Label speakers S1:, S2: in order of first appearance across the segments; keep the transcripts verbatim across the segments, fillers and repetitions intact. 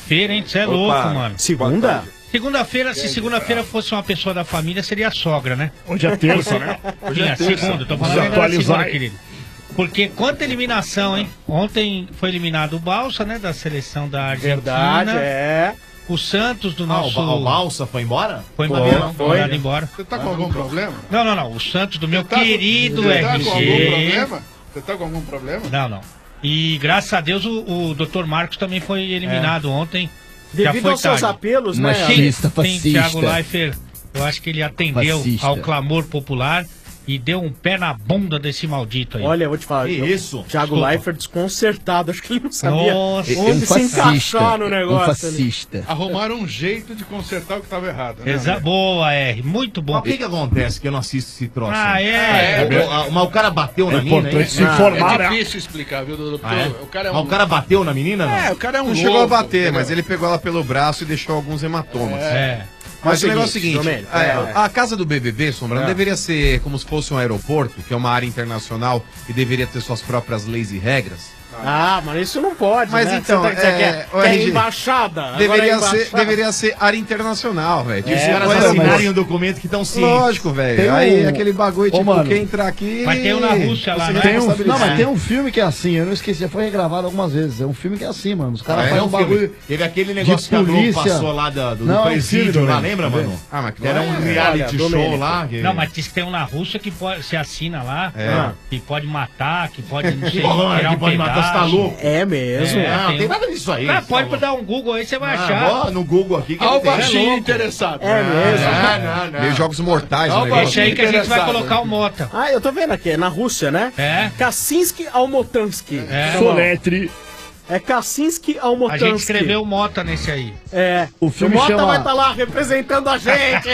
S1: Segunda-feira, hein? Você é
S2: Opa.
S1: louco, mano.
S3: Segunda?
S1: Segunda-feira, se segunda-feira fosse uma pessoa da família, seria a sogra, né?
S4: Hoje é terça, né?
S1: Hoje é segunda, tô falando agora da segunda, querido. Porque quanta eliminação, hein? Ontem foi eliminado o Balsa, né? Da seleção da Argentina.
S3: Verdade, é.
S1: O Santos do
S5: Ah,
S1: nosso...
S5: o Ba- o Balsa foi embora?
S1: Foi,
S5: Foi,
S1: embora,
S5: foi,
S1: foi mandado
S5: né?
S1: embora.
S6: Você tá com algum problema?
S1: Não, não, não. O Santos do meu
S6: Tá com-
S1: querido
S6: Você tá
S1: R G.
S6: com algum problema? Você tá com algum problema?
S1: Não, não. E graças a Deus o, o doutor Marcos também foi eliminado ontem. Já
S3: Devido
S1: foi
S3: aos seus
S1: tarde.
S3: apelos, né?
S7: Machista,
S1: Tem
S7: fascista.
S1: Thiago Leifert, eu acho que ele atendeu
S7: Fascista.
S1: ao clamor popular e deu um pé na bunda desse maldito aí.
S3: Olha, eu vou te falar.
S5: Que
S3: eu-
S5: isso?
S3: Thiago
S1: Desculpa.
S3: Leifert desconcertado. Acho que ele não sabia
S1: Nossa.
S7: É
S3: onde
S7: um
S3: se
S7: fascista.
S3: encaixar no
S7: Um
S3: negócio. ali.
S7: fascista.
S6: Arrumaram um jeito de consertar o que estava errado. Né,
S1: Exa
S6: André?
S1: boa, R. Muito bom.
S5: Mas o que que acontece que eu não assisto esse troço?
S1: Ah,
S5: aí?
S1: é.
S5: O- o- Mas o cara bateu na
S4: É
S5: menina,
S4: importante
S5: hein?
S4: se informar,
S6: É
S4: né?
S6: difícil explicar, viu, Dudu? Porque
S5: Ah, é?
S6: o cara é um...
S5: Mas o cara bateu na menina, não?
S6: É, o cara é um
S8: Não
S6: louco,
S8: chegou a bater,
S6: entendeu?
S8: mas ele pegou ela pelo braço e deixou alguns hematomas.
S1: É.
S8: Mas
S3: É
S8: o
S3: o
S8: negócio é o
S3: seguinte,
S8: seguinte,
S3: Domênico,
S8: é,
S3: é.
S8: a casa do B B B, Sombra, não
S3: É.
S8: deveria ser como se fosse um aeroporto, que é uma área internacional e deveria ter suas próprias leis e regras?
S3: Ah, mas isso não pode,
S8: Mas
S3: né?
S8: então,
S3: Você tá- você
S8: é,
S3: quer,
S8: o
S3: quer
S8: R G,
S3: embaixada? Agora
S8: Deveria,
S3: é
S8: ser,
S3: embaixada.
S8: deveria ser área internacional, velho.
S5: E os
S8: Tipo,
S5: caras
S8: mas-
S5: assinarem um documento que estão cientes.
S8: Lógico, velho.
S7: Tem
S8: Aí
S7: um-
S8: aquele bagulho,
S7: Ô,
S8: tipo,
S7: mano.
S8: quem entrar aqui...
S1: Mas tem um na Rússia lá,
S8: você
S1: né?
S7: Tem um,
S8: responsabiliza.
S7: não, mas tem um filme que é assim, eu não esqueci, já foi regravado algumas vezes. É um filme que é assim, mano. Os caras
S8: Ah, é?
S7: fazem
S5: É
S7: um
S5: um filme.
S7: bagulho.
S5: Teve aquele negócio que a Globo
S7: polícia.
S5: passou lá da- do, do
S7: Não, é um
S5: presídio
S7: filme,
S5: lá,
S7: Domênico,
S5: lembra,
S7: tá
S5: mano?
S8: Ah, mas
S5: Que era um
S3: É,
S5: reality
S3: olha,
S5: show
S3: Domênico.
S5: lá. Que...
S1: Não, mas diz que tem um na Rússia que pode, se assina lá,
S8: É.
S1: que pode matar, que pode, não sei,
S5: Porra,
S1: tirar
S5: que
S1: um
S5: pode matar, você tá
S1: pedaço.
S5: louco?
S3: É mesmo.
S1: É.
S5: Não,
S1: tem
S5: tem
S1: um-
S5: nada disso aí.
S1: Ah,
S5: você
S1: pode
S5: tá
S1: dar um Google aí, você vai
S5: louco.
S1: achar.
S5: Ah, ó, no Google aqui que
S6: Olha o
S5: tem.
S6: baixinho interessado.
S3: É mesmo.
S5: Ah, não, não.
S8: Meio jogos mortais,
S6: Não,
S8: o negócio.
S1: Esse aí que a gente vai
S6: Interessado.
S1: colocar o Mota.
S3: Ah, eu tô vendo aqui, é na Rússia, né?
S1: É.
S3: Kaczynski Almotansky.
S1: É.
S4: Soletre.
S3: É Kaczynski
S1: A
S3: Almotansky.
S1: gente escreveu o Mota nesse aí.
S3: É.
S7: O filme
S3: o Mota
S7: chama-
S3: vai estar lá representando a gente.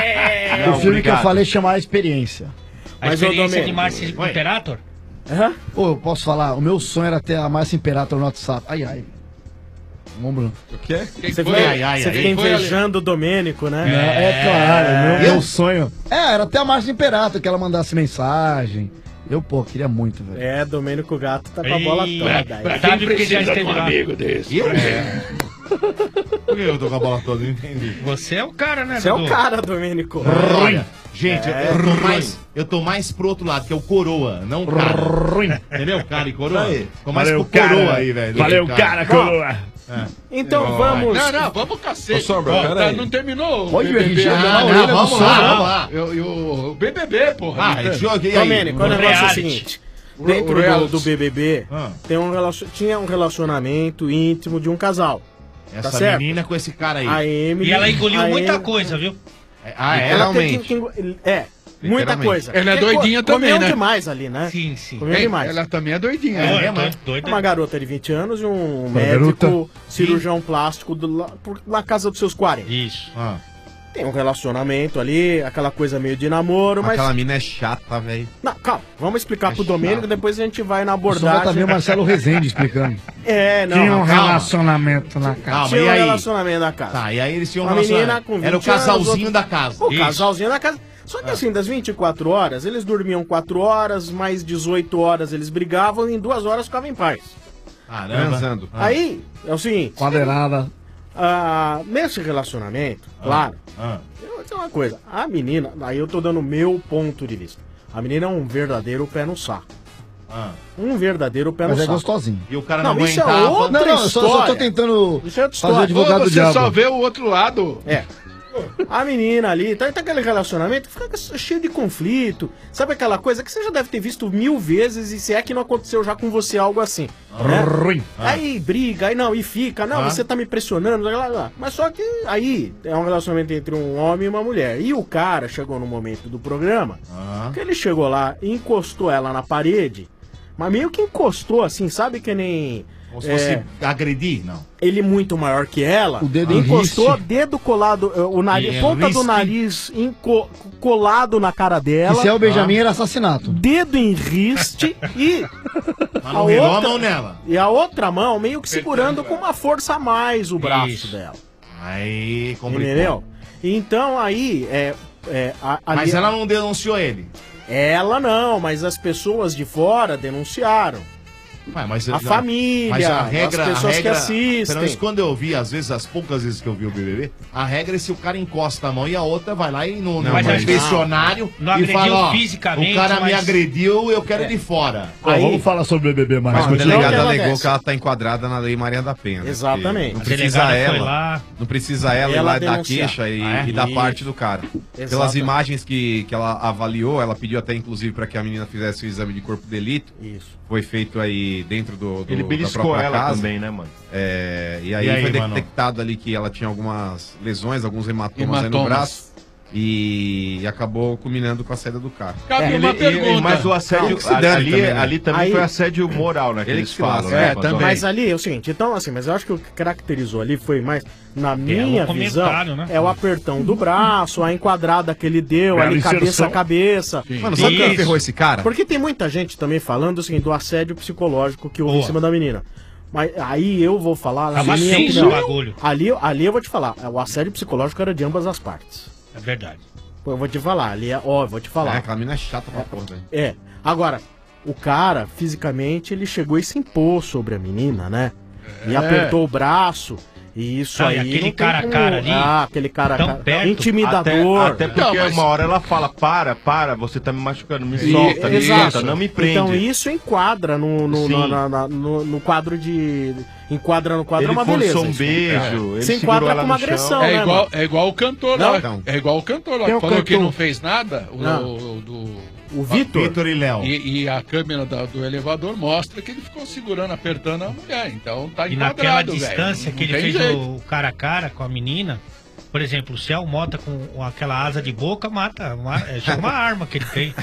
S3: Aê!
S7: o filme que eu
S5: obrigado.
S7: falei chama A Experiência.
S1: A
S3: Mas, ô,
S1: experiência
S3: Domênico,
S1: de Márcio
S5: Oi.
S1: Imperator?
S3: Hã?
S7: Pô, eu posso falar? O meu sonho era ter a Márcia Imperator no WhatsApp. Ai, ai. Vamos, Bruno.
S8: O quê?
S6: Quem
S3: Você
S6: foi?
S3: fica,
S5: Ai, ai,
S3: você
S5: ai.
S3: fica
S6: Quem foi ali?
S3: invejando o Domênico, né?
S7: É, é claro, meu,
S5: Eu?
S7: meu sonho. É, era até a Márcia Imperator, que ela mandasse mensagem. Eu, pô, queria muito, velho.
S3: É, Domênico Gato tá com a bola
S1: Ih,
S3: toda.
S6: Pra
S3: aí.
S1: Sabe
S6: quem
S1: porque já
S6: precisa de
S1: esteve
S6: um
S1: lá.
S6: amigo desse.
S5: Eu? Por que eu tô com a bola toda? Não entendi.
S1: Você é o cara, né,
S3: Você é o
S1: Dudu?
S3: cara, Domênico.
S5: Olha, gente, eu, eu tô mais, eu tô mais pro outro lado, que é o coroa, não o cara. Entendeu? Cara e coroa?
S8: Aí.
S5: Tô mais
S4: Valeu,
S5: pro coroa
S4: cara.
S5: aí, velho.
S4: Valeu, cara, coroa.
S3: Então vamos.
S6: Não, não, vamos cacete.
S8: Ô, Sombra,
S6: Ó,
S8: pera
S6: tá-
S8: aí.
S6: não terminou o
S7: Olha o
S6: B B B.
S7: R G
S6: Ah,
S7: dando
S5: Ah,
S7: a
S5: não,
S7: orelha no
S5: vamos
S7: som.
S5: lá, vamos lá.
S6: Eu, eu, o B B B, porra.
S5: Ah,
S6: Não,
S5: joguei aí.
S3: Domênico, o
S1: o
S3: negócio é o
S1: reality.
S3: seguinte.
S6: O-
S3: Dentro
S6: o
S3: do,
S6: reality.
S3: do B B B,
S5: Ah.
S3: tem um relacion... tinha um relacionamento íntimo de um casal.
S5: Essa
S3: Tá certo?
S5: menina com esse cara aí.
S3: A Emily.
S1: E ela engoliu
S3: a
S1: muita
S3: Emily-
S1: coisa, viu?
S5: Ah, é?
S3: Ela teve
S8: Literalmente.
S3: que engo- É, muita
S8: Literalmente.
S3: coisa.
S6: Ela é
S3: Porque
S6: doidinha
S3: co-
S6: também,
S3: comeu
S6: né?
S3: demais ali, né?
S1: Sim, sim.
S3: Comeu
S6: Ei,
S3: demais.
S6: ela também é doidinha.
S1: É,
S6: né?
S5: É, mano.
S1: doida.
S3: Uma garota de vinte anos e um
S7: Uma
S3: médico
S7: garota.
S3: cirurgião plástico do, la- por- na casa dos seus quarenta.
S1: Isso.
S5: Ah.
S3: Tem um relacionamento ali, aquela coisa meio de namoro, mas.
S8: Aquela mina é chata, velho.
S3: Não, calma, vamos explicar
S8: É
S3: pro Domênico,
S8: chato.
S3: depois a gente vai na
S7: O som vai tá
S3: abordagem.
S7: vendo o Marcelo Rezende explicando.
S3: É, não.
S4: Tinha um
S3: calma.
S4: relacionamento na casa.
S5: Calma,
S3: Tinha
S5: e
S3: um
S5: aí?
S3: relacionamento na casa.
S5: Tá, e aí eles tinham um
S3: Uma menina
S5: relacionamento.
S3: com vinte
S5: Era o casalzinho
S3: anos,
S5: da casa.
S3: O
S1: Isso.
S3: casalzinho na casa. Só que assim, das vinte e quatro horas, eles dormiam quatro horas, mais dezoito horas eles brigavam e em duas horas ficavam em paz.
S5: Caramba.
S8: Transando.
S5: Ah.
S3: Aí, é o seguinte,
S7: Quadrada.
S3: ah, nesse relacionamento, claro,
S5: Ah.
S3: eu vou dizer uma coisa, a menina, aí eu tô dando o meu ponto de vista, a menina é um verdadeiro pé no saco.
S5: Ah.
S3: Um verdadeiro pé no
S7: Mas é
S3: saco.
S7: gostosinho.
S5: E o cara não,
S3: Não, isso é
S5: aguentava.
S3: outra
S7: Não, não, eu só, eu só tô
S3: história.
S7: tentando
S3: Isso é outra
S7: fazer o
S3: história.
S7: advogado
S6: Ou
S7: do
S6: você
S7: diabo.
S6: só vê o outro lado.
S3: É. A menina ali, tá, tá aquele relacionamento que fica cheio de conflito. Sabe aquela coisa que você já deve ter visto mil vezes e se é que não aconteceu já com você algo assim. Né?
S7: Ruim.
S3: Aí briga, aí não, e fica, não,
S5: Ah.
S3: você tá me pressionando, lá, lá, lá. Mas só que aí é um relacionamento entre um homem e uma mulher. E o cara chegou no momento do programa
S5: Ah.
S3: que ele chegou lá e encostou ela na parede, mas meio que encostou assim, sabe que nem.
S5: Como se
S3: é,
S5: fosse agredir, não.
S3: ele muito maior que ela,
S7: O dedo
S3: encostou,
S7: enriste.
S3: dedo colado, eh, o nariz,
S5: E
S3: ponta do
S5: enriste.
S3: nariz enco- colado na cara
S7: E
S3: dela,
S7: se é o Benjamin, era assassinato.
S3: dedo em riste e
S5: Mas
S3: a
S5: não virou a
S3: outra-
S5: mão nela.
S3: e a outra mão meio que segurando com uma força a mais o braço
S1: Isso.
S3: dela.
S5: Aí, complicou.
S3: Entendeu? Então aí, é, é, a- ali-
S5: Mas ela não denunciou ele.
S3: ela não, mas as pessoas de fora denunciaram.
S5: Ué, mas,
S3: a
S5: não,
S3: família,
S5: mas a regra,
S3: as pessoas
S5: a regra,
S3: que assistem.
S5: Pelo menos quando eu vi, às vezes, as poucas vezes que eu vi o B B B, a regra é se o cara encosta a mão e a outra vai lá e no, no
S1: mas
S5: confessionário
S1: não
S5: e
S1: agrediu
S5: fala, ó,
S1: fisicamente,
S5: o cara me
S1: mas-
S5: agrediu, eu quero de fora.
S7: Pô, vamos falar sobre o B B B mais.
S8: Mas a
S7: continua.
S8: delegada
S3: Não, que
S8: alegou
S3: acontece?
S8: que ela tá enquadrada na Lei Maria da Penha. né?
S3: Exatamente.
S8: Não
S1: A
S8: precisa
S1: delegada foi
S8: ela.
S1: lá.
S8: Não precisa ela, ir
S3: Ela
S8: lá e dar
S3: denunciar.
S8: queixa e,
S3: Ah, é?
S8: e dar
S3: Isso.
S8: parte do cara. Pelas
S3: Exato.
S8: imagens que, que ela avaliou, ela pediu até inclusive para que a menina fizesse o exame de corpo de delito.
S3: Isso.
S8: Foi feito aí dentro do, do
S2: Ele
S8: da
S2: beliscou
S8: própria
S2: ela
S8: casa.
S2: também, né, mano?
S8: É, e aí,
S5: E aí,
S8: foi
S5: mano?
S8: detectado ali que ela tinha algumas lesões, alguns hematomas, aí no
S6: Hematomas.
S8: braço. E, e acabou culminando com a saída do cara.
S6: Cabe
S2: Ele-
S6: uma
S2: ele-
S6: pergunta.
S2: mas o assédio,
S8: Não, que se dane
S2: ali,
S8: também, né?
S2: ali também
S3: Aí-
S2: foi assédio moral, né? Que
S8: Ele
S2: eles
S8: que se
S2: falam,
S8: lasca.
S2: né?
S6: É,
S2: Mas, ó,
S6: também.
S3: Mas ali é o seguinte, então assim, mas eu acho que o que caracterizou ali foi mais, na minha
S1: o
S3: visão,
S1: comentário, né?
S3: é o apertão do braço, a enquadrada que ele deu,
S7: Bela
S3: ali cabeça
S7: inserção.
S3: a cabeça.
S8: Mano, sabe o que
S1: Isso.
S8: ferrou esse cara?
S3: Porque tem muita gente também falando assim, do assédio psicológico que houve em
S1: Boa.
S3: cima da menina. Mas aí eu vou falar, na
S1: Tava
S3: minha
S1: tenso
S3: opinião,
S1: o bagulho.
S3: ali, ali eu vou te falar, o assédio psicológico era de ambas as partes.
S1: É verdade.
S3: Eu vou te falar, ali é, ó, eu vou te
S8: É,
S3: falar.
S8: aquela menina é chata pra porra, velho.
S3: É. Agora, o cara, fisicamente, ele chegou e se impôs sobre a menina, né? E apertou o braço. E isso
S1: Ah, e
S3: aí.
S1: aquele
S3: não tem
S1: cara a
S3: como-
S1: cara ali,
S3: Ah, aquele cara a
S1: tão
S3: cara.
S1: perto.
S3: Intimidador.
S2: Até, até porque
S6: Não, mas-
S2: uma hora ela fala, para, para, você tá me machucando, me
S3: E-
S2: solta, me
S3: exato.
S2: solta, não me prende.
S3: Então isso enquadra no, no,
S2: Sim.
S3: na- na- na- no, no quadro de. Enquadra no quadro
S2: Ele
S3: é uma beleza.
S2: forçou um
S3: isso.
S2: beijo, ele
S3: Se
S2: segurou
S3: enquadra
S2: ela
S3: com uma
S2: no chão.
S3: agressão.
S6: É
S3: né,
S6: igual,
S3: mano?
S6: é igual o cantor
S3: Não,
S6: lá.
S3: não.
S6: É igual o cantor lá.
S3: Quem é
S6: Que
S3: o
S6: falou
S3: cantor?
S6: que não fez nada. O,
S3: Ah.
S6: o- do,
S3: O Vitor.
S5: Vitor e Léo.
S6: e, e a câmera da- do elevador mostra que ele ficou segurando, apertando a mulher. Então tá
S1: E naquela
S6: enquadrado, velho.
S1: distância
S6: Não
S1: que ele
S6: tem
S1: fez
S6: jeito.
S1: o cara a cara com a menina, por exemplo, se é o Mota com aquela asa de boca, mata. Uma, é só uma arma que ele tem.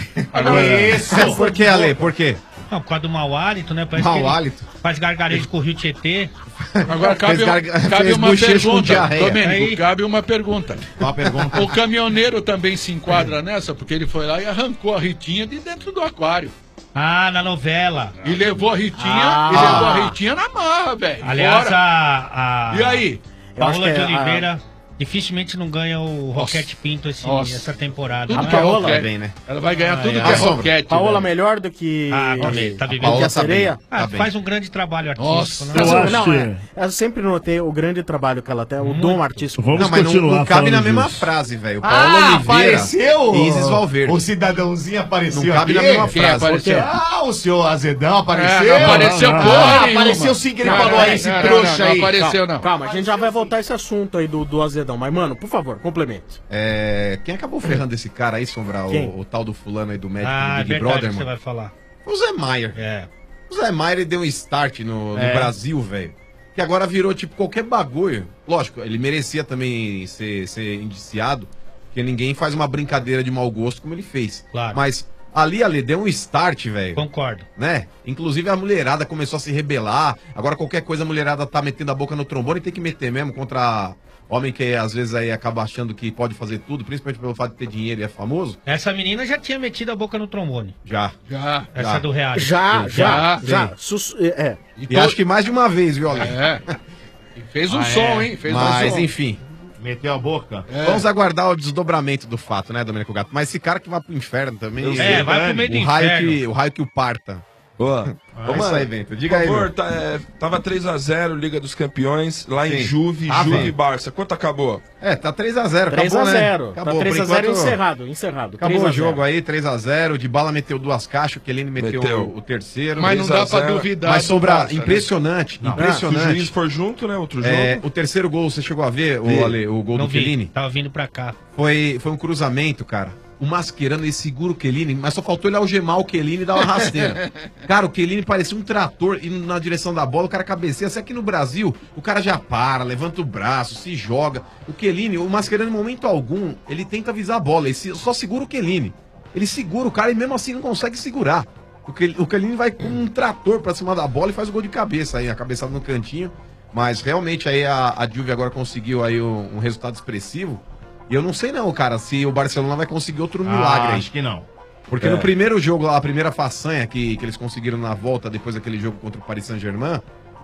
S5: Isso!
S8: Por que, Ale? Por quê?
S1: Não, por causa do mau hálito, né? Parece
S8: Mau
S1: que ele
S8: hálito?
S1: faz gargarejo com o Rio Tietê.
S6: Agora cabe,
S8: Fez
S6: um-
S8: garga-
S6: cabe
S8: fez
S6: uma
S8: bochecho com
S6: pergunta,
S8: diarreia.
S6: Domênico,
S1: Aí-
S6: cabe uma pergunta.
S5: Uma pergunta.
S6: O caminhoneiro também se enquadra nessa, porque ele foi lá e arrancou a Ritinha de dentro do aquário.
S1: Ah, na novela.
S6: E levou a Ritinha,
S3: Ah.
S6: e levou a Ritinha na marra, velho.
S1: Aliás,
S6: Fora.
S1: a, a
S6: E aí?
S3: Eu acho
S1: Paola
S3: que
S1: de
S3: é a-
S1: Oliveira dificilmente não ganha o Roquete Pinto esse-
S6: Nossa.
S1: essa temporada.
S6: Tudo
S1: né?
S6: que é
S3: Paola,
S6: roquete.
S8: bem, né?
S6: Ela vai ganhar
S1: Ah,
S6: tudo
S1: é.
S6: que é
S8: A sombra.
S6: roquete.
S3: Paola
S6: velho.
S3: melhor do que.
S1: Ah, tá,
S3: que-
S1: tá
S3: do
S1: vivendo.
S3: que a
S8: Paola tá
S3: sereia.
S8: bem.
S1: Ah,
S8: Tá bem.
S1: faz um grande trabalho artístico,
S6: Nossa.
S1: né?
S7: Eu
S3: Não,
S7: acho
S3: não,
S7: que-
S3: é, eu sempre notei o grande trabalho que ela tem, o dom artístico.
S7: Vamos
S8: Não, mas não,
S7: continuar
S8: não cabe na
S7: falando
S8: mesma
S7: disso.
S8: frase, velho. Paulo
S5: Ah,
S8: Oliveira
S5: apareceu!
S8: e Isis Valverde.
S5: O cidadãozinho apareceu
S8: Não cabe
S5: aqui.
S8: na mesma
S6: Quem
S8: frase.
S6: apareceu?
S5: Ah, o senhor Azedão
S6: É,
S5: apareceu?
S6: não apareceu
S7: Não, não,
S6: porra
S5: Ah,
S6: nenhuma.
S5: apareceu sim que ele
S6: Não,
S5: falou
S6: não,
S5: aí, esse
S6: não, não,
S5: trouxa
S6: não,
S5: aí.
S6: Não apareceu, não.
S3: Calma, a gente já vai voltar a esse assunto aí do, do azedão. Mas, mano, por favor, complemente.
S8: É, quem acabou ferrando esse cara aí, Sombra?
S3: Quem?
S8: O, o tal do fulano aí do médico
S1: Ah,
S8: do
S1: é
S8: Big
S1: verdade
S8: Brother,
S1: que você
S8: mano.
S1: vai falar.
S8: O Zé Maier.
S1: É.
S8: O Zé Maier ele deu um start no, no
S5: É.
S8: Brasil, velho. Que agora virou, tipo, qualquer bagulho. Lógico, ele merecia também ser, ser indiciado, porque ninguém faz uma brincadeira de mau gosto como ele fez.
S1: Claro.
S8: Mas ali, ali, deu um start, velho.
S1: Concordo.
S8: Né? Inclusive a mulherada começou a se rebelar. Agora qualquer coisa a mulherada tá metendo a boca no trombone e tem que meter mesmo contra homem que às vezes aí acaba achando que pode fazer tudo, principalmente pelo fato de ter dinheiro e é famoso.
S1: Essa menina já tinha metido a boca no trombone.
S8: Já.
S6: Já.
S1: Essa
S8: Já.
S1: do reality.
S3: Já, já,
S6: Já,
S3: já.
S8: sim.
S3: Sus- é.
S6: E,
S8: E
S6: to-
S8: acho que mais de uma vez, viu, Ale?
S6: É. E fez um
S5: Ah,
S6: som,
S5: é.
S6: hein? Fez
S8: Mas
S6: um som.
S8: enfim.
S5: Meteu a boca.
S6: É.
S8: Vamos aguardar o desdobramento do fato, né, Domênico Gato? Mas esse cara que vai pro inferno também.
S1: É, vai pro meio do
S8: o raio
S1: inferno.
S8: que O raio que o parta.
S9: Boa.
S8: É isso aí, Bento. Diga
S9: Por
S8: aí,
S9: favor,
S8: meu.
S9: tá, é, tava três a zero Liga dos Campeões, lá em
S8: Sim.
S9: Juve,
S8: Ah,
S9: Juve
S8: vem.
S9: e Barça. Quanto acabou?
S8: É, tá três a zero.
S3: três
S8: acabou,
S3: a zero.
S8: né?
S3: Tá
S8: Acabou,
S3: três a
S8: por
S3: zero
S8: enquanto-
S3: encerrado, encerrado.
S8: Acabou
S3: três a
S8: o jogo
S3: zero.
S8: aí, três a zero. O Dybala meteu duas caixas, o Kelini meteu,
S9: Meteu.
S8: O, o terceiro.
S6: Mas não
S9: três a
S6: dá pra
S9: zero.
S6: duvidar.
S8: Mas
S6: do
S8: Sombra,
S6: Barça, né?
S8: impressionante,
S9: Se o
S8: impressionante.
S9: juiz for junto, né? Outro jogo.
S8: É, o terceiro gol, você chegou a ver,
S9: Vi.
S8: o, Ale, o gol
S1: Não
S8: do
S1: vi.
S8: Kelini?
S1: Tava vindo pra cá.
S8: Foi, foi um cruzamento, cara. O Mascherano, ele segura o Kelini, mas só faltou ele algemar o Kelini e dar uma rasteira. Cara, o Kelini parecia um trator indo na direção da bola, o cara cabeceia. Se aqui no Brasil, o cara já para, levanta o braço, se joga. O Kelini, o Mascherano, em momento algum, ele tenta avisar a bola, ele se- só segura o Kelini. Ele segura o cara e mesmo assim não consegue segurar. O Kel- o Kelini vai com um trator pra cima da bola e faz o gol de cabeça aí, a cabeçada no cantinho. Mas realmente aí a, a Juve agora conseguiu aí um, um resultado expressivo. E eu não sei não, cara, se o Barcelona vai conseguir outro milagre
S5: Ah,
S8: aí.
S5: acho que não.
S8: Porque
S9: É.
S8: no primeiro jogo lá, a primeira façanha que, que eles conseguiram na volta, depois daquele jogo contra o Paris Saint-Germain,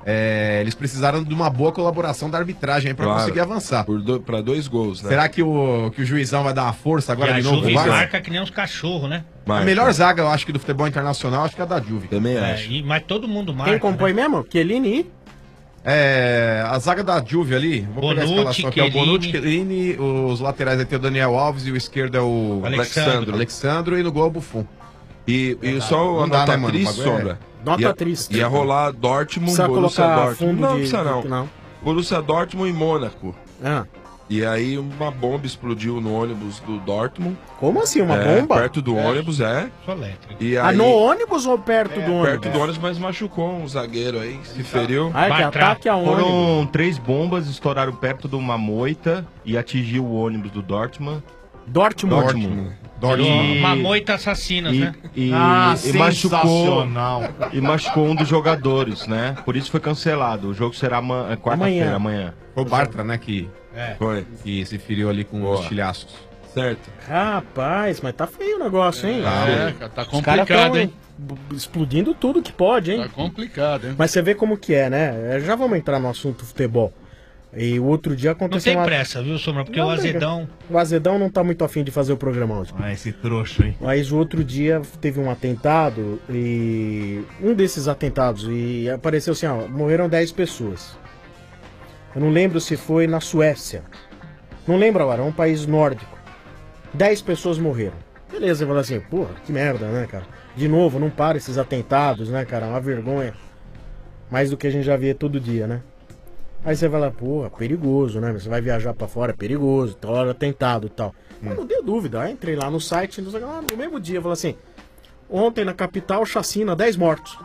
S8: é, eles precisaram de uma boa colaboração da arbitragem aí pra
S9: Claro.
S8: conseguir avançar.
S9: Por do, pra dois gols, né?
S8: Será que o, que o juizão vai dar uma força agora
S1: E a
S8: de novo?
S1: Juve
S8: pro Barça?
S1: marca que nem uns cachorros, né?
S8: A melhor zaga, eu acho que do futebol internacional, acho que é a da Juve.
S9: Também
S1: É, e, mas todo mundo marca.
S3: Quem compõe
S1: né?
S3: mesmo? Chiellini e...
S8: É, a zaga da Juve ali, vou pegar a
S1: Bonucci,
S8: escalação aqui, é o Bonucci,
S1: Chiellini.
S8: Chiellini, os laterais aí tem o Daniel Alves e o esquerdo é o
S1: Alexandro.
S8: Alexandro e no gol é o Buffon.
S9: E, e só
S8: Não
S9: uma
S8: dá,
S9: nota
S8: né, mano?
S9: triste,
S8: O bagulho é-
S9: Sombra.
S3: Nota
S9: ia,
S3: triste.
S9: Ia rolar Dortmund,
S3: Precisa
S9: Borussia
S3: colocar
S9: Dortmund.
S3: fundo
S9: não,
S3: de-
S9: precisa não.
S3: não.
S9: Borussia Dortmund e Mônaco.
S3: Ah.
S9: E aí uma bomba explodiu no ônibus do Dortmund.
S3: Como assim? Uma
S9: É,
S3: bomba?
S9: Perto do ônibus, é.
S1: Só elétrico.
S9: E
S3: Ah,
S9: aí,
S3: no ônibus ou perto do ônibus?
S9: perto do ônibus, mas machucou um zagueiro aí, se feriu.
S3: Ah, que ataque a ônibus.
S2: Foram três bombas, estouraram perto de uma moita e atingiu o ônibus do Dortmund.
S3: Dortmund.
S2: Dortmund.
S1: Virou
S2: E-
S1: Uma moita assassinas,
S2: e,
S1: né?
S2: e,
S5: Ah,
S2: e machucou
S5: sensacional.
S2: e machucou um dos jogadores, né? Por isso foi cancelado. O jogo será ama- é quarta-feira, amanhã.
S8: Foi o Bartra, né, que,
S1: É.
S9: Foi,
S8: que se feriu ali com
S9: Boa.
S8: os estilhaços.
S9: certo.
S3: Rapaz, mas tá feio o negócio, hein?
S6: É, cara, tá
S3: Os caras
S6: complicado,
S3: tão
S6: hein?
S3: b- explodindo tudo que pode, hein?
S6: Tá complicado, hein?
S3: Mas você vê como que é, né? É, já vamos entrar no assunto futebol. E o outro dia
S1: Não
S3: aconteceu
S1: tem
S3: uma...
S1: pressa, viu, Sombra? Porque
S3: Não,
S1: o azedão.
S3: O Azedão não tá muito afim de fazer o programa hoje.
S5: Ah, esse trouxa, hein?
S3: Mas o outro dia teve um atentado e um desses atentados e apareceu assim, ó, morreram dez pessoas. Eu não lembro se foi na Suécia. Não lembro agora, é um país nórdico. dez pessoas morreram. Beleza, eu falei assim, porra, que merda, né, cara? De novo, não para esses atentados, né, cara? Uma vergonha. Mais do que a gente já vê todo dia, né? Aí você vai lá, porra, perigoso, né? Você vai viajar pra fora, é perigoso, tal hora atentado e tal. Mas não deu dúvida, aí entrei lá no site, no, lá no mesmo dia, falei assim, ontem na capital, chacina, dez mortos.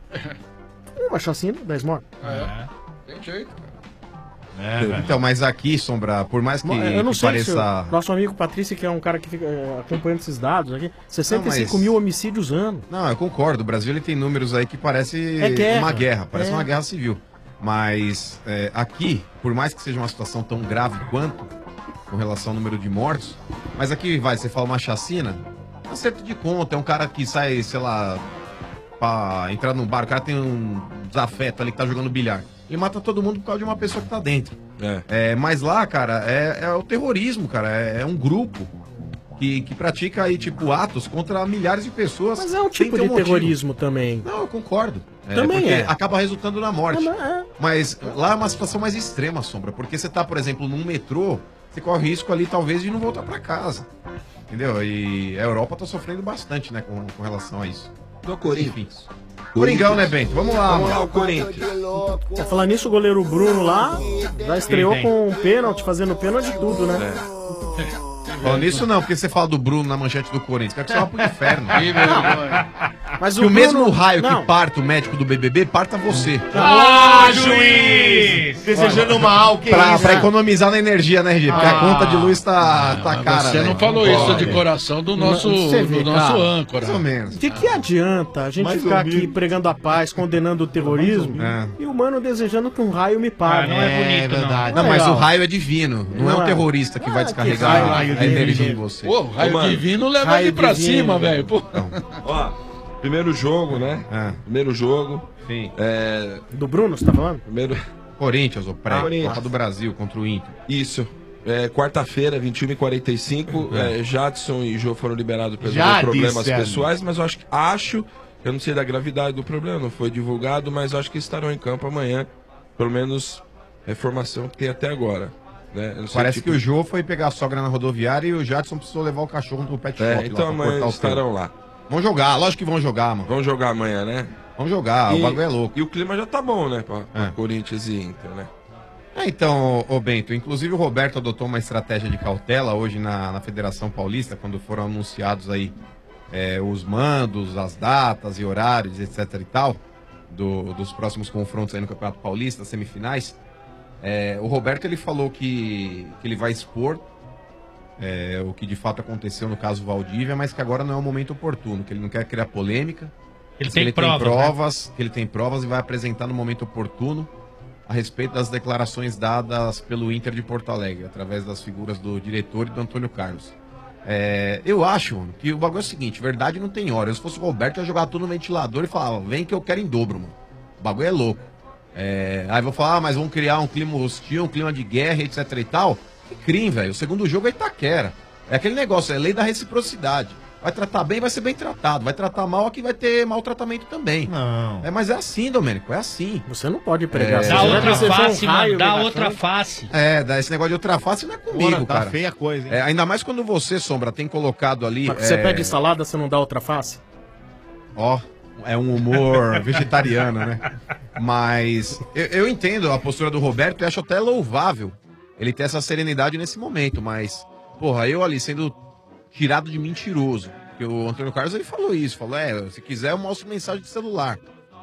S3: Uma chacina, dez mortos.
S6: É. Tem jeito, cara.
S8: Então, mas aqui, Sombra, por mais que,
S3: eu não
S8: que
S3: sei
S8: pareça...
S3: se o nosso amigo Patrício, que é um cara que fica eh, acompanhando esses dados aqui, sessenta e cinco
S8: Não, mas-
S3: mil homicídios ano.
S8: Não, eu concordo. O Brasil ele tem números aí que parece
S3: É guerra.
S8: uma guerra, parece
S3: É.
S8: uma guerra civil. Mas é, aqui, por mais que seja uma situação tão grave quanto, com relação ao número de mortos, mas aqui, vai, você fala uma chacina, é acerto de conta, é um cara que sai, sei lá, pra entrar num bar, o cara tem um desafeto ali que tá jogando bilhar. Ele mata todo mundo por causa de uma pessoa que tá dentro.
S9: É.
S8: É, mas lá, cara, é, é o terrorismo, cara. É, é um grupo que, que pratica aí, tipo, atos contra milhares de pessoas.
S3: Mas é um
S8: sem
S3: tipo
S8: ter
S3: de
S8: motivo.
S3: terrorismo também.
S8: Não, eu concordo. É,
S3: Também
S8: porque
S3: é.
S8: acaba resultando na morte.
S3: É, mas é.
S8: Mas lá é uma situação mais extrema, Sombra. Porque você tá, por exemplo, num metrô, você corre risco ali, talvez, de não voltar pra casa. Entendeu? E a Europa tá sofrendo bastante, né, com, com relação a isso.
S9: Do Corinthians.
S8: Coringão, né, Bento? Vamos lá,
S9: Vamos
S8: mano.
S9: lá, o Corinthians.
S3: Tá falando nisso, o goleiro Bruno lá já estreou
S1: Quem
S3: com um pênalti, fazendo pênalti de tudo, né?
S8: Falando nisso não, porque você fala do Bruno na manchete do Corinthians. Quero que você vá pro inferno.
S6: Que vergonha.
S3: Mas
S8: Que o mesmo raio
S3: não.
S8: que parta o médico do B B B, parta você.
S6: Ah, juiz!
S5: Desejando mal, que
S8: Pra,
S5: isso?
S8: pra economizar na energia, né, R G? Porque a conta de luz tá, tá cara.
S6: Você
S8: né?
S6: não falou
S8: Pode.
S6: isso de coração do nosso,
S3: Não, você vê,
S6: do nosso
S3: cara.
S6: âncora.
S8: Mais ou menos.
S3: De que adianta a gente
S9: Mais
S3: ficar
S9: ou
S3: aqui
S9: menos.
S3: pregando a paz, condenando o terrorismo
S8: É.
S3: e o mano desejando que um raio me
S1: Ah,
S3: pague?
S1: não é bonito, não.
S5: verdade.
S8: Não, mas
S3: legal.
S8: o raio é divino. Não, é
S3: Não
S8: um
S3: é.
S8: terrorista que vai
S3: Ah, que
S8: descarregar
S3: raio
S8: a energia
S3: divino.
S8: em você.
S6: Pô, o raio
S9: Ô, mano.
S6: divino leva
S3: Raio
S6: ele pra
S3: divino,
S6: cima,
S3: velho.
S6: velho. Pô.
S9: Ó, primeiro jogo, né?
S8: É.
S9: Primeiro jogo.
S8: Sim.
S9: É,
S3: Do Bruno, você tá falando?
S9: primeiro.
S8: Corinthians, o pré,
S9: Corinthians.
S8: Copa do Brasil contra o Inter.
S9: Isso. É, quarta-feira, vinte e uma e quarenta e cinco. É, Jadson e Jô foram liberados pelos
S5: Já
S9: problemas
S5: disseram.
S9: pessoais, mas eu acho que. Acho, eu não sei da gravidade do problema, não foi divulgado, mas eu acho que estarão em campo amanhã. Pelo menos a informação que tem até agora. Né? Eu não sei,
S8: Parece
S9: tipo,
S8: que o Jô foi pegar a sogra na rodoviária e o Jadson precisou levar o cachorro pro pet shop.
S9: É,
S8: lá
S9: então
S8: pra
S9: amanhã
S8: cortar o
S9: estarão lá.
S8: pelo. Vão jogar, lógico que vão jogar, mano.
S9: Vamos jogar amanhã, né?
S8: Vão jogar, o
S9: E-
S8: bagulho é louco.
S9: E o clima já tá bom, né? Pra, pra
S8: É.
S9: Corinthians e Inter, né?
S8: É, então, ô Bento, inclusive o Roberto adotou uma estratégia de cautela hoje na, na Federação Paulista, quando foram anunciados aí é, os mandos, as datas e horários, etc e tal, do- dos próximos confrontos aí no Campeonato Paulista, semifinais. É, o Roberto, ele falou que, que ele vai expor é, o que de fato aconteceu no caso Valdívia, mas que agora não é o momento oportuno, que ele não quer criar polêmica.
S1: Ele
S8: que
S1: tem
S8: ele
S1: provas,
S8: tem
S1: né?
S8: provas, que ele tem provas e vai apresentar no momento oportuno a respeito das declarações dadas pelo Inter de Porto Alegre, através das figuras do diretor e do Antônio Carlos. É, eu acho mano, que o bagulho é o seguinte, verdade não tem hora. Eu, se fosse o Roberto, eu ia jogar tudo no ventilador e falava, vem que eu quero em dobro, mano. O bagulho é louco. É, aí vou falar, ah, mas vão criar um clima hostil, um clima de guerra, etc e tal. Que crime, velho. O segundo jogo é Itaquera. É aquele negócio, é lei da reciprocidade. Vai tratar bem, vai ser bem tratado. Vai tratar mal, aqui vai ter maltratamento também.
S3: Não.
S8: É, mas é assim, Domênico, é assim.
S3: Você não pode pregar.
S8: É,
S1: Dá outra
S3: Você
S1: face,
S3: um raio
S1: mano. Dá
S3: na
S1: outra
S3: frente.
S1: face.
S8: É, dá esse negócio de outra face não é comigo,
S5: Ora, tá
S8: cara.
S5: feia a coisa, hein?
S8: É, ainda mais quando você, Sombra, tem colocado ali...
S3: Mas Você
S8: é,
S3: pede salada, você não dá outra face?
S8: Ó, é um humor vegetariano, né? Mas eu, eu entendo a postura do Roberto e acho até louvável ele ter essa serenidade nesse momento, mas, porra, eu ali sendo tirado de mentiroso, porque o Antônio Carlos ele falou isso, falou, é, se quiser eu mostro mensagem de celular.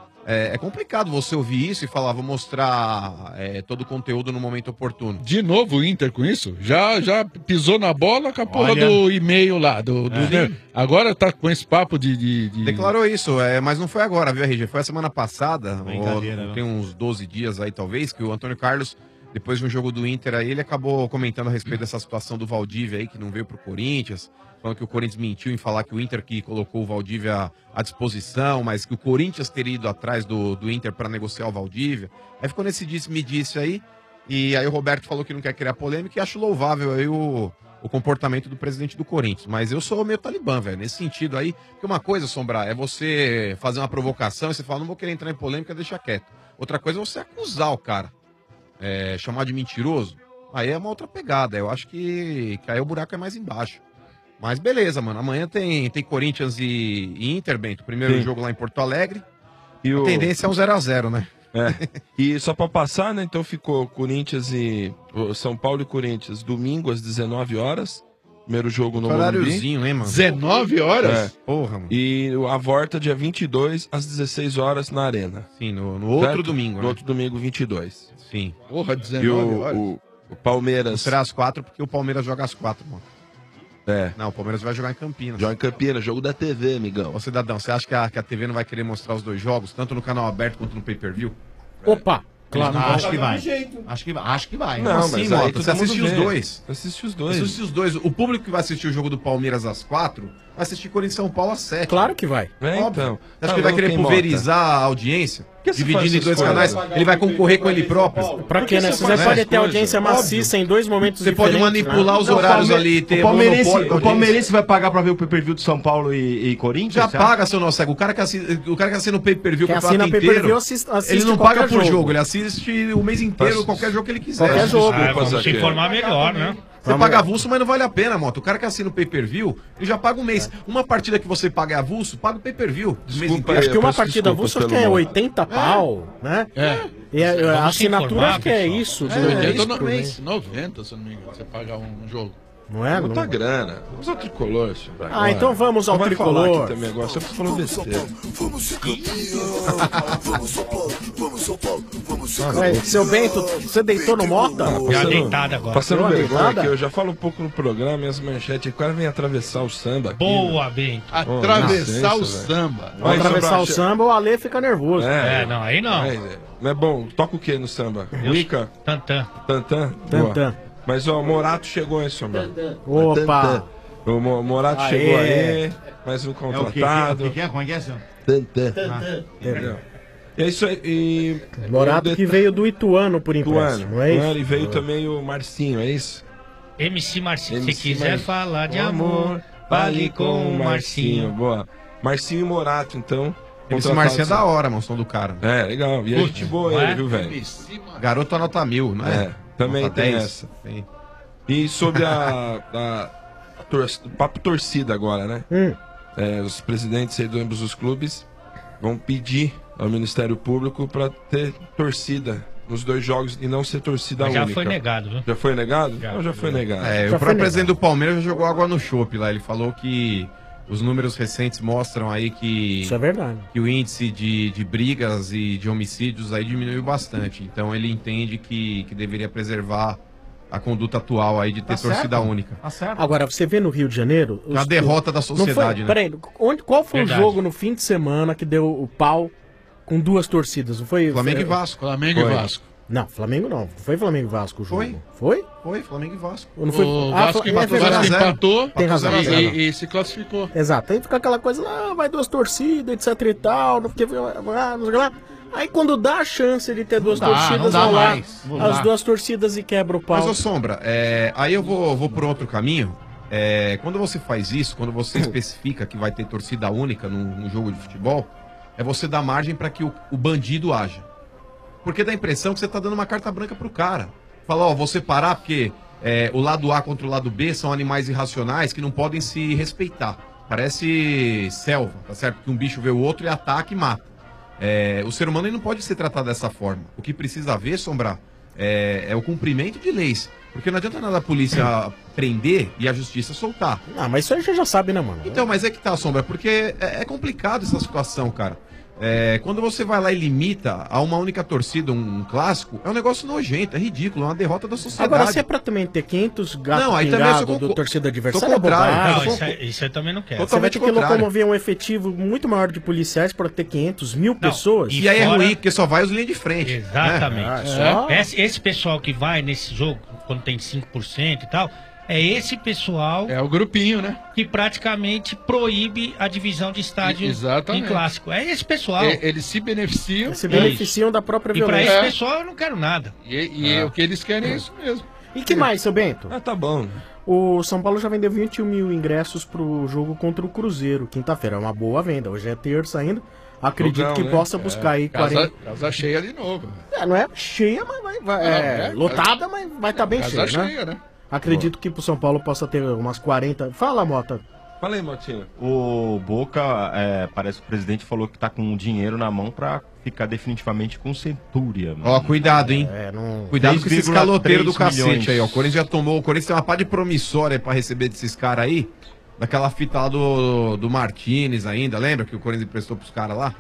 S8: É, é complicado você ouvir isso e falar, vou mostrar é, todo o conteúdo no momento oportuno.
S6: De novo o Inter com isso? Já, já pisou na bola com a porra
S8: Olha.
S6: do e-mail lá. Do, do-
S8: É.
S6: Agora tá com esse papo de. de- de-
S8: Declarou isso, é, mas não foi agora, viu, R G? Foi a semana passada,
S5: Brincadeira,
S8: ou,
S5: não.
S8: tem uns doze dias aí, talvez, que o Antônio Carlos, depois de um jogo do Inter aí, ele acabou comentando a respeito dessa situação do Valdívia aí, que não veio pro Corinthians, falando que o Corinthians mentiu em falar que o Inter que colocou o Valdívia à disposição, mas que o Corinthians teria ido atrás do, do Inter para negociar o Valdívia. Aí ficou nesse disse-me-disse aí, e aí o Roberto falou que não quer criar polêmica e acho louvável aí o, o comportamento do presidente do Corinthians. Mas eu sou meio talibã, velho, nesse sentido aí, porque uma coisa, Sombra, é você fazer uma provocação e você falar, não vou querer entrar em polêmica, deixa quieto. Outra coisa é você acusar o cara, é, chamar de mentiroso, aí é uma outra pegada. Eu acho que, que aí o buraco é mais embaixo. Mas beleza, mano. Amanhã tem, tem Corinthians e, e Inter, Bento. Primeiro
S9: Sim.
S8: jogo lá em Porto Alegre.
S9: E
S8: A
S9: o...
S8: tendência é um zero a zero, né?
S9: É. E só pra passar, né? Então ficou Corinthians e o São Paulo e Corinthians domingo às dezenove horas. Primeiro jogo no Morumbi.
S8: Horáriozinho, hein, mano?
S6: dezenove horas?
S9: É.
S8: Porra, mano.
S9: E a volta dia vinte e dois às dezesseis horas na Arena.
S8: Sim, no, no outro
S9: Certo?
S8: domingo,
S9: No
S8: né?
S9: outro domingo, vinte e dois.
S8: Sim.
S6: Porra,
S9: E
S6: dezenove
S9: o,
S6: horas.
S9: o, o Palmeiras.
S8: Não será às quatro, porque o Palmeiras joga às quatro, mano.
S9: É.
S8: Não, o Palmeiras vai jogar em Campinas.
S9: Joga em Campinas, jogo da T V, amigão.
S8: Ô, cidadão, você acha que a, que a T V não vai querer mostrar os dois jogos, tanto no canal aberto quanto no pay-per-view?
S3: Opa!
S5: Claro,
S8: Eles não
S5: acho
S8: vão-
S5: que vai. Acho que vai. Acho que vai.
S9: Não,
S8: assim,
S9: mas
S8: Mota?
S9: aí todo
S8: Você
S9: mundo
S8: assiste os
S9: vê.
S8: dois.
S9: Assiste os dois.
S8: Você assiste os dois. O público que vai assistir o jogo do Palmeiras às quatro vai assistir Corinthians e São Paulo às sete.
S3: Claro que vai.
S9: É,
S8: Óbvio.
S9: então.
S8: Você acha que ele vai querer
S9: Quem, Mota?
S8: pulverizar a audiência?
S9: que você
S8: Dividindo
S9: faz
S8: em dois
S9: essas
S8: canais?
S9: coisas?
S8: Ele vai concorrer com ele próprio?
S3: Pra quê, né?
S9: você
S3: Você
S9: faz
S3: pode
S9: essas
S3: ter
S9: coisas?
S3: audiência maciça em dois momentos
S8: Você pode
S3: diferentes,
S8: manipular
S3: né?
S8: os horários
S2: Palme-
S8: ali, ter
S2: o palmeirense,
S8: monopólio da
S2: o
S8: audiência.
S2: palmeirense vai pagar pra ver o pay-per-view de São Paulo e, e Corinthians?
S8: Já
S2: você
S8: paga, seu nosso cego. O cara que assina, o cara que assina o pay-per-view
S3: Quem
S8: o campeonato
S3: assina pay-per-view
S8: inteiro,
S3: assiste- assiste
S8: ele não
S3: qualquer
S8: paga por jogo.
S3: jogo.
S8: ele assiste o mês inteiro, qualquer jogo que ele quiser.
S3: Qualquer jogo.
S1: Ah, vamos
S9: Coisa
S1: se
S9: que-
S1: informar melhor, né?
S8: Você paga avulso, mas não vale a pena, moto. O cara que assina o pay-per-view, ele já paga um mês. Uma partida que você paga é avulso, paga o pay-per-view. o mês
S9: Desculpa
S8: inteiro.
S3: Acho que uma
S9: peço
S3: partida
S9: desculpas
S3: avulsa acho que
S9: pelo
S3: é
S9: modo.
S3: oitenta pau, né?
S6: É.
S3: E a, a
S1: Vamos se
S3: assinatura
S1: informar,
S3: acho que é
S1: pessoal.
S3: isso.
S6: É,
S3: de-
S6: eu tô
S3: isso
S6: no
S3: por mês.
S6: noventa, se eu não me engano, você pagar um jogo.
S3: Não é?
S9: Muita
S3: Não-
S9: grana. Vamos ao tricolor, senhor.
S3: Ah, então vamos ao
S9: Não vai falar
S3: tricolor.
S9: aqui também agora, você falou besteira.
S3: É, seu Bento, você deitou no Mota?
S1: Já deitado agora.
S9: Passando
S3: Deu uma
S9: vergonha
S3: deitada?
S9: aqui, eu já falo um pouco no programa, minhas manchetes, o cara vem atravessar o samba aqui.
S1: Boa, Bento.
S6: Atravessar o
S9: licença,
S6: samba.
S3: Vai
S9: Aí,
S3: atravessar
S9: Sombra,
S3: o samba, o Ale fica nervoso.
S9: É,
S1: É, não, aí não.
S9: É, é. Não é bom. Toca o que no samba? Wicca?
S1: Tantã.
S9: Tantã?
S3: Tantã.
S9: Boa. Mas ó, o Morato chegou, hein, Sombra?
S3: Opa!
S9: Tantã. O Mo- Morato
S3: Aê.
S9: chegou aí, mais um
S5: É o que? O
S9: contratado.
S5: que, que é? Como é que é, senhor?
S9: Tantã. Entendeu? E é isso aí. E...
S3: Morato
S9: o
S3: que veio do Ituano por
S9: Ituano.
S3: empréstimo, não é
S9: Ituano,
S3: isso?
S9: E veio também o Marcinho, é isso?
S1: M C Marcinho.
S9: M C
S1: Se quiser
S9: Marcinho.
S1: falar de
S9: Com
S1: amor, fale com o Marcinho.
S9: Boa. Marcinho e Morato, então.
S8: Esse
S9: contratados.
S8: Marcinho é da hora, mano, som do cara.
S9: É, legal. E a gente boa
S1: não
S9: ele,
S1: é?
S9: viu, velho?
S6: M C Mar-
S8: Garoto anota mil,
S9: É,
S8: né?
S9: também
S8: Nota
S9: tem
S8: dez.
S9: essa.
S8: Tem.
S9: E sobre a, a, a tor papo torcida agora, né?
S3: Hum.
S9: É, os presidentes aí de ambos os clubes vão pedir ao Ministério Público para ter torcida nos dois jogos e não ser torcida
S1: Mas já
S9: única.
S1: foi negado, viu?
S9: Já foi negado?
S1: Já.
S9: Não, já foi negado.
S8: É,
S3: Já
S8: o
S3: foi
S8: próprio
S3: negado.
S8: presidente do Palmeiras já jogou água no chope lá. Ele falou que os números recentes mostram aí que,
S3: Isso é verdade.
S8: que o índice de, de brigas e de homicídios aí diminuiu bastante. Então ele entende que, que deveria preservar a conduta atual aí de ter
S5: Tá
S8: torcida
S5: certo.
S8: única.
S5: Tá certo.
S3: Agora, você vê no Rio de Janeiro...
S8: A
S3: os-
S8: derrota da
S3: Não foi,
S8: sociedade, né?
S3: peraí, onde, qual foi
S1: Verdade.
S3: o jogo no fim de semana que deu o pau com duas torcidas? Não foi...
S8: Flamengo e
S3: foi-
S8: Vasco.
S6: Flamengo
S8: Foi.
S6: e Vasco.
S3: Não, Flamengo não. Não foi Flamengo e Vasco o jogo.
S8: Foi.
S3: Foi?
S8: Foi, Flamengo e Vasco.
S3: Ou não foi?
S6: O
S3: Ah,
S6: Vasco,
S3: Fla-
S6: empatou,
S3: é
S6: o Vasco
S3: verdade.
S6: empatou
S3: Tem razão,
S6: e,
S3: tem razão.
S6: e- e se classificou.
S3: Exato. Aí fica aquela coisa lá, ah, vai duas torcidas, etc e tal, não porque ah, não sei o que lá. Aí quando dá a chance de ter duas
S5: dá,
S3: torcidas,
S5: não dá
S3: vão lá,
S5: mais. Não
S3: as
S5: dá.
S3: duas torcidas e quebra o pau.
S8: Mas, ô Sombra, é, aí eu vou, vou por outro caminho. É, quando você faz isso, quando você especifica que vai ter torcida única num, num jogo de futebol, é você dar margem para que o, o bandido haja. Porque dá a impressão que você tá dando uma carta branca pro cara. Fala, ó, vou separar porque é, o lado A contra o lado B são animais irracionais que não podem se respeitar. Parece selva, tá certo? Que um bicho vê o outro e ataca e mata. É, o ser humano ele não pode ser tratado dessa forma. O que precisa haver, Sombra, é, é o cumprimento de leis. Porque não adianta nada a polícia prender e a justiça soltar.
S3: Ah, mas isso aí você já sabe, né, mano?
S8: Então, mas é que tá, Sombra, porque é, é complicado essa situação, cara. É, quando você vai lá e limita a uma única torcida, um, um clássico, é um negócio nojento, é ridículo, é uma derrota da sociedade.
S3: Agora, se é pra também ter quinhentos gatos
S8: Não, aí também eu sou
S3: pingados do
S8: concor-
S3: torcida adversária,
S8: sou
S3: é
S8: contrário.
S3: bobagem.
S1: Não,
S8: sou
S1: isso,
S8: co-
S1: aí- isso eu também não quero.
S3: Você vai ter que
S8: contrário.
S3: locomover um efetivo muito maior de policiais para ter quinhentos mil
S1: Não,
S3: pessoas.
S8: E aí é
S1: fora-
S8: ruim, porque só vai os linhas de frente.
S1: Exatamente.
S3: Ah, só-
S1: É. Esse, esse pessoal que vai nesse jogo, quando tem cinco por cento e tal, é esse pessoal
S6: É o grupinho, né?
S1: que praticamente proíbe a divisão de estádio
S6: E- exatamente.
S1: em clássico. É esse pessoal.
S6: E- Eles se beneficiam.
S3: Se beneficiam da própria
S1: E pra
S3: violência.
S1: esse
S6: É.
S1: pessoal eu não quero nada.
S6: E, e o que eles querem é isso mesmo.
S3: E que mais, seu Bento?
S9: Ah, tá bom.
S3: O São Paulo já vendeu vinte e um mil ingressos pro jogo contra o Cruzeiro, quinta-feira. É uma boa venda. Hoje é terça ainda. Acredito
S9: Jogão,
S3: que
S9: né?
S3: possa buscar aí
S6: Casa,
S3: quarenta.
S6: casa cheia de novo.
S3: É, não é cheia, mas vai. vai-
S6: Não,
S3: é,
S6: é,
S3: lotada, mas vai estar bem
S6: Casa
S3: cheia, né?
S6: cheia, né?
S3: Acredito que pro São Paulo possa ter umas quarenta. Fala, Mota.
S9: Fala aí, Motinha.
S2: O Boca, é, parece que o presidente falou que tá com dinheiro na mão pra ficar definitivamente com Centúria. mano.
S8: Ó, cuidado, hein?
S3: É, não.
S8: Cuidado com esses caloteiros do
S2: três
S8: cacete
S2: milhões.
S8: aí, ó. O Corinthians já tomou. O Corinthians tem uma pá de promissória aí pra receber desses caras aí. Daquela fita lá do, do Martinez ainda, lembra que o Corinthians emprestou pros caras lá?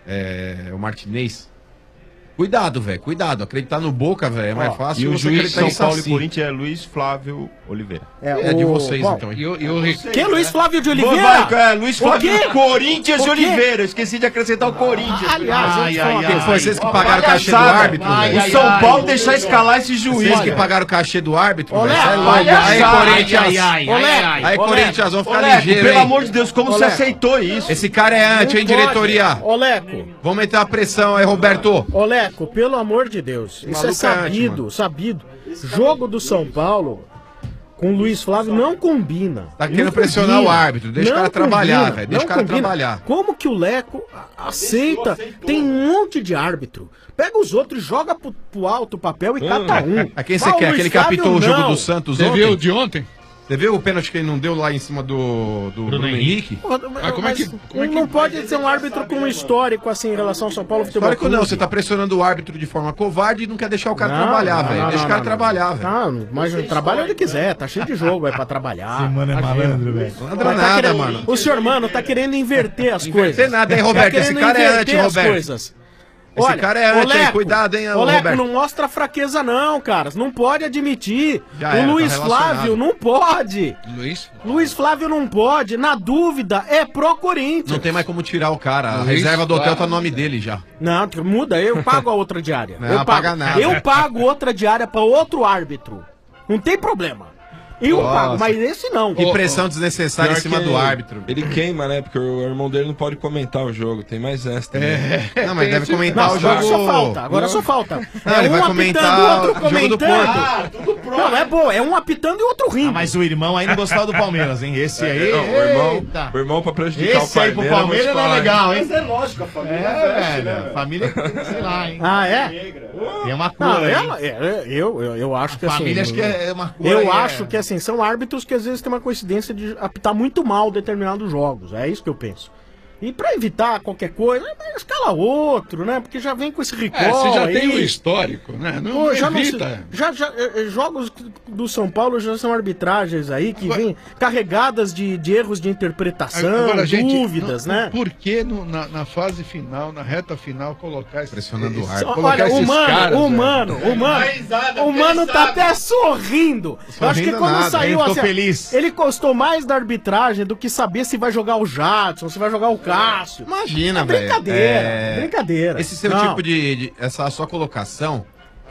S8: É. O Martinez. Cuidado, velho, cuidado. Acreditar no Boca, velho, é mais
S3: Ó,
S8: fácil
S2: E o
S8: você
S2: juiz de
S8: acreditar em
S2: São Paulo e
S8: Saci.
S2: Corinthians é Luiz Flávio Oliveira.
S8: É de
S3: o-
S8: vocês,
S3: qual?
S8: então. hein?
S6: E o, e o Ric-
S3: Quem é Luiz Flávio de
S2: Vai,
S3: Oliveira?
S2: é, Luiz
S3: O
S2: Flávio
S3: quê?
S2: Corinthians
S3: O
S2: e
S3: quê?
S2: Oliveira. Eu esqueci de acrescentar o Corinthians.
S3: Aliás,
S2: Ai,
S3: antes de
S2: ai,
S3: falar-
S2: ai.
S8: Quem foi vocês que pagaram o cachê do
S2: Palhaçada.
S8: árbitro?
S2: Ai,
S8: velho?
S2: ai, o São Paulo deixar escalar esse juiz.
S8: Vocês que pagaram o cachê do árbitro?
S3: Olé,
S8: velho? Cê é louco.
S3: palhaçada.
S8: Aí, Corinthians.
S2: Ai, ai,
S3: Olé,
S2: ai, ai.
S8: Aí,
S3: Olé,
S8: Corinthians, vão ficar
S2: Oleco,
S8: ligeiros,
S2: pelo
S8: hein?
S2: amor de Deus, como você
S3: Oleco.
S2: aceitou isso?
S8: Esse cara é anti, hein,
S3: Não pode.
S8: diretoria?
S3: Oleco,
S8: Vamos meter a pressão aí, Roberto.
S3: Oleco, pelo amor de Deus. Isso é
S8: maluco é
S3: sabido,
S8: anti,
S3: sabido. Jogo do São Paulo com o Luiz Flávio não combina.
S8: Tá querendo
S3: Não
S8: pressionar
S3: combina.
S8: o árbitro, deixa o
S3: Não
S8: cara trabalhar,
S3: combina,
S8: velho, deixa
S3: não
S8: o cara
S3: combina.
S8: trabalhar.
S3: Como que o Leco a- aceita? Tem um monte de árbitro. Pega os outros, joga pro, pro alto o papel e cata um.
S8: A quem você
S3: Ah, o
S8: quer?
S3: Luiz
S8: Aquele que
S3: Flávio,
S8: apitou o jogo
S3: não.
S8: do Santos
S6: Você viu o
S8: ontem?
S6: de ontem?
S8: Você viu o pênalti que ele não deu lá em cima do, do Bruno, Henrique?
S3: Porra,
S6: Mas como é que- como é que-
S3: não pode ser um árbitro com um histórico assim em relação ao São Paulo Futebol
S8: Histórico não,
S3: Clube.
S8: você tá pressionando o árbitro de forma covarde e não quer deixar o cara
S3: Não,
S8: trabalhar,
S3: não,
S8: velho.
S3: não,
S8: Deixa o
S3: não,
S8: cara
S3: não,
S8: trabalhar, velho.
S3: Tá, mas trabalha onde quiser, tá cheio de jogo aí pra trabalhar.
S7: Mano, é malandro, velho.
S8: Não anda
S3: Mas tá
S8: nada,
S3: querendo-
S8: mano.
S3: O senhor, mano, tá querendo inverter as
S8: Inverter
S3: coisas.
S8: nada, hein,
S3: Tá
S8: Roberto? Esse
S3: querendo
S8: cara é
S3: inverter
S8: anti,
S3: as
S8: Roberto.
S3: coisas.
S8: Esse cara é anti, hein? Cuidado, hein, ô,
S3: Ô, Leco,
S8: Roberto.
S3: não mostra fraqueza não, cara. Não pode admitir.
S8: Já
S3: o
S8: era, tá
S3: Luiz
S8: relacionado.
S3: Flávio não pode.
S6: Luiz?
S3: Luiz Flávio não pode. Na dúvida, é pro Corinthians.
S8: Não tem mais como tirar o cara. A
S6: Luiz
S8: reserva do hotel
S6: Flávio.
S8: tá no nome dele já.
S3: Não, muda, eu pago a outra diária.
S8: Não,
S3: eu pago,
S8: paga nada.
S3: Eu pago outra diária pra outro árbitro. Não tem problema. Eu
S8: Nossa.
S3: pago, mas esse não.
S8: Que pressão desnecessária em
S9: Pior
S8: cima
S9: que
S8: do árbitro.
S9: Ele queima, né? Porque o irmão dele não pode comentar o jogo. Tem mais essa também.
S8: É. Não, mas deve comentar
S3: Não,
S8: o
S3: agora
S8: jogo.
S3: só falta, agora só falta.
S8: Não,
S3: é
S8: ele
S3: um
S8: vai
S3: apitando
S8: comentar
S3: e outro
S8: o jogo do
S3: comentando.
S8: Porto.
S3: Não, é boa, é um apitando e outro rindo.
S5: Ah, mas o irmão aí não gostava do Palmeiras, hein? Esse aí.
S9: Não, o irmão,
S5: eita.
S9: o irmão pra prejudicar
S5: Esse
S9: o pai
S5: aí pro
S9: dele, eu vou
S5: Palmeiras
S9: te
S5: não é
S9: falar,
S5: legal, hein?
S3: é lógico, a família
S5: É, velho. Família, sei lá, hein?
S3: Ah, é?
S5: Tem uma
S3: Não,
S5: cor.
S3: ela, é, eu, eu, eu acho que assim.
S5: Família acho que é uma cor.
S3: Eu
S5: aí,
S3: acho
S5: é.
S3: que assim, são árbitros que às vezes tem uma coincidência de apitar muito mal determinados jogos. É isso que eu penso. E pra evitar qualquer coisa, é, escala outro, né? Porque já vem com esse recall
S6: É, você já
S3: aí.
S6: tem o histórico, né? Não,
S3: Pô,
S6: não
S3: já não se-
S6: evita.
S3: já, já, eh, eh, jogos do São Paulo já são arbitragens aí que vêm carregadas de, de erros de interpretação,
S6: Agora, gente,
S3: dúvidas,
S6: não-
S3: né?
S6: Por que no- na, na fase final, na reta final, colocar esse,
S8: Pressionando o
S6: esse-
S8: árbitro.
S6: colocar
S3: Olha, o
S6: esses
S3: mano,
S6: caras,
S3: o
S6: velho?
S3: mano, o mano, o mano tá até sorrindo. Eu acho que
S8: Sorrindo
S3: quando
S8: nada,
S3: saiu
S5: ele ficou
S3: assim,
S5: feliz.
S3: ele gostou mais da arbitragem do que saber se vai jogar o Jadson, se vai jogar o Cássio.
S8: Imagina,
S3: É
S8: velho.
S3: brincadeira, brincadeira.
S8: Esse seu
S3: Não.
S8: tipo de, de- Essa sua colocação.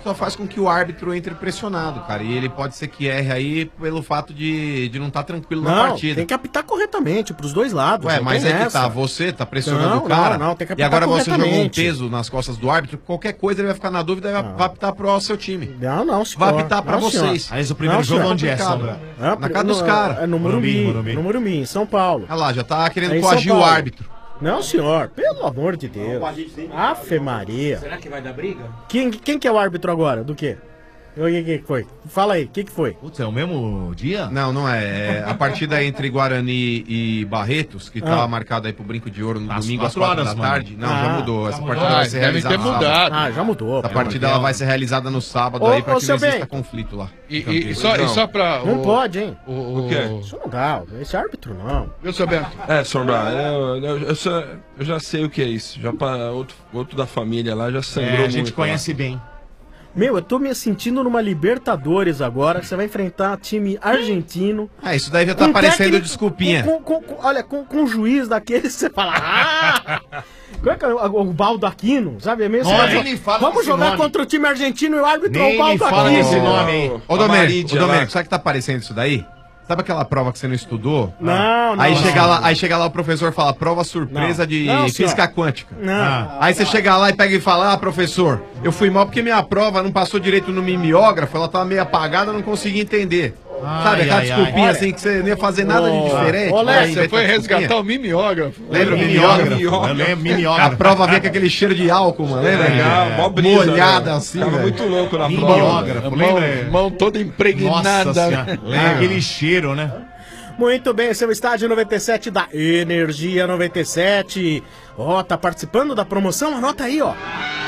S8: só faz com que o árbitro entre pressionado, cara. E ele pode ser que erre aí pelo fato de, de não estar tranquilo na
S3: Não,
S8: partida.
S3: tem que apitar corretamente pros dois lados.
S8: Ué,
S3: não
S8: mas
S3: tem
S8: é que
S3: essa.
S8: tá, você tá pressionando
S3: Não,
S8: o cara.
S3: não, não, tem que
S8: e
S3: apitar
S8: agora você jogou um
S3: corretamente.
S8: peso nas costas do árbitro, qualquer coisa ele vai ficar na dúvida e vai, vai apitar pro seu time.
S3: Não, não, senhor.
S8: Vai apitar pra
S3: Não,
S8: vocês.
S3: senhor. Aliás, o primeiro
S8: Não,
S3: jogo
S8: senhor,
S3: onde é,
S8: complicado.
S3: Sombra?
S8: Na casa dos
S3: no-
S8: caras.
S3: É no Morumbi, no Morumbi, em São Paulo.
S8: Olha lá, já tá querendo
S3: É em
S8: coagir
S3: São
S8: o
S3: Paulo.
S8: árbitro.
S3: Não, senhor, pelo amor de Deus. Afe Maria.
S1: Será que vai dar briga?
S3: Quem, quem que é o árbitro agora? Do quê? O que, que foi? Fala aí, o que, que foi?
S5: Putz, é o mesmo dia?
S8: Não, não é. É a partida entre Guarani e Barretos, que tava
S3: Ah.
S8: marcada aí pro Brinco de Ouro no
S5: Às
S8: domingo às
S5: quatro
S8: quatro
S5: horas,
S8: da
S5: mano.
S8: tarde. Não,
S3: Ah,
S8: já mudou.
S3: já
S8: Essa
S3: mudou.
S8: partida vai
S3: Ah,
S8: ser
S3: deve
S8: realizada
S3: ter
S8: no
S3: mudado.
S8: sábado.
S3: Ah, já mudou.
S8: A
S3: pelo
S8: partida
S3: amor
S8: ela
S3: de
S8: vai
S3: Deus.
S8: ser realizada no sábado
S3: Ô,
S8: aí pra
S3: ô,
S8: que
S3: seu
S8: não exista
S3: bem.
S8: conflito lá.
S6: E,
S8: Campeão.
S6: e- e só, e só pra.
S3: Não
S6: o-
S3: pode, hein?
S6: O, o,
S9: O quê?
S3: Isso não dá, esse árbitro não.
S6: Viu, seu Bento?
S9: É, Sombra, eu, eu, eu, só- eu já sei o que é isso. Já pra outro, outro da família lá já sangrou
S5: É, a gente
S9: muito
S5: conhece
S9: lá.
S5: bem.
S3: Meu, eu tô me sentindo numa Libertadores agora. Você vai enfrentar time argentino.
S8: Ah, isso daí já tá
S3: Com
S8: parecendo
S3: técnico-
S8: desculpinha.
S3: com- com- com- olha, com, com um juiz daqueles que você fala. Ah! Como é que é o, o Baldo Aquino? Sabe? É meio
S5: Nossa,
S3: assim,
S5: nem me fala
S3: vamos
S5: desse
S3: jogar
S5: nome.
S3: contra o time argentino e o árbitro é
S5: Nem
S3: o Baldo
S5: me fala
S3: Aquino.
S5: desse nome aí.
S8: Ô, Domênico,
S9: Amarídia
S8: ô, Domênico,
S9: lá.
S8: sabe que tá parecendo isso daí? Sabe aquela prova que você não estudou?
S3: Não, não.
S8: Aí
S3: não.
S8: chega lá, aí chega lá o professor fala prova surpresa
S3: Não.
S8: de
S3: Não,
S8: física
S3: senhor.
S8: quântica.
S3: Não.
S5: Ah.
S8: Aí você chega lá e pega e fala: "Ah, professor, eu fui mal porque minha prova não passou direito no mimeógrafo, ela tava meio apagada, eu não consegui entender".
S5: Ai,
S8: Sabe, aquela
S5: ai,
S8: desculpinha
S5: ai.
S8: assim que você não ia fazer nada de
S3: Ô,
S8: diferente.
S3: ô,
S8: né?
S3: Léo,
S8: Aí
S6: Você
S8: inventa
S6: foi
S8: desculpinha.
S6: resgatar o mimeógrafo.
S8: Lembra o
S5: Mimeógrafo.
S8: mimeógrafo?
S5: Eu lembro,
S8: A
S5: mimeógrafo.
S8: prova vinha com aquele cheiro de álcool, mano. Lembra?
S9: Legal, mó brisa,
S8: Molhada
S9: né?
S8: assim,
S9: Tava
S8: velho.
S9: muito louco na prova.
S5: Mimeógrafo,
S6: Mão,
S5: lembra?
S6: mão toda impregnada.
S5: Nossa senhora. Lembra aquele cheiro, né?
S3: Muito bem, seu estádio noventa e sete da Energia noventa e sete. Ó, tá participando da promoção? Anota aí, ó.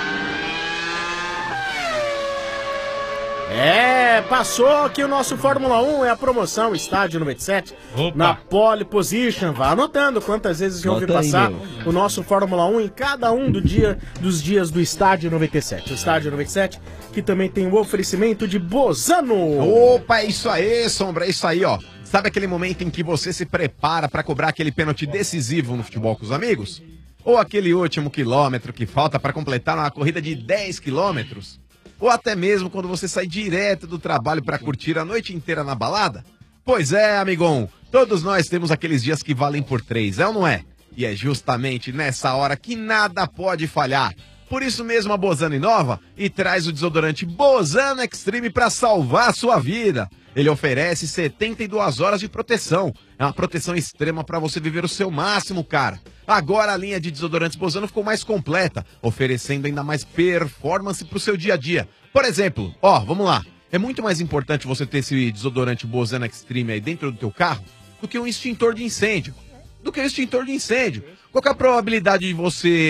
S3: É, passou aqui o nosso Fórmula um, é a promoção Estádio noventa e sete,
S1: Opa.
S3: na pole position. Vá anotando quantas vezes eu ouvi
S2: Anota aí,
S3: passar
S2: meu.
S3: o nosso Fórmula um em cada um do dia, dos dias do Estádio noventa e sete. O Estádio noventa e sete, que também tem o oferecimento de Bozano.
S8: Opa, é isso aí, Sombra, é isso aí, ó. Sabe aquele momento em que você se prepara pra cobrar aquele pênalti decisivo no futebol com os amigos? Ou aquele último quilômetro que falta pra completar uma corrida de dez quilômetros? Ou até mesmo quando você sai direto do trabalho pra curtir a noite inteira na balada? Pois é, amigão, todos nós temos aqueles dias que valem por três, é ou não é? E é justamente nessa hora que nada pode falhar. Por isso mesmo a Bozano inova e traz o desodorante Bozano Extreme para salvar a sua vida. Ele oferece setenta e duas horas de proteção. É uma proteção extrema para você viver o seu máximo, cara. Agora a linha de desodorantes Bozano ficou mais completa, oferecendo ainda mais performance para o seu dia a dia. Por exemplo, ó, vamos lá. É muito mais importante você ter esse desodorante Bozano Extreme aí dentro do teu carro do que um extintor de incêndio. Do que um extintor de incêndio. Qual que é a probabilidade de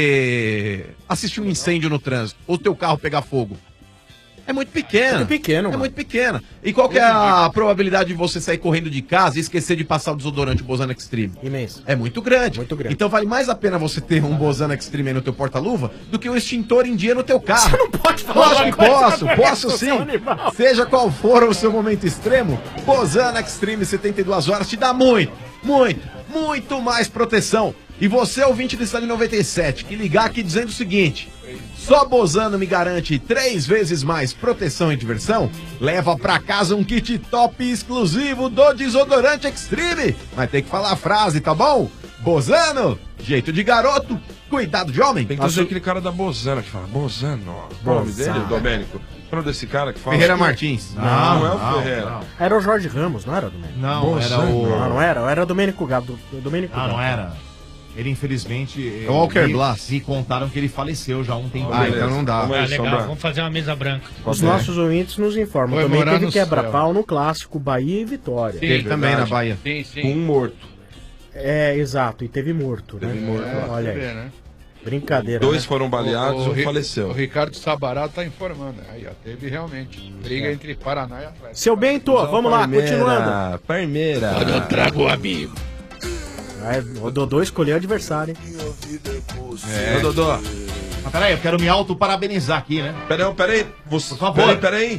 S8: você assistir um incêndio no trânsito ou teu carro pegar fogo? É muito pequena.
S3: Muito pequeno,
S8: É
S3: mano.
S8: muito pequena. E qual que é a probabilidade de você sair correndo de casa e esquecer de passar o desodorante Bozano Extreme?
S3: Imenso.
S8: É muito grande.
S3: Muito grande.
S8: Então vale mais a pena você ter um Bozano Extreme aí no teu porta-luva do que um extintor em dia no teu carro.
S3: Você não pode falar
S8: Lógico que
S3: uma coisa
S8: posso,
S3: dessa,
S8: posso sim.
S3: seu animal.
S8: Seja qual for o seu momento extremo, Bozano Extreme setenta e duas horas te dá muito, muito, muito mais proteção. E você, ouvinte do Estádio noventa e sete, que ligar aqui dizendo o seguinte: só Bozano me garante três vezes mais proteção e diversão, leva pra casa um kit top exclusivo do desodorante Extreme. Mas tem que falar a frase, tá bom? Bozano, jeito de garoto, cuidado de homem.
S9: Tem que fazer aquele cara da Bozano que fala, Bozano, ó. Qual é o nome dele, Domênico? Qual é o desse cara que fala?
S8: Ferreira
S9: Acho que-
S8: Martins.
S9: Não, não, é o Ferreira.
S3: Era o Jorge Ramos, não era o Domênico?
S5: Não,
S9: Bozano.
S5: era o...
S3: Não, não era. Era o Domênico Gado. O Domênico
S5: Ah,
S3: Gado.
S5: não era. Ele, infelizmente...
S8: É o Walker
S5: me-
S8: Blas.
S5: Me contaram que ele faleceu já há um tempo.
S8: Ah,
S9: Beleza.
S8: então não dá.
S9: Vamos
S1: Ah,
S9: aí,
S1: legal,
S9: Sombra.
S1: vamos fazer uma mesa branca.
S3: Os nossos ouvintes nos informam.
S6: Vai
S3: Também
S6: morar
S3: teve
S6: no
S3: quebra-pau no clássico Bahia e Vitória.
S6: Sim,
S8: Teve também na
S9: verdade.
S8: Bahia.
S6: Sim, sim.
S9: Com um morto.
S3: É, exato. E teve morto, né?
S9: Teve morto.
S3: É, olha
S6: Você
S3: aí.
S6: vê, né?
S3: Brincadeira.
S9: Dois
S3: né?
S9: foram baleados e um
S6: Ri-
S9: faleceu.
S6: O Ricardo Sabará tá informando. Aí, ó, teve realmente briga entre Paraná e Atlético.
S3: Seu Bento, vamos lá, continuando.
S9: Parmeira.
S6: Eu trago o amigo.
S3: Aí, o Dodô escolheu o adversário, hein?
S9: É. Ô, Dodô.
S5: Mas peraí, eu quero me auto-parabenizar aqui, né?
S9: Peraí, peraí. Você...
S5: Por favor.
S9: Peraí, peraí.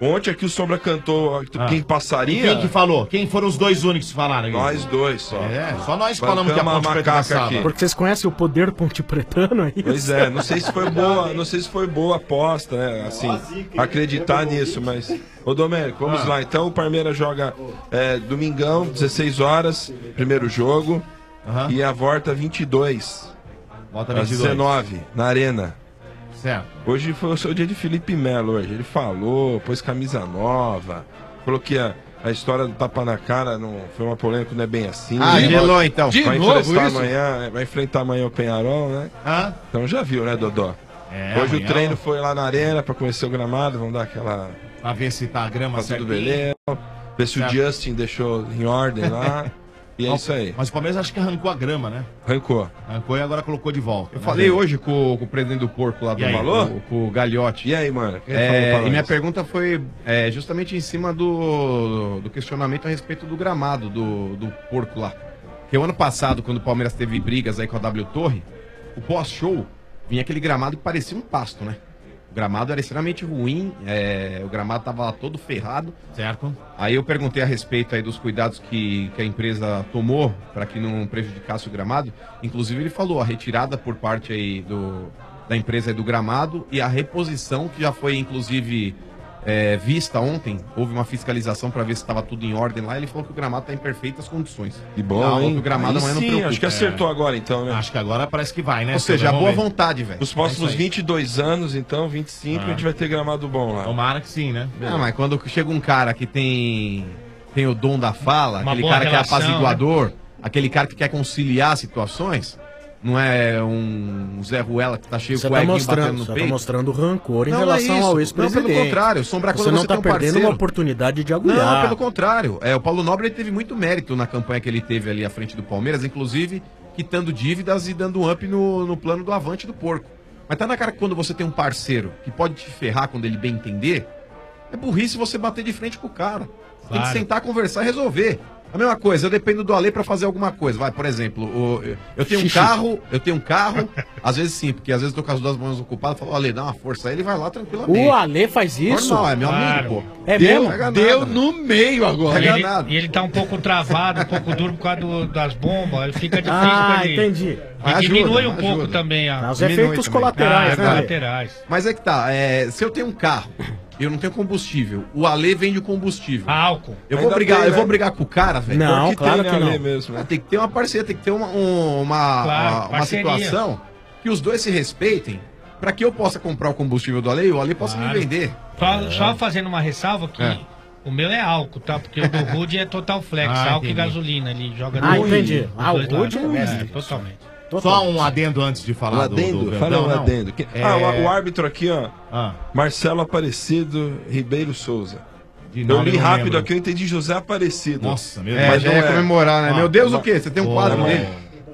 S9: Ontem aqui o Sombra cantou
S5: Ah.
S9: quem
S5: E
S9: passaria.
S5: quem que falou? Quem foram os dois únicos que falaram aqui?
S9: Nós dois só.
S5: É, só nós falamos que a
S9: Bancamos
S5: Ponte Preta
S9: macaca
S5: passava.
S9: aqui.
S3: Porque vocês conhecem o poder pontepretano, é isso?
S9: Pois é, não sei se foi boa, não sei se foi boa a aposta, né? Assim, acreditar nisso, mas. Ô Domênico, vamos
S5: Ah.
S9: lá. Então o Palmeiras joga é, domingão, dezesseis horas, primeiro jogo.
S5: Aham.
S9: E a volta vinte e dois.
S5: Volta
S9: Às
S5: vinte e dois.
S9: dezenove, na Arena.
S5: Certo.
S9: Hoje foi o seu dia de Felipe Melo hoje. Ele falou, pôs camisa nova, falou que a, a história do tapa na cara não foi uma polêmica, não é bem assim.
S8: Ah,
S9: Ele
S8: gelou,
S9: vai-
S8: então.
S6: De
S9: Vai
S6: novo
S9: enfrentar
S6: isso?
S9: amanhã, vai enfrentar amanhã o Penharol, né?
S5: Ah,
S9: Então já viu, né, Dodó?
S5: é,
S9: Hoje
S5: amanhã,
S9: o treino foi lá na arena pra conhecer o gramado, vamos dar aquela.
S5: Pra ver se tá a grama
S9: Tá tudo
S5: certinho.
S9: beleza. Ver se o
S5: Certo.
S9: Justin deixou em ordem lá. E é isso aí.
S5: Mas o Palmeiras acho que arrancou a grama, né?
S9: Arrancou.
S5: Arrancou e agora colocou de volta.
S8: Eu
S5: né?
S8: falei hoje com, com o presidente do Porco lá do
S5: E aí?
S8: Falou? Com, com o Gagliotti.
S9: E aí, mano? Quem
S8: É,
S9: falou pra
S8: e minha
S9: nós?
S8: pergunta foi é, justamente em cima do, do questionamento a respeito do gramado do, do Porco lá. Porque o ano passado, quando o Palmeiras teve brigas aí com a W Torre, o pós-show vinha aquele gramado que parecia um pasto, né? O gramado era extremamente ruim, é, o gramado tava todo ferrado.
S5: Certo.
S8: Aí eu perguntei a respeito aí dos cuidados que, que a empresa tomou para que não prejudicasse o gramado. Inclusive ele falou a retirada por parte aí do, da empresa aí do gramado e a reposição que já foi inclusive é, vista ontem. Houve uma fiscalização para ver se estava tudo em ordem lá. Ele falou que o gramado está em perfeitas condições.
S9: Que bom,
S8: Não,
S9: hein?
S8: que o gramado
S9: Aí
S8: amanhã não
S9: sim,
S8: preocupa.
S9: acho que acertou agora então, né?
S5: Acho que agora parece que vai, né?
S8: Ou seja, a
S5: Vamos
S8: boa
S5: ver.
S8: vontade, velho.
S9: Os próximos
S5: É isso aí.
S9: vinte e dois anos, então, vinte e cinco,
S5: Ah.
S9: a gente vai ter gramado bom lá.
S5: Tomara que sim, né?
S8: Ah, mas quando chega um cara que tem, tem o dom da fala,
S1: Uma
S8: aquele
S1: boa
S8: cara
S1: relação,
S8: que é apaziguador, aquele cara que quer conciliar situações, não é um Zé Ruela que tá cheio
S3: Você
S8: com o
S3: tá
S8: eguinho
S3: mostrando,
S8: batendo no
S3: você tá
S8: peito.
S3: mostrando rancor em
S8: Não,
S3: relação
S8: é isso.
S3: ao
S8: Não,
S3: ex-presidente.
S8: pelo contrário, Sombra, quando
S3: Você não
S8: você
S3: tá
S8: tem um
S3: perdendo
S8: parceiro-
S3: uma oportunidade de agulhar.
S8: Não, pelo contrário. É, o Paulo Nobre ele teve muito mérito na campanha que ele teve ali à frente do Palmeiras, inclusive quitando dívidas e dando um up no, no plano do Avante do Porco. Mas tá na cara que quando você tem um parceiro que pode te ferrar quando ele bem entender, é burrice você bater de frente com o cara. Tem que
S1: Claro.
S8: sentar, conversar e resolver. A mesma coisa, eu dependo do Ale pra fazer alguma coisa. Vai, por exemplo, o- eu tenho um
S3: Xixi.
S8: carro, eu tenho um carro, às vezes sim, porque às vezes eu tô com as duas mãos ocupadas, eu falo, Ale, dá uma força aí, ele vai lá tranquilamente.
S3: O Ale faz isso?
S8: Normal, é meu
S1: Claro.
S8: amigo, pô.
S3: É
S6: Deu,
S3: mesmo?
S8: Pega
S6: deu
S8: nada,
S6: no meio agora.
S1: E
S8: Pega
S1: ele,
S8: nada.
S1: e ele tá um pouco travado, um pouco duro por causa do- das bombas. Ele fica difícil
S3: Ah,
S1: pra ele.
S3: entendi.
S1: E
S8: Mas
S1: diminui
S8: ajuda,
S1: um pouco
S8: ajuda.
S1: também a,
S3: Os
S8: Diminui
S3: efeitos
S8: também.
S3: colaterais,
S1: ah,
S3: né? Ale?
S1: laterais.
S8: Mas é que tá, é, se eu tenho um carro, eu não tenho combustível, o Ale vende o combustível.
S1: Álcool.
S8: Eu vou
S9: Ainda
S8: brigar,
S9: tem,
S8: eu vou
S9: né?
S8: brigar com o cara, velho.
S3: Não,
S9: Porque
S3: claro
S9: tem,
S3: que
S9: né, Ale,
S3: não.
S9: mesmo, né?
S8: Tem que ter uma parceria, tem que ter uma, um- uma,
S1: Claro,
S8: uma
S1: parceria.
S8: situação que os dois se respeitem pra que eu possa comprar o combustível do Ale e o Ale possa
S1: Claro.
S8: me vender.
S1: Só, só fazendo uma ressalva que
S8: É.
S1: o meu é álcool, tá? Porque o do Rude é total flex,
S5: Ah,
S1: álcool e
S5: entendi.
S1: gasolina. Ele joga
S3: Ah,
S1: no-
S3: entendi.
S1: nos
S3: Ah, o
S1: dois
S3: Rude
S1: lados.
S3: é mestre.
S1: totalmente.
S5: Só um adendo antes de
S9: Um
S5: falar do, do
S9: adendo?
S5: Verdão,
S9: Fala um
S5: não.
S9: adendo. Que-
S5: É,
S9: Ah, o, o árbitro aqui, ó.
S5: ah,
S9: Marcelo Aparecido Ribeiro Souza.
S5: de
S9: Eu
S5: nome
S9: li
S5: não
S9: rápido
S5: lembro.
S9: aqui, eu entendi José Aparecido.
S5: Nossa, meu
S8: É,
S9: Mas
S8: já
S9: não
S8: ia
S9: é.
S8: comemorar, né?
S5: Ó,
S8: Meu Deus,
S5: ó,
S8: o quê? Você tem um
S5: ó,
S8: quadro
S5: ó,
S8: dele?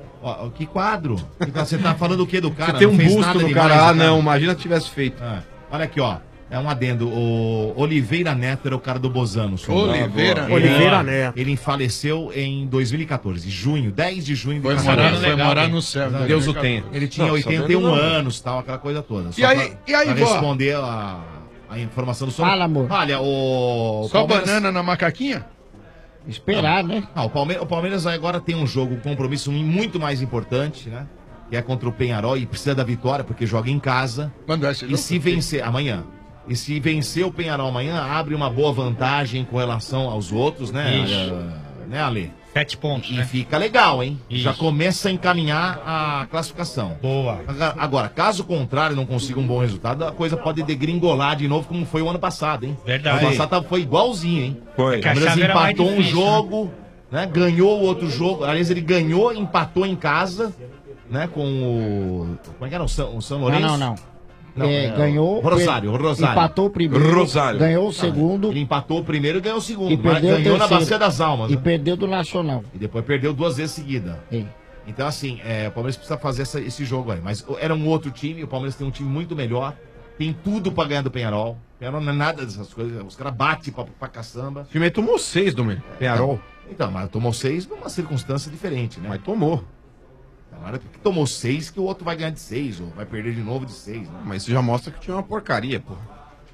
S5: Ó, que quadro? Você tá falando o que do cara?
S8: Você tem um
S5: Não fez
S8: busto
S5: nada
S8: do
S5: demais,
S8: cara. Ah,
S5: o
S8: não, imagina se tivesse feito.
S5: Ah, olha aqui, ó. É um adendo. O Oliveira Neto era o cara do Bozano. Sombra.
S6: Oliveira
S5: Ele-
S3: Oliveira Neto.
S5: Ele faleceu em dois mil e quatorze, junho, dez de junho de
S6: Foi
S5: catorze.
S6: morar, foi
S1: legal,
S6: morar
S1: hein?
S6: no céu. né?
S8: Deus o tenha.
S5: Ele tinha
S9: Não,
S5: oitenta e um
S9: sabendo não.
S5: anos, tal, aquela coisa toda.
S6: E aí- e aí,
S5: pra
S6: vó?
S5: responder a, a informação do Sombra.
S10: Fala, amor.
S5: Olha, o... o
S6: Só
S5: Palmeiras-
S6: banana na macaquinha?
S10: Esperar, né?
S5: Ah, o, Palme- o Palmeiras agora tem um jogo, um compromisso muito mais importante, né? Que é contra o Penharol e precisa da vitória, porque joga em casa.
S6: Quando é esse
S5: E
S6: jogo?
S5: se vencer amanhã. E se vencer o Penharol amanhã, abre uma boa vantagem com relação aos outros, né?
S1: Isso.
S5: Ah, né, Ale?
S1: Sete pontos,
S5: E
S1: né?
S5: fica legal, hein?
S1: Isso.
S5: Já começa a encaminhar a classificação.
S1: Boa.
S5: Agora- Agora, caso contrário, não consiga um bom resultado, a coisa pode degringolar de novo, como foi o ano passado, hein?
S1: Verdade.
S5: O ano passado tava- foi igualzinho, hein?
S9: Foi.
S5: O
S1: Que a
S5: Palmeiras
S1: chave era mais
S5: empatou um
S1: difícil,
S5: jogo, né? Ganhou o outro jogo. Aliás, ele ganhou, empatou em casa, né? Com o. Como é que era? O São, o São
S10: Não,
S5: Lourenço?
S10: não, não.
S5: Não,
S10: É,
S5: é,
S10: ganhou.
S5: o Rosário, o Rosário.
S10: Empatou o primeiro.
S9: Rosário.
S10: Ganhou o segundo.
S5: Ele empatou o primeiro e ganhou o segundo.
S10: E
S5: mas
S10: perdeu o
S5: ganhou na
S10: terceiro.
S5: Bacia das Almas.
S10: E
S5: né?
S10: perdeu do Nacional.
S5: E depois perdeu duas vezes seguida.
S10: Sim.
S5: Então, assim, é, o Palmeiras precisa fazer essa- esse jogo aí. Mas era um outro time, o Palmeiras tem um time muito melhor. Tem tudo pra ganhar do Penharol. O Penharol não é nada dessas coisas. Os caras batem pra, pra caçamba.
S8: O time tomou seis, Domênico. Penharol.
S5: Então, mas tomou seis numa circunstância diferente, né?
S8: Mas tomou.
S5: Agora que tomou seis, que o outro vai ganhar de seis, ou vai perder de novo de seis, né?
S8: Mas isso já mostra que tinha uma porcaria, pô.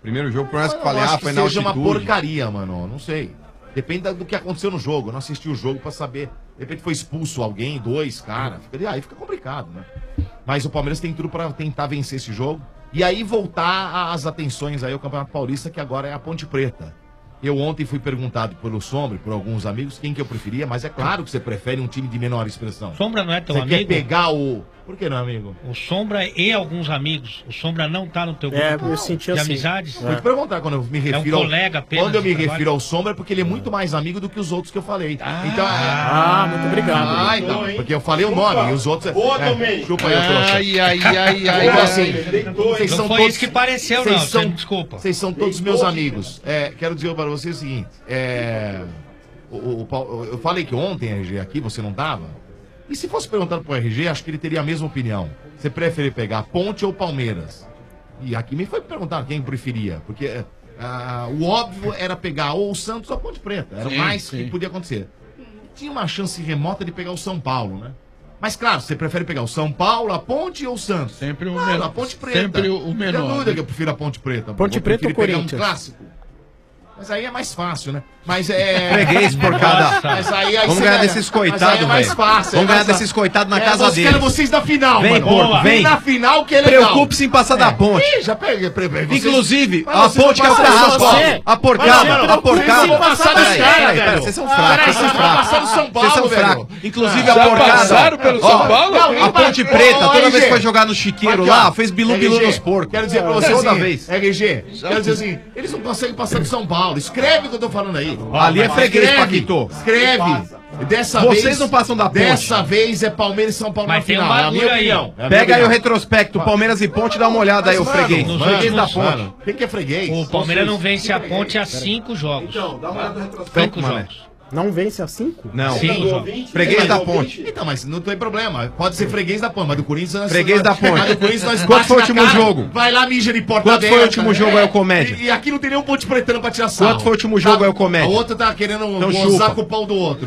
S8: Primeiro jogo, por mais que
S5: Eu
S8: falei,
S5: acho
S8: ah,
S5: que
S8: foi na
S5: seja
S8: altitude.
S5: uma porcaria, mano. Não sei. Depende da- do que aconteceu no jogo. Eu não assisti o jogo pra saber. De repente foi expulso alguém, dois, cara. Fica- Aí fica complicado, né? Mas o Palmeiras tem tudo pra tentar vencer esse jogo. E aí voltar às atenções aí ao Campeonato Paulista, que agora é a Ponte Preta. Eu ontem fui perguntado pelo Sombra, e por alguns amigos, quem que eu preferia, mas é claro que você prefere um time de menor expressão.
S1: Sombra não é teu
S5: Você
S1: amigo?
S5: quer pegar o... Por que não, amigo?
S1: O Sombra e alguns amigos. O Sombra não tá no teu grupo
S3: É, eu senti
S1: de
S3: assim.
S1: amizades?
S5: Vou te perguntar quando eu me
S1: É um
S5: refiro
S1: colega
S5: ao...
S1: apenas
S5: Quando eu me
S1: de trabalho?
S5: refiro ao Sombra é porque ele é muito mais amigo do que os outros que eu falei. então,
S3: Ah, muito obrigado.
S5: Ah, então. Porque eu falei o nome e os outros...
S1: Boa,
S5: é,
S1: Domênico.
S5: Chupa aí, ô trouxa.
S6: Ai, ai, ai, ai,
S5: Então,
S6: ai.
S5: assim, vocês
S1: Não
S5: são
S1: foi
S5: todos...
S1: isso que pareceu,
S5: vocês
S1: não.
S5: são-
S1: Você- Desculpa.
S5: Vocês são todos meus amigos. É, quero dizer para vocês o seguinte. É, o, o- o Paulo- eu falei que ontem, R G, aqui, você não tava? E se fosse perguntado pro R G, acho que ele teria a mesma opinião. Você prefere pegar Ponte ou Palmeiras? E aqui me foi perguntar quem preferia. Porque ah, o óbvio era pegar ou o Santos ou a Ponte Preta. Era o
S6: Sim,
S5: mais
S6: sim.
S5: que podia acontecer. Tinha uma chance remota de pegar o São Paulo, né? Mas claro, você prefere pegar o São Paulo, a Ponte ou o Santos?
S6: Sempre o
S5: Claro,
S6: menor.
S5: a Ponte Preta.
S6: Sempre o- o
S5: Não
S6: menor,
S5: tem dúvida
S6: né?
S5: que eu prefiro a Ponte Preta.
S3: Ponte
S5: Eu
S3: Preta ou
S5: prefiro pegar
S3: Corinthians?
S5: um clássico. Mas aí é mais fácil, né? Mas é.
S8: Freguês por cada.
S5: Mas aí, aí
S8: Vamos
S5: você
S8: ganhar
S5: ganha.
S8: desses
S5: Mas aí
S8: coitados,
S5: é
S8: velho.
S5: mais fácil.
S8: Vamos
S5: é
S8: ganhar
S5: mais
S8: desses
S5: fácil.
S8: coitados na
S5: É,
S8: casa
S5: eu
S8: deles.
S5: quero vocês na final,
S8: Vem,
S5: mano.
S8: porco, vem.
S5: na final que é legal.
S8: Preocupe-se em passar da ponte.
S5: Ih, já peguei. pre- pre- vocês-
S8: Inclusive,
S5: Mas
S8: a
S5: vocês
S8: ponte que
S5: não
S8: é o
S5: passaram
S8: carrasco,
S5: São
S8: ó.
S5: Paulo.
S8: A porcada,
S5: Mas,
S8: a porcada.
S5: Vocês passaram
S8: Peraí,
S5: os caras,
S8: peraí, peraí,
S5: velho.
S8: vocês são
S5: Ah,
S8: fracos,
S5: peraí,
S8: vocês são
S5: vocês
S8: fracos.
S5: passaram São Paulo,
S8: Vocês são
S5: velho.
S8: fracos. Inclusive
S5: Já
S8: a porcada.
S6: passaram pelo
S8: ó,
S6: São Paulo?
S8: A Ponte Preta, toda vez que foi jogar no chiqueiro
S5: Aqui,
S8: lá,
S5: ó.
S8: fez bilu-bilu
S5: R G,
S8: nos porcos.
S5: Quero dizer pra vocês
S8: Toda
S5: assim,
S8: vez.
S5: R G, quero dizer assim, eles não conseguem passar de São Paulo. Escreve o que eu tô falando aí.
S8: Ali é freguês,
S5: Escreve,
S8: Paquito.
S5: Escreve. Dessa
S8: Vocês
S5: vez,
S8: não passam da ponte.
S5: Dessa vez é Palmeiras e São Paulo
S1: Mas
S5: na
S1: tem um
S5: final. É a minha
S1: bagulho aí.
S5: opinião. É a minha
S8: Pega aí o
S5: opinião.
S8: retrospecto, Palmeiras e Ponte, dá uma olhada aí, o
S5: Mano,
S8: freguês.
S5: mano,
S8: Freguês da
S5: mano,
S8: Ponte.
S5: Quem que é freguês?
S1: O Palmeiras não
S5: Vocês.
S1: vence a ponte há cinco jogos.
S5: Então,
S8: Dá uma olhada no retrospecto,
S1: Cinco
S8: mané.
S1: jogos.
S3: Não vence a cinco?
S8: Não.
S1: Cinco jogos.
S8: Freguês da Ponte.
S5: Então, mas não tem problema. Pode ser freguês da Ponte, mas do Corinthians... nós-
S8: Freguês da Ponte.
S5: Mas do Corinthians nós
S8: Quanto
S5: bate
S8: foi o
S5: na
S8: último
S5: cara,
S8: jogo?
S5: Vai lá, mija de porta
S8: Quanto foi o
S5: aberta.
S8: último jogo aí, o Comédia?
S5: E, e aqui não tem nenhum ponte pretano pra tirar sarro.
S8: Quanto foi o último jogo
S5: Tá-
S8: aí, o Comédia?
S5: A outra tá querendo
S8: Então
S5: gozar
S8: chupa.
S5: com o pau do outro.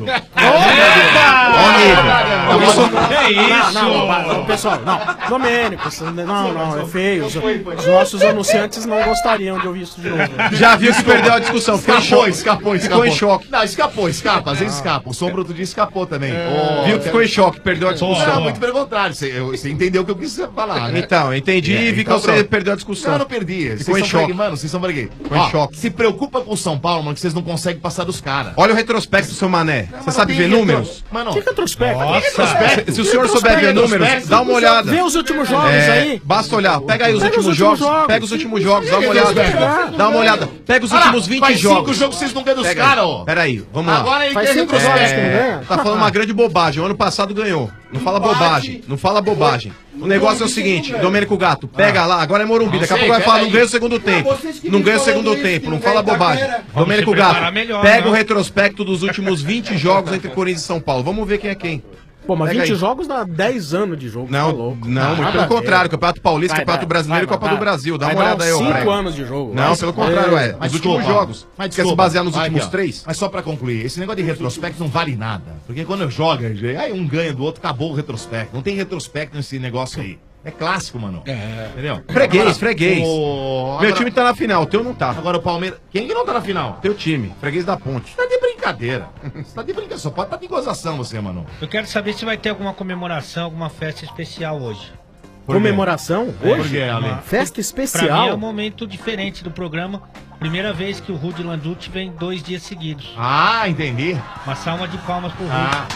S8: Ó o nível. Isso-
S1: É isso!
S3: Não, não, não, não, pessoal, não. Domênico, isso- não, não, é feio. Os, os nossos anunciantes não gostariam de ouvir isso de novo.
S8: Já viu que perdeu a discussão, ficou em
S5: Escapou,
S8: choque.
S5: escapou,
S8: Ficou
S5: escapou.
S8: em choque.
S5: Não, escapou, escapa. Às vezes escapa. O Sombra outro dia escapou também. Ô,
S8: Viu que ficou em choque, perdeu a
S5: Não,
S8: discussão.
S5: muito pelo contrário. Você, eu- você entendeu o que eu quis falar, né?
S8: Então, entendi
S5: É,
S8: e vi que
S5: então
S8: você
S5: pronto.
S8: perdeu a discussão.
S5: Não, eu não perdi. Vocês
S8: Ficou em
S5: são
S8: choque.
S5: freguês, mano, vocês são freguês.
S8: Ficou em
S5: Ó,
S8: choque.
S5: Se preocupa com o São Paulo, mano, que vocês não conseguem passar dos caras.
S8: Olha o retrospecto, seu mané. Você
S5: Mas
S8: sabe
S5: não
S8: ver
S5: tem retro-
S8: números?
S5: Mano,
S3: Que retrospecto?
S1: Nossa!
S8: Se o senhor souber ver números, dá uma olhada.
S3: Vê os últimos jogos
S8: É,
S3: aí.
S8: basta olhar. Pega aí os
S3: Pega os
S8: últimos
S3: últimos
S8: jogos.
S3: jogos.
S8: Pega os últimos jogos, dá uma
S5: Pega
S8: olhada.
S5: os últimos
S8: Dá uma olhada. Pega os
S5: Olha lá,
S8: últimos vinte
S5: faz
S8: jogos.
S5: cinco jogos que vocês não ganham dos
S8: Pega
S5: caras,
S8: aí.
S5: ó.
S8: Pera aí, vamos lá.
S5: Agora aí
S3: Faz
S5: quer
S3: cinco
S5: retrospecto.
S3: jogos que não ganha.
S8: Tá falando uma grande bobagem. O ano passado ganhou. Não fala bobagem. Não fala bobagem. O negócio é o seguinte, Domênico Gato, pega lá, agora é Morumbi, daqui a
S5: sei,
S8: pouco vai
S5: pega
S8: falar, não
S5: aí.
S8: ganha o segundo tempo. Não ganha o segundo tempo, não fala bobagem. Domênico
S1: se preparar
S8: Gato,
S1: melhor,
S8: pega
S1: né?
S8: o retrospecto dos últimos vinte jogos entre Corinthians e São Paulo. Vamos ver quem é quem.
S3: Pô, mas
S8: Pega
S3: vinte
S8: aí.
S3: jogos dá dez anos de jogo.
S8: Não,
S3: tá louco.
S8: não, muito
S3: Nada
S8: pelo
S3: a ver.
S8: contrário. Campeonato Paulista,
S3: Vai
S8: Campeonato
S3: dar,
S8: Brasileiro e
S3: vai
S8: Copa
S3: dar.
S8: do Brasil. Dá
S3: Vai
S8: uma
S3: dar
S8: olhada aí, ô
S3: cinco
S8: prego.
S3: anos de jogo.
S8: Não,
S3: Vai.
S8: pelo contrário, é.
S5: Mas
S8: Os últimos
S5: desculpa,
S8: jogos.
S5: mas
S8: Quer se
S5: desculpa.
S8: basear nos
S5: Vai
S8: últimos
S5: aqui, ó.
S8: três?
S5: Mas só pra concluir, esse negócio de retrospecto não vale nada. Porque quando joga, aí um ganha do outro, acabou o retrospecto. Não tem retrospecto nesse negócio aí. É clássico, mano.
S6: É.
S5: Entendeu?
S8: Freguês,
S5: Agora,
S8: freguês.
S5: o-
S8: Meu
S5: agora-
S8: time tá na final, o teu não tá.
S5: Agora o Palmeiras. Quem que não tá na final?
S8: Teu time, freguês da ponte.
S5: Você tá de brincadeira. Você tá de brincadeira. Só pode estar de gozação você, mano.
S1: Eu quero saber se vai ter alguma comemoração, alguma festa especial hoje.
S3: Comemoração?
S5: Por
S3: Hoje?
S5: quê, Ale?
S3: Festa
S1: Pra mim é
S3: especial?
S1: um momento diferente do programa. Primeira vez que o Rudy Landucci vem dois dias seguidos.
S5: Ah, entendi.
S1: Uma salva de palmas pro Rudy.
S5: Ah.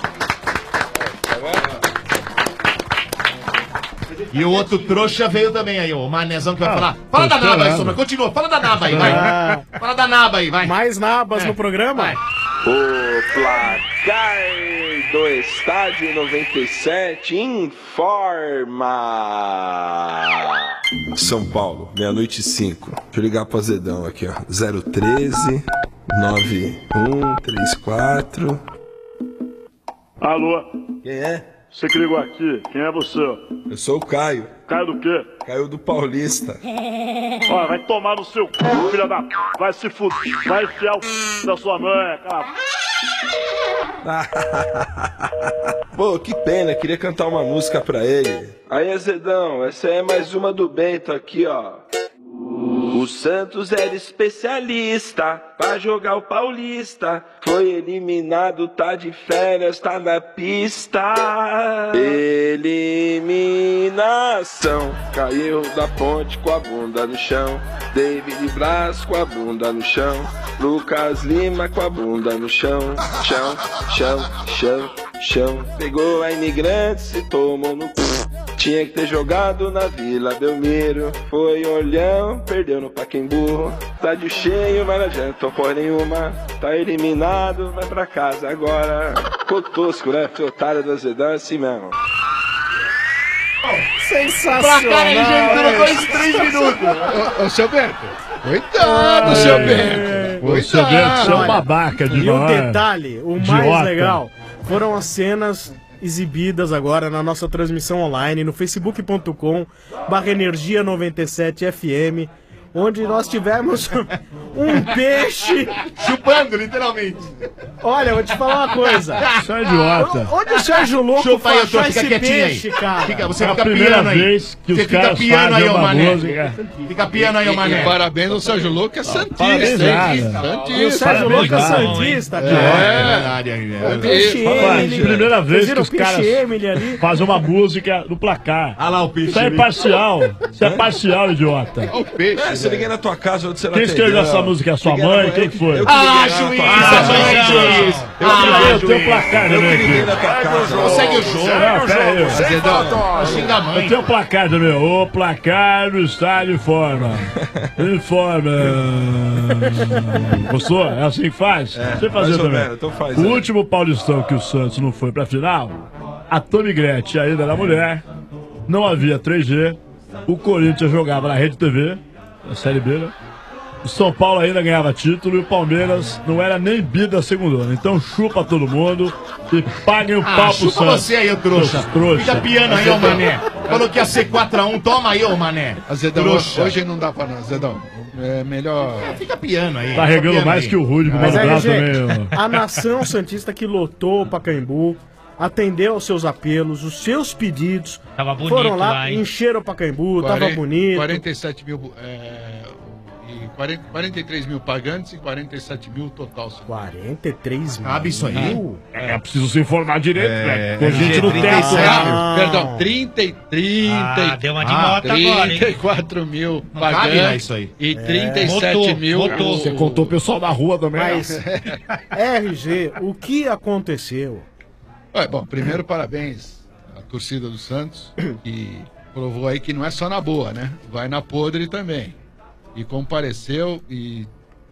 S5: E o outro trouxa veio também aí, o Manezão que vai falar. Fala da naba aí, Sombra. Continua, fala da naba aí, vai.
S3: Ah,
S5: Fala da naba aí, vai.
S3: mais nabas no programa?
S5: Vai.
S11: O placar do estádio noventa e sete informa.
S9: São Paulo, meia-noite e cinco. Deixa eu ligar pro Azedão aqui, ó. zero um três nove um três quatro.
S12: Alô?
S9: Quem é?
S12: Você que ligou aqui, quem é você?
S9: Eu sou o Caio.
S12: Caio do quê?
S9: Caio do Paulista.
S12: Ó, vai tomar no seu c, filha da p. Vai se fuder. Vai enfiar o c da sua mãe, cara.
S9: Pô, que pena, queria cantar uma música pra ele. Aí, Azedão, essa é mais uma do Bento aqui, ó.
S11: O Santos era especialista pra jogar o Paulista. Foi eliminado, tá de férias, tá na pista. Eliminação. Caiu da ponte com a bunda no chão. David Braz com a bunda no chão. Lucas Lima com a bunda no chão. Chão, chão, chão, chão. Pegou a Imigrantes e tomou no cu. Tinha que ter jogado na Vila Belmiro. Foi olhão, perdeu no Pacaembu. Estádio cheio, mas não adiantou porra nenhuma. Tá eliminado, vai pra casa agora. Ficou tosco, né? Foi otário do Azedão, é assim mesmo.
S3: Sensacional!
S13: Pra cara, gente, durou dois, três minutos. Ô, ô, seu Bento. Coitado, seu Bento.
S4: Ô, seu Bento, você é um babaca de
S3: E o
S4: maior
S3: detalhe, o mais
S4: idiota.
S3: legal, foram as cenas exibidas agora na nossa transmissão online no facebook ponto com barra energia noventa e sete F M, onde nós tivemos um peixe
S5: chupando, literalmente.
S3: Olha, eu vou te falar uma coisa.
S4: Você é idiota.
S3: Onde o Sérgio Louco
S5: Chupa aí,
S3: foi achar
S5: Antônio, fica
S3: esse
S5: quietinho
S3: peixe,
S5: aí.
S3: cara?
S5: Fica- você
S4: É a
S5: fica
S4: primeira
S5: piano aí.
S4: vez que
S5: Você
S4: os
S5: fica
S4: caras
S5: piano
S4: fazem
S5: aí, ô
S4: uma
S5: mané.
S4: música.
S5: Fica piano aí, ô
S6: E,
S5: mané.
S6: e parabéns ao Sérgio Louco, que é
S4: Parabéns,
S6: santista.
S4: nada.
S6: hein?
S3: E o
S6: Santista.
S3: Sérgio Louco é
S4: Parabéns,
S3: santista,
S6: É,
S3: cara.
S5: É verdade, aí,
S3: O
S5: velho.
S3: peixe
S4: Rapaz,
S3: Emily.
S4: primeira
S3: Vocês
S4: vez que
S3: viram
S4: os
S3: o peixe
S4: caras
S3: Emily ali?
S4: fazem uma música no placar.
S2: Ah lá o peixe.
S4: Isso é
S2: ali.
S4: parcial. Isso é parcial, idiota.
S6: Olha o peixe.
S9: É, se eu liguei na tua casa, onde você não
S4: Quem escreveu
S9: atendeu.
S4: essa música? É a sua
S9: Liguei
S4: mãe?
S9: na-
S4: Quem
S9: eu-
S4: foi?
S9: eu que
S5: Ah,
S9: liguei na
S5: juiz,
S9: tua
S5: ah,
S9: casa.
S5: juiz.
S4: Eu
S5: Ah,
S4: eu tenho placar
S9: Eu
S4: também
S9: que liguei na
S4: aqui.
S9: tua casa.
S5: Segue o jogo.
S4: Não, pera aí.
S5: Azedão, xinga a mãe.
S4: Eu tenho placar também. O placar do estádio informa. Informa. Gostou? É assim que faz?
S9: É,
S4: Você
S9: mais
S4: fazer
S9: ou
S4: também.
S9: menos, então faz
S4: O
S9: aí.
S4: último Paulistão que o Santos não foi pra final, a Tommy Gretchen ainda era mulher, não havia três G, o Corinthians jogava na Rede T V, na Série B, né? O São Paulo ainda ganhava título e o Palmeiras não era nem bi da segunda ano. Então chupa todo mundo e paguem o
S5: Ah,
S4: pau pro
S5: chupa
S4: Santos.
S5: você aí, ô trouxa.
S4: Seus trouxa.
S5: Fica piano aí, ô mané. Falou que ia ser quatro a um, toma aí, ô mané.
S6: Azedão,
S5: Trouxa.
S6: hoje não dá pra não, Azedão. É melhor.
S5: Fica piano aí.
S4: Tá
S5: fica
S4: regando
S5: piano
S4: mais
S5: aí.
S4: que o Rude com o
S3: Mas
S4: Mano
S3: é,
S4: Brown
S3: gente,
S4: também. ó.
S3: a nação santista que lotou o Pacaembu, atendeu aos seus apelos, os seus pedidos.
S1: Tava bonito
S3: foram lá,
S1: lá, hein?
S3: encheram o Pacaembu, tava
S6: Quarenta-
S3: bonito.
S6: quarenta e sete mil. É, e quarenta, quarenta e três mil pagantes e quarenta e sete mil total.
S3: quarenta e três mil.
S5: Cabe isso aí?
S4: É, preciso se informar direito,
S5: É,
S4: velho. Tem
S5: é,
S4: gente no
S5: trinta e
S4: teto
S5: sete.
S4: lá.
S3: Ah.
S6: Perdão, trinta e trinta.
S1: Ah, deu uma de
S6: ah,
S1: nota agora, hein?
S6: trinta e quatro mil
S5: Não cabe, né,
S6: pagantes
S5: isso aí.
S6: e trinta e sete
S1: Botou,
S6: mil.
S1: botou.
S4: Você contou o pessoal da rua também.
S3: Mas, R G, o que aconteceu?
S6: Ué, bom, primeiro parabéns à torcida do Santos, que provou aí que não é só na boa, né? Vai na podre também. E compareceu e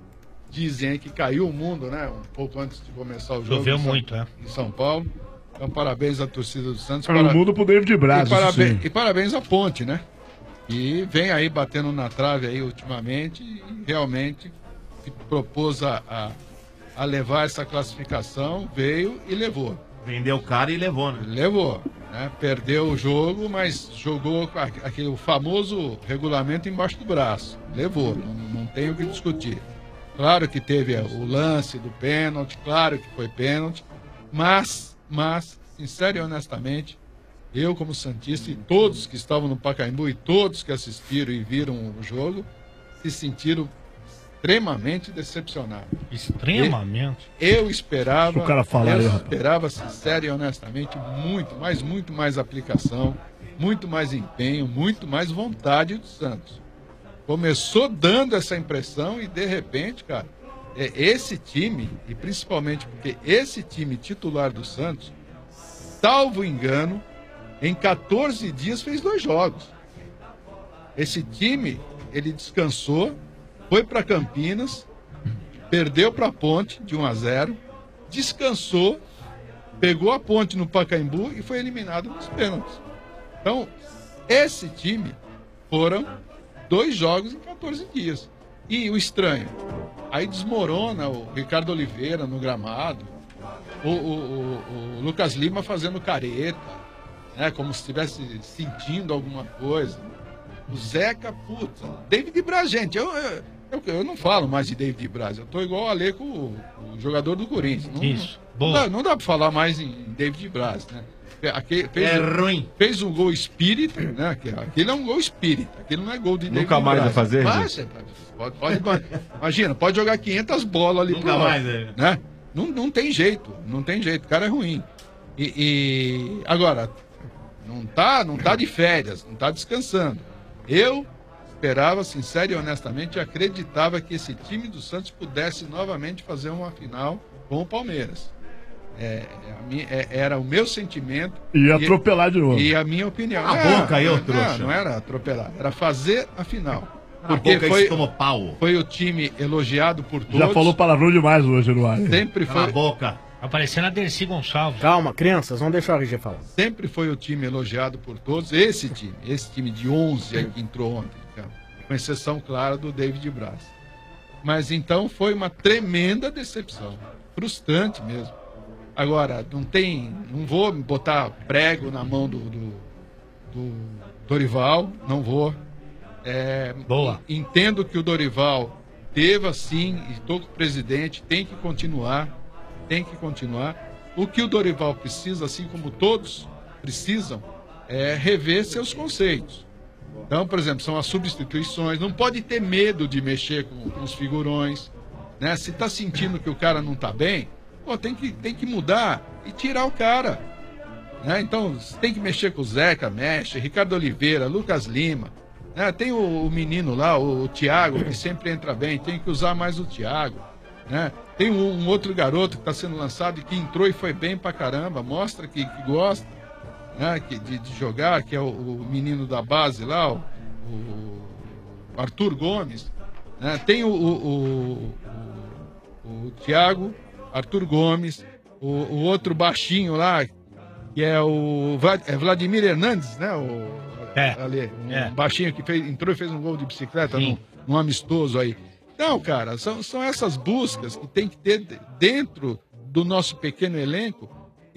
S6: dizem aí que caiu o mundo, né? Um pouco antes de começar o jogo.
S1: Choveu
S6: em São-
S1: muito, é.
S6: Em São Paulo. Então, parabéns à torcida do Santos.
S4: Para o mundo pro David Braz,
S6: e, parabéns,
S4: isso sim.
S6: e parabéns à Ponte, né? E vem aí batendo na trave aí ultimamente e realmente se propôs a, a, a levar essa classificação, veio e levou.
S5: Vendeu o cara e levou, né?
S6: Levou, né? Perdeu o jogo, mas jogou com a- aquele famoso regulamento embaixo do braço. Levou, não, não tem o que discutir. Claro que teve o lance do pênalti, claro que foi pênalti, mas, mas, sincero e honestamente, eu como santista e todos que estavam no Pacaembu e todos que assistiram e viram o jogo, se sentiram extremamente decepcionados.
S1: Extremamente.
S6: Eu esperava,
S4: Deixa o cara falar
S6: eu
S4: aí, rapaz.
S6: esperava, sincero e honestamente, muito, mas muito mais aplicação, muito mais empenho, muito mais vontade do Santos. Começou dando essa impressão e, de repente, cara, é, esse time, e principalmente porque esse time titular do Santos, salvo engano, em quatorze dias fez dois jogos. Esse time, ele descansou, foi para Campinas, perdeu para a Ponte de um a zero, descansou, pegou a Ponte no Pacaembu e foi eliminado nos pênaltis. Então, esse time foram dois jogos em quatorze dias. E o estranho, aí desmorona o Ricardo Oliveira no gramado, o, o, o, o Lucas Lima fazendo careta, né, como se estivesse sentindo alguma coisa. O Zeca, puta, David Braz, gente, eu, eu, eu, eu não falo mais de David Braz, eu tô igual o Ale com o, o jogador do Corinthians. Não,
S1: Isso,
S6: não,
S1: boa.
S6: dá, não dá pra falar mais em David Braz, né? Aquele, fez,
S5: É
S6: um-
S5: ruim.
S6: Fez um gol espírita, né? Aquele aquele é um gol espírita. Aquele não é gol de
S2: Nunca
S6: David
S2: mais
S6: Braz.
S2: vai fazer,
S6: Vai,
S2: gente?
S6: você pode, pode, pode- imagina, pode jogar quinhentas bolas ali
S5: Nunca
S6: pro
S5: mais,
S6: lado,
S5: né?
S6: né? Não, não tem jeito, não tem jeito. O cara é ruim. E, e- agora, não tá, não tá de férias, não tá descansando. Eu esperava, sincero e honestamente, acreditava que esse time do Santos pudesse novamente fazer uma final com o Palmeiras. É, é a minha- é- era o meu sentimento.
S4: E atropelar de novo.
S6: E a minha opinião.
S5: Cala a
S6: Não,
S5: boca aí, ô
S6: não,
S5: trouxa.
S6: Não era atropelar, era fazer a final.
S5: Cala a
S6: Porque
S5: boca aí,
S6: foi,
S5: você tomou pau.
S6: foi o time elogiado por todos.
S4: Já falou palavrão demais hoje no ar.
S6: Sempre
S5: Cala
S6: foi,
S5: a boca.
S1: Aparecendo a Dercy Gonçalves.
S3: Calma, crianças, vamos deixar o R G falar.
S6: sempre foi o time elogiado por todos. Esse time, esse time de onze aí que entrou ontem, cara, com exceção, claro, do David Braz. Mas então foi uma tremenda decepção. Frustrante mesmo. Agora, não tem. Não vou botar prego na mão do, do, do Dorival, não vou. É,
S1: Boa.
S6: Entendo que o Dorival teve assim, e estou com o presidente, tem que continuar. Tem que continuar. O que o Dorival precisa, assim como todos precisam, é rever seus conceitos. Então, por exemplo, são as substituições. Não pode ter medo de mexer com, com os figurões. Né? Se está sentindo que o cara não está bem, pô, tem que, tem que mudar e tirar o cara. Né? Então, se tem que mexer com o Zeca, mexe. Ricardo Oliveira, Lucas Lima. Né? Tem o, o menino lá, o, o Thiago, que sempre entra bem. Tem que usar mais o Thiago. Né? Tem um, um outro garoto que está sendo lançado e que entrou e foi bem pra caramba. Mostra que, que gosta, né? que, de, de jogar, que é o, o menino da base lá, o, o Arthur Gomes. Né? Tem o, o, o, o, o Thiago, Arthur Gomes, o, o outro baixinho lá, que é o Vlad, é Vladimir Hernandes, né? O,
S1: É.
S6: ali, um
S1: É.
S6: baixinho que fez, entrou e fez um gol de bicicleta num, num amistoso aí. Não, cara, são, são essas buscas que tem que ter dentro do nosso pequeno elenco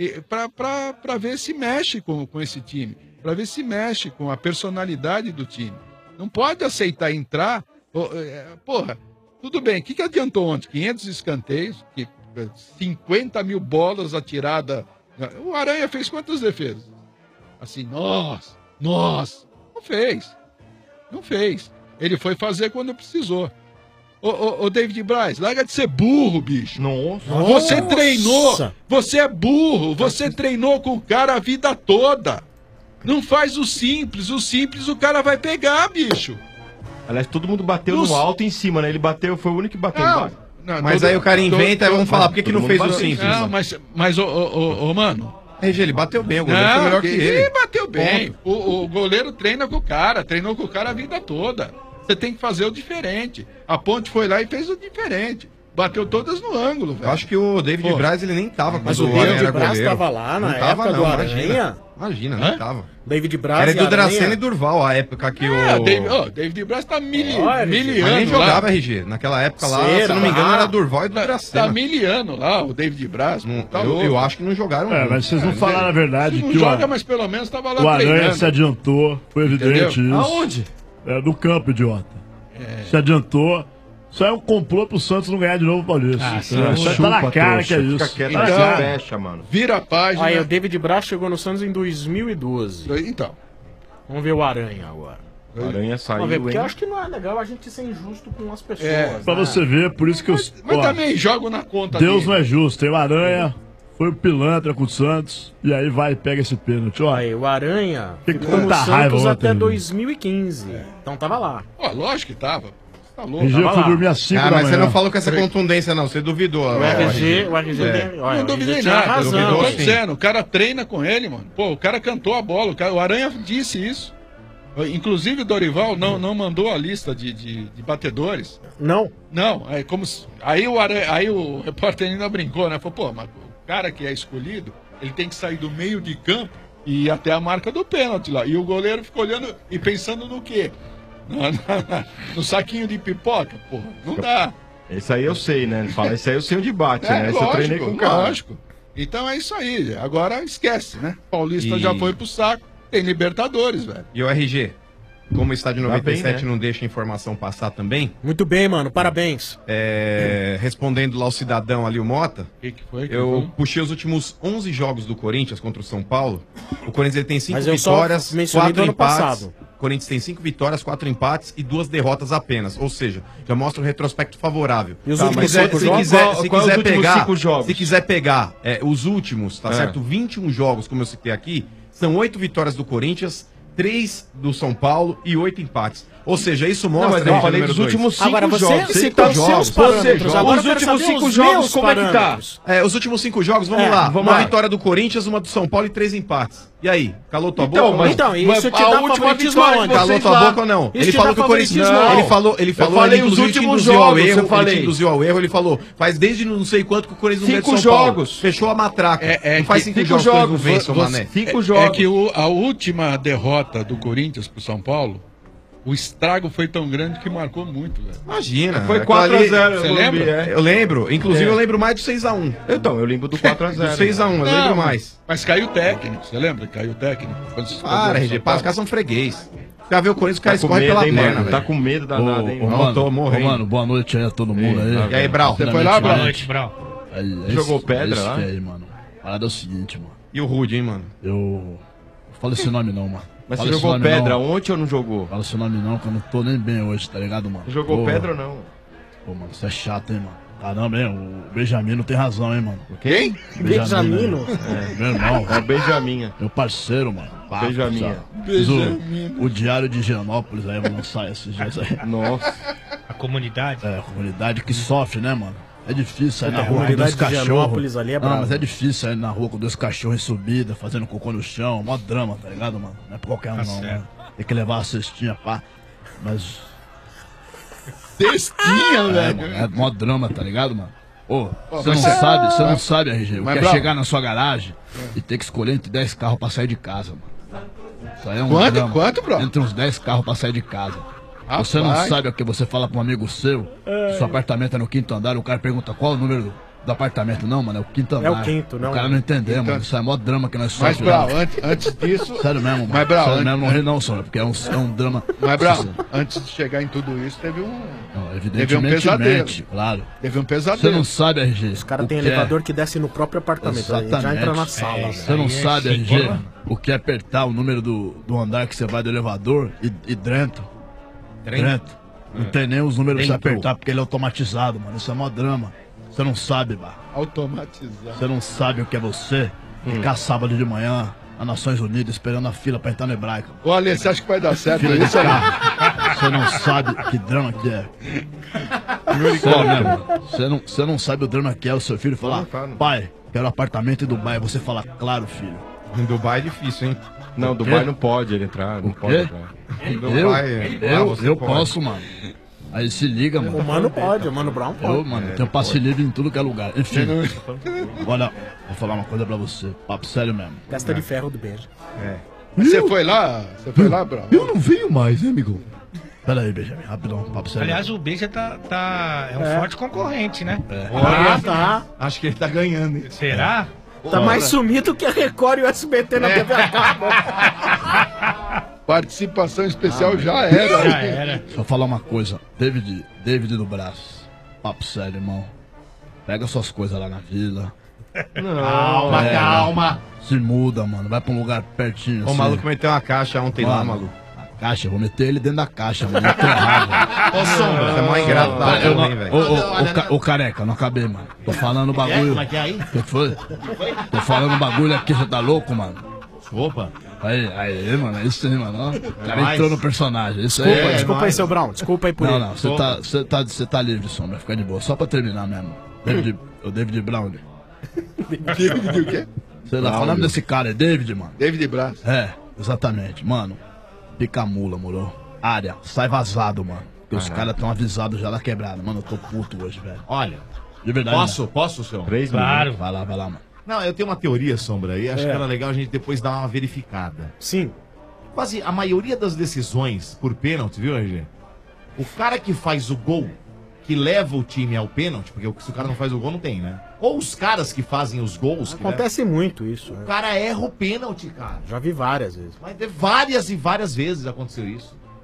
S6: para ver se mexe com, com esse time, para ver se mexe com a personalidade do time. Não pode aceitar entrar. oh, é, Porra, tudo bem, o que, que adiantou ontem? quinhentos escanteios, que, cinquenta mil bolas atiradas. O Aranha fez quantas defesas? Assim, nós, nós. Não fez. Não fez. Ele foi fazer quando precisou. Ô, ô, ô, David Braz, larga de ser burro, bicho.
S2: Nossa.
S6: Você treinou, você é burro, você treinou com o cara a vida toda. Não faz o simples, o simples o cara vai pegar, bicho.
S2: Aliás, todo mundo bateu
S6: Os-
S2: no alto e em cima, né? Ele bateu, foi o único que bateu
S6: Não,
S2: embaixo.
S6: não,
S8: Mas
S6: todo-
S8: aí o cara inventa e
S6: todo-
S8: vamos falar, por que, que
S2: todo
S8: não fez
S2: mundo
S8: o
S2: bateu.
S8: simples?
S6: Não, mas, mas ô, ô, ô, ô, mano.
S8: R G, ele bateu bem, o goleiro foi melhor que ele.
S6: bateu bem. O, o goleiro treina com o cara, treinou com o cara a vida toda. Você tem que fazer o diferente. A Ponte foi lá e fez o diferente. Bateu todas no ângulo, velho.
S8: Eu acho que o David
S6: Pô.
S8: Braz, ele nem tava quando
S3: Mas o
S8: Aranha
S3: David
S8: era
S3: Braz
S8: goleiro.
S3: tava lá na
S8: Não tava,
S3: época
S8: não,
S3: do
S8: imagina.
S3: Aranha?
S8: Imagina,
S6: Hã?
S8: não tava.
S3: David Braz
S8: Era
S3: e
S8: do Dracena
S3: Aranha.
S8: e Durval, a época que
S6: É,
S8: o...
S6: David, oh, David Braz tá mili,
S3: Olha,
S6: miliano
S8: Mas nem
S6: lá.
S8: jogava R G. Naquela época lá,
S3: Cera,
S8: se eu não me engano,
S3: ah,
S8: era Durval e do
S6: Tá,
S8: Dracena.
S6: tá miliano lá, o David Braz.
S8: Não,
S6: tá
S8: eu,
S6: louco.
S8: eu acho que não jogaram
S4: É,
S8: juntos.
S4: mas vocês não falaram a verdade
S6: Não
S4: que o,
S6: joga, mas pelo menos tava lá
S4: o Aranha
S6: treinando.
S4: se adiantou, foi evidente
S6: Entendeu?
S4: isso.
S2: Aonde?
S4: É, no campo, idiota. Se adiantou. Isso é um complô pro Santos não ganhar de novo o Paulista.
S1: Ah,
S4: isso
S1: sim,
S4: é,
S2: Chupa,
S4: tá na cara
S2: trouxa,
S4: que é
S2: Fica
S4: isso.
S2: quieto,
S4: Tá na
S2: aí
S4: cara.
S2: você fecha, mano.
S6: Vira a página.
S3: Aí o David Braz chegou no Santos em dois mil e doze.
S6: Então.
S3: Vamos ver o Aranha agora.
S2: Aranha saiu,
S3: Vamos ver, porque
S2: hein?
S3: eu acho que não é legal a gente ser injusto com as pessoas.
S6: É,
S4: Pra
S3: né?
S4: você ver, por isso que eu.
S6: Mas
S4: ó,
S6: também jogo na conta
S4: Deus
S6: dele.
S4: não é justo. Tem o Aranha, foi o pilantra com o Santos, e aí vai e pega esse pênalti. Ó,
S3: Aí, o Aranha
S4: Que
S3: ficou no
S4: tanta raiva
S3: Santos
S4: ontem,
S3: até
S4: né?
S3: dois mil e quinze. Então tava lá.
S6: Pô, lógico que tava. Tá louco.
S4: R G
S3: tava
S4: foi
S3: lá.
S4: dormir às cinco
S8: Ah,
S4: da
S8: mas
S4: manhã.
S8: você não falou com essa contundência, não. Você duvidou.
S3: O
S8: ó,
S3: R G,
S8: R G.
S3: o R G
S8: É.
S3: tem, olha,
S6: Não
S3: o
S6: duvidei
S3: R G tinha
S6: nada.
S3: razão.
S8: duvidou,
S6: Tô
S8: sim.
S6: dizendo, o cara treina com ele, mano. Pô, o cara cantou a bola. O, cara, o Aranha disse isso. Inclusive o Dorival não, não mandou a lista de, de, de batedores.
S3: Não.
S6: Não, é como se, aí, o Aranha, aí o repórter ainda brincou, né? Falou, pô, mas o cara que é escolhido, ele tem que sair do meio de campo e ir até a marca do pênalti lá. E o goleiro ficou olhando e pensando no quê? No, no saquinho de pipoca, porra. Não dá.
S2: Esse aí eu sei, né? Ele fala, esse aí eu sei onde bate, né? Esse eu treinei com o cara.
S6: lógico. Então é isso aí. Agora esquece, né? Paulista
S8: E-
S6: já foi pro saco. Tem Libertadores, velho.
S8: E o R G? como o Estádio
S3: Tá
S8: noventa e sete
S3: bem, né?
S8: não deixa a informação passar também.
S3: Muito bem, mano. Parabéns.
S8: É, respondendo lá o cidadão ali, o Mota.
S6: Que que foi? Que
S8: eu
S6: foi?
S8: puxei os últimos onze jogos do Corinthians contra o São Paulo. O Corinthians ele tem cinco
S3: Mas eu só
S8: vitórias,
S3: mencionei
S8: quatro
S3: do ano
S8: empates.
S3: passado.
S8: O Corinthians tem cinco vitórias, quatro empates e duas derrotas apenas. Ou seja, já mostra um retrospecto favorável.
S3: E os
S8: Tá,
S3: últimos
S8: mas é-
S3: cinco
S8: se
S3: jogos?
S8: quiser,
S3: Qual-
S8: se
S3: qual é os
S8: quiser
S3: últimos
S8: pegar,
S3: cinco jogos?
S8: se quiser pegar é, os últimos, tá
S3: É.
S8: certo? vinte e um jogos, como eu citei aqui, são oito vitórias do Corinthians, três do São Paulo e oito empates. Ou seja, isso mostra.
S2: mas eu
S8: né,
S2: falei
S8: número
S2: dos
S8: dois.
S2: últimos cinco
S3: Agora, você
S2: jogos.
S3: citou os seus parâmetros.
S8: Os
S3: Agora eu quero
S8: últimos
S3: saber
S8: cinco
S3: os
S8: jogos,
S3: meus
S8: como é que tá?
S3: parâmetros.
S8: É, os últimos cinco jogos, vamos
S3: É,
S8: lá.
S3: vamos
S8: uma
S3: lá.
S8: vitória do Corinthians, uma do São Paulo e três empates. E aí? Calou tua
S3: Então,
S8: boca? ou
S3: mas-
S8: não?
S3: então, isso te dá
S8: a última
S3: favoritismo
S8: vitória
S3: aonde?
S8: que Calou
S3: Vocês
S8: tua
S3: lá.
S8: boca ou não?
S3: Isso
S8: Ele
S3: te
S8: falou
S3: dá
S8: que o Corinthians.
S3: favoritismo
S8: Não,
S3: aonde?
S8: ele falou, ele
S3: Eu
S8: falou,
S3: falei
S8: ele,
S3: os
S8: inclusive, te
S3: últimos
S8: induziu ao
S3: jogos,
S8: erro,
S3: eu
S8: ele te
S3: falei.
S8: induziu ao erro, ele falou, faz desde não sei quanto que o Corinthians não
S6: Cinco
S8: vence São Paulo.
S6: jogos.
S8: Fechou a matraca.
S6: É, é
S8: não faz
S6: que-
S8: cinco,
S6: cinco
S8: jogos, que o Corinthians
S6: jogos,
S8: não vence, ô,
S6: você-
S8: Mané.
S6: é, é que o- a última derrota do Corinthians pro São Paulo, o estrago foi tão grande que marcou muito, velho.
S8: Imagina.
S6: Foi
S8: aquilo
S6: quatro a
S8: ali-
S6: zero, Você lembra?
S8: É, Eu lembro. Inclusive,
S6: É.
S8: eu lembro mais do seis a um.
S2: Então, eu lembro do quatro a zero.
S8: Do seis a um, eu
S6: Não,
S8: lembro mais.
S6: Mas caiu o técnico, você lembra? Caiu o técnico. Quando-
S8: Para,
S6: quando-
S8: R G, para, os caras são freguês. Já vê o Corinthians, o cara
S2: Tá com
S8: escorre
S2: medo,
S8: pela
S2: hein,
S8: perna,
S2: mano?
S8: velho.
S2: Tá com medo danado, hein?
S4: Ô,
S8: Não,
S4: mano,
S8: tô morrendo.
S4: ô, mano, boa noite aí a todo mundo aí.
S8: E aí, Brau?
S6: Você foi lá, Brau?
S1: Boa noite, Brau.
S4: Aí, é
S2: Jogou
S4: isso-
S2: pedra
S4: é isso
S2: lá?
S4: que é aí, mano. A parada é o seguinte, mano.
S8: E o Rude, hein, mano?
S4: Eu. Não fala esse nome não, mano.
S2: Mas
S4: Fala
S2: você
S4: esse
S2: jogou
S4: nome
S2: pedra
S4: não.
S2: ontem ou não jogou?
S4: Fala esse nome não, que eu não tô nem bem hoje, tá ligado, mano?
S2: Jogou
S4: Pô,
S2: pedra ou não?
S4: Pô, mano, isso é chato, hein, mano. Caramba, hein? O Benjamin não tem razão, hein, mano.
S2: Quem?
S3: Benjamino?
S4: É, meu irmão.
S2: É o Benjaminha.
S4: Meu parceiro, mano. Pá,
S2: Benjaminha.
S4: já. Fiz o, o Diário de Higienópolis aí, vou lançar esses dias aí.
S2: Nossa.
S1: A comunidade.
S4: É, a comunidade que sofre, né, mano? É difícil sair
S3: Puta,
S4: na
S3: a
S4: rua com
S3: comunidade
S4: dois
S3: de
S4: cachorros.
S3: Higienópolis ali é
S4: Não,
S3: brava.
S4: mas é difícil sair na rua com dois cachorros em subida, fazendo cocô no chão. Mó drama, tá ligado, mano? Não é pra qualquer um,
S1: Tá
S4: não,
S1: certo.
S4: mano. Tem que levar a cestinha, pá. Mas.
S6: Cestinha,
S4: É,
S6: velho.
S4: mano, é mó drama, tá ligado, mano? Ô,
S6: Pô,
S4: você
S6: mas
S4: não
S6: você-
S4: sabe, você não
S6: mas-
S4: sabe, R G. O
S6: mas,
S4: que é
S6: Brau-
S4: chegar na sua garagem e ter que escolher entre dez carros pra sair de casa, mano. Isso aí é um
S6: Quanto?
S4: drama.
S6: Quanto, Brau?
S4: Entre uns dez carros pra sair de casa. Você não
S6: Rapaz.
S4: sabe o que você fala pra um amigo seu, que seu apartamento é no quinto andar, o cara pergunta qual o número do, do apartamento. Não, mano, é o quinto andar.
S3: o quinto, não.
S4: O cara não entendeu,
S6: Quinto
S4: mano.
S6: andar.
S4: Isso é mó drama que nós
S6: Mas,
S4: sofremos.
S6: Brau, antes, antes disso.
S4: Sério mesmo, mano.
S6: Mas, Brau,
S4: Sério
S6: antes-
S4: mesmo, não ri não, senhor, porque é um, é um drama.
S6: Mas, Brau,
S4: Assim,
S6: antes de chegar em tudo isso, teve um.
S4: não,
S6: Teve um
S4: evidentemente,
S6: pesadelo.
S4: mente, claro.
S6: Teve um
S4: Você
S6: pesadelo.
S4: não sabe, R G.
S3: Os caras
S4: o
S3: têm
S4: que é-
S3: elevador que desce no próprio apartamento. Aí já
S4: Exatamente.
S3: entra na sala.
S1: É,
S3: velho.
S4: Você não
S1: Aí é
S4: sabe, R
S1: chique,
S4: G,
S1: mano.
S4: o que é apertar o número do, do andar que você vai do elevador e, e dentro. Dentro. Não tem nem os números pra você
S8: Dentro.
S4: apertar, porque ele é automatizado, mano. Isso é mó drama. Você não sabe, bah.
S6: Automatizado.
S4: Você não sabe o que é você ficar sábado de manhã nas Nações Unidas esperando a fila pra entrar no hebraico.
S6: Ô, Ale, você acha que vai dar certo
S4: Fila de
S6: isso aí?
S4: carro. Você não sabe que drama que é. Sério mesmo. Você não, você não sabe o drama que é o seu filho falar, pai, quero apartamento em Dubai. Você fala, claro, filho.
S8: Em Dubai é difícil, hein?
S2: Não,
S4: O
S2: Dubai
S4: quê?
S2: não pode ele entrar. Não
S4: O
S2: pode
S4: quê?
S2: entrar.
S8: Em
S4: Eu,
S8: Dubai, é. Ah,
S4: eu,
S8: você
S4: eu
S8: pode.
S4: posso, mano. Aí se liga, mano.
S3: O Mano pode, o Mano Brown pode.
S4: Eu, mano, tenho passe livre em tudo que é lugar. Enfim, olha, vou falar uma coisa pra você. Papo sério mesmo.
S3: Testa de ferro do beijo.
S6: Você foi lá? Você foi lá, Brau?
S4: Eu não venho mais, né, amigo? Pera aí, Benjamin, rapidão, papo sério.
S1: Aliás, o Beija tá, tá. É um
S3: É.
S1: forte concorrente, né?
S3: Ah, tá.
S8: Acho que ele tá ganhando, hein?
S1: Será?
S3: Tá mais sumido que a Record e o S B T na T V a cabo.
S6: Participação especial já
S1: Já
S6: era.
S1: era.
S4: Deixa eu falar uma coisa. David, David do Braço. Papo sério, irmão. Pega suas coisas lá na vila.
S8: Calma,
S4: É,
S8: calma.
S4: Se muda, mano. Vai pra um lugar pertinho.
S8: O
S4: assim.
S8: maluco meteu uma caixa ontem lá,
S4: Mano,
S8: maluco.
S4: a caixa, eu vou meter ele dentro da caixa, mano. Enterrar,
S8: Ô, Sombra, você é mó ingrato
S4: velho. Eu não-
S8: também, velho.
S4: Ô, ô, ô, ca- ô, careca, não acabei, mano. Tô falando o bagulho.
S10: Como é que é aí?
S4: Que foi? Tô falando um bagulho aqui, você tá louco, mano?
S10: Opa.
S4: Aí, aí, mano, é isso aí, mano. Ó, o cara
S10: Mas-
S4: entrou no personagem. Isso aí.
S3: Desculpa,
S4: é-
S3: desculpa aí, seu Brown. Desculpa aí por
S4: Não,
S3: ele.
S4: não, você tá, você tá, você tá livre, Sombra, fica de boa. Só pra terminar mesmo. David, o David Brown.
S6: David o quê?
S4: Sei lá, qual o nome desse cara? É David, mano?
S6: David Braz.
S4: É, exatamente. Mano, pica a mula, moro? Área, sai vazado, mano. Porque os caras tão avisados já da quebrada. Mano, eu tô puto hoje, velho.
S10: Olha,
S4: De verdade.
S10: posso, posso, senhor?
S2: Três
S1: Claro.
S4: Vai lá, vai lá, mano.
S10: Não, eu tenho uma teoria, Sombra, e acho
S3: É.
S10: que era legal a gente depois dar uma verificada.
S3: Sim.
S10: Quase a maioria das decisões por pênalti, viu, R G? O cara que faz o gol, que leva o time ao pênalti, porque se o cara não faz o gol, não tem, né? Ou os caras que fazem os gols. que
S3: Acontece muito isso.
S10: levam-
S3: né?
S10: O cara erra o pênalti, cara.
S3: Já vi várias vezes.
S10: Mas de várias e várias vezes aconteceu isso.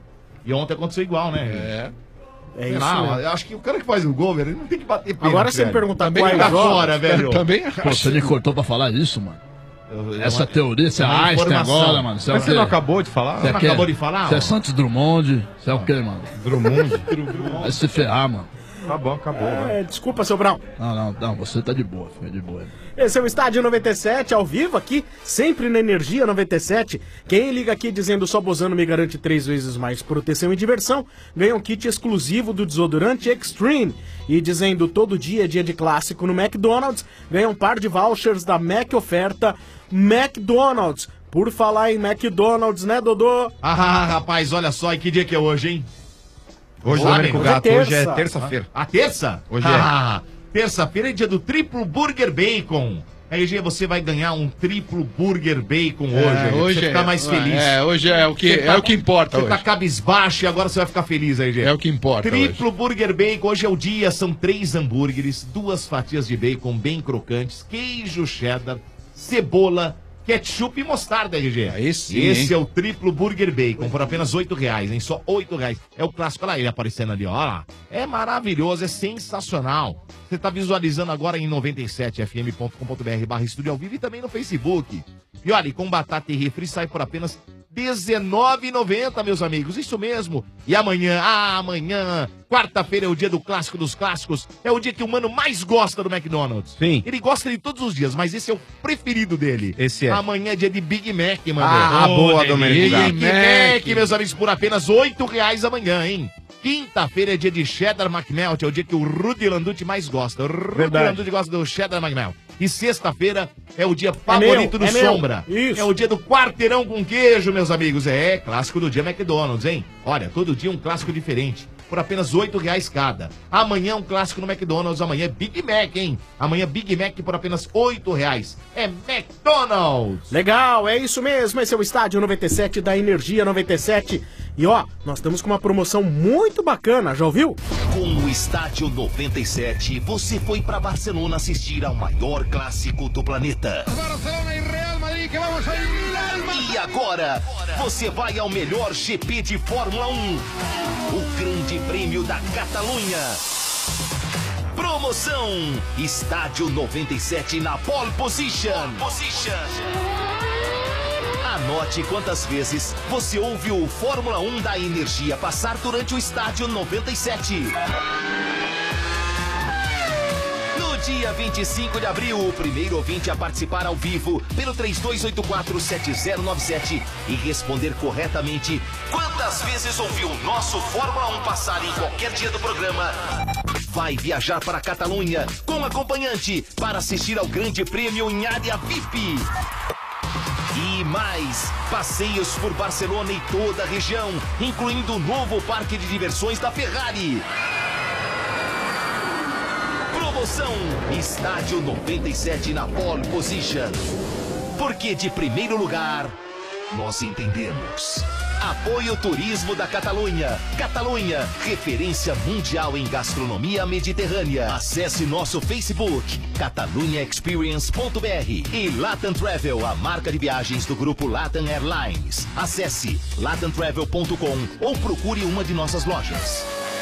S10: E ontem aconteceu igual, né?
S6: É.
S3: É
S10: Sei
S3: isso
S10: lá,
S3: mesmo.
S10: eu acho que o cara que faz o gol, velho, ele não tem que bater pênalti.
S3: Agora você me
S10: velho.
S3: perguntar
S10: Também
S3: quais
S10: tá
S3: jogos,
S10: fora, velho.
S6: Também
S4: Pô, você me cortou pra falar isso, mano. Essa teoria, você é
S10: uma
S4: Einstein
S10: informação.
S4: agora, mano. Você é
S2: Mas
S4: o
S2: você
S4: quê?
S2: não acabou de falar?
S4: Você é
S10: Não
S4: quê?
S10: acabou de falar,
S4: Você é
S10: ó.
S4: Santos Drummond. Você é o quê, mano?
S2: Drummond?
S4: Vai se ferrar, mano.
S2: Tá bom, acabou, vai.
S3: É, desculpa, seu Brown.
S4: Não, não, não. Você tá de boa, filho, de boa.
S3: Esse é o Estádio noventa e sete, ao vivo aqui, sempre na Energia noventa e sete. Quem liga aqui dizendo só Bozano me garante três vezes mais proteção e diversão, ganha um kit exclusivo do desodorante Extreme. E dizendo todo dia é dia de clássico no McDonald's, ganha um par de vouchers da Mac Oferta McDonald's. Por falar em McDonald's, né, Dodô?
S10: Ah, rapaz, olha só, e que dia que é hoje, hein?
S8: Hoje,
S10: Olha,
S8: Domênico
S3: hoje é
S8: Gato, hoje é
S3: terça.
S8: terça-feira.
S10: A terça?
S8: Hoje
S10: ah, terça-feira é dia do triplo burger bacon. Aí, G, você vai ganhar um triplo burger bacon hoje,
S6: É,
S10: aí, pra
S6: hoje
S10: você ficar
S6: é-
S10: mais feliz.
S6: É, hoje é o que,
S10: Você
S6: é
S10: tá-
S6: o que importa
S10: Você
S6: hoje.
S10: tá cabisbaixo e agora você vai ficar feliz aí, G.
S6: É o que importa
S10: Triplo Burger Bacon, hoje é o dia, são três hambúrgueres, duas fatias de bacon bem crocantes, queijo cheddar, cebola, ketchup e mostarda, R G.
S6: Aí sim,
S10: Esse
S6: hein?
S10: é o Triplo Burger Bacon, por apenas oito reais, hein? Só oito reais. É o clássico, olha lá ele aparecendo ali, ó lá. É maravilhoso, é sensacional. Você tá visualizando agora em noventa e sete f m ponto com ponto b r barra estúdio ao vivo e também no Facebook. E olha, e com batata e refri sai por apenas dezenove reais e noventa centavos, meus amigos. Isso mesmo. E amanhã, ah, amanhã, quarta-feira é o dia do clássico dos clássicos. É o dia que o mano mais gosta do McDonald's.
S8: Sim.
S10: Ele gosta de todos os dias, mas esse é o preferido dele.
S8: Esse é.
S10: Amanhã é dia de Big Mac, mano.
S8: Ah, boa,
S10: Big
S8: Domênico Gato.
S10: Mac, meus amigos, por apenas oito reais amanhã, hein? Quinta-feira é dia de Cheddar McMelt, é o dia que o Rudy Landucci mais gosta. O Rudy
S2: Verdade.
S10: Landucci gosta do Cheddar McMelt. E sexta-feira é o dia favorito
S3: meu,
S10: do
S3: é meu.
S10: Sombra.
S3: Isso.
S10: É o dia do quarteirão com queijo, meus amigos. É, clássico do dia McDonald's, hein? Olha, todo dia um clássico diferente. Por apenas oito reais cada. Amanhã um clássico no McDonald's. Amanhã é Big Mac, hein? Amanhã Big Mac por apenas oito reais. É McDonald's.
S3: Legal, é isso mesmo. Esse é o Estádio noventa e sete da Energia noventa e sete. E ó, nós estamos com uma promoção muito bacana, já ouviu?
S14: Com o Estádio noventa e sete, você foi para Barcelona assistir ao maior clássico do planeta.
S13: Barcelona e Real Madrid, que vamos a ir.
S14: E agora, você vai ao melhor G P de Fórmula um, o Grande Prêmio da Catalunha. Promoção Estádio noventa e sete na Pole Position. Position. Anote quantas vezes você ouve o Fórmula um da Energia passar durante o Estádio noventa e sete. No dia vinte e cinco de abril, o primeiro ouvinte a participar ao vivo pelo três dois oito quatro sete zero nove sete e responder corretamente quantas vezes ouviu o nosso Fórmula um passar em qualquer dia do programa, vai viajar para a Catalunha com acompanhante para assistir ao Grande Prêmio em área V I P. E mais, passeios por Barcelona e toda a região, incluindo o novo parque de diversões da Ferrari. Promoção Estádio noventa e sete na Pole Position. Porque de primeiro lugar, nós entendemos. Apoio Turismo da Catalunha. Catalunha, referência mundial em gastronomia mediterrânea. Acesse nosso Facebook, catalunha experience ponto b r. E Latam Travel, a marca de viagens do grupo Latam Airlines. Acesse latam travel ponto com ou procure uma de nossas lojas.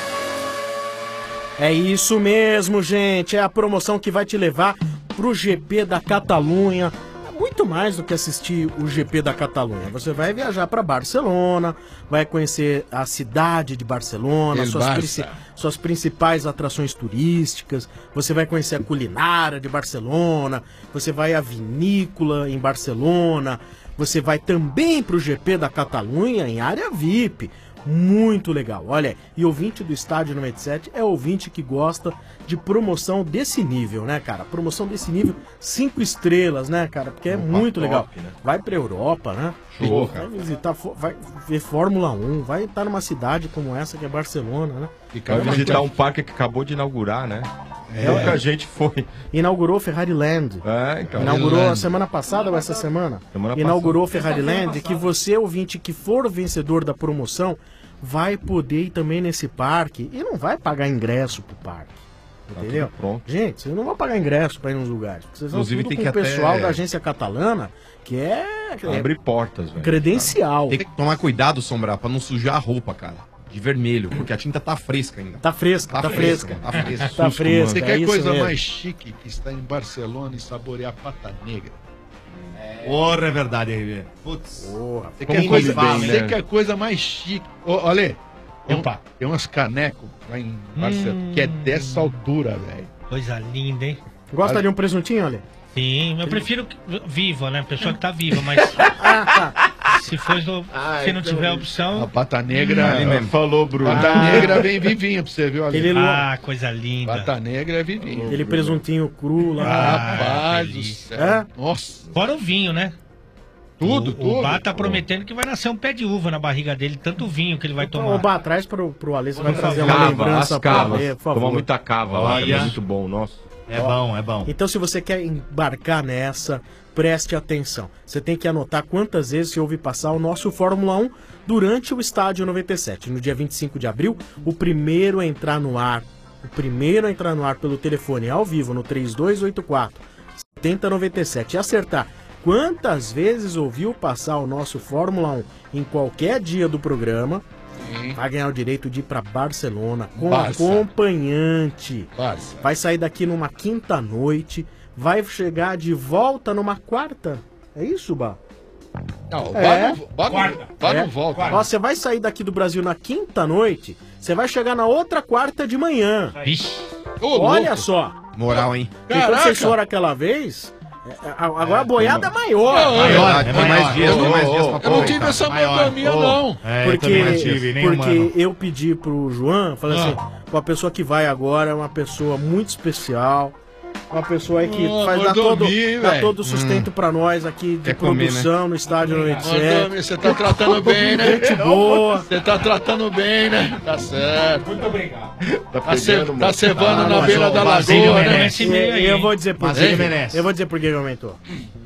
S3: É isso mesmo, gente. É a promoção que vai te levar pro G P da Catalunha. Muito mais do que assistir o G P da Catalunha. Você vai viajar para Barcelona, vai conhecer a cidade de Barcelona,
S6: El
S3: suas,
S6: Barça.
S3: princi- suas principais atrações turísticas. Você vai conhecer a culinária de Barcelona. Você vai à vinícola em Barcelona. Você vai também para o G P da Catalunha em área V I P. Muito legal, olha, e ouvinte do Estádio noventa e sete é ouvinte que gosta de promoção desse nível, né, cara? Promoção desse nível, cinco estrelas, né, cara? Porque é
S2: Opa,
S3: muito
S2: top,
S3: legal.
S2: né?
S3: Vai pra Europa, né?
S2: Show,
S3: vai
S2: cara.
S3: visitar, fo- vai ver Fórmula um, vai estar numa cidade como essa que é Barcelona, né?
S2: Vai visitar um parque que acabou de inaugurar, né?
S3: É.
S2: Pouca gente foi.
S3: Inaugurou Ferrari Land.
S2: É, então.
S3: Inaugurou a semana passada ou essa semana?
S2: Semana
S3: Inaugurou
S2: passada.
S3: Ferrari Land, que você, ouvinte, que for o vencedor da promoção, vai poder ir também nesse parque e não vai pagar ingresso pro parque. Entendeu?
S2: tudo pronto.
S3: Gente, vocês não vão pagar ingresso pra ir nos lugares. Porque vocês vão
S2: Inclusive,
S3: tudo
S2: tem
S3: com
S2: que
S3: o pessoal
S2: até-
S3: da agência catalana, que é, é
S2: Abre portas, velho.
S3: credencial.
S8: Tem que tomar cuidado, Sombrar, pra não sujar a roupa, cara. de vermelho, porque a tinta tá fresca ainda.
S3: Tá fresca, tá fresca.
S8: Tá fresca.
S3: Tá fresca.
S6: Você
S3: é
S6: quer
S3: isso
S6: coisa
S3: mesmo.
S6: mais chique que está em Barcelona e saborear pata negra?
S10: Porra, é verdade, R B. Putz.
S6: Porra. Você
S10: Como
S6: quer, coisa,
S10: bem,
S6: você
S10: né?
S6: quer coisa mais chique? Ô, olha, tem, um,
S1: Opa.
S6: tem umas canecos lá em Barcelona que é dessa altura, velho.
S1: Coisa linda, hein?
S3: Gosta de um presuntinho, olha?
S1: Sim, eu prefiro que- viva, né? Pessoa que tá viva, mas se for no- se não tiver opção.
S6: A pata negra.
S1: Ali mesmo.
S10: Falou, Bruno.
S6: Pata
S3: Ah.
S6: negra vem vivinha pra você, viu?
S3: Aquele
S1: Ah, coisa linda.
S6: Pata negra é vivinha.
S3: Aquele presuntinho cru lá.
S6: Rapaz do
S1: delícia.
S6: céu.
S3: É?
S6: Nossa.
S1: Fora o vinho, né?
S6: Tudo,
S1: o,
S6: tudo.
S1: O Bá tá prometendo que vai nascer um pé de uva na barriga dele, tanto vinho que ele vai
S3: Então,
S1: tomar.
S3: o Bá, traz pro, pro Alê, você vai
S1: Por
S3: trazer
S1: favor.
S3: uma
S2: Cava,
S3: lembrança
S2: as
S3: pra
S2: cavas.
S3: Alê, por favor.
S2: Toma muita cava lá,
S3: Olha.
S2: é muito bom, nossa.
S10: É bom, é bom.
S3: Então, se você quer embarcar nessa, preste atenção. Você tem que anotar quantas vezes você ouve passar o nosso Fórmula um durante o Estádio noventa e sete. No dia vinte e cinco de abril, o primeiro a entrar no ar, o primeiro a entrar no ar pelo telefone ao vivo no três dois oito quatro, sete zero nove sete e acertar quantas vezes ouviu passar o nosso Fórmula um em qualquer dia do programa, vai ganhar o direito de ir para Barcelona com
S6: Barça.
S3: acompanhante.
S6: Barça.
S3: Vai sair daqui numa quinta noite, vai chegar de volta numa quarta. É isso, Bá?
S6: Não, o
S3: É.
S6: Bá não, Bá não, Bá não
S3: É.
S6: volta.
S3: Ó, você vai sair daqui do Brasil na quinta noite, você vai chegar na outra quarta de manhã.
S6: Ô,
S3: Olha
S6: louco.
S3: só.
S8: Moral, hein?
S3: E quando vocês foram aquela vez, é, a- agora a boiada é maior.
S8: Maior, tem mais dias, tem mais dias pra
S6: Eu não
S8: aproveitar.
S6: tive essa
S10: Maior.
S6: mordomia,
S10: Ô.
S6: não.
S10: É, eu
S3: Porque,
S10: também não tive, nem
S3: porque
S10: humano.
S3: eu pedi pro João, falei assim, a pessoa que vai agora é uma pessoa muito especial, uma pessoa aí que
S6: Ô,
S3: faz dar todo,
S6: mordomia, hein,
S3: dá
S6: velho?
S3: todo o sustento pra nós aqui de
S8: Quer comer,
S3: produção no Estádio noventa e
S6: Mordomia,
S3: sete.
S6: você tá tratando bem, né?
S3: Gente boa.
S6: Você tá tratando bem, né? Tá certo.
S1: Muito obrigado.
S6: Tá, ce- tá cevando
S10: Ah,
S6: na
S10: mas
S6: beira
S10: o
S6: da
S10: Basílio
S6: lagoa, né?
S10: merece.
S3: E,
S1: e-mail aí,
S3: e eu
S1: hein?
S3: vou dizer por
S10: Mas
S3: quê.
S10: ele merece.
S3: Eu vou dizer por que que aumentou.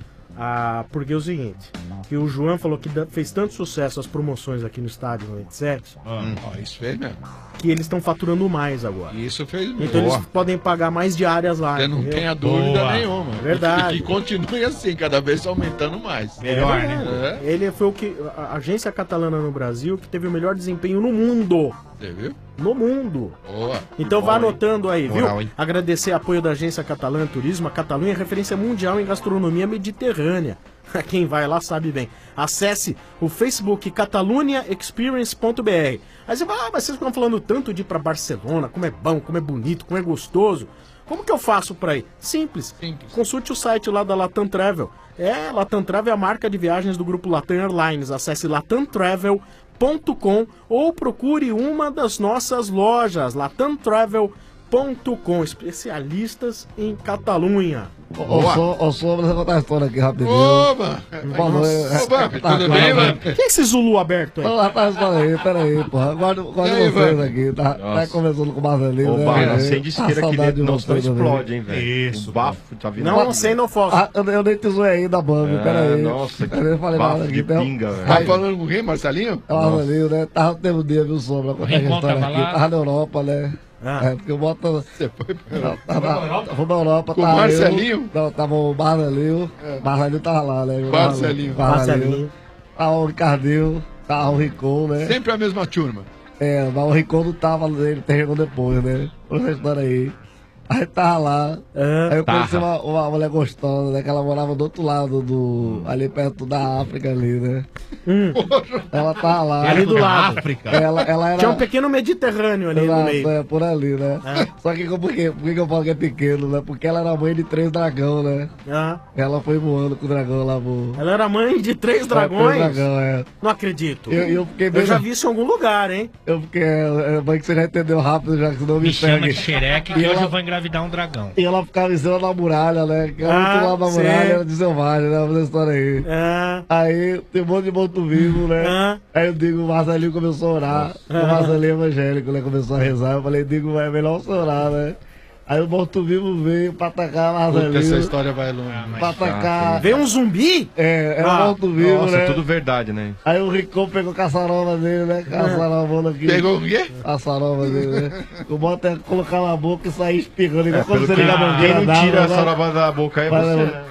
S3: Ah, porque é o seguinte, que o João falou que da- fez tanto sucesso as promoções aqui no Estádio noventa e sete,
S6: Ó, isso fez mesmo.
S3: que eles estão faturando mais agora.
S6: Isso fez mesmo.
S3: Então eles podem pagar mais diárias lá.
S6: Você não
S3: entendeu?
S6: tem a dúvida
S10: Boa.
S6: nenhuma.
S3: É verdade.
S6: E que continue assim, cada vez aumentando mais.
S10: Melhor,
S3: É,
S10: né?
S6: É.
S3: Ele foi o que a agência catalana no Brasil que teve o melhor desempenho no mundo.
S6: Você viu?
S3: No mundo.
S6: Boa.
S3: Então vá anotando aí, viu?
S8: Moral, hein?
S3: Agradecer apoio da agência catalã de turismo. A Catalunha é referência mundial em gastronomia mediterrânea. Quem vai lá sabe bem. Acesse o Facebook catalunya experience ponto b r. Aí você fala, ah, mas vocês ficam falando tanto de ir pra Barcelona, como é bom, como é bonito, como é gostoso. Como que eu faço pra ir? Simples.
S6: Simples.
S3: Consulte o site lá da Latam Travel. É, Latam Travel é a marca de viagens do grupo Latam Airlines. Acesse latam travel ponto com ou procure uma das nossas lojas, latam travel ponto com, especialistas em Catalunha.
S7: Ô, só, ô, só, vou contar a história aqui rapidinho.
S6: Oba!
S7: Boa noite.
S6: Oba,
S7: Tá,
S6: tudo
S7: tá,
S6: bem,
S7: tá.
S6: mano?
S3: Quem é esse Zulu aberto aí?
S7: Ô, rapaz, fala aí, pera aí, porra. Guarda, guarda
S6: E aí,
S7: vocês
S6: Ivan?
S7: aqui, tá? Tá
S2: Nossa.
S7: conversando com o Marcelinho,
S2: Ô,
S7: né?
S2: Bá,
S7: É,
S2: acende
S7: tá
S2: isqueira aqui
S7: saudade
S2: dentro, não
S7: de
S2: senão
S7: vocês também.
S2: explode, hein, velho.
S10: Isso,
S2: O bafo, tá vindo.
S3: Não, sem não fosso.
S7: Ah, eu, eu nem te zoei ainda, Bambi,
S2: É,
S7: pera aí.
S2: nossa, que
S7: Eu nem falei nada
S2: bafo
S7: aqui,
S2: de
S7: então.
S2: pinga, velho.
S6: Tá falando com quem, Marcelinho?
S7: É o Marcelinho, né? Tava tendo um dia, viu, Sombra, contar a
S1: Rincon
S7: história
S1: tava
S7: aqui.
S1: lá.
S7: Tava na Europa, né?
S3: Ah.
S7: É, porque eu boto...
S6: Você foi pra
S7: Tava, tava, fui pra Europa,
S6: Com o
S7: tava
S6: Marcelinho?
S7: Eu, não, tava o Marcelinho.
S6: É.
S7: Marcelinho tava lá, né?
S6: Marcelinho.
S3: Marcelinho.
S7: Tava o Ricardinho, tava o Rincon, né?
S6: Sempre a mesma turma.
S7: É, mas o Rincon não tava, ele chegou depois, né? Por essa história aí. Aí tava lá.
S3: Ah.
S7: Aí eu
S2: Tá.
S7: conheci uma, uma mulher gostosa, né? Que ela morava do outro lado do. Ali perto da África ali, né?
S3: Hum.
S7: Ela tava lá.
S3: Ali do lado.
S10: África.
S7: Ela, ela era.
S3: Tinha um pequeno Mediterrâneo ali no
S7: Exato,
S3: meio.
S7: é, por ali, né? Só que por que, por que eu falo que é pequeno, né? Porque ela era mãe de três dragão, né?
S3: Ah.
S7: Ela foi voando com o dragão lá, vô.
S3: Ela era mãe de três
S7: É,
S3: dragões?
S7: três dragão, é.
S3: Não acredito.
S7: Eu, eu fiquei bem.
S3: Eu já vi isso em algum lugar, hein?
S7: Eu fiquei. É, mãe, que você já entendeu rápido, já que senão me,
S1: Me chama
S7: segue.
S1: de xereque
S7: E
S1: que hoje
S7: ela-
S1: eu vou engravidar um dragão.
S7: E ela ficava em cima da muralha, né? Que era
S3: Ah,
S7: muito lá da
S3: sei.
S7: muralha, era de selvagem, né? Essa história aí.
S3: Ah.
S7: Aí tem um monte de morto-vivo, né?
S3: Ah.
S7: Aí eu digo, o Marcelinho começou a orar. O Marcelinho evangélico, né? Começou a rezar. Eu falei, digo, é melhor você orar, né? Aí o morto-vivo veio pra atacar o
S6: Puta, essa
S7: Marcelinho.
S6: história vai longe.
S7: Pra atacar.
S3: Veio um zumbi?
S7: É, era
S3: Ah,
S7: morto-vivo,
S2: Nossa,
S7: né?
S2: tudo verdade, né?
S7: Aí o Ricão pegou a caçarola dele, né? Caçarola aqui.
S6: Pegou o quê?
S7: Caçarola dele, né? O bota é colocar na boca e sair espirrando, igual
S2: É,
S7: quando
S2: pelo
S7: você
S2: que
S7: liga a
S2: quem
S7: mangueira
S2: não
S7: d'água,
S2: tira
S7: né?
S2: essa sarabanda da boca aí é
S7: Mas,
S2: você,
S7: é,
S2: né?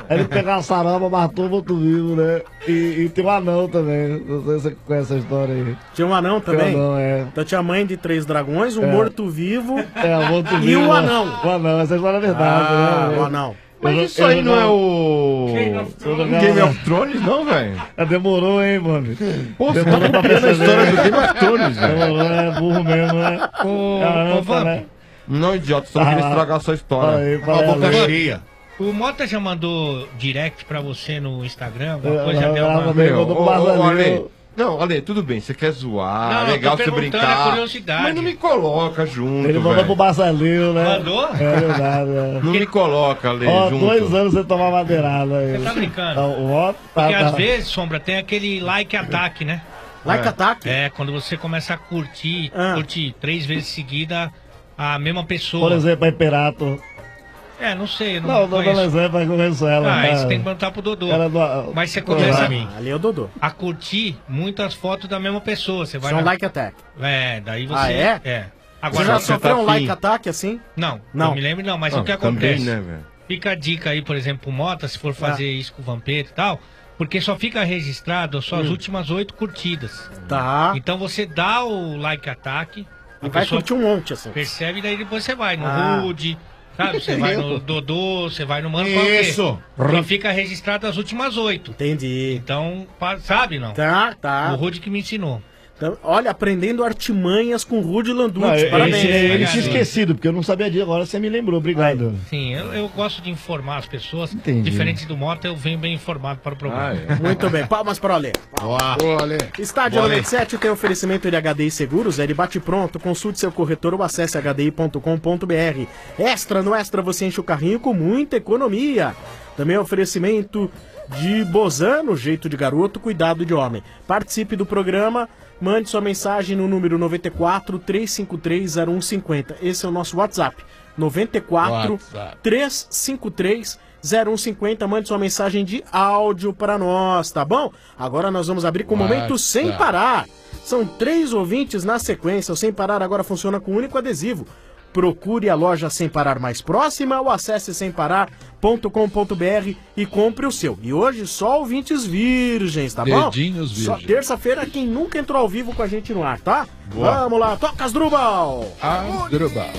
S7: Aí ele pegou a saramba, matou o morto-vivo, né? E, e tem um anão também. Não sei se você conhece essa história aí.
S3: Tinha um anão também?
S7: Tinha um anão, é.
S3: Então tinha a mãe de três dragões, um
S7: É.
S3: morto-vivo
S7: É, o morto-vivo.
S3: e um anão.
S7: O anão, essa história é verdade.
S3: Ah,
S7: né?
S3: o anão.
S2: Mas
S7: Eu-
S2: isso
S7: eu
S2: aí não é
S7: jogava-
S2: o.
S7: Eu jogava-
S2: Game of Thrones, não, velho?
S7: É, demorou, hein, mano?
S2: Pô, você
S7: Demorou
S2: tá
S7: pra
S2: copiando a
S7: perceber.
S2: história do Game of Thrones, velho.
S7: Demorou, é burro mesmo, né?
S1: Ô,
S7: É uma
S1: ô,
S7: anta, né?
S2: Não, idiota, só queria
S7: Ah,
S2: estragar a sua história.
S7: aí,
S2: Com a boca
S7: valeu.
S2: cheia.
S1: O Mota já mandou direct pra você no Instagram? Alguma
S7: Eu-
S1: coisa?
S7: eu-
S1: deu
S7: eu
S1: uma-
S7: mandei,
S2: Meu,
S7: mandou
S2: ô,
S7: pro
S2: ô,
S7: Barzanil.
S2: Ale, não, Ale, tudo bem, você quer zoar,
S1: Não, eu tô
S2: legal você
S1: perguntando,
S2: brincar.
S1: é curiosidade.
S2: Mas não me coloca junto,
S7: Ele mandou
S2: velho.
S7: pro Barcelona, né?
S1: Mandou?
S7: É verdade, é.
S2: Não me coloca, Ale,
S7: Ó,
S2: junto.
S7: dois anos sem tomar madeirada aí.
S1: Você tá brincando?
S7: Então, o Otto tá,
S1: Porque
S7: tá.
S1: às vezes, Sombra, tem aquele like ataque, né?
S3: Like
S2: É.
S3: ataque?
S1: É, quando você começa a curtir,
S3: Ah.
S1: curtir três vezes seguida a mesma pessoa.
S7: Por exemplo, a Imperato.
S1: É, não sei, eu não,
S7: Não, não dando
S1: conheço.
S7: exemplo, eu conheço ela.
S1: Ah,
S7: né?
S1: isso tem que perguntar pro Dodô.
S7: Ela do-
S1: Mas você
S7: Pô,
S1: começa
S7: pra mim.
S3: Ali é o Dodô.
S1: a curtir muitas fotos da mesma pessoa. Você vai
S3: São
S1: na-
S3: like attack.
S1: É, daí você...
S3: Ah, é?
S1: É.
S3: Você já sofreu um like attack assim?
S1: Não,
S3: Não.
S1: não me lembro não, mas
S2: Ah,
S1: o que
S2: também,
S1: acontece?
S2: né, velho?
S1: Fica a dica aí, por exemplo, pro Mota, se for fazer isso com o Vampeta e tal, porque só fica registrado as suas
S3: Hum.
S1: últimas oito curtidas.
S3: Tá.
S1: Então você dá o like ataque, a
S3: E vai
S1: pessoa
S3: curtir um monte assim.
S1: percebe, e daí depois você vai no
S3: Ah.
S1: Rude, sabe? Você vai no Dodô, você vai no Mano
S3: Isso.
S1: Qualquer. Só fica registrado as últimas oito.
S3: Entendi.
S1: Então, pa- sabe não?
S3: Tá, tá.
S1: O Rude que me ensinou.
S3: Então, olha, aprendendo artimanhas com Rude Landucci.
S7: Não, ele,
S3: Parabéns.
S7: ele, ele
S1: Obrigado.
S7: tinha esquecido, porque eu não sabia disso. Agora você me lembrou. Obrigado.
S1: Sim, eu, eu gosto de informar as pessoas.
S7: Entendi.
S1: Diferente do Mota, eu venho bem informado para o programa.
S2: Ah, é.
S3: Muito bem, palmas para o Alê.
S5: Boa.
S6: Boa, Ale.
S3: Estádio
S5: Boa,
S3: noventa e sete tem oferecimento de H D I Seguros, é de bate pronto, consulte seu corretor ou acesse h d i ponto com ponto b r. Extra, no Extra você enche o carrinho com muita economia. Também é oferecimento de Bozano, jeito de garoto, cuidado de homem. Participe do programa, mande sua mensagem no número noventa e quatro, trezentos e cinquenta e três, zero um cinquenta. Esse é o nosso WhatsApp, noventa e quatro,
S6: WhatsApp.
S3: trezentos e cinquenta e três, zero um cinquenta. Mande sua mensagem de áudio para nós, tá bom? Agora nós vamos abrir com o momento
S6: WhatsApp.
S3: Sem Parar. São três ouvintes na sequência. O Sem Parar agora funciona com um único adesivo. Procure a loja Sem Parar mais próxima ou acesse sem parar ponto com ponto b r e compre o seu. E hoje só ouvintes virgens, tá bom?
S6: Dedinhos
S3: Só
S6: virgens.
S3: terça-feira quem nunca entrou ao vivo com a gente no ar, tá?
S5: Boa.
S3: Vamos lá, toca as Drubal!
S6: Asdrubal.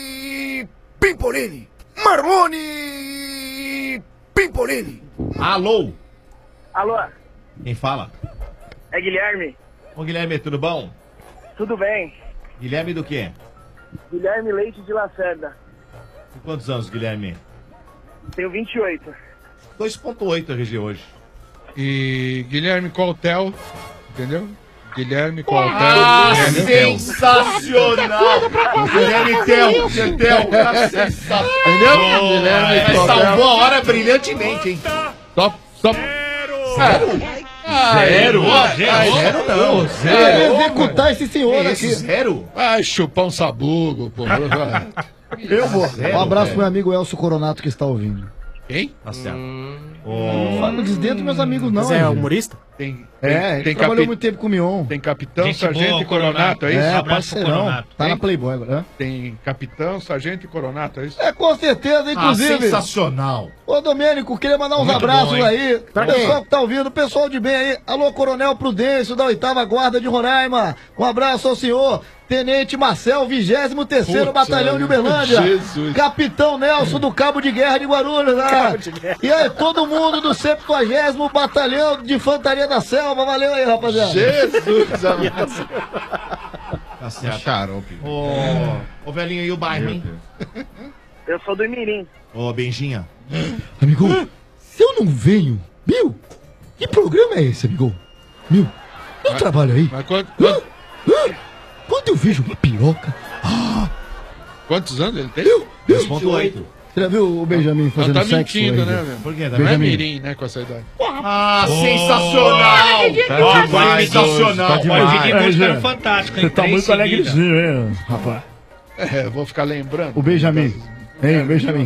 S13: Pimpolini! Marrone! Pimpolini!
S5: Alô?
S15: Alô,
S5: Quem fala?
S15: é Guilherme.
S5: Ô, Guilherme, tudo bom?
S15: Tudo bem?
S5: Guilherme do quê?
S15: Guilherme Leite de Lacerda.
S5: Com quantos anos, Guilherme?
S15: Tenho vinte e oito.
S5: dois ponto oito R G hoje.
S6: E Guilherme Coltel, entendeu? Guilherme Coltel.
S5: Ah,
S6: Guilherme Tel.
S5: sensacional! Guilherme Tel, Tel, tá sensacional.
S6: Entendeu?
S5: Boa,
S6: Guilherme
S5: é,
S6: Coltel.
S5: salvou a hora brilhantemente, hein?
S6: Stop, stop.
S5: Sério?
S6: Ah,
S5: Zero?
S6: ah,
S5: Zero, zero não.
S6: Zero.
S5: Zero.
S7: executar esse senhor
S5: Que isso,
S7: aqui.
S5: zero?
S6: Vai chupar um sabugo, pô.
S7: Eu vou.
S5: Zero,
S7: Um abraço
S5: velho.
S7: pro meu amigo Elcio Coronato que está ouvindo.
S6: Quem?
S5: Tá certo.
S7: Não fala de dentro meus amigos, não.
S3: Mas é
S7: gente.
S3: humorista?
S6: Tem,
S7: É, ele
S6: tem,
S7: trabalhou
S6: capi-
S7: muito tempo com o Mion.
S6: tem capitão,
S1: Gente
S6: sargento
S1: boa,
S6: e coronato, é isso?
S7: É,
S1: Abraço pro
S7: parceirão.
S1: Coronato.
S7: Tá na
S6: Hein?
S7: Playboy agora. né?
S6: Tem capitão, sargento e coronato, é isso?
S7: É, com certeza,
S5: Ah,
S7: inclusive.
S5: sensacional.
S7: Ô, Domênico, queria mandar uns
S5: Muito
S7: abraços
S5: bom, hein?
S7: aí.
S3: Pra
S7: Pra
S3: quem?
S7: pessoal que tá ouvindo, pessoal de bem aí. Alô, Coronel Prudêncio, da oitava Guarda de Roraima. Um abraço ao senhor. Tenente Marcel, vigésimo terceiro
S6: Putz,
S7: Batalhão de
S6: olha,
S7: Uberlândia.
S6: Jesus.
S7: Capitão Nelson do Cabo de Guerra de Guarulhos. Né?
S3: Cabo de Guerra.
S7: E aí, todo mundo do septuagésimo Batalhão de Infantaria da Selva. Valeu aí, rapaziada.
S6: Jesus, amado.
S5: Tá certo.
S2: Xarope.
S5: Ô, ô velhinho, e o bairro, hein?
S15: Eu sou do Imirim.
S5: Ô, Benjinha.
S7: Amigo, se eu não venho, meu, que programa é esse, amigo? Meu, eu trabalho aí.
S6: Mas quanto- quanto-
S7: Quando eu vejo uma piroca,
S6: quantos anos ele tem?
S7: eu,
S5: dois ponto oito.
S7: Você já viu o Benjamin
S6: Não
S7: fazendo
S6: tá
S7: sexo?
S6: mentindo,
S7: aí,
S6: né,
S7: velho?
S6: meu?
S5: Por quê?
S6: Não é
S7: Benjamin.
S6: mirim, né, com essa idade.
S5: Ah, sensacional!
S2: Tá demais,
S5: sensacional!
S2: tá demais.
S1: Hoje de
S4: É,
S1: música
S4: Jean,
S1: no Fantástico, hein?
S4: Você tá
S1: Três
S4: muito
S1: seguidas.
S4: alegrezinho, hein, rapaz?
S6: É, vou ficar lembrando.
S7: O Benjamin. Hein, o Benjamin.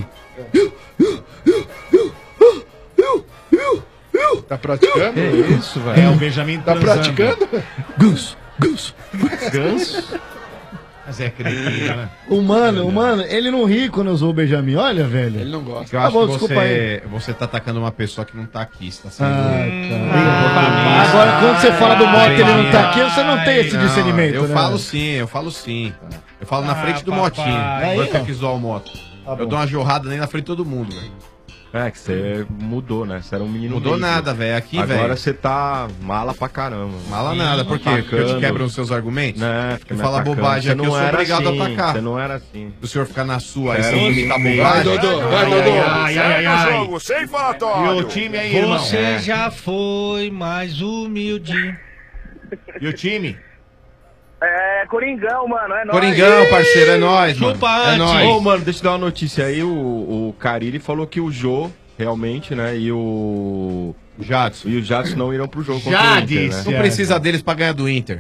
S6: Tá praticando?
S2: Que isso, velho?
S5: É, o Benjamin
S6: Tá
S5: transando.
S6: praticando?
S7: Ganso, ganso.
S2: Ganso?
S5: Mas é cretina, né?
S7: O mano, o mano, ele não ri quando usou o Benjamin, olha, velho.
S6: Ele não gosta.
S8: Eu
S7: Tá
S8: acho
S7: bom,
S8: que
S7: desculpa
S8: você, você tá atacando uma pessoa que não tá aqui, você tá sendo...
S7: Ah, agora, quando você fala do Mota e ele não tá aqui, você não tem esse
S8: Não,
S7: discernimento,
S8: Eu
S7: né?
S8: falo sim, eu falo sim. Eu falo na
S1: Ah,
S8: frente do
S1: papai.
S8: Motinho.
S7: Aí,
S8: Agora que
S7: ó.
S8: eu quis zoar o Moto.
S7: Tá
S8: eu
S7: bom.
S8: dou uma jorrada nem na frente de todo mundo, velho.
S2: É, que você mudou, né? Você era um menino
S8: Mudou
S2: lindo.
S8: nada, velho. Aqui, velho.
S2: Agora você tá mala pra caramba.
S8: Mala nada, por quê? Porque eu te quebro os seus argumentos?
S2: Né?
S8: Porque fala
S2: atacando.
S8: bobagem
S2: Você
S8: aqui, eu
S2: não
S8: sou
S2: era
S8: obrigado
S2: assim,
S8: a atacar.
S2: Você não era assim.
S8: Se o senhor ficar na sua aí,
S2: Era
S8: sem
S2: um
S8: imitar
S2: menino.
S8: bobagem...
S6: Vai, Dodô, vai, Dodô.
S10: Ai, ai, ai, ai.
S11: jogo, sem falatório.
S10: E o time aí, irmão?
S1: Você
S10: É.
S1: já foi mais humilde.
S10: E o time?
S15: É, Coringão, mano, é nóis.
S8: Coringão, parceiro, é nóis, mano.
S1: Chupa
S8: É
S1: antes.
S8: nóis.
S2: Ô, mano, deixa eu dar uma notícia aí. O, o Carille falou que o Jô, realmente, né? E o Jadson. E o Jadson não irão pro jogo contra o Inter, né?
S8: Não precisa deles pra ganhar do Inter.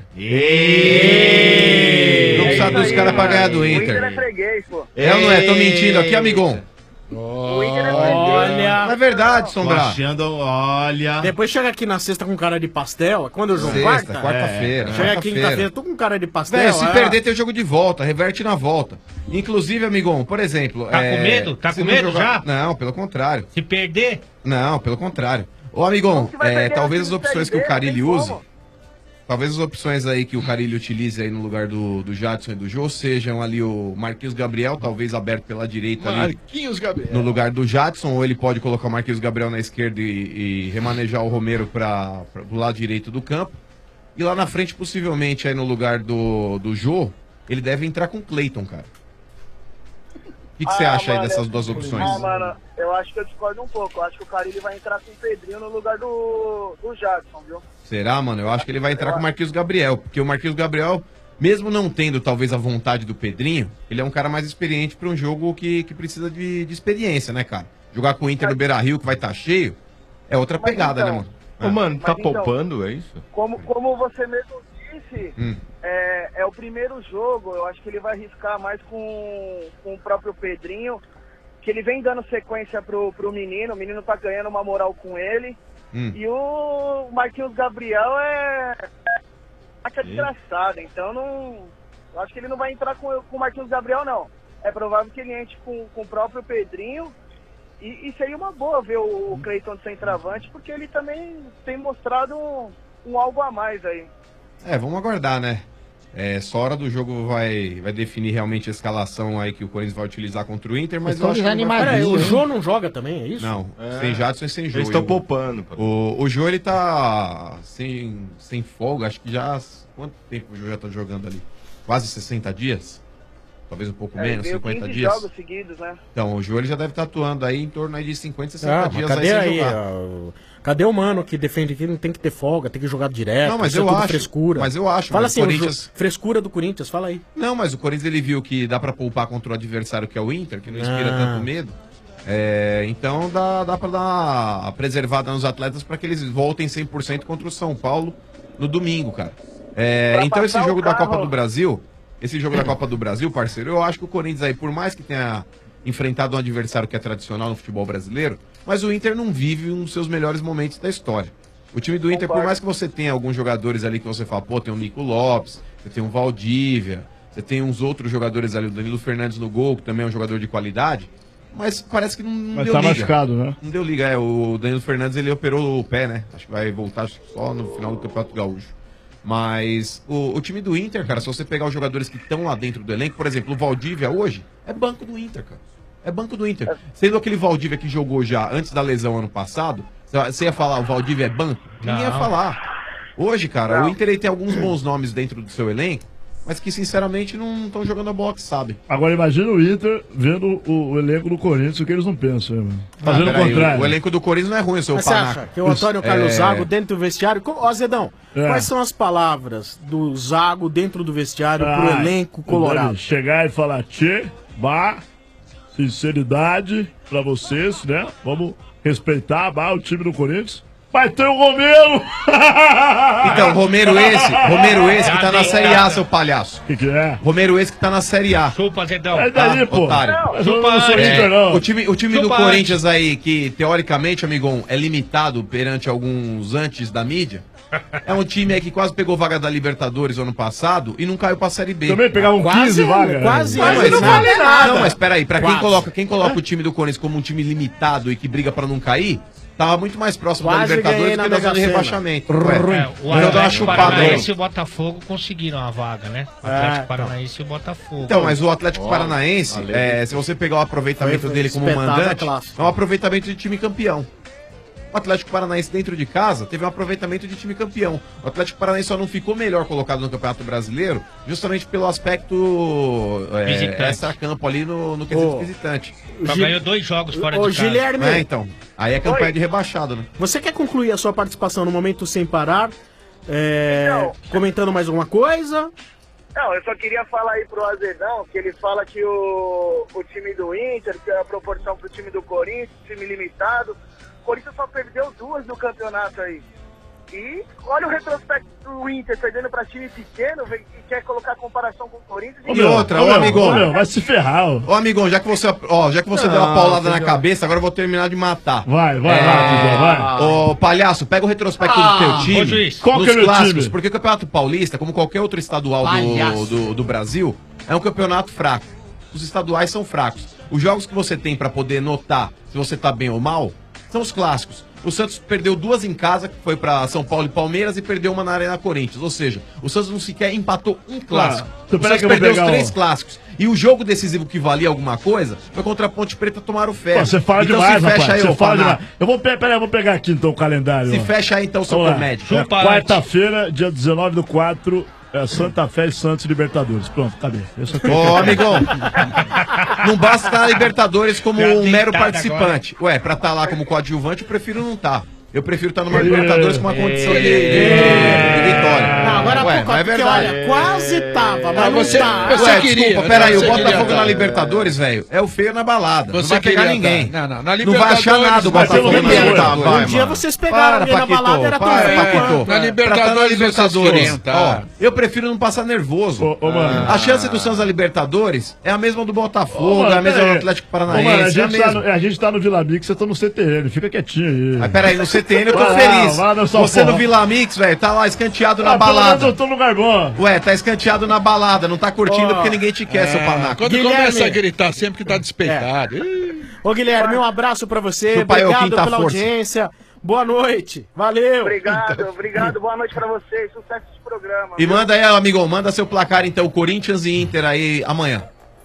S10: Êêêê!
S8: Não precisa dos caras pra ganhar do
S15: O Inter é
S8: Inter.
S15: freguês, pô.
S8: É ou não é? Tô mentindo aqui, amigão.
S15: O Inter é freguês.
S3: Olha.
S8: Não é verdade,
S10: Tô
S8: Sombra.
S10: achando, olha...
S3: Depois chega aqui na sexta com cara de pastel. Quando eu jogo
S8: Sexta,
S3: quarta?
S8: quarta-feira.
S3: Chega aqui
S8: quarta-feira.
S3: quinta-feira, tô com cara de pastel.
S8: Velho, se
S3: é.
S8: perder tem o jogo de volta, reverte na volta. Inclusive, amigão, por exemplo...
S1: Tá com medo? Tá
S8: se
S1: com
S8: não
S1: medo já?
S8: Não, pelo contrário.
S1: Se perder,
S8: Não, pelo contrário. Ô, amigão,
S15: Como que vai
S8: é,
S15: perder
S8: talvez
S15: no
S8: as
S15: time de
S8: opções que
S15: Série
S8: o
S15: B?
S8: Carille
S15: Não tem
S8: use...
S15: como.
S8: Talvez as opções aí que o Carille utilize aí no lugar do, do Jadson e do Jô sejam ali o Marquinhos Gabriel, talvez aberto pela direita ali
S6: Marquinhos Gabriel.
S8: no lugar do Jadson, ou ele pode colocar o Marquinhos Gabriel na esquerda e, e remanejar o Romero para do lado direito do campo. E lá na frente, possivelmente, aí no lugar do, do Jô, ele deve entrar com o Cleiton, cara. O que, que você
S15: Ah,
S8: acha aí
S15: mano,
S8: dessas duas opções?
S15: Ah, mano, eu acho que eu discordo um pouco. Eu acho que o Carille vai entrar com o Pedrinho no lugar do, do Jadson, viu?
S8: Será, mano? Eu acho que ele vai entrar com o Marquinhos Gabriel, porque o Marquinhos Gabriel, mesmo não tendo talvez a vontade do Pedrinho, ele é um cara mais experiente para um jogo que, que precisa de, de experiência, né, cara? Jogar com o Inter no Beira-Rio, que vai estar cheio, é outra
S15: Mas
S8: pegada,
S15: então-
S8: né, mano?
S2: Ô, mano, tá
S15: Mas então-
S2: poupando, é isso?
S15: Como, como você mesmo disse,
S8: Hum.
S15: é, é o primeiro jogo. Eu acho que ele vai arriscar mais com, com o próprio Pedrinho, que ele vem dando sequência pro, pro menino. O menino tá ganhando uma moral com ele.
S8: Hum.
S15: E o Marquinhos Gabriel é. é desgraçado. Então não. Eu acho que ele não vai entrar com, com o Marquinhos Gabriel, não. É provável que ele entre com, com o próprio Pedrinho. E, e seria uma boa ver o, o Cleiton de centroavante, porque ele também tem mostrado um, um algo a mais aí.
S8: É, vamos aguardar, né? É, só a hora do jogo vai, vai definir realmente a escalação aí que o Corinthians vai utilizar contra o Inter, mas eu acho que não vai-
S3: Peraí, o Jô não joga também, é isso?
S8: Não,
S2: É.
S8: sem Jadson e sem Jô.
S2: Eles estão
S8: E o-
S2: poupando. pô.
S8: O, o Jô, ele tá sem, sem folga, acho que já... Quanto tempo o Jô já tá jogando ali? Quase sessenta dias? Talvez um pouco
S15: É,
S8: menos,
S15: veio
S8: cinquenta
S15: quinze
S8: dias?
S15: jogos seguidos, né?
S8: Então, o Jô, ele já deve estar atuando aí em torno aí de cinquenta, sessenta
S3: Ah, mas
S8: dias
S3: cadê
S8: aí sem
S3: aí?
S8: jogar.
S3: ó, Cadê o mano que defende que não tem que ter folga, tem que jogar direto?
S8: Não, mas
S3: isso é
S8: eu
S3: tudo
S8: acho,
S3: frescura.
S8: mas eu acho,
S3: Fala
S8: mas
S3: assim,
S8: o
S3: o
S8: Corinthians-
S3: jo- frescura do Corinthians, fala aí.
S8: Não, mas o Corinthians ele viu que dá pra poupar contra o adversário que é o Inter, que não inspira
S3: Ah.
S8: tanto medo. É, então dá, dá pra dar uma preservada nos atletas pra que eles voltem cem por cento contra o São Paulo no domingo, cara. É,
S15: Pra
S8: então esse
S15: passar o
S8: jogo da
S15: carro.
S8: Copa do Brasil, esse jogo da Copa do Brasil, parceiro, eu acho que o Corinthians aí, por mais que tenha enfrentado um adversário que é tradicional no futebol brasileiro, mas o Inter não vive um dos seus melhores momentos da história. O time do Inter, por mais que você tenha alguns jogadores ali que você fala, pô, tem o Nico Lopes, você tem o Valdívia, você tem uns outros jogadores ali, o Danilo Fernandes no gol, que também é um jogador de qualidade, mas parece que não, não
S4: Mas
S8: deu
S4: tá
S8: liga.
S4: machucado, né?
S8: Não deu liga, é. O Danilo Fernandes, ele operou o pé, né? Acho que vai voltar acho que só no final do Campeonato Gaúcho. Mas o, o time do Inter, cara, se você pegar os jogadores que estão lá dentro do elenco, por exemplo, o Valdívia hoje é banco do Inter, cara. É banco do Inter. Sendo aquele Valdívia que jogou já antes da lesão ano passado, você ia falar o Valdívia é banco? Ninguém ia
S1: Não.
S8: falar. Hoje, cara,
S15: Não.
S8: o Inter ele tem alguns bons nomes dentro do seu elenco, mas que sinceramente não estão jogando a bola que sabe.
S4: Agora imagina o Inter vendo o, o elenco do Corinthians, o que eles não pensam, hein, mano? Fazendo
S8: Ah,
S4: o
S8: peraí,
S4: contrário.
S8: O, o elenco do Corinthians não é ruim, o seu
S3: Mas você
S8: panaca.
S3: acha que o Antônio Carlos
S8: É,
S3: Zago dentro do vestiário... Co- Ó, Zedão,
S4: É.
S3: quais são as palavras do Zago dentro do vestiário pro
S4: Ah,
S3: elenco
S4: deve
S3: colorado?
S4: Chegar e falar, tchê, bah, sinceridade pra vocês, né? Vamos respeitar bah, o time do Corinthians. Vai ter o Romero!
S8: Então, Romero esse, Romero esse que tá na Série A, seu palhaço.
S4: O que, que é?
S8: Romero esse que tá na Série A.
S1: Chupa, Zedão.
S4: É daí,
S8: Ah,
S4: pô.
S8: otário.
S4: Não, Chupa não sou
S8: É,
S4: Inter, não.
S8: O time, o time do
S1: Chupa
S8: Corinthians aí, que teoricamente, amigão, é limitado perante alguns antes da mídia. É um time aí que quase pegou vaga da Libertadores ano passado e não caiu pra Série B.
S4: Também pegavam
S8: Quase,
S4: quinze vagas.
S8: Quase,
S4: Mas
S8: mas
S4: não
S8: não
S4: vale nada.
S8: Não, mas peraí, pra quem
S4: Quase.
S8: coloca, quem coloca o time do Corinthians como um time limitado e que briga pra não cair, tava muito mais próximo
S1: Quase
S8: da Libertadores
S1: ganhei
S8: do que
S1: na
S8: da zona de
S1: Mega Sena.
S8: rebaixamento.
S1: É,
S8: Ué,
S1: o
S8: então dá uma
S1: Atlético
S8: chupada aí.
S1: Paranaense e o Botafogo conseguiram a vaga, né? O Atlético
S8: É,
S1: Paranaense e o Botafogo.
S8: Então, mas o Atlético
S1: Ó,
S8: Paranaense,
S1: valeu.
S8: é, se você pegar o aproveitamento
S1: Foi
S8: dele como
S1: espetada a
S8: mandante,
S1: classe.
S8: é um aproveitamento de time campeão. O Atlético Paranaense dentro de casa teve um aproveitamento de time campeão. O Atlético Paranaense só não ficou melhor colocado no Campeonato Brasileiro justamente pelo aspecto é,
S1: Visitante.
S8: extra-campo ali no, no quesito
S3: Ô,
S8: visitante.
S1: Só ganhou dois jogos fora
S3: Ô,
S1: de casa.
S3: Guilherme.
S8: É, então. Aí é campanha de rebaixado, né?
S3: Você quer concluir a sua participação no Momento Sem Parar, é, comentando mais alguma coisa?
S15: Não, eu só queria falar aí pro Azedão que ele fala que o, o time do Inter, que é a proporção pro time do Corinthians, time limitado. O Corinthians só perdeu duas no campeonato aí. E olha o retrospecto do Inter, perdendo pra time pequeno, vem- e quer colocar comparação com o Corinthians.
S8: E outra, ô, amigão.
S4: vai se ferrar, ó.
S8: Ô, amigão, já que você, ó, já que você
S4: Não,
S8: deu uma paulada na
S4: filho.
S8: cabeça, agora eu vou terminar de matar.
S4: Vai, vai, vai, Guilherme, vai.
S8: Ô, palhaço, pega o retrospecto
S4: Ah,
S8: do teu time.
S4: ô, juiz. Qual
S8: nos
S4: que é meu
S8: clássicos,
S4: time?
S8: porque o Campeonato Paulista, como qualquer outro estadual
S4: Palhaço.
S8: do, do, do Brasil, é um campeonato fraco. Os estaduais são fracos. Os jogos que você tem pra poder notar se você tá bem ou mal são os clássicos. O Santos perdeu duas em casa, que foi pra São Paulo e Palmeiras, e perdeu uma na Arena Corinthians. Ou seja, o Santos não sequer empatou um clássico.
S4: Ah, então
S8: o
S4: peraí
S8: Santos
S4: que eu vou
S8: perdeu os
S4: pegar
S8: três
S4: o-
S8: clássicos. E o jogo decisivo que valia alguma coisa foi contra a Ponte Preta, tomaram ferro.
S4: Pô, você fala
S8: então
S4: demais,
S8: se fecha
S4: rapaz.
S8: aí,
S4: Você
S8: ô
S4: fala
S8: Paná.
S4: demais. Eu vou, pe- peraí, eu vou pegar aqui então o calendário.
S8: Se
S4: ó.
S8: fecha aí então, seu
S4: Vamos lá.
S8: comédio.
S4: É,
S8: Chupa,
S4: Quarta-feira, dia dezenove do quatro, é Santa Fé e Santos Libertadores. Pronto, cadê? Esse aqui.
S8: Ô, amigão, não basta estar na Libertadores como
S4: Já
S8: um mero
S4: deitado
S8: participante. Ué, pra estar lá como coadjuvante, eu prefiro não estar. Eu prefiro estar numa
S3: É.
S8: Libertadores com uma condição de, de- de vitória.
S3: Não, agora há
S8: Ué,
S3: pouco,
S8: mas é
S3: porque
S8: verdade.
S3: olha, quase tava, mas
S8: Ah,
S3: não
S8: você,
S3: tá.
S8: você
S3: Ué,
S8: queria,
S3: desculpa,
S8: peraí, o
S3: você queria
S8: Botafogo
S3: tá.
S8: na Libertadores, velho, é o feio na balada. não
S6: Você
S8: vai pegar
S6: queria
S8: ninguém.
S6: tá. Não, não, na
S8: Não vai
S6: Libertadores,
S8: achar nada o
S6: mas
S8: Botafogo
S6: pelo
S8: na
S6: menos-
S8: Libertadores.
S6: Um
S8: Vai,
S3: dia
S8: mano.
S3: vocês pegaram alguém na
S8: Paquito,
S3: balada, era tão
S8: para,
S3: feio
S8: Paquito.
S3: quanto.
S6: Na
S8: Pra
S6: Libertadores
S8: tá na
S6: vocês
S8: Libertadores.
S6: queriam, tá?
S8: Ó, eu prefiro não passar nervoso.
S4: mano.
S8: A chance do Santos na Libertadores é a mesma do Botafogo,
S4: Ô, mano,
S8: é a mesma do
S4: peraí.
S8: Atlético
S4: Ô, mano, a,
S8: Paranaense, é a
S4: gente tá
S8: mesma.
S4: no, a gente tá no Vila Mix, você tá no C T N, fica quietinho aí.
S8: Mas peraí, no C T N eu tô
S4: Vai lá,
S8: feliz.
S4: vai lá, São
S8: Você
S4: Paulo.
S8: no Vila Mix, velho, tá lá escanteado na
S4: Ah, pelo menos
S8: balada.
S4: eu tô no lugar bom.
S8: Ué, tá escanteado na balada, não tá curtindo
S3: Ó,
S8: porque ninguém te quer, seu panaco.
S6: Quando
S3: Guilherme.
S6: começa a gritar sempre que tá despeitado.
S3: Ô Guilherme, um abraço pra você,
S8: Chupa eu,
S3: obrigado
S8: quinta
S3: pela
S8: força.
S3: audiência, boa noite, valeu.
S15: Obrigado, obrigado, boa noite pra vocês, sucesso de programa.
S8: E manda aí, amigão, manda seu placar então, Corinthians e Inter aí amanhã.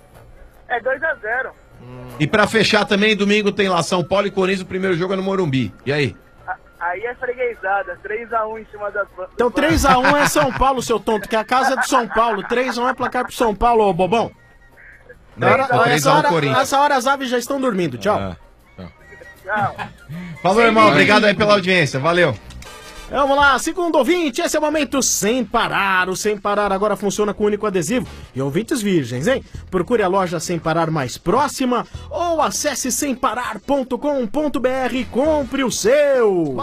S15: É dois a zero.
S8: E pra fechar também, domingo tem lá São Paulo e Corinthians, o primeiro jogo é no Morumbi. E aí?
S15: Aí é freguesada, três a um em cima das...
S3: Então três a um é São Paulo, seu tonto, que a casa é do São Paulo, três a um é placar pro São Paulo, ô bobão.
S8: Não,
S3: Ora-
S8: é três
S3: essa,
S8: a um
S3: hora,
S8: Corinthians.
S3: essa hora as aves já estão dormindo, tchau.
S15: Tchau.
S8: Falou, irmão, obrigado aí pela audiência, valeu.
S3: Vamos lá, segundo ouvinte, esse é o momento Sem Parar. O Sem Parar agora funciona com único adesivo e ouvintes virgens, hein? Procure a loja Sem Parar mais próxima ou acesse sem parar ponto com ponto br e compre o seu.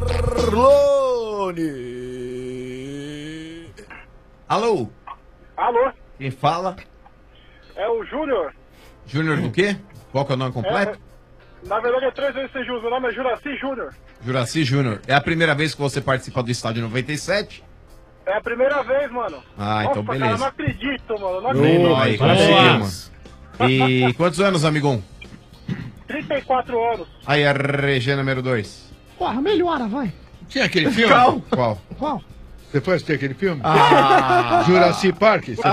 S10: Marlone.
S8: Alô?
S15: Alô?
S8: Quem fala?
S15: É o Júnior.
S8: Júnior do quê? Qual que é o nome completo?
S15: É, na verdade é três vezes ser Júnior, meu nome é Juraci Júnior.
S8: Juraci Júnior. É a primeira vez que você participa do estádio noventa e sete?
S15: É a primeira vez, mano.
S8: Ah,
S15: Nossa,
S8: então
S15: cara,
S8: beleza.
S15: eu não acredito, mano, não
S8: Aí,
S15: acredito.
S8: conseguimos. E quantos anos, amigão?
S15: trinta e quatro anos.
S8: Aí, a Regina número dois.
S16: Porra, melhora, vai.
S6: Tinha aquele filme?
S8: Qual? Qual?
S16: Qual?
S6: Você foi assistir aquele filme?
S8: Ah.
S6: Jurassic Park? Você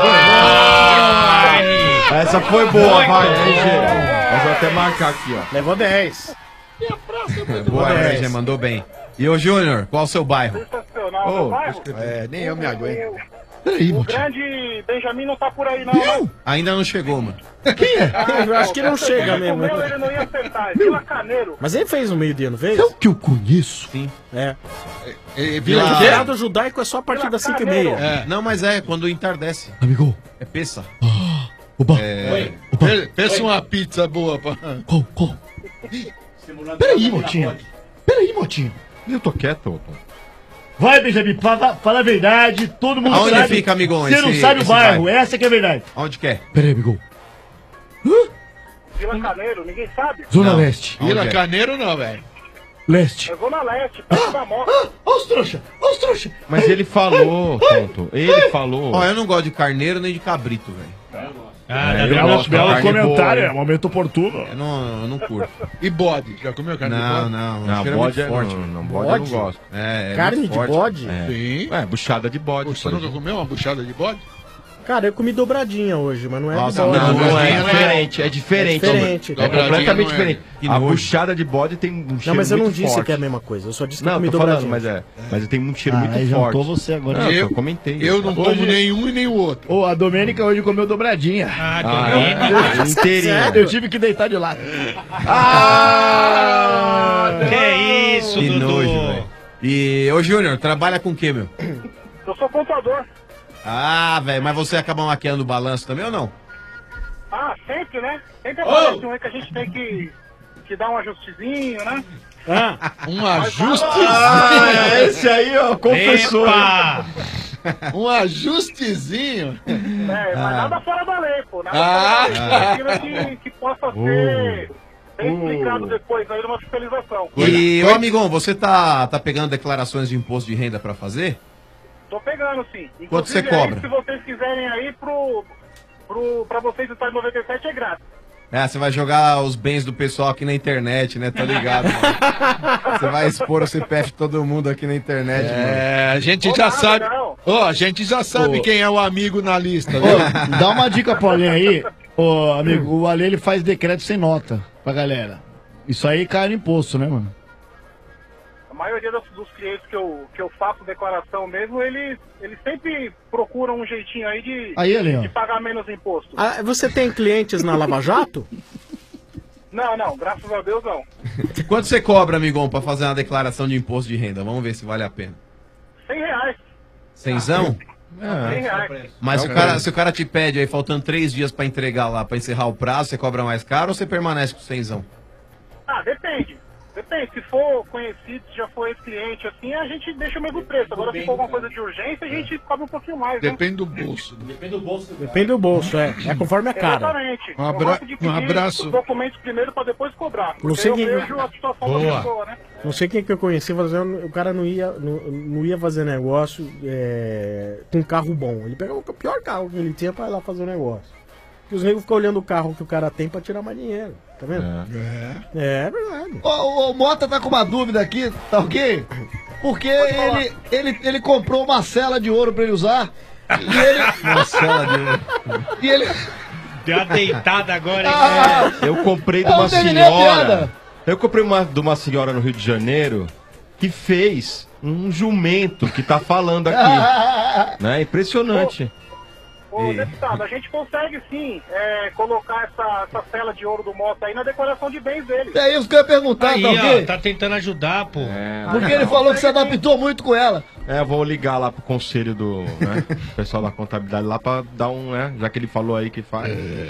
S2: Essa foi boa, vai, R G. Mas vou até marcar aqui, ó.
S3: Levou dez.
S8: Boa, R G, mandou bem. E ô, Júnior, qual o seu bairro?
S15: Sensacional,
S6: Oh,
S15: meu bairro.
S6: É, nem eu me aguento.
S4: Peraí,
S15: O
S4: Motinho.
S15: grande Benjamin não tá por aí, não. né?
S8: Ainda não chegou, mano.
S4: Quem é?
S3: Eu acho que não chega mesmo.
S15: O meu ele não ia acertar, é Vila Caneiro.
S3: Mas ele fez no meio-dia, não fez?
S4: É o que eu conheço.
S8: Sim.
S3: É.
S6: É,
S8: Vila-
S3: O feriado judaico é só a partir das cinco e meia.
S8: É. Não, mas é quando entardece.
S4: Amigo.
S8: É peça.
S4: Oba.
S8: É...
S6: Pe- Peça uma pizza boa. Pra...
S4: Qual, qual? Peraí, Motinho. Peraí, Motinho.
S2: Eu tô quieto, Tom.
S7: Vai, Benjamin, fala, fala a verdade, todo mundo
S8: Aonde
S7: sabe.
S8: fica, amigão,
S7: Você não
S8: esse-
S7: sabe o
S8: esse
S7: bairro,
S8: bairro?
S7: essa que é a verdade.
S8: Onde que é?
S7: Pera aí, amigão.
S15: Vila Caneiro, ninguém sabe?
S7: Zona Não. Leste.
S6: Vila
S7: Onde é?
S6: Caneiro não, velho.
S7: Leste.
S15: É Zona Leste, perto da moto.
S7: Ó os trouxa, ó os trouxa.
S2: Mas ele falou, Tonto. Ele falou.
S8: Ó, eu não gosto de carneiro nem de cabrito, velho.
S4: Ah,
S2: É, eu
S4: belo,
S2: gosto de
S4: belo
S2: carne
S4: comentário,
S2: boa,
S4: é um momento oportuno.
S8: Eu não, eu não curto.
S6: E bode? Já comeu carne de
S8: Não,
S6: bode?
S8: não.
S2: Não,
S8: cheiro é
S2: bode
S8: muito
S2: é-
S8: forte.
S2: não, não,
S8: mano.
S2: bode eu não gosto.
S8: É, é
S3: Carne
S8: muito
S3: de
S8: forte.
S3: bode?
S2: É.
S6: Sim.
S2: É, buchada de bode.
S6: Você
S2: por
S6: nunca
S2: exemplo.
S6: comeu uma buchada de bode?
S3: Cara, eu comi dobradinha hoje, mas não é
S2: Nossa,
S3: de bode.
S2: não, não é
S3: Dobradinha
S2: diferente, é diferente.
S3: É diferente.
S2: É
S3: Dobradinha
S2: completamente
S3: não é.
S2: diferente.
S3: Que
S2: A
S3: nojo.
S2: buchada de bode tem um cheiro
S3: Não, mas eu não
S2: muito
S3: disse
S2: forte.
S3: que é a mesma coisa. Eu só disse que
S2: Não,
S3: eu comi
S2: tô falando,
S3: dobradinha.
S2: mas é. Mas tem um cheiro
S7: Ah,
S2: muito
S7: aí
S2: forte.
S7: jantou você agora.
S2: Não,
S7: Eu-
S2: eu comentei.
S6: Eu não como
S7: Hoje-
S6: nenhum e nem o outro.
S7: Ô, a Domênica hoje comeu dobradinha.
S1: Ah,
S2: Ah, inteirinha.
S7: Eu tive que deitar de lado.
S8: Ah!
S1: Que isso,
S8: Que
S1: Dudu?
S8: nojo, velho. E, ô Júnior, trabalha com o quê, meu?
S15: Eu sou contador.
S8: Ah, velho, mas você acaba maquiando o balanço também ou não?
S15: Ah, sempre, né? Sempre aparece um aí que a gente tem que, que dar um ajustezinho, né?
S6: Um ajuste.
S2: Ah, esse aí, ó, confessou.
S1: Epa!
S6: Um ajustezinho.
S15: É, mas nada fora da lei, pô. Nada
S6: Ah,
S15: fora da lei. Aquilo que, que possa ser bem explicado depois aí numa fiscalização.
S8: E, ô amigão, você tá, tá pegando declarações de imposto de renda pra fazer?
S15: Tô pegando, sim.
S8: Quanto você
S15: Inclusive, aí,
S8: cobra?
S15: se vocês quiserem aí, pro, pro, pra vocês do Estádio noventa e sete é grátis.
S8: É, você vai jogar os bens do pessoal aqui na internet, né? Tá ligado? mano? Você vai expor o C P F de todo mundo aqui na internet, mano.
S6: É, a gente
S15: Ô,
S6: já
S15: nada,
S6: sabe.
S15: não.
S6: Ó, a gente já sabe
S7: Ô.
S6: quem é o amigo na lista, viu?
S7: Ô, dá uma dica pra alguém aí. Ô, amigo, o Ale ele faz decreto sem nota pra galera. Isso aí cai no imposto, né, mano?
S15: A maioria dos, dos clientes que eu, que eu faço declaração mesmo, eles, eles sempre procuram um jeitinho aí de,
S3: Aí, ali, ó.
S15: de pagar menos imposto.
S3: Ah, você tem clientes na Lava Jato?
S15: Não, não, graças a Deus não.
S8: Quanto você cobra, amigão, pra fazer uma declaração de imposto de renda? Vamos ver se vale a pena.
S15: cem reais.
S8: Cenzão?
S15: cem reais.
S8: Mas
S2: É
S8: se,
S2: o
S8: o cara,
S2: cara.
S8: se o cara te pede aí, faltando três dias pra entregar lá, pra encerrar o prazo, você cobra mais caro ou você permanece com o cenzão?
S15: Ah, depende. Depende. Se for conhecido, se já for ex-cliente assim, a gente deixa o mesmo preço. Agora, se for alguma coisa de urgência, a gente cobra um pouquinho mais, né?
S6: Depende do bolso.
S3: Depende do bolso. Depende do bolso, é. É conforme a cara.
S15: Exatamente.
S6: Um abra-
S15: Eu gosto de
S6: um
S15: pedir
S6: abraço.
S15: os documentos primeiro para depois cobrar.
S3: Não
S15: Porque
S3: sei
S15: eu
S3: quem-
S15: vejo a situação
S3: Boa.
S15: da pessoa, né?
S3: Não sei quem que eu conheci, fazendo, o cara não ia, não, não ia fazer negócio é, com um carro bom. Ele pegava o pior carro que ele tinha pra ir lá fazer o negócio. E os negros ficam olhando o carro que o cara tem pra tirar mais dinheiro. Tá vendo? É, é verdade.
S7: Ô, ô, o Mota tá com uma dúvida aqui, tá ok? Porque ele, ele, ele comprou uma cela de ouro pra ele usar. E ele.
S8: Uma cela de ouro.
S7: E ele.
S1: Deu uma deitada agora, hein?
S7: Ah,
S2: Eu comprei de
S7: Eu
S2: uma
S7: não terminei a
S2: senhora.
S7: piada.
S2: Eu comprei uma, de uma senhora no Rio de Janeiro que fez um jumento que tá falando aqui. Né? Impressionante.
S15: Ô,
S2: E-
S15: deputado, a gente consegue sim é, colocar essa, essa cela de ouro do Mota aí na declaração de bens dele.
S7: É isso que eu ia perguntar,
S1: Aí,
S7: tá
S1: ó,
S7: ok?
S1: tá tentando ajudar, pô.
S7: Porque ele falou que você adaptou muito com ela.
S2: É, eu vou ligar lá pro conselho do né, pessoal da contabilidade lá pra dar um, né? Já que ele falou aí que faz.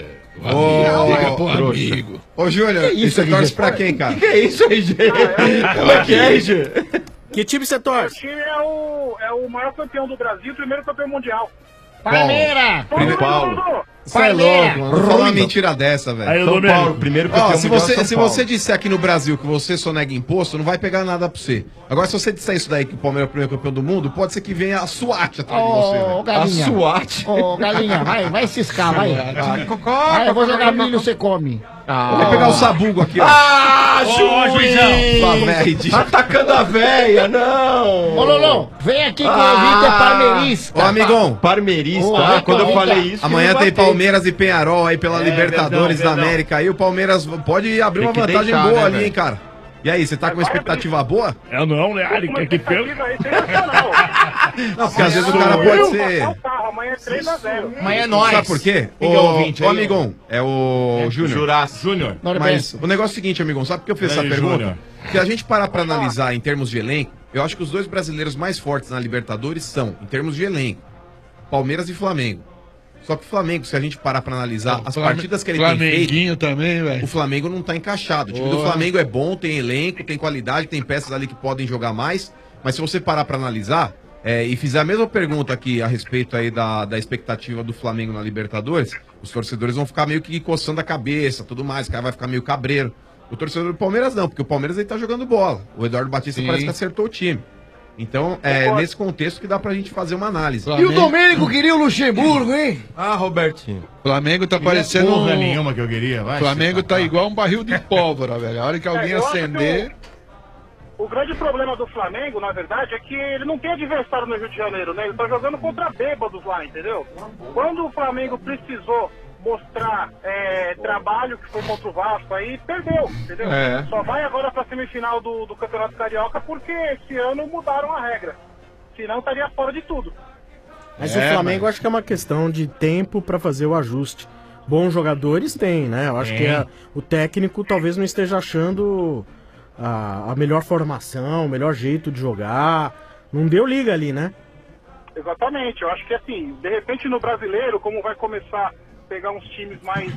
S8: Ô,
S6: Liga pro
S8: trouxa.
S6: amigo.
S8: Ô, Júnior,
S3: Que
S8: e
S3: isso,
S8: você
S3: R G?
S8: torce pra quem, cara?
S2: Que que é isso, R G? Como é que é, R G?
S3: Que time você
S15: O
S3: torce?
S15: time é o, é o maior campeão do Brasil, o primeiro campeão mundial.
S7: Palmeira!
S2: São Paulo.
S8: Você é louco, mano. Não fala uma mentira dessa,
S4: Aí,
S8: velho.
S4: ô,
S2: São
S4: Domênico.
S2: Paulo, primeiro
S8: Ó,
S2: campeão
S8: se
S2: mundial
S8: você,
S2: São
S8: se
S2: Paulo.
S8: você disser aqui no Brasil que você sonega imposto, não vai pegar nada pra você. Agora, se você disser isso daí, que o Palmeiras é o primeiro campeão do mundo, pode ser que venha a SWAT atrás de você,
S7: Ô,
S8: velho.
S2: A
S7: galinha.
S2: SWAT.
S7: Ô, galinha, vai, vai ciscar, vai. Vai, eu vou jogar milho, você come.
S8: Vai pegar o sabugo aqui, ó.
S2: Ah,
S1: Ô,
S2: juiz!
S8: Sua véia ridícula.
S2: Atacando a véia, não!
S7: Ô, Lolão, vem aqui que o
S2: Ah.
S7: Vitor é parmeirista.
S8: Ô, amigão,
S2: Parmeirista,
S7: Ô,
S2: ah, quando eu
S7: Vitor,
S2: falei
S7: Vitor.
S2: isso.
S8: amanhã
S2: eu
S8: tem
S2: batei.
S8: Palmeiras e Penharol aí pela
S2: É,
S8: Libertadores
S2: verdão,
S8: da
S2: verdão.
S8: América. Aí o Palmeiras pode abrir
S2: Tem
S8: uma
S2: que
S8: vantagem
S2: deixar,
S8: boa
S2: né,
S8: ali,
S2: velho?
S8: hein, cara. E aí, você tá com uma expectativa boa?
S4: É não, né, Ari?
S15: Uma
S4: Que, que pelo...
S15: expectativa aí sensacional.
S8: Não, porque às vezes o cara pode ser...
S15: Passar o carro, amanhã é três a zero.
S7: Amanhã é nóis.
S8: Sabe por quê?
S10: Quem que é o ouvinte
S8: Ô,
S10: aí?
S8: amigão, é o Júnior.
S2: Jurássico.
S10: Júnior.
S8: Mas o negócio é o seguinte, amigão, sabe por que eu fiz
S4: E
S8: essa
S4: aí,
S8: pergunta?
S4: Júnior?
S8: Se a gente parar pra analisar em termos de elenco, eu acho que os dois brasileiros mais fortes na Libertadores são, em termos de elenco, Palmeiras e Flamengo. Só que o Flamengo, se a gente parar pra analisar as
S6: Flamengo-
S8: partidas que ele tem
S6: Flamenguinho
S8: feito...
S6: também, velho.
S8: O Flamengo não tá encaixado. O time
S6: Boa.
S8: do Flamengo é bom, tem elenco, tem qualidade, tem peças ali que podem jogar mais. Mas se você parar pra analisar é, e fizer a mesma pergunta aqui a respeito aí da, da expectativa do Flamengo na Libertadores, os torcedores vão ficar meio que coçando a cabeça, tudo mais, o cara vai ficar meio cabreiro. O torcedor do Palmeiras não, porque o Palmeiras ele tá jogando bola. O Eduardo Batista
S6: Sim.
S8: parece que acertou o time. Então, é nesse contexto que dá pra gente fazer uma análise.
S6: E o Domênico
S7: queria o Luxemburgo, hein?
S9: Ah, Robertinho.
S6: Flamengo tá
S10: Queria
S6: parecendo
S10: porra
S6: um...
S10: nenhuma que eu queria, vai.
S6: Flamengo tá igual um barril de pólvora, velho. A hora que alguém
S16: É, eu acho
S6: acender...
S16: que O, o grande problema do Flamengo, na verdade, é que ele não tem adversário no Rio de Janeiro, né? Ele tá jogando contra bêbados lá, entendeu? Quando o Flamengo precisou mostrar é, trabalho, que foi contra o Vasco, aí perdeu, entendeu?
S6: É.
S16: Só vai agora pra semifinal do, do Campeonato Carioca porque esse ano mudaram a regra. Senão estaria fora de tudo.
S3: Mas
S16: É,
S3: o Flamengo
S16: mas-
S3: acho que é uma questão de tempo pra fazer o ajuste. Bons jogadores tem, né? Eu acho
S10: Tem.
S3: que a- o técnico talvez não esteja achando a, a melhor formação, o melhor jeito de jogar. Não deu liga ali, né?
S16: Exatamente, eu acho que assim, de repente no brasileiro, como vai começar a pegar uns times mais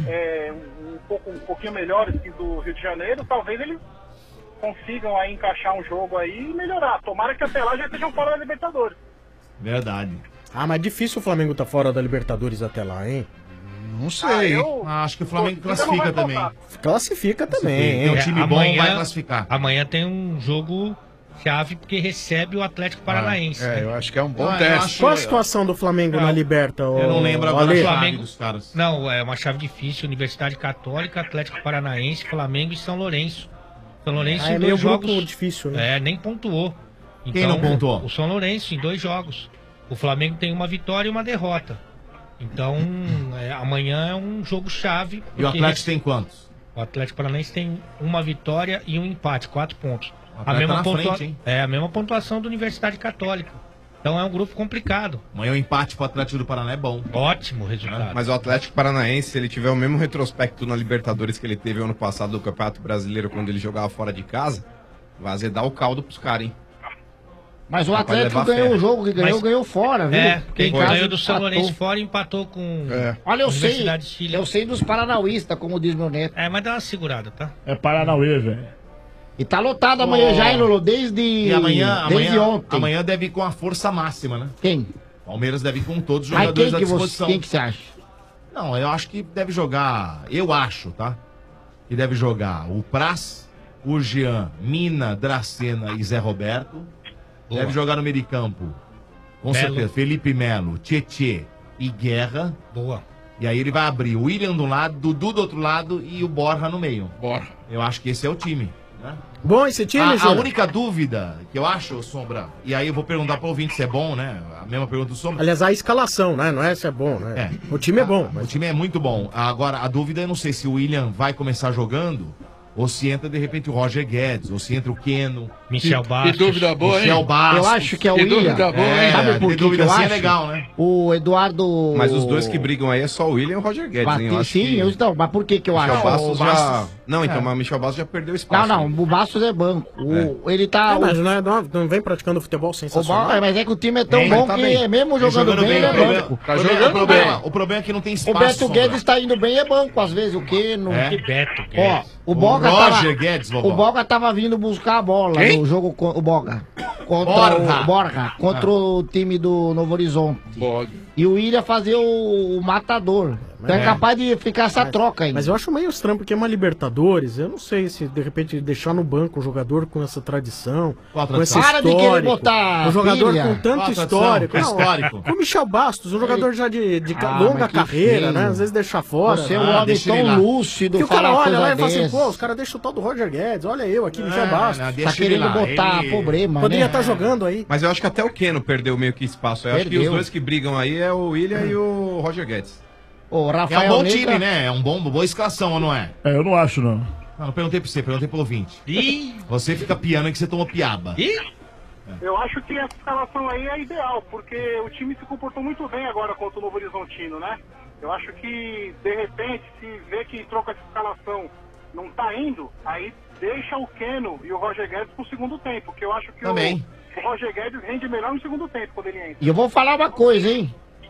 S16: é, um, pouco, um pouquinho melhores que do Rio de Janeiro, talvez eles consigam aí encaixar um jogo aí e melhorar. Tomara que até lá já estejam fora da Libertadores.
S10: Verdade.
S3: Ah, mas é difícil o Flamengo tá fora da Libertadores até lá, hein?
S6: Não
S16: sei. eu-
S10: Ah, acho que o Flamengo
S16: Torcida não
S10: classifica
S16: vai
S10: também.
S16: faltar.
S3: Classifica também,
S10: Tem um
S3: hein?
S10: time bom, vai classificar.
S1: Amanhã tem um jogo chave porque recebe o Atlético Paranaense.
S6: É,
S1: né?
S6: eu acho que é um bom
S10: Ah, eu
S6: teste.
S10: acho-
S3: Qual a situação do Flamengo na Liberta?
S10: Eu não lembro agora
S3: Ale?
S10: a chave
S1: Flamengo-
S10: dos caras.
S1: Não, é uma chave difícil. Universidade Católica, Atlético Paranaense, Flamengo e São Lourenço. São Lourenço
S3: Ah, é
S1: em
S3: meio
S1: dois
S3: grupo
S1: jogos.
S3: difícil, né?
S1: É, nem pontuou.
S10: Quem não pontuou?
S1: O São Lourenço em dois jogos. O Flamengo tem uma vitória e uma derrota. Então, é, amanhã é um jogo chave.
S10: E o
S1: porque
S10: Atlético tem quantos?
S1: O Atlético Paranaense tem uma vitória e um empate, quatro pontos.
S10: O
S1: A
S10: Atlético
S1: mesma,
S10: tá na
S1: pontua-
S10: frente, hein?
S1: é, a mesma pontuação da Universidade Católica. Então é um grupo complicado.
S10: Amanhã o empate pro Atlético do Paraná é bom.
S1: Ótimo resultado.
S8: Mas o Atlético Paranaense, se ele tiver o mesmo retrospecto na Libertadores que ele teve ano passado do Campeonato Brasileiro, quando ele jogava fora de casa, vai azedar o caldo pros caras, hein?
S7: Mas o
S8: Vai
S7: Atlético
S8: levar
S7: ganhou
S8: fé.
S7: o jogo que ganhou,
S1: Mas-
S7: ganhou fora, viu?
S1: É, quem
S7: Em casa
S1: ganhou do São
S7: empatou.
S1: Lourenço fora e empatou com
S7: Olha, eu
S1: a
S7: sei,
S1: Universidade de Chile.
S7: eu sei dos paranauístas, como diz meu neto.
S1: É, mas dá uma segurada, tá?
S4: É Paranauê, velho.
S7: E tá lotado amanhã
S10: Oh.
S7: já, hein, Lolo? Desde,
S10: E amanhã,
S7: desde
S10: amanhã,
S7: ontem.
S10: amanhã deve ir com a força máxima, né?
S7: Quem?
S10: Palmeiras deve ir com todos os
S7: Mas
S10: jogadores
S7: quem
S10: à
S7: que, você,
S10: disposição.
S7: quem que você acha?
S10: Não, eu acho que deve jogar. Eu acho, tá? Que deve jogar o Praz, o Jean, Mina, Dracena e Zé Roberto.
S1: Boa.
S10: Deve jogar no meio de campo. Com
S1: Melo.
S10: certeza. Felipe Melo, Tietê e Guerra.
S1: Boa.
S10: E aí ele vai abrir o William de um lado, Dudu do outro lado e o Borja no meio.
S6: Borja.
S10: Eu acho que esse é o time. Né?
S3: Bom esse time,
S10: A, a
S3: Júnior?
S10: única dúvida que eu acho, Sombra, e aí eu vou perguntar pro ouvinte se é bom, né? A mesma pergunta do Sombra.
S3: Aliás, a escalação, né? Não é se é bom, né?
S10: É.
S3: O time é bom,
S10: O
S3: mas
S10: time é muito bom. Agora, a dúvida eu não sei se o William vai começar jogando ou se entra de repente o Roger Guedes, ou se entra o Keno.
S1: Michel
S6: Que
S1: Bastos.
S6: dúvida boa, hein?
S10: Michel Bastos.
S7: Eu acho que é o
S6: Que
S7: William.
S6: dúvida boa,
S10: É,
S6: hein?
S7: Sabe por
S10: ter
S7: que
S10: dúvida
S7: que eu
S10: assim é
S7: acho?
S10: legal, né?
S7: O Eduardo...
S8: Mas os dois que brigam aí é só o William e o Roger Guedes, hein? Eu
S7: Bate...
S8: acho
S7: Sim,
S8: que...
S7: eu não, mas por que que eu
S8: Michel
S7: acho?
S8: Bastos
S10: o
S8: já...
S10: Bastos-
S8: Não, então,
S10: É.
S8: mas o Michel Bastos já perdeu
S7: Não,
S8: espaço.
S7: não,
S8: né?
S7: o Bastos é banco. O, Ele tá...
S3: É,
S7: o-
S3: mas não, é- não, não vem praticando futebol
S7: o
S3: sensacional.
S7: Ba- mas é que o time é tão
S10: Bem,
S7: bom
S10: tá
S7: que
S10: bem.
S7: mesmo
S10: Vem
S7: jogando, bem, ele é
S10: o problema-
S7: banco.
S6: Tá
S10: o problema-
S6: jogando
S10: o problema,
S6: bem.
S10: O problema é que não tem
S7: O
S10: espaço.
S7: Beto
S10: Sombra.
S7: Guedes tá indo bem, é banco às vezes. O que não...
S10: É?
S1: Que Beto,
S7: Ó,
S1: Guedes.
S7: o
S10: O
S7: Boga
S10: Roger
S7: tava...
S10: Guedes, vovó.
S7: O Boga tava vindo buscar a bola
S6: Quem?
S7: no jogo com o Boga. Contra
S10: Borja.
S7: o Borja, contra o time do Novo Horizonte.
S6: Boga.
S7: E o William fazer o, o matador. Então é.
S3: É.
S7: capaz de ficar essa troca aí.
S3: Mas eu acho meio estranho, porque é uma Libertadores, eu não sei se de repente deixar no banco um jogador com essa tradição,
S10: Qual
S3: com esse
S10: tradição?
S7: Para de
S3: histórico,
S7: querer botar
S3: um jogador
S7: pilha.
S3: com tanto
S10: Qual a tradição?
S3: histórico.
S10: É
S3: Não,
S10: histórico.
S3: O Michel Bastos, um jogador já de, de ca-
S7: Ah,
S3: longa
S7: mas que
S3: carreira,
S7: feio.
S3: né? Às vezes deixar fora.
S7: Você é um
S3: né?
S10: Ah,
S7: homem
S10: deixa ele lá.
S7: tão lúcido,
S3: Que o cara
S7: falar
S3: olha
S7: coisa
S3: lá e fala assim,
S7: dessa.
S3: pô, os caras deixam o tal do Roger Guedes, olha eu aqui, Michel
S10: Ah,
S3: Bastos.
S10: não,
S7: Tá
S10: deixa ele
S7: querendo
S10: lá,
S7: botar
S10: ele-
S7: problema,
S3: Poderia
S7: né?
S3: estar jogando aí.
S8: Mas eu acho que até o Keno perdeu meio que espaço. Eu acho que os
S7: Perdeu.
S8: dois que brigam aí é o William e o Roger Guedes.
S7: O
S10: É
S7: Rafael
S10: um bom
S7: Negra-
S10: time, né? É um bom, boa escalação, ou não é?
S4: É, eu não acho, não.
S10: Não, não perguntei pra você, perguntei pro ouvinte.
S1: Ih,
S10: Você fica piano que você toma piaba.
S1: ih.
S16: Eu acho que essa escalação aí é ideal, porque o time se comportou muito bem agora contra o Novo Horizontino, né? Eu acho que, de repente, se vê que troca de escalação não tá indo, aí deixa o Keno e o Roger Guedes pro segundo tempo, que eu acho que o,
S10: Também.
S16: o Roger Guedes rende melhor no segundo tempo quando ele entra.
S7: E eu vou falar uma coisa, hein?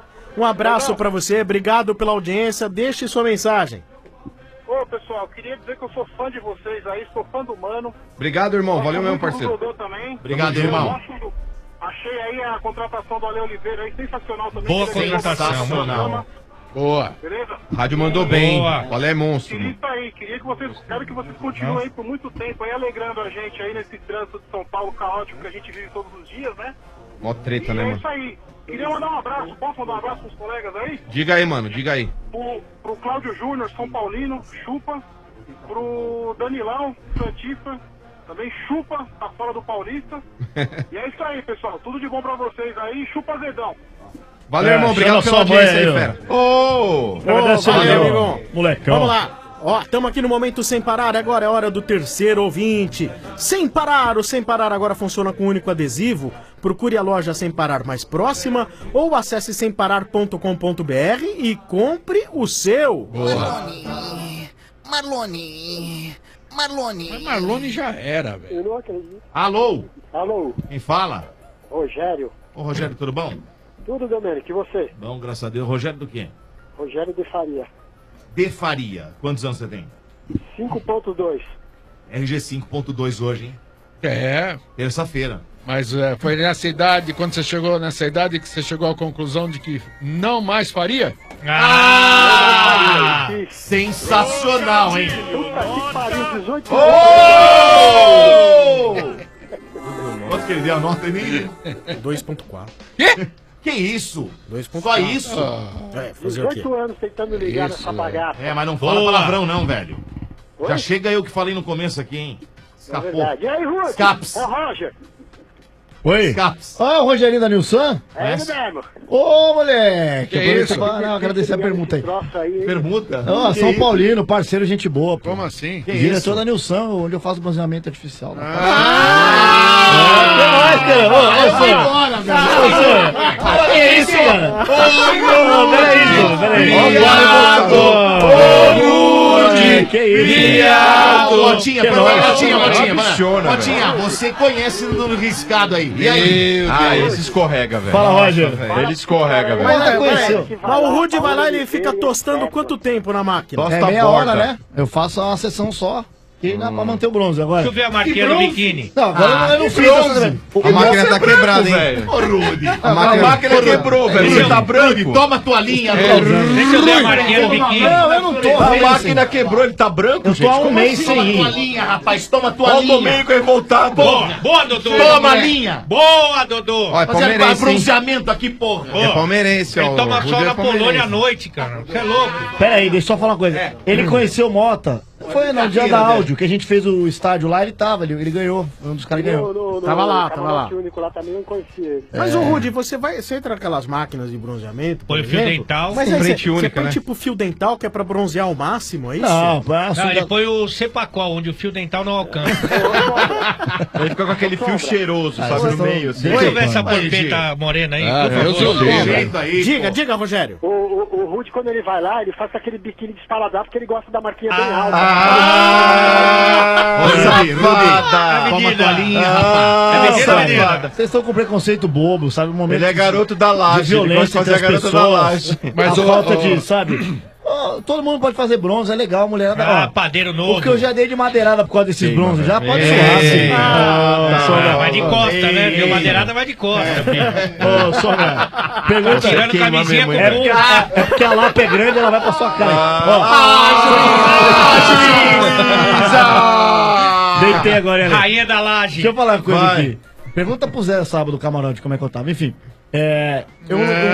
S3: Um abraço pra você, obrigado pela audiência, deixe sua mensagem.
S16: Ô, pessoal, queria dizer que eu sou fã de vocês aí, sou fã do Mano.
S8: Obrigado, irmão.
S16: Gosto
S8: Valeu mesmo,
S16: muito do
S8: parceiro.
S16: Dodô também.
S8: Obrigado,
S16: Eu
S8: irmão.
S16: gosto- Achei aí a contratação do Ale Oliveira aí sensacional também.
S1: Boa
S16: Ele é
S1: contratação,
S16: sensacional.
S1: mano.
S6: Boa.
S16: Beleza?
S8: A rádio mandou bem.
S1: Boa.
S8: Qual é monstro?
S16: Queria isso aí, queria que vocês, quero que vocês continuem aí por muito tempo aí, alegrando a gente aí nesse trânsito de São Paulo caótico que a gente vive todos os dias, né?
S8: Mó treta,
S16: E
S8: né,
S16: é
S8: mano?
S16: isso aí. Queria mandar um abraço, posso mandar um abraço pros colegas aí?
S8: Diga aí, mano, diga aí.
S16: Pro, pro Cláudio Júnior, São Paulino, chupa. Pro Danilão, Santista, também chupa, tá fora do Paulista. E é isso aí, pessoal. Tudo de bom pra vocês aí. Chupa Zedão.
S8: Valeu, irmão. Obrigado pela audiência aí, fera.
S3: Ô!
S4: Agradeço,
S3: Valeu,
S4: valeu.
S3: amigão.
S4: Molecão.
S3: Vamos lá. Ó, estamos aqui no Momento Sem Parar, agora é hora do terceiro ouvinte. Sem Parar, o Sem Parar agora funciona com um único adesivo. Procure a loja Sem Parar mais próxima ou acesse sem parar ponto com ponto br e compre o seu.
S17: Marlone, Marlone.
S6: Mas Marlone já era, velho.
S16: Eu não acredito.
S10: Alô?
S16: Alô?
S10: Quem fala?
S16: Rogério.
S10: Ô, Rogério, tudo bom?
S16: Tudo, Domênico, e você?
S10: Bom, graças a Deus. Rogério do quê?
S16: Rogério de Faria.
S10: De Faria. Quantos anos você tem?
S16: cinco ponto dois.
S10: R G cinco ponto dois hoje, hein?
S6: É.
S10: Terça-feira.
S6: Mas é, foi nessa idade, quando você chegou nessa idade, que você chegou à conclusão de que não mais faria?
S10: Ah! Sensacional, hein?
S16: Puta que pariu, dezoito
S10: anos. Quanto que ele deu a nota aí?
S3: dois ponto quatro.
S10: Quê? Que isso?
S3: dois ponto
S10: Só
S3: quatro.
S10: isso?
S3: É, fazer o quê?
S16: dezoito anos tentando ligar
S10: Isso,
S16: nessa bagaça.
S10: É, mas não fala
S16: Boa.
S10: palavrão não, velho.
S16: Oi?
S10: Já chega eu que falei no começo aqui, hein?
S16: É
S10: Escapou.
S16: verdade. E aí, Rui?
S10: Escaps.
S16: É o Roger.
S7: Oi. Ó, o Rogerinho da Nilson.
S16: É ele mesmo.
S7: Ô, moleque.
S6: Que
S7: Aproveita
S6: isso?
S7: pra não, agradecer a pergunta aí.
S10: Permuta?
S7: Ó, São Paulino, parceiro, gente boa. Pô.
S6: Como assim?
S7: Que Diretor da Nilson, onde eu faço bronzeamento artificial.
S6: Ah!
S7: Que mais, cara? Ô, ô,
S10: Vai
S7: senhor.
S10: embora, velho.
S7: Ô, senhor. Que isso, cara? Ô, peraí, senhor, peraí.
S10: Viado!
S7: Ô, Rude! Que isso?
S10: Viado! Motinha,
S7: Que
S10: pera,
S7: nóis.
S10: Motinha, Motinha,
S2: Funciona,
S10: para. Motinha, você conhece no riscado aí. E aí?
S2: Ah, esse escorrega, velho.
S7: Fala, Roger.
S2: Ele escorrega, velho.
S7: Mas conheceu.
S3: Mas o Rude vai lá e ele fica tostando quanto tempo na máquina?
S7: É meia hora, né? Eu faço uma sessão só. E dá pra manter o bronze agora.
S1: Deixa eu ver a marquinha do biquíni.
S7: Não, agora
S1: Ah,
S7: eu não
S1: que
S7: fiz
S1: bronze.
S7: essa.
S8: A máquina tá quebrada, hein?
S2: velho.
S10: Ô, Rude.
S2: A máquina quebrou, velho. Você tá branco?
S10: Toma tua linha,
S1: Deixa eu ver a
S10: Rude.
S1: marquinha do biquíni.
S7: Não, eu não tô.
S2: A máquina quebrou, ele tá branco,
S7: Eu
S2: gente?
S7: tô há um
S2: Como
S7: mês
S2: assim?
S7: sem
S10: Toma tua
S7: ir.
S10: linha, rapaz. Toma tua
S2: Olha o
S10: linha.
S2: Domênico revoltado.
S1: Boa, boa, Dodô.
S10: Toma a linha.
S1: Boa, Dodô.
S8: Ó, é
S10: Fazendo
S8: palmeirense, hein?
S10: bronzeamento aqui, porra.
S8: É palmeirense, ó.
S1: Ele toma
S8: o
S1: sol
S8: Rude é
S1: na Polônia à
S8: palmeirense.
S1: noite, cara. Você é louco.
S7: Pera aí, deixa eu só falar uma coisa. Ele conheceu o Mota. Foi no dia da áudio, que a gente fez o estádio lá, ele tava, ele, ele ganhou. Foi um dos caras que ganhou.
S16: No, no,
S3: Tava
S16: no
S3: lá, tava lá.
S16: camarote único lá também não conhecia ele.
S3: Mas, ô Rude, você vai. Você entra naquelas máquinas de bronzeamento.
S1: Põe
S3: por
S1: fio
S3: exemplo,
S1: dental,
S3: Mas
S8: com
S3: aí
S8: frente
S3: você,
S8: única,
S3: você põe
S8: né?
S3: tipo fio dental que é pra bronzear ao máximo, é isso?
S7: Não, passa.
S1: Não, ele põe o Cepacol, onde o fio dental não alcança.
S2: Ele fica com aquele fio cheiroso,
S7: Ah,
S2: sabe,
S7: vocês
S2: no
S7: tão-
S2: meio, assim.
S1: Deixa eu ver essa
S10: Aí,
S1: porpeta morena aí,
S6: Ah,
S1: por
S6: eu
S1: favor.
S6: sou louco.
S10: Jeito aí,
S3: Diga,
S10: pô.
S3: diga, Rogério.
S16: O, o, o Rude, quando ele vai lá, ele faz aquele biquíni despaladado porque ele gosta da marquinha bem alta.
S10: Ah, Rude, Rude.
S2: Safada.
S10: Toma tua linha,
S2: Ah,
S1: É mentira, menina.
S2: safada.
S7: Vocês estão com preconceito bobo, sabe? Um momento
S2: Ele é garoto da
S7: de
S2: laje, ele gosta
S7: violência
S2: de fazer a
S7: entre as
S2: garota da laje.
S7: pessoas.
S6: Mas,
S7: a
S6: ô,
S7: falta
S6: ô,
S7: de, sabe? Ó, todo mundo pode fazer bronze, é legal, mulher.
S1: Ah,
S7: ó,
S1: padeiro novo.
S7: porque eu já dei de madeirada por causa desses
S2: Sim,
S7: bronzes, já
S2: mano.
S7: pode
S2: Ei,
S7: suar, sim.
S1: Ah,
S7: Ah, Sombra.
S1: vai de costa, né?
S2: Ei.
S1: Deu madeirada, vai de costa. filho.
S7: Ô, Sombra, pergunta
S1: Tirando
S2: queima
S1: camisinha com
S2: mesmo,
S7: É
S2: hein?
S7: porque, a, é porque a lapa é grande, ela vai pra sua cara.
S10: Ah,
S7: Ó, deitei agora, ela.
S1: Rainha da laje.
S7: Deixa eu falar uma coisa
S2: Vai.
S7: aqui. Pergunta pro Zé sábado, camarote, como é que eu tava. Enfim, é. Eu, o Roger.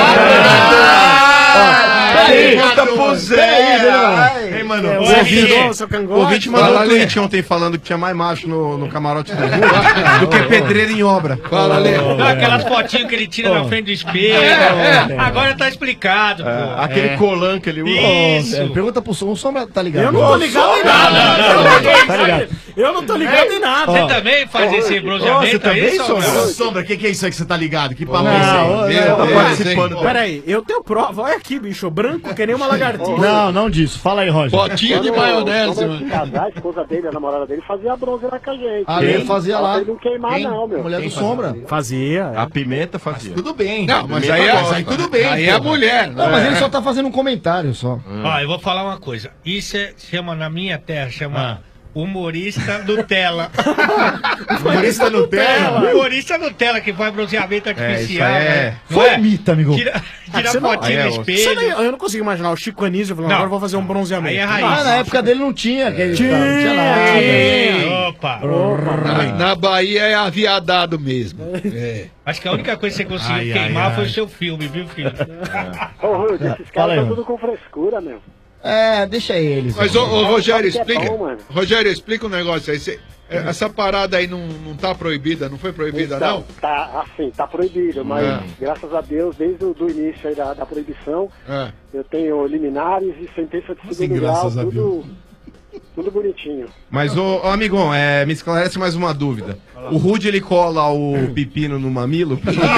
S7: Peraí,
S2: Pergunta pro Zé.
S7: Peraí, Zé.
S10: Ei, mano.
S3: É, o
S8: O
S3: Zé
S8: ouvinte,
S3: virou, seu
S8: o
S3: cangote.
S8: ouvinte mandou
S6: Fala,
S8: um
S6: Lê.
S8: tweet ontem falando que tinha mais macho no, no camarote do Rude do que pedreiro em obra.
S6: Fala, Lê.
S1: Não, aquelas fotinhas que ele tira na frente do espelho. Agora tá explicado, pô.
S2: É, aquele colã que ele usa.
S1: Isso.
S7: É, pergunta pro Som. O Sombra tá ligado?
S3: Eu não tô ligado em nada.
S7: Tá ligado?
S3: Eu não tô ligado em nada.
S1: Você também faz esse bronzeamento
S2: Você também,
S1: aí, Sombra?
S2: Sombra?
S10: Sombra, o que, que é isso aí que você tá ligado? Que papo
S7: Não,
S10: é esse aí?
S7: ô,
S6: Meu
S7: não,
S6: Deus,
S2: participando.
S6: hein?
S3: Pera aí, eu tenho prova. Olha aqui, bicho, branco que nem uma lagartixa.
S7: Não, não disso. Fala aí, Roger.
S6: Potinha de maionese,
S16: Quando
S6: mano.
S16: ele casar, a esposa dele, a namorada dele, fazia bronze lá com a gente.
S7: A Lê fazia
S16: Pra
S7: lá.
S16: ele não queimar, não, meu.
S7: Mulher do Sombra.
S3: Fazia.
S2: A pimenta fazia.
S10: Tudo bem.
S6: Não, mas
S10: Pimenta
S6: aí é,
S10: gosta, aí tudo bem.
S6: aí é a
S10: porra.
S6: mulher.
S7: Não, mas ele só tá fazendo um comentário só.
S1: Ó, eu vou falar uma coisa. Isso é, chama, na minha terra, chama Humorista Nutella.
S10: Humorista Nutella?
S1: Humorista Nutella que faz bronzeamento artificial.
S3: É, isso aí é-
S1: né?
S3: Foi
S1: Não é?
S3: mito, amigo.
S1: Tira,
S3: Ah,
S1: tira
S3: você não-
S1: fotinho
S3: aí
S1: no
S3: é-
S1: espelho.
S3: Isso daí, eu não consigo imaginar o Chico Anísio falando,
S1: Não.
S3: agora eu vou fazer um bronzeamento.
S1: Aí é raiz.
S7: Ah, na época dele não tinha aquele.
S3: Tinha,
S7: não tinha nada.
S1: Opa.
S6: Na, na Bahia é aviadado mesmo. É.
S1: Acho que a única coisa que você conseguiu
S6: Ai,
S1: queimar
S6: ai,
S1: foi
S6: ai.
S1: o seu filme, viu, filho?
S18: Ô, Rudy, esses
S7: Fala
S18: caras
S7: aí,
S18: estão
S7: mano.
S18: tudo com frescura, meu.
S7: É, deixa eles.
S6: Mas, ô, ô, Rogério,
S18: Sabe que é
S6: explica.
S18: bom, mano?
S6: Rogério, explica um negócio aí. Cê- é, essa parada aí não, não tá proibida, não foi proibida,
S18: Então,
S6: não?
S18: tá, assim, tá proibido, mas
S6: É.
S18: graças a Deus, desde o do início aí da, da proibição,
S6: É.
S18: eu tenho liminares e sentença de
S8: assim,
S18: segundo grau,
S8: graças a
S18: tudo, tudo bonitinho.
S8: Mas, ô, ô amigão, é, me esclarece mais uma dúvida. O Rude, ele cola o pepino no mamilo?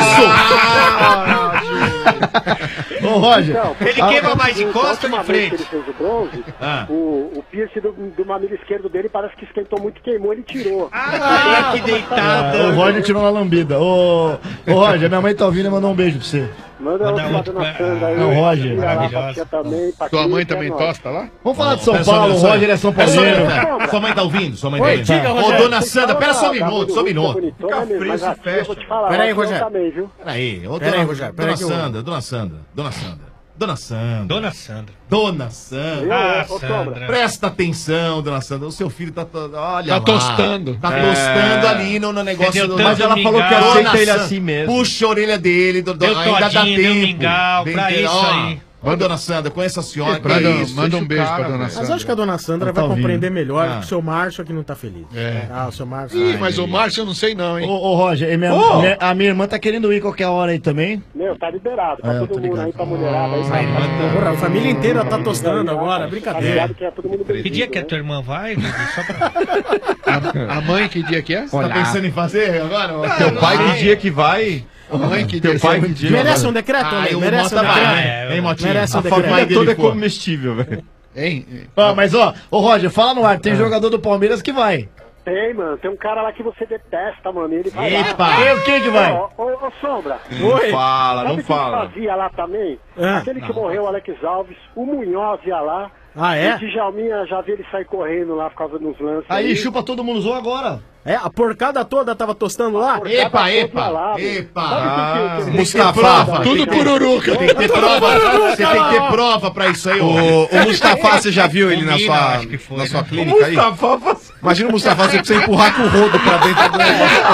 S7: Ô, Roger.
S18: Então,
S1: Ele
S18: a-
S1: queima mais de
S18: a
S1: costa ou
S18: última
S1: de
S18: vez
S1: frente?
S18: que ele fez o bronze,
S1: Ah.
S18: o, o piercing do, do mamilo esquerdo dele parece que esquentou muito e queimou, ele tirou.
S1: Ah, que
S7: Ah,
S1: deitada.
S7: o Roger tirou uma lambida. Ô, ô Roger, minha mãe tá ouvindo e mandou um beijo pra você.
S18: Manda
S1: Manda
S18: outro pra
S1: outro
S18: dona
S1: pra-
S18: Sandra aí.
S7: Não, Roger.
S18: Tira lá pra
S1: Maravilhosa.
S18: tia também, pra
S6: Tua
S18: Cris,
S6: mãe
S18: é
S6: também
S18: nóis.
S6: tosta lá?
S7: Vamos falar de São
S10: Pera,
S7: Paulo, o
S10: Sandra,
S7: Roger é São
S10: Pera,
S7: Paulino.
S10: Sandra, Sua mãe tá ouvindo? Sua mãe
S3: Oi,
S10: tá
S3: diga,
S10: ouvindo? Ô,
S3: Rogério.
S10: dona Sandra, pera só um minuto, só um minuto.
S18: Fica
S10: frio,
S18: mas
S10: se
S18: aqui eu vou te falar.
S3: Pera aí,
S18: ó, eu
S3: Rogério.
S18: também, viu?
S10: Peraí, ô,
S3: Pera
S10: dona,
S3: aí, Rogério, pera
S10: dona
S3: aí que eu-
S10: Sandra, dona Sandra, dona Sandra, dona Sandra,
S1: Dona Sandra.
S10: dona Sandra.
S1: Ah,
S18: ô,
S1: Sandra.
S10: Presta atenção, dona Sandra. O seu filho tá. to- Olha
S6: Tá
S10: lá.
S6: tostando.
S10: Tá
S2: É.
S10: tostando ali no, no negócio
S1: Deu
S10: do.
S1: tanto
S2: Mas ela falou que
S1: mingau.
S2: aceita ele
S10: Sandra,
S2: assim mesmo.
S10: Puxa a orelha dele, do, do,
S1: Deu
S10: ainda dá
S1: todinho,
S10: tempo.
S1: deu mingau,
S10: Vem
S1: pra
S10: ter-
S1: isso
S10: ó,
S1: aí.
S10: Ô, dona Sandra, conheça a senhora. que
S6: Manda,
S10: é isso?
S6: manda um
S10: Deixa o
S6: beijo
S10: cara,
S6: pra dona
S10: velho.
S6: Sandra.
S3: Mas acho que a dona Sandra
S7: Não tá
S3: vai
S7: ouvindo.
S3: compreender melhor
S10: Ah.
S3: que o seu Márcio aqui não tá feliz.
S6: É.
S3: Ah, o seu Márcio.
S6: Ih, mas o Márcio eu não sei não,
S7: Ô,
S6: hein?
S7: ô, Roger, e minha-
S3: Ô!
S7: minha- a minha irmã tá querendo ir qualquer hora aí também.
S18: Meu, tá liberado. Tá
S7: É, eu
S18: todo
S7: tô
S18: mundo
S7: ligado.
S18: aí pra mulherada aí. Tá,
S3: Porra, a família inteira tá tostando agora,
S18: tá
S3: brincadeira.
S18: ligado que é todo mundo
S1: Que
S18: bem-vindo,
S1: dia que a
S18: né?
S1: tua irmã vai, Rudy? Só pra...
S6: A, a mãe, que dia que é?
S10: Tá pensando em fazer agora?
S2: Teu pai que dia que vai?
S6: A mãe, que
S2: Teu
S6: dia
S2: pai
S6: que
S2: que
S6: é?
S2: dia
S3: Merece
S2: vai?
S3: um decreto,
S10: Ah,
S3: né?
S10: o
S3: Merece um
S10: Mota vai,
S3: decreto.
S10: né? Hein, Motinha?
S3: Merece um
S2: A
S3: decreto.
S2: família toda é
S10: for.
S2: comestível, velho.
S6: Hein?
S7: Ó, mas ó, ô Roger, fala no ar, tem jogador do Palmeiras que vai.
S18: Tem, mano. Tem um cara lá que você detesta, mano. e Ele vai
S10: Epa!
S18: lá.
S7: Quem, quem que vai?
S18: Ó, Ô, ô, Sombra.
S2: Não fala,
S18: Sabe
S2: não
S18: quem
S2: fala.
S18: fazia lá também?
S3: Ah.
S18: Aquele que morreu, Alex Alves. O Munhoz ia lá.
S3: Ah, é?
S18: O Djalminha já vi ele sair correndo lá por causa dos lances.
S7: Aí, chupa todo mundo zoou agora.
S3: É, a porcada toda tava tostando lá?
S10: Epa, epa,
S18: lá, meu.
S10: epa.
S18: Sabe o que que-
S10: Ah,
S18: que- que-
S10: Mustafa.
S6: Tudo
S10: Tem que ter-
S6: pururuca.
S10: Tem que ter prova. Você tem que ter prova pra isso aí, ô.
S8: O, o Mustafa, você já viu ele na
S1: Combina,
S8: sua,
S1: acho que foi,
S8: na sua
S1: né?
S8: clínica aí? Imagina o Mustafa, você precisa empurrar com o rodo pra dentro do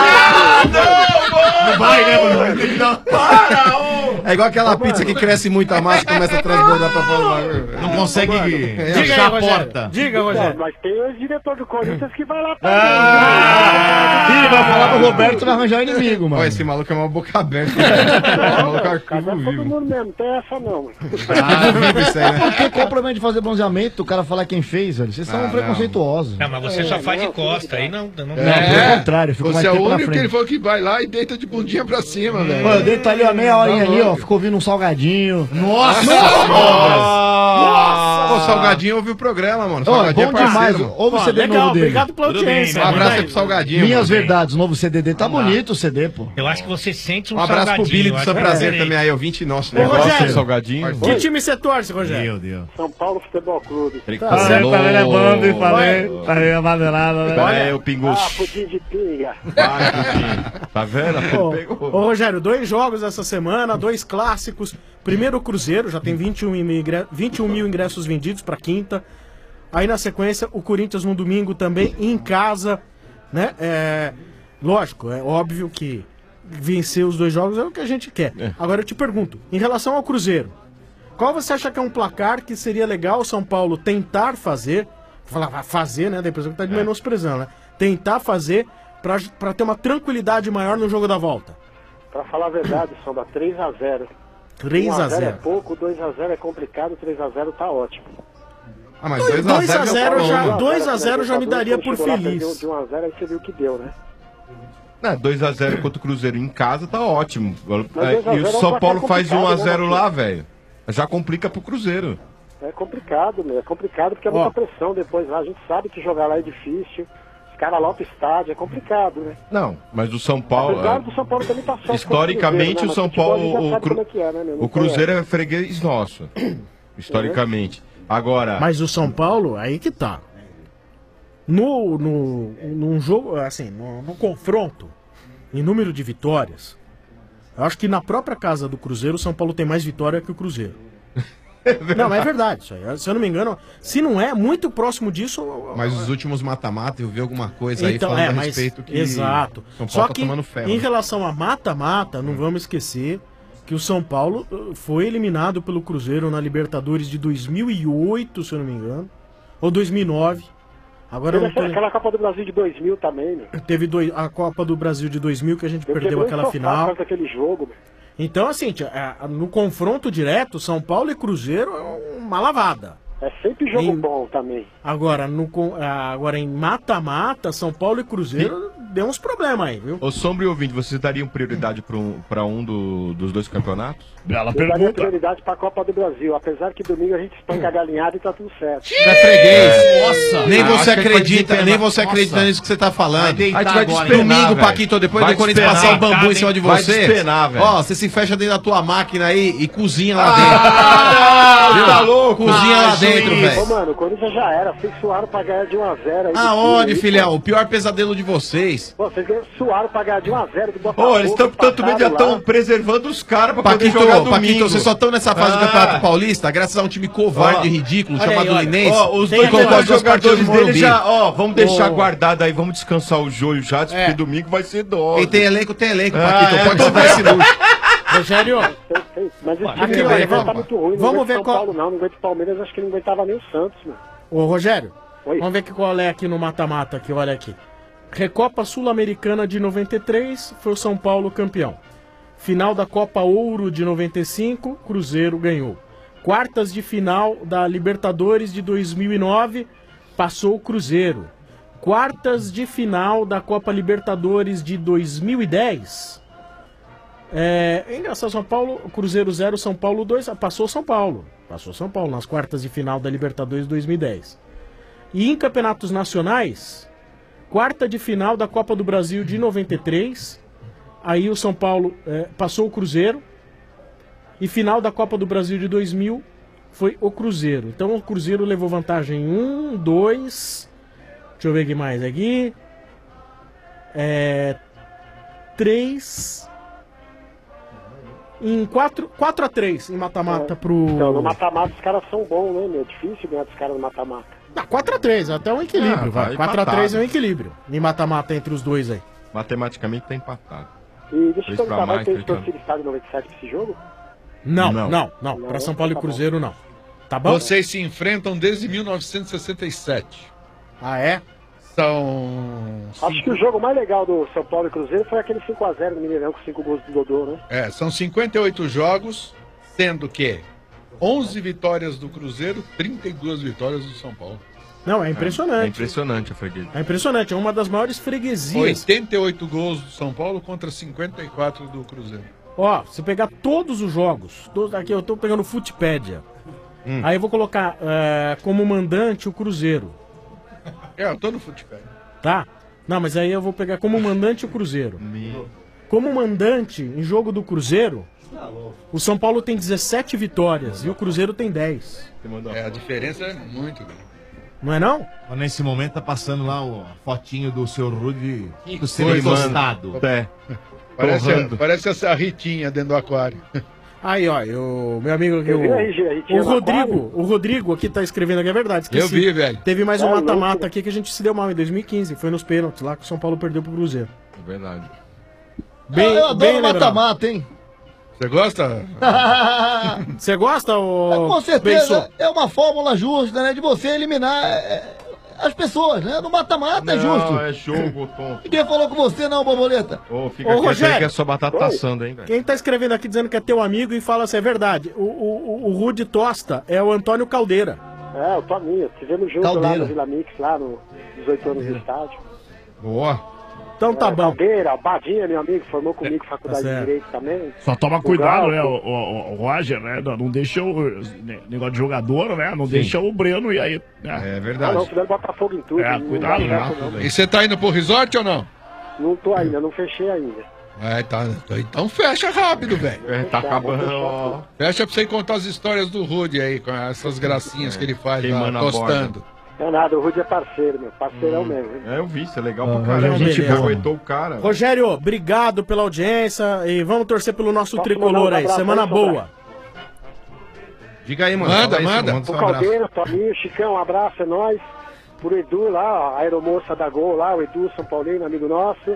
S10: Não vai, né, mano? Tem que dar-
S8: É igual aquela pizza que cresce muito a massa e começa a transbordar pra fora.
S10: Não consegue
S3: Diga aí,
S10: fechar a
S3: Rogério.
S10: porta.
S3: Diga,
S18: Não,
S3: Rogério.
S18: mas tem o ex-diretor do Corinthians que vai lá também.
S7: Ah! Ih, vai falar pro Roberto, vai arranjar inimigo, mano.
S8: Olha, esse maluco é uma boca aberta. Esse maluco é
S18: Cada
S8: arquivo
S18: todo
S8: vivo.
S18: mundo mesmo, não tem essa não. mano.
S8: Ah, vivo isso aí, né?
S7: Por que qual o problema de fazer bronzeamento? O cara falar quem fez, velho? Vocês são
S8: Ah,
S7: preconceituosos.
S1: Não, mas você só faz de costa, aí não... não...
S7: Não, pelo contrário, eu fico mais
S6: Você é o
S7: tempo na
S6: único que ele
S7: frente.
S6: falou que vai lá e deita de bundinha pra cima, velho.
S7: Pô, eu deito ali, ó, meia horinha
S6: Tá
S7: ali, ó,
S6: louco.
S7: fico ouvindo um salgadinho.
S10: Nossa!
S8: Nossa! Pô, Salgadinho ouviu o programa, mano.
S7: Ó,
S8: Salgadinho
S7: bom
S8: é parceiro,
S7: demais.
S8: mano.
S7: Ouve o
S3: Pô,
S7: C D
S3: legal,
S7: novo dele.
S3: obrigado pela
S8: Tudo bem,
S3: audiência.
S8: um abraço aí
S3: Manda
S8: pro Salgadinho.
S7: Minhas
S8: mano.
S7: Verdades, o novo C D dele. Tá bonito o C D, pô.
S1: Eu acho que você sente um
S8: Um abraço pro
S1: salgadinho,
S8: Billy do
S1: acho
S8: São
S1: que é
S8: Prazer
S1: diferente.
S8: também aí, ouvinte nosso.
S3: Ô,
S8: Negócio
S3: Rogério.
S8: do Salgadinho.
S3: Que time você torce, Rogério?
S10: Meu Deus.
S18: São Paulo Futebol Clube.
S3: Tá certo,
S7: tá vendo? É bando, hein? Falei, falei a madeirada, né?
S2: É, o Pingus.
S18: Ah, pudim de pinga.
S2: Vai, Pudim. Tá vendo?
S3: Ô,
S2: Pegou.
S3: ô, Rogério, dois jogos essa semana, dois clássicos. Primeiro o Cruzeiro, já tem vinte e um mil ingre- vinte e um mil ingressos vendidos pra quinta. Aí na sequência o Corinthians no domingo também em casa, né? É, lógico, é óbvio que vencer os dois jogos é o que a gente quer. Agora eu te pergunto, em relação ao Cruzeiro, qual você acha que é um placar que seria legal o São Paulo tentar fazer? Falar vai fazer, né? Da impressão que tá de menosprezando, né? Tentar fazer pra, pra ter uma tranquilidade maior no jogo da volta.
S18: Pra falar a verdade, Sombra, três a zero.
S3: três a
S18: um a zero é
S3: zero.
S18: pouco, dois a zero é complicado, três a zero tá ótimo.
S8: Ah, mas
S3: dois
S8: dois
S3: a
S8: a
S3: zero
S8: zero
S3: já,
S8: já-
S3: dois a zero já me daria por
S18: Chegou lá,
S3: feliz.
S18: perdeu de um a zero, aí você viu o que deu, né?
S2: É, dois a zero contra o Cruzeiro em casa tá ótimo.
S18: Mas
S2: É,
S18: dois a
S2: e o
S18: zero é um
S2: São
S18: placar
S2: Paulo faz
S18: complicado,
S2: um a
S18: né,
S2: zero
S18: Marcos?
S2: lá, velho. Já complica pro Cruzeiro.
S18: É complicado, meu. É complicado porque é
S3: Ó.
S18: muita pressão depois lá. A gente sabe que jogar lá é difícil. Os caras lotam o estádio, é complicado, né?
S2: Não, mas o São Paulo.
S18: Apesar
S2: é,
S18: do São Paulo também tá certo.
S2: historicamente, o São Paulo. O,
S18: O,
S2: Cru-
S18: como é que é, né, meu? Não
S2: o Cruzeiro é freguês nosso. Historicamente. Agora.
S3: Mas o São Paulo, aí que tá. No, no, num jogo, assim, no, no confronto, em número de vitórias, eu acho que na própria casa do Cruzeiro, o São Paulo tem mais vitória que o Cruzeiro. Não, é verdade. Isso aí. Se eu não me engano, se não é, muito próximo disso.
S8: Mas os últimos mata-mata, eu vi alguma coisa
S3: então,
S8: aí falando
S3: é,
S8: a
S3: mas,
S8: respeito que
S3: exato.
S8: São Paulo
S3: Só
S8: tá
S3: que
S8: tomando ferro.
S3: em relação a mata-mata, não vamos esquecer que o São Paulo uh, foi eliminado pelo Cruzeiro na Libertadores de dois mil e oito, se eu não me engano, ou dois mil e nove. Agora
S18: Teve
S3: não tô...
S18: aquela Copa do Brasil de dois mil também, né?
S3: Teve dois, a Copa do Brasil de dois mil que a gente
S18: Eu
S3: perdeu
S18: quebrei
S3: aquela
S18: o sofá
S3: final.
S18: por causa daquele jogo, meu.
S3: Então, assim, tia, é, no confronto direto, São Paulo e Cruzeiro é uma lavada.
S18: É sempre jogo
S3: Em-
S18: bom também.
S3: Agora, no, con- ah, agora em mata-mata, São Paulo e Cruzeiro deu uns problemas aí, viu?
S2: Ô, Sombra e ouvinte, vocês dariam prioridade pra um, pra um do- dos dois campeonatos?
S4: Bela
S18: Eu daria prioridade pra Copa do Brasil, apesar que domingo a gente espanca a galinhada e tá tudo certo.
S8: É freguês.
S18: Nossa!
S8: Nem
S18: Ah,
S8: você
S18: acho que ele
S8: acredita,
S18: pode
S8: nem
S18: despenar.
S8: você acredita
S18: Nossa.
S8: nisso que você tá falando.
S18: Vai deitar
S8: Aí tu vai
S18: agora,
S8: despenar,
S18: hein?
S8: domingo, Paquito, depois
S2: Vai
S8: do Corinthians
S2: despenar.
S8: passar o bambu em cima de
S2: Vai
S8: você.
S2: despenar, velho.
S8: Ó, você se fecha dentro da tua máquina aí e cozinha lá
S2: Ah,
S8: dentro.
S2: tá louco?
S8: Cozinha
S2: Ah,
S8: lá dentro,
S2: juiz.
S8: velho.
S18: Ô, mano, o Corinthians já era. Vocês suaram pra ganhar de um a zero aí. do
S8: Aonde,
S18: time aí,
S8: filhão?
S18: pô.
S8: O pior pesadelo de vocês.
S18: Pô, vocês ganharam- suaram pra ganhar de um a zero do Botafogo.
S2: Ô, eles estão tanto medo, já
S18: empataram
S2: estão
S18: lá.
S2: preservando os caras pra poder
S8: Paquito,
S2: jogar domingo.
S8: Paquito, vocês só estão nessa fase do
S2: Ah.
S8: Campeonato Paulista graças a um time covarde
S2: Ó,
S8: e ridículo
S2: olha
S8: chamado
S2: aí, olha.
S8: Linense.
S2: Ó, os
S8: que
S2: dois
S8: concorre
S2: melhores
S8: duas partidas
S2: jogadores
S8: no
S2: dele
S8: Morumbi.
S2: já, ó, vamos deixar
S3: Ô.
S2: guardado aí, vamos descansar o Jô e o Jadson, porque domingo vai ser dose.
S8: Quem tem elenco, tem elenco,
S2: Ah,
S8: Paquito.
S2: é,
S8: Pode
S2: tô
S8: se dar esse
S2: vendo.
S8: luxo.
S3: Rogério,
S18: Mas esse
S3: Aqui,
S18: time
S3: olha,
S18: vai
S3: vamos-
S18: tá muito ruim. Não
S3: vamos
S18: aguenta
S3: ver
S18: São
S3: qual-
S18: Paulo, não. Não aguenta o Palmeiras, acho que não aguentava nem o Santos, mano.
S3: ô Rogério,
S18: Oi.
S3: vamos ver que qual é aqui no mata-mata, aqui, olha aqui. Recopa Sul-Americana de noventa e três, foi o São Paulo campeão. Final da Copa Ouro de noventa e cinco, Cruzeiro ganhou. Quartas de final da Libertadores de dois mil e nove, passou o Cruzeiro. Quartas de final da Copa Libertadores de dois mil e dez. É, é engraçado, São Paulo, Cruzeiro zero, São Paulo dois, passou São Paulo. Passou São Paulo nas quartas de final da Libertadores de dois mil e dez. E em campeonatos nacionais, quarta de final da Copa do Brasil de noventa e três. Aí o São Paulo é, passou o Cruzeiro. E final da Copa do Brasil de dois mil foi o Cruzeiro. Então o Cruzeiro levou vantagem em um, dois. Deixa eu ver o que mais aqui. É, três. Em quatro a três em mata-mata pro.
S18: Então, no mata-mata os caras são bons, né, meu? É difícil ganhar dos caras no mata-mata.
S3: Ah, quatro a três, até um equilíbrio,
S2: Ah,
S3: vai.
S2: vai
S3: quatro a três é um
S2: empatado.
S3: equilíbrio. Em mata-mata entre os dois aí.
S2: Matematicamente tá empatado.
S18: E deixa eu
S2: Três pra
S18: perguntar, vai
S2: mais,
S18: ter
S2: três pra-
S18: torcida estádio noventa e sete pra esse jogo?
S3: Não,
S2: Não.
S3: não, não. Pra São Paulo e
S18: tá
S3: Cruzeiro, não. Tá bom?
S6: Vocês se enfrentam desde mil novecentos e sessenta e sete.
S3: Ah, é?
S6: São.
S18: Acho que o jogo mais legal do São Paulo e Cruzeiro foi aquele cinco a zero no Mineirão com cinco gols do Dodô, né?
S6: É, são cinquenta e oito jogos, sendo que onze vitórias do Cruzeiro, trinta e duas vitórias do São Paulo.
S3: Não, é
S2: É
S3: impressionante.
S2: impressionante a freguesia.
S3: É impressionante, é uma das maiores freguesias.
S6: oitenta e oito gols do São Paulo contra cinquenta e quatro do Cruzeiro.
S3: Ó, se pegar todos os jogos, todos, aqui eu tô pegando o Futipédia.
S6: Hum.
S3: Aí eu vou colocar é, como mandante o Cruzeiro,
S6: É, eu tô no futebol.
S3: tá? Não, mas aí eu vou pegar como mandante o Cruzeiro. Como mandante em jogo do Cruzeiro, o São Paulo tem dezessete vitórias e o Cruzeiro tem dez.
S6: É, a diferença é muito grande.
S3: Não é não?
S10: Mas nesse momento tá passando lá o a fotinho do seu Rude do
S6: coisa,
S10: sendo tostado.
S2: É.
S6: Parece,
S2: Torrando.
S6: parece essa Ritinha dentro do aquário.
S3: Aí, ó, o meu amigo aqui,
S18: Eu vi
S3: o,
S18: a Ritinha- a Ritinha
S3: o
S18: no
S3: Rodrigo,
S18: aquário.
S3: o Rodrigo aqui tá escrevendo aqui, é verdade. esqueci.
S6: Eu vi, velho.
S3: Teve mais um
S18: É,
S3: mata-mata
S18: louco.
S3: aqui que a gente se deu mal em dois mil e quinze, foi nos pênaltis lá que o São Paulo perdeu pro Cruzeiro.
S2: É verdade.
S3: Bem,
S7: eu
S3: bem
S7: adoro
S3: lembrado.
S7: mata-mata, hein?
S6: Você gosta?
S3: Você gosta, ô
S7: Com certeza,
S3: Benção?
S7: é uma fórmula justa, né? De você eliminar é, as pessoas, né? No mata-mata é justo.
S2: Não, é jogo, tonto.
S7: Ninguém falou com você, não, borboleta.
S2: Ô, fica
S3: Ô,
S2: quieto aí
S3: Rogério.
S2: que a sua batata tá assando, hein, velho.
S3: Quem tá escrevendo aqui dizendo que é teu amigo e fala se é verdade. O, o, o, o Rude Tosta é o Antônio Caldeira.
S18: É, o Toninho. Tivemos junto
S7: Caldeira.
S18: lá no Vila Mix, lá no dezoito anos do estádio.
S2: Boa.
S3: Então tá
S18: É,
S3: bom.
S18: Caldeira, o Badinha, meu amigo, formou comigo faculdade
S3: Tá
S18: de
S3: certo.
S18: Direito também.
S4: Só toma
S18: O
S4: cuidado,
S18: Galco.
S4: né, o, o, o Roger, né? Não, não deixa o né, negócio de jogador, né? Não deixa o Breno e aí. Né?
S2: É
S10: Ah,
S18: Não,
S2: verdade.
S18: não, fizeram Botafogo em tudo.
S4: É,
S18: não
S4: cuidado,
S18: dá
S4: né?
S18: certo, não.
S6: E você tá indo pro resort ou não?
S18: Não tô ainda, não fechei ainda.
S6: É, tá. Então fecha rápido, velho.
S2: É, tá acabando, ó.
S6: Fecha pra você contar as histórias do Rude aí, com essas gracinhas que ele faz lá,
S2: Queimando a
S6: tostando.
S18: É nada, o Rudy é parceiro, meu. Parceirão mesmo. hein?
S2: É, eu vi, isso é legal
S3: Ah,
S2: pra caramba.
S3: gente
S2: Gente,
S3: boa.
S2: aguentou o cara.
S3: Rogério, obrigado pela audiência e vamos torcer pelo nosso
S18: Posso
S3: tricolor
S18: mandar um
S3: aí.
S18: abraço
S3: Semana
S18: aí, Sombra?
S3: boa.
S8: Diga aí, mano.
S6: Manda,
S8: Fala aí,
S6: manda.
S8: manda
S18: O
S8: seu abraço.
S18: Caldeira, Toninho, Chicão, um abraço, é nóis. Pro Edu lá, a aeromoça da Gol lá, o Edu São Paulino, amigo nosso.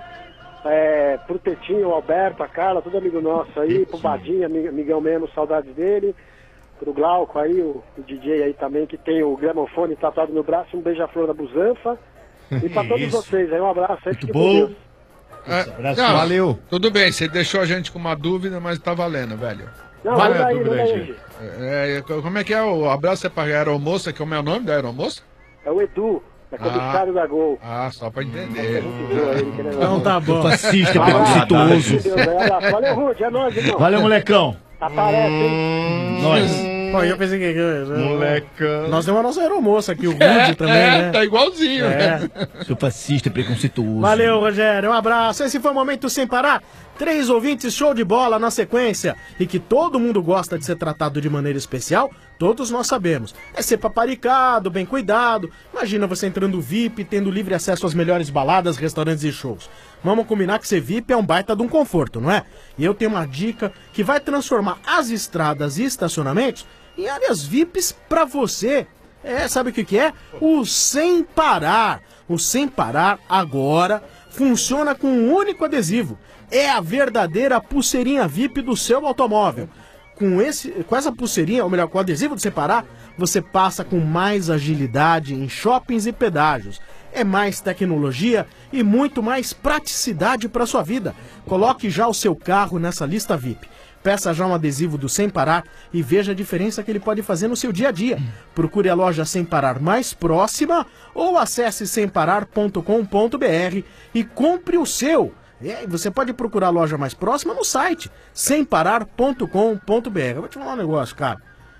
S18: É, pro Tetinho, o Alberto, a Carla, tudo amigo nosso aí. Pro Badinho, ami- amigão mesmo, saudades dele. Pro Glauco aí, o, o D J aí também, que tem o gramofone tatuado no braço, um beija-flor da Busanfa. E pra todos
S6: Isso.
S18: vocês aí, um abraço aí, fique com
S6: bom.
S18: Deus.
S6: É, não,
S8: Valeu.
S6: Tudo bem, você deixou a gente com uma dúvida, mas tá valendo, velho.
S18: Não,
S6: Valeu
S18: manda
S6: a
S18: aí,
S6: dúvida
S18: manda
S6: aí,
S18: aí.
S6: gente. É, é, como é que é o abraço? É pra aeromoça, como é o nome da aeromoça?
S18: É o Edu, é comissário da Gol.
S6: Ah, só pra entender.
S3: Então tá bom.
S7: Fascista,
S18: Um abraço,
S7: preconceituoso.
S18: Deus, aí, abraço. Valeu, Rudy, é nóis, irmão.
S7: Valeu, molecão.
S18: Aparece, hein?
S7: Nós.
S3: Pô, eu pensei que.
S2: Molecão.
S3: Nós temos a nossa aeromoça aqui, o Rudy
S6: É,
S3: também,
S6: é,
S3: né?
S6: tá igualzinho,
S3: É.
S6: né?
S7: Seu fascista, preconceituoso.
S3: Valeu, Rogério. Um abraço. Esse foi o Momento Sem Parar. Três ouvintes, show de bola na sequência. E que todo mundo gosta de ser tratado de maneira especial, todos nós sabemos. É ser paparicado, bem cuidado. Imagina você entrando V I P, tendo livre acesso às melhores baladas, restaurantes e shows. Vamos combinar que ser V I P é um baita de um conforto, não é? E eu tenho uma dica que vai transformar as estradas e estacionamentos em áreas V I Ps pra você. É, sabe o que que é? O Sem Parar. O Sem Parar agora funciona com um único adesivo. É a verdadeira pulseirinha V I P do seu automóvel. Com, esse, com essa pulseirinha, ou melhor, com o adesivo do Sem Parar, você passa com mais agilidade em shoppings e pedágios. É mais tecnologia e muito mais praticidade para sua vida. Coloque já o seu carro nessa lista V I P. Peça já um adesivo do Sem Parar e veja a diferença que ele pode fazer no seu dia a dia. Procure a loja Sem Parar mais próxima ou acesse sem parar ponto com ponto br e compre o seu. É, você pode procurar a loja mais próxima no site sem parar ponto com ponto br. Eu vou te falar um negócio, cara.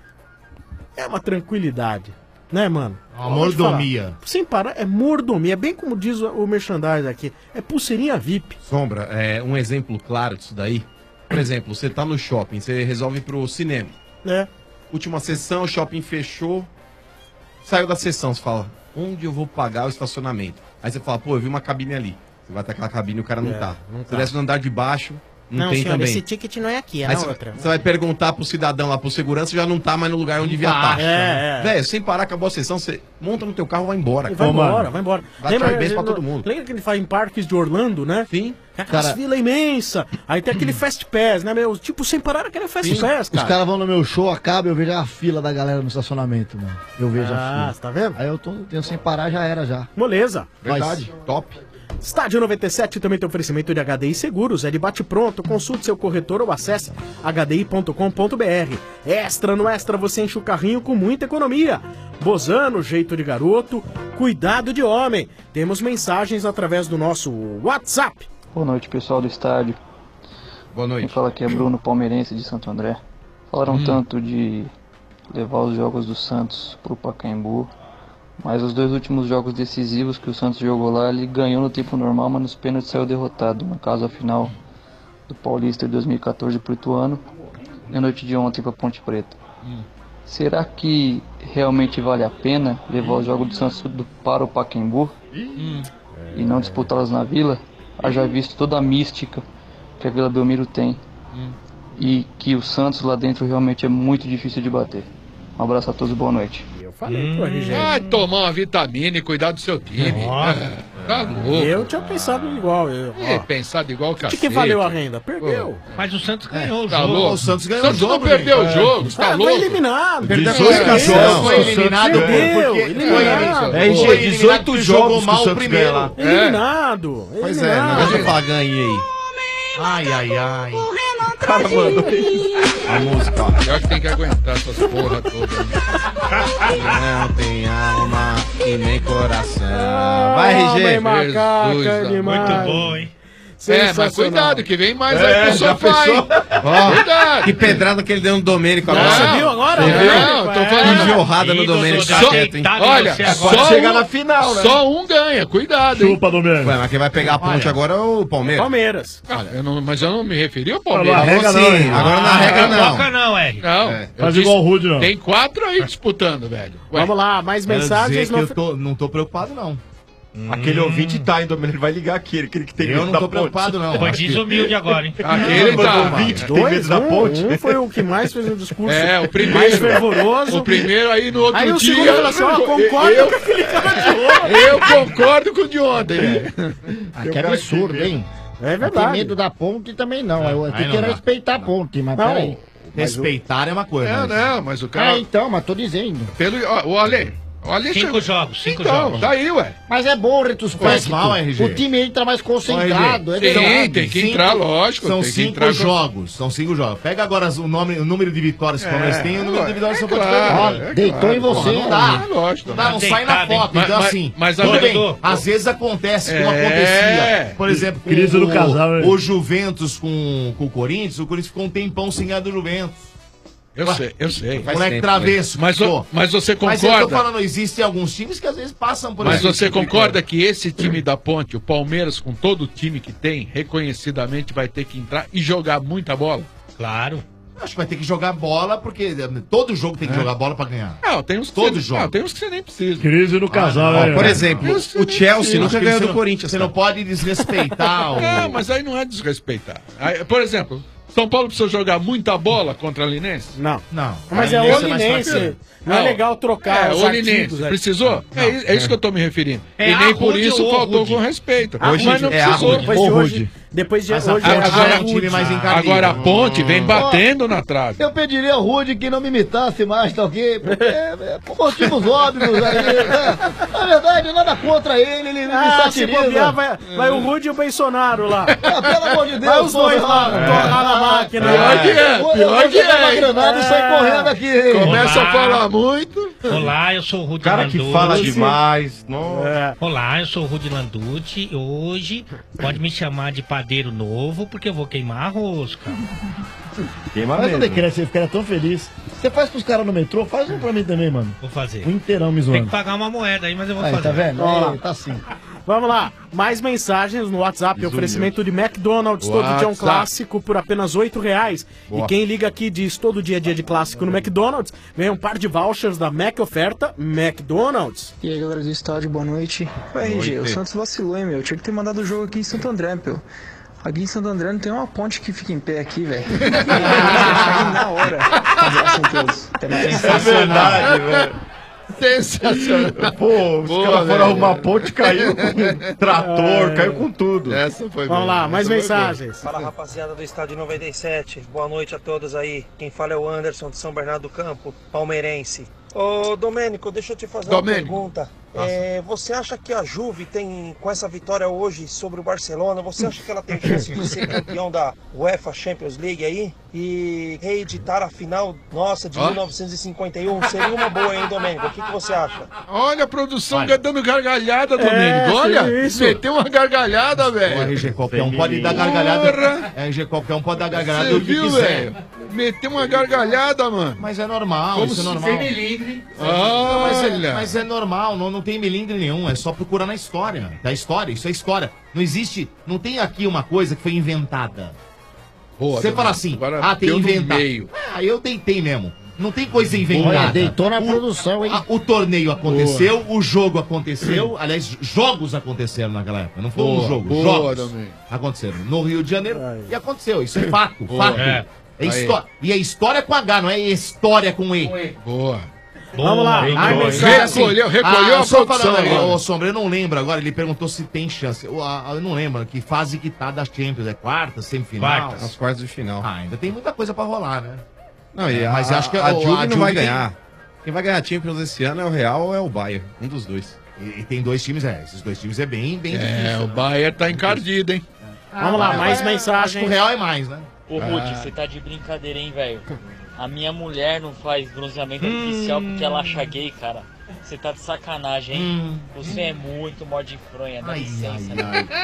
S3: É uma tranquilidade, né, mano?
S10: Uma
S3: Vou te falar.
S10: mordomia.
S3: Sem Parar é mordomia, é bem como diz o, o merchandising aqui. É pulseirinha V I P.
S8: Sombra, é um exemplo claro disso daí. Por exemplo, você tá no shopping, você resolve ir pro cinema.
S3: É.
S8: Última sessão, o shopping fechou. Saiu da sessão, você fala, onde eu vou pagar o estacionamento? Aí você fala, pô, eu vi uma cabine ali. Você vai até aquela cabine e o cara não
S3: É,
S8: tá.
S3: não
S8: Você
S3: tá.
S8: desce no andar de baixo, não, tem
S3: senhor,
S8: também.
S3: esse ticket não é aqui, é
S8: Aí
S3: na
S8: você,
S3: outra.
S8: você vai perguntar pro cidadão lá, pro segurança, já não tá mais no lugar onde devia estar.
S3: É, é.
S8: Velho, sem parar, acabou a sessão, você monta no teu carro e vai embora.
S3: E vai
S8: Ô,
S3: embora,
S8: mano,
S3: vai embora.
S8: Dá parabéns pra todo mundo.
S3: Lembra que ele faz em parques de Orlando, né?
S8: Sim.
S3: Aquelas
S7: Cara-
S3: filas imensas. Aí tem aquele Fast Pass, né, meu? Tipo, Sem Parar aquele Fast
S7: Os,
S3: Pass,
S7: os
S3: cara.
S7: caras vão no meu show, acaba, eu vejo a fila da galera no estacionamento, mano. Eu vejo
S3: Ah,
S7: a fila.
S3: você tá vendo?
S7: Aí eu tô, tenho sem parar, já era já.
S3: Moleza.
S8: Verdade, top.
S3: Estádio noventa e sete também tem oferecimento de H D I Seguros. É de bate-pronto. Consulte seu corretor ou acesse h d i ponto com ponto br. Extra no Extra você enche o carrinho com muita economia. Bozano, jeito de garoto, cuidado de homem. Temos mensagens através do nosso WhatsApp.
S19: Boa noite, pessoal do estádio.
S8: Boa noite.
S19: Quem fala aqui é Bruno Palmeirense de Santo André. Falaram
S8: Hum.
S19: tanto de levar os jogos do Santos pro Pacaembu, mas os dois últimos jogos decisivos que o Santos jogou lá, ele ganhou no tempo normal, mas nos pênaltis saiu derrotado. No caso, a final do Paulista de dois mil e quatorze pro Ituano e a noite de ontem pra Ponte Preta. Será que realmente vale a pena levar os jogos do Santos do- para o Pacaembu e não disputá-los na Vila? Haja visto toda a mística que a Vila Belmiro tem e que o Santos lá dentro realmente é muito difícil de bater. Um abraço a todos e boa noite.
S3: Eu falei pro R G.
S6: Vai tomar uma vitamina e cuidar do seu time.
S3: Nossa.
S6: Ah, tá louco.
S3: Eu tinha pensado igual. Eu,
S6: É,
S3: ó.
S6: pensado igual o
S3: O que,
S6: cacete.
S3: que valeu a renda? Perdeu.
S1: Mas o Santos ganhou o
S6: Tá
S1: jogo.
S6: louco?
S10: O Santos ganhou
S6: Santos
S10: o jogo,
S6: não perdeu
S10: gente.
S6: o jogo, você tá
S3: Ah,
S6: louco?
S3: foi eliminado.
S10: Perdeu
S3: Perdeu.
S10: a classificação. Foi eliminado por-
S3: Perdeu,
S10: porque
S3: eliminado.
S2: É,
S10: Foi eliminado
S2: dezoito
S10: porque
S2: jogos
S10: jogou
S2: que
S10: mal
S2: o Santos
S10: primeiro.
S2: ganha lá.
S3: Eliminado.
S8: Pois é,
S3: eliminado.
S8: não adianta falar ganhei.
S10: Ai, ai, ai.
S8: Cara, mano. A música, ó.
S6: Pior que tem que aguentar essas porra todas.
S8: Não tem alma e nem coração.
S3: Ah,
S8: Vai,
S3: homem
S8: R G.
S3: macaca
S6: Jesus,
S3: demais.
S1: Muito bom, hein?
S6: É, mas cuidado, que vem mais
S8: É,
S6: aí pro
S8: já
S6: sofá, hein?
S8: Ó,
S6: Cuidado.
S8: que pedrada que ele deu no Domênico agora.
S6: Você viu agora?
S8: Você viu?
S6: Não, tô falando.
S8: Que jorrada no
S6: Ih,
S8: Domênico.
S6: Dodô,
S8: Quieto, hein?
S6: Olha,
S8: Pode
S6: só
S8: chegar
S6: um-
S8: na final, né?
S6: Só um ganha, cuidado, hein?
S4: Chupa, Domênico.
S8: Ué, mas quem vai pegar a ponte
S6: Olha.
S8: agora é o Palmeiras.
S3: Palmeiras.
S6: Cara, eu não, mas eu não me referi ao
S8: Não,
S6: Palmeiras.
S8: na regra não, hein? Agora na regra não.
S1: Toca não, R.
S6: Não,
S8: É.
S6: eu
S4: Faz
S6: disse-
S4: igual o Rude, não.
S6: Tem quatro aí disputando, velho. Ué.
S3: Vamos lá, mais
S10: Quero
S3: mensagens.
S10: dizer que
S3: no-
S10: eu tô- não tô preocupado, não.
S2: Aquele ouvinte tá, hein, Domênico? Ele vai ligar aqui, aquele que tem
S10: Eu
S2: medo
S10: não
S2: da
S10: tô
S2: ponte.
S10: preocupado, não.
S1: Foi desumilde agora, hein?
S6: Aquele
S2: Mandou
S6: tá.
S2: ouvinte que tem
S3: Dois,
S2: medo da
S3: um,
S2: ponte.
S3: um foi o que mais fez o discurso
S6: É, o primeiro.
S3: mais fervoroso.
S6: O primeiro aí no outro
S3: Aí o
S6: dia.
S3: segundo falou assim, ó, concordo
S6: eu,
S3: com aquele cara de ontem.
S6: eu concordo com o de ontem, velho.
S7: Ah, que absurdo, hein?
S3: É
S7: Tem
S3: verdade.
S7: medo da ponte também não. Eu
S10: Aí
S7: tenho
S10: não
S7: que
S10: dá.
S7: respeitar a ponte, mas
S3: Não.
S7: peraí.
S10: Respeitar é uma coisa.
S6: Não,
S10: mas-
S6: não, mas o cara.
S7: Ah, então, mas tô dizendo.
S6: Pelo, ó, o Ale. O Ale
S1: Cinco
S6: chegou-
S1: jogos, cinco
S6: então,
S1: jogos.
S6: tá aí, ué.
S7: Mas é bom o retrospecto.
S10: Faz mal, R G.
S7: O time entra mais concentrado. É
S6: Sim,
S7: verdade.
S6: tem que
S10: Cinco-
S6: entrar, lógico.
S10: São
S6: tem que
S10: cinco
S6: entrar com-
S10: jogos. São cinco jogos. Pega agora o, nome, o número de vitórias que o Palmeiras tem e o número de vitórias que o São Paulo
S6: claro,
S10: tem.
S6: é
S7: Deitou
S6: claro.
S7: em você.
S10: Não dá.
S6: É lógico.
S10: Não dá, não
S1: Tá
S10: sai na
S1: deitado, hein?
S10: foto.
S6: Mas-
S10: Então,
S6: mas-
S10: assim,
S6: mas
S10: tudo
S6: agora,
S10: bem.
S6: Dodô,
S10: Às vezes acontece, como
S6: É.
S10: acontecia, por exemplo, com
S4: Crise do
S10: o,
S4: casal, hein?
S10: o Juventus com, com o Corinthians. O Corinthians ficou um tempão sem ganhar do Juventus.
S6: Eu sei, eu sei.
S8: Faz
S10: Moleque
S8: tempo,
S10: travesso.
S6: Mas, o-
S10: pô.
S6: mas você
S10: Mas eu tô
S6: concorda?
S10: falando, existem alguns times que às vezes passam por
S6: Mas
S10: esse
S6: você
S10: tipo de
S6: concorda
S10: coisa.
S6: que esse time da Ponte, o Palmeiras, com todo o time que tem, reconhecidamente vai ter que entrar e jogar muita bola?
S1: Claro.
S10: Acho que vai ter que jogar bola, porque todo jogo tem que jogar bola pra ganhar.
S6: Não, tem uns que
S10: Todo
S6: você,
S10: jogo.
S6: não, tem uns que você nem precisa.
S4: Crise no casal,
S8: Ó,
S4: hein?
S8: por exemplo, o Chelsea nunca ganhou do Corinthians.
S10: Você
S8: cara.
S10: não pode desrespeitar o...
S6: Não, mas aí não é desrespeitar. Aí, por exemplo, São Paulo precisa jogar muita bola contra a Linense?
S3: Não.
S10: Não.
S3: Mas é
S10: Aí
S3: o
S10: esse mais
S3: Linense.
S10: fácil.
S3: Não é legal trocar
S6: É,
S3: os
S6: o
S3: artigos
S6: Linense.
S3: aí.
S6: Precisou? É, isso- é isso que eu tô me referindo.
S1: É
S6: e nem
S1: a
S6: por
S1: Rude
S6: isso
S1: ou
S6: faltou
S1: Rude?
S6: com respeito.
S3: Ah,
S6: mas não
S3: Rude, é a
S6: precisou.
S3: Depois de hoje, depois de
S10: Mas a
S3: hoje
S10: Ponte
S3: é
S10: já é
S3: a
S10: um time
S3: Rude.
S10: mais encardido.
S6: Agora a Ponte vem batendo na trave.
S7: Eu pediria ao Rude que não me imitasse mais, tá ok? Porque, é, por motivos óbvios aí. Né? Na verdade, nada contra ele, ele me
S3: Ah, se
S7: satiriza.
S3: bobear, vai, vai o Rude e o Bolsonaro lá.
S7: Ah, pelo amor de Deus.
S3: Vai os dois lá,
S7: porra.
S3: torrar na máquina.
S6: Pior que é,
S7: Eu vou- eu
S6: pior
S7: vou
S6: que
S7: jogar uma
S6: é.
S7: granada e sair
S3: É.
S7: correndo aqui.
S6: Começa a
S1: Olá.
S6: falar muito.
S1: Olá, eu sou o Rudy
S2: Cara que
S1: Landucci.
S2: fala demais. Nossa.
S3: É.
S1: Olá, eu sou o Rudy Landucci. Hoje pode me chamar de padeiro novo, porque eu vou queimar arroz, cara.
S2: Queima
S7: Mas
S2: mesmo.
S7: onde que você ficaria tão feliz? Você faz pros caras no metrô? Faz um pra mim também, mano.
S1: Vou fazer.
S7: Um inteirão me
S1: Tem
S7: zoando.
S1: que pagar uma moeda aí, mas eu vou
S7: Aí,
S1: fazer.
S7: tá vendo?
S3: Vamos lá.
S7: Aí, tá assim.
S3: Vamos lá, mais mensagens no WhatsApp, oferecimento de McDonald's, todo dia um
S6: WhatsApp.
S3: clássico por apenas oito reais.
S6: Boa.
S3: E quem liga aqui diz todo dia é dia de clássico no McDonald's, ganha um par de vouchers da Mac Oferta McDonald's.
S20: E aí galera do estádio, boa noite. Ô R G, o Santos vacilou, hein, meu? Tinha que ter mandado o jogo aqui em Santo André, pô. Aqui em Santo André não tem uma ponte que fica em pé aqui, velho. Na hora. Abraço a todos. Até mais.
S2: É verdade, velho.
S6: Sensacional.
S2: Pô, os
S6: Boa,
S2: caras foram
S6: velho.
S2: arrumar a ponte, caiu com trator, caiu com tudo.
S6: Essa foi
S3: Vamos
S6: boa.
S3: lá, mais
S6: Essa foi boa.
S3: mensagens.
S21: Fala rapaziada do Estádio noventa e sete, boa noite a todos aí. Quem fala é o Anderson de São Bernardo do Campo, palmeirense. Ô Domênico, deixa eu te fazer
S6: Domênico.
S21: uma pergunta. É, você acha que a Juve tem, com essa vitória hoje sobre o Barcelona, você acha que ela tem chance de ser campeão da UEFA Champions League aí? E reeditar a final nossa de
S6: Ó.
S21: mil novecentos e cinquenta e um? Seria uma boa, hein, Domênico? O que, que você acha?
S6: Olha a produção
S10: Olha.
S6: dando gargalhada,
S3: É,
S6: Domênico. Olha,
S3: sim, isso.
S6: meteu uma gargalhada,
S10: O
S6: velho.
S10: R G qualquer um
S2: Tem
S10: pode dar
S6: Porra.
S10: gargalhada. R G qualquer um pode dar gargalhada
S6: Você
S10: do que
S6: viu,
S10: quiser.
S6: velho? Meteu uma gargalhada, mano.
S10: Mas é normal,
S6: Como
S10: isso é
S6: se
S10: normal.
S1: milindre.
S10: Não, mas, é,
S6: Olha.
S10: mas é normal, não, não tem milindre nenhum, é só procurar na história. Da história, isso é história. Não existe, não tem aqui uma coisa que foi inventada.
S6: Boa,
S10: Você
S6: Domênico.
S10: fala assim,
S6: Agora
S10: ah, tem
S6: deu no
S10: inventado.
S6: meio.
S10: Ah, eu deitei mesmo. Não tem coisa inventada.
S7: Olha, deitou na
S10: O-
S7: produção, hein?
S10: a- o torneio aconteceu, o jogo aconteceu. Aliás, jogos aconteceram naquela época. Não foi um
S6: Boa,
S10: jogo,
S6: boa,
S10: jogos
S6: Domênico.
S10: aconteceram no Rio de Janeiro
S3: Ai.
S10: e aconteceu. Isso é fato,
S6: Boa.
S10: fato.
S1: É.
S10: É
S6: Aí.
S10: história. E é história com H, não é história com E.
S6: Boa.
S3: Vamos lá,
S1: Boa,
S3: mais
S1: boa.
S3: mensagens.
S6: Recolheu, recolheu
S10: Ah,
S6: a
S10: só
S6: produção
S10: falando,
S6: agora.
S10: ô Sombra, eu não lembro agora, ele perguntou se tem chance. Eu, ah, eu não lembro, que fase que tá da Champions, é quarta, semifinal?
S1: Quartas.
S8: Nas quartas de final.
S10: Ah, ainda tem muita coisa pra rolar, né?
S8: Não, e
S10: É,
S8: a,
S10: mas eu acho que
S8: a,
S10: a-
S8: a Juve
S10: a
S8: não
S10: Juve
S8: vai
S10: tem-
S8: ganhar. Quem vai ganhar a Champions esse ano é o Real ou é o Bayern. Um dos dois.
S10: E, e tem dois times, é, esses dois times é bem, bem
S6: É,
S10: difícil.
S6: o Bayern tá encardido, hein?
S3: Vamos lá, mais
S10: Acho que
S3: mensagens.
S10: o Real é mais, né?
S22: Ô Rude,
S6: Ah.
S22: você tá de brincadeira, hein, velho? A minha mulher não faz bronzeamento artificial porque ela acha gay, cara. Você tá de sacanagem, hein?
S10: Hum.
S22: Você é muito mó de fronha, dá
S10: Ai,
S22: licença,
S10: ai,
S22: né?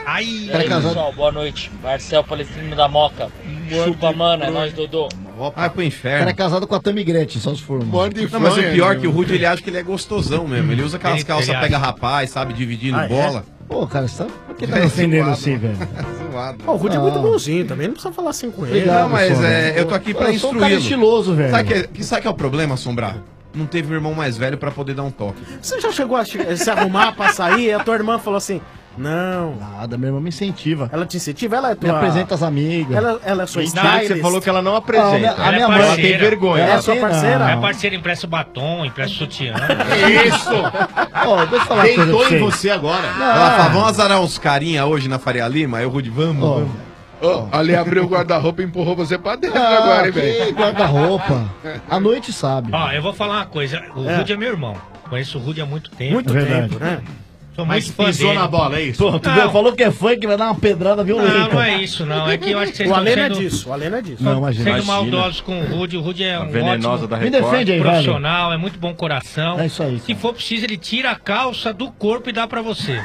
S22: Ai, e
S7: Cara
S22: aí,
S7: casado.
S22: pessoal, boa noite. Marcel Palestrino da Moca. Chupa, mano, é nóis, Dodô.
S8: Vai pro
S7: O
S8: inferno.
S7: cara é casado com a Tami Gretchen, só se for.
S8: Não, mas o pior é que o Rude, ele acha que ele é gostosão mesmo. Ele usa aquelas
S7: Ele-
S8: calças
S7: ele
S8: pega
S7: acha.
S8: rapaz, sabe, dividindo
S7: Ah, é?
S8: bola.
S7: Pô, cara, você tá... por que tá
S8: É
S7: me ofendendo
S8: zoado,
S7: assim,
S8: mano.
S7: velho?
S8: Zoado.
S3: Ó, o Rudy é muito
S7: Ah.
S3: bonzinho também, não precisa falar assim com ele.
S8: Não, mas é, eu tô aqui pra
S7: Eu sou um
S8: instruí-lo.
S7: cara estiloso, velho.
S8: Sabe que, que, sabe que é o problema, Sombrar? Não teve um irmão mais velho pra poder dar um toque.
S3: Você já chegou a che- se arrumar pra sair e a tua irmã falou assim, não.
S7: Nada, minha irmã me incentiva.
S3: Ela te incentiva? Ela é
S7: Me
S3: tua...
S7: apresenta as amigas.
S3: Ela, ela é sua
S2: Mentira,
S3: stylist?
S2: você falou que ela não apresenta.
S7: Ah, a minha- a minha
S2: Ela
S7: mãe-
S2: ela tem vergonha.
S3: Ela é sua
S7: tem,
S3: parceira?
S7: não.
S1: É parceiro, empresta o batom, empresta o sutiã.
S5: Isso!
S7: Ó, deixa eu falar uma coisa
S5: Deitou
S7: pra
S5: em
S7: vocês.
S5: você agora.
S8: Ela fala, vamos azarar uns carinha hoje na Faria Lima? Aí o Rude, vamos,
S7: Ó.
S8: vamos.
S6: Ô, ali abriu o guarda-roupa e empurrou você pra dentro
S7: Ah,
S6: agora, hein,
S7: que
S6: velho?
S7: guarda-roupa. A noite sabe.
S1: Ó, eu vou falar uma coisa. O
S3: É.
S1: Rude é meu irmão. Conheço o Rude há muito tempo.
S3: Muito
S7: Verdade.
S3: tempo, né?
S1: Sou
S5: Mas
S1: muito fã
S5: pisou
S1: dele.
S5: na bola, é isso?
S7: Pô, tu
S1: Não.
S7: viu? Falou que é fã que vai dar uma pedrada violenta.
S1: Não, não é isso, não. É que eu acho que vocês
S3: O
S1: estão
S3: Alena é
S1: sendo,
S3: disso, o Alena é disso.
S7: Não, imagina.
S1: sendo
S2: Imagina.
S1: maldosos com o Rude. O Rude é
S2: A
S1: um
S2: venenosa
S1: ótimo
S2: da
S7: Me
S2: Record.
S7: defende aí, velho.
S1: profissional, é muito bom coração.
S7: É isso aí,
S1: Se for preciso, ele tira a calça do corpo e dá pra você.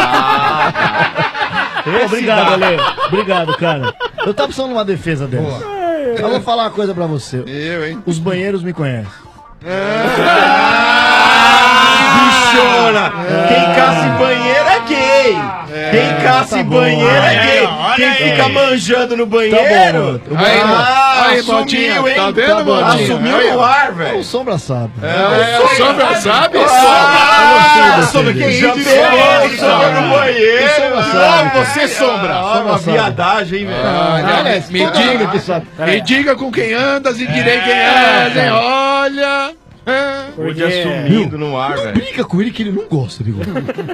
S7: Ô, obrigado, Ale. Obrigado, cara. Eu tava precisando de uma defesa dessa. Eu vou falar uma coisa pra você.
S6: Eu, hein?
S7: Os banheiros me conhecem.
S2: Bichona! Quem caça em banheiro é gay! Quem caça
S7: tá
S2: em
S7: bom.
S2: banheiro é
S1: Olha aí,
S2: gay!
S1: olha
S2: Quem
S1: aí.
S2: fica manjando no banheiro.
S7: mano.
S6: Aí,
S2: ah,
S6: aí,
S2: assumiu,
S6: Motinha,
S2: hein?
S6: tá vendo,
S2: Tá bom.
S6: Motinha?
S2: Assumiu
S6: Aí,
S2: no
S6: ó.
S2: ar,
S7: O
S2: velho.
S7: Sombra sabe.
S6: É, o Sombra sabe?
S2: Ah,
S7: Eu
S2: Sombra,
S7: sei
S2: quem
S7: defender.
S2: já pegou o Sombra no banheiro?
S7: Sombra
S2: Ah,
S7: sabe.
S2: você, Sombra! Ah, uma
S7: sabe.
S2: viadagem, hein, velho?
S6: Olha,
S7: é,
S6: me
S7: todo
S6: diga,
S7: mundo que sabe.
S6: me diga com quem andas e direi quem és, hein? Olha! É.
S2: Hoje
S3: Porque-
S2: assumindo no ar,
S7: Não
S2: velho.
S7: brinca com ele que ele não gosta, Bigode.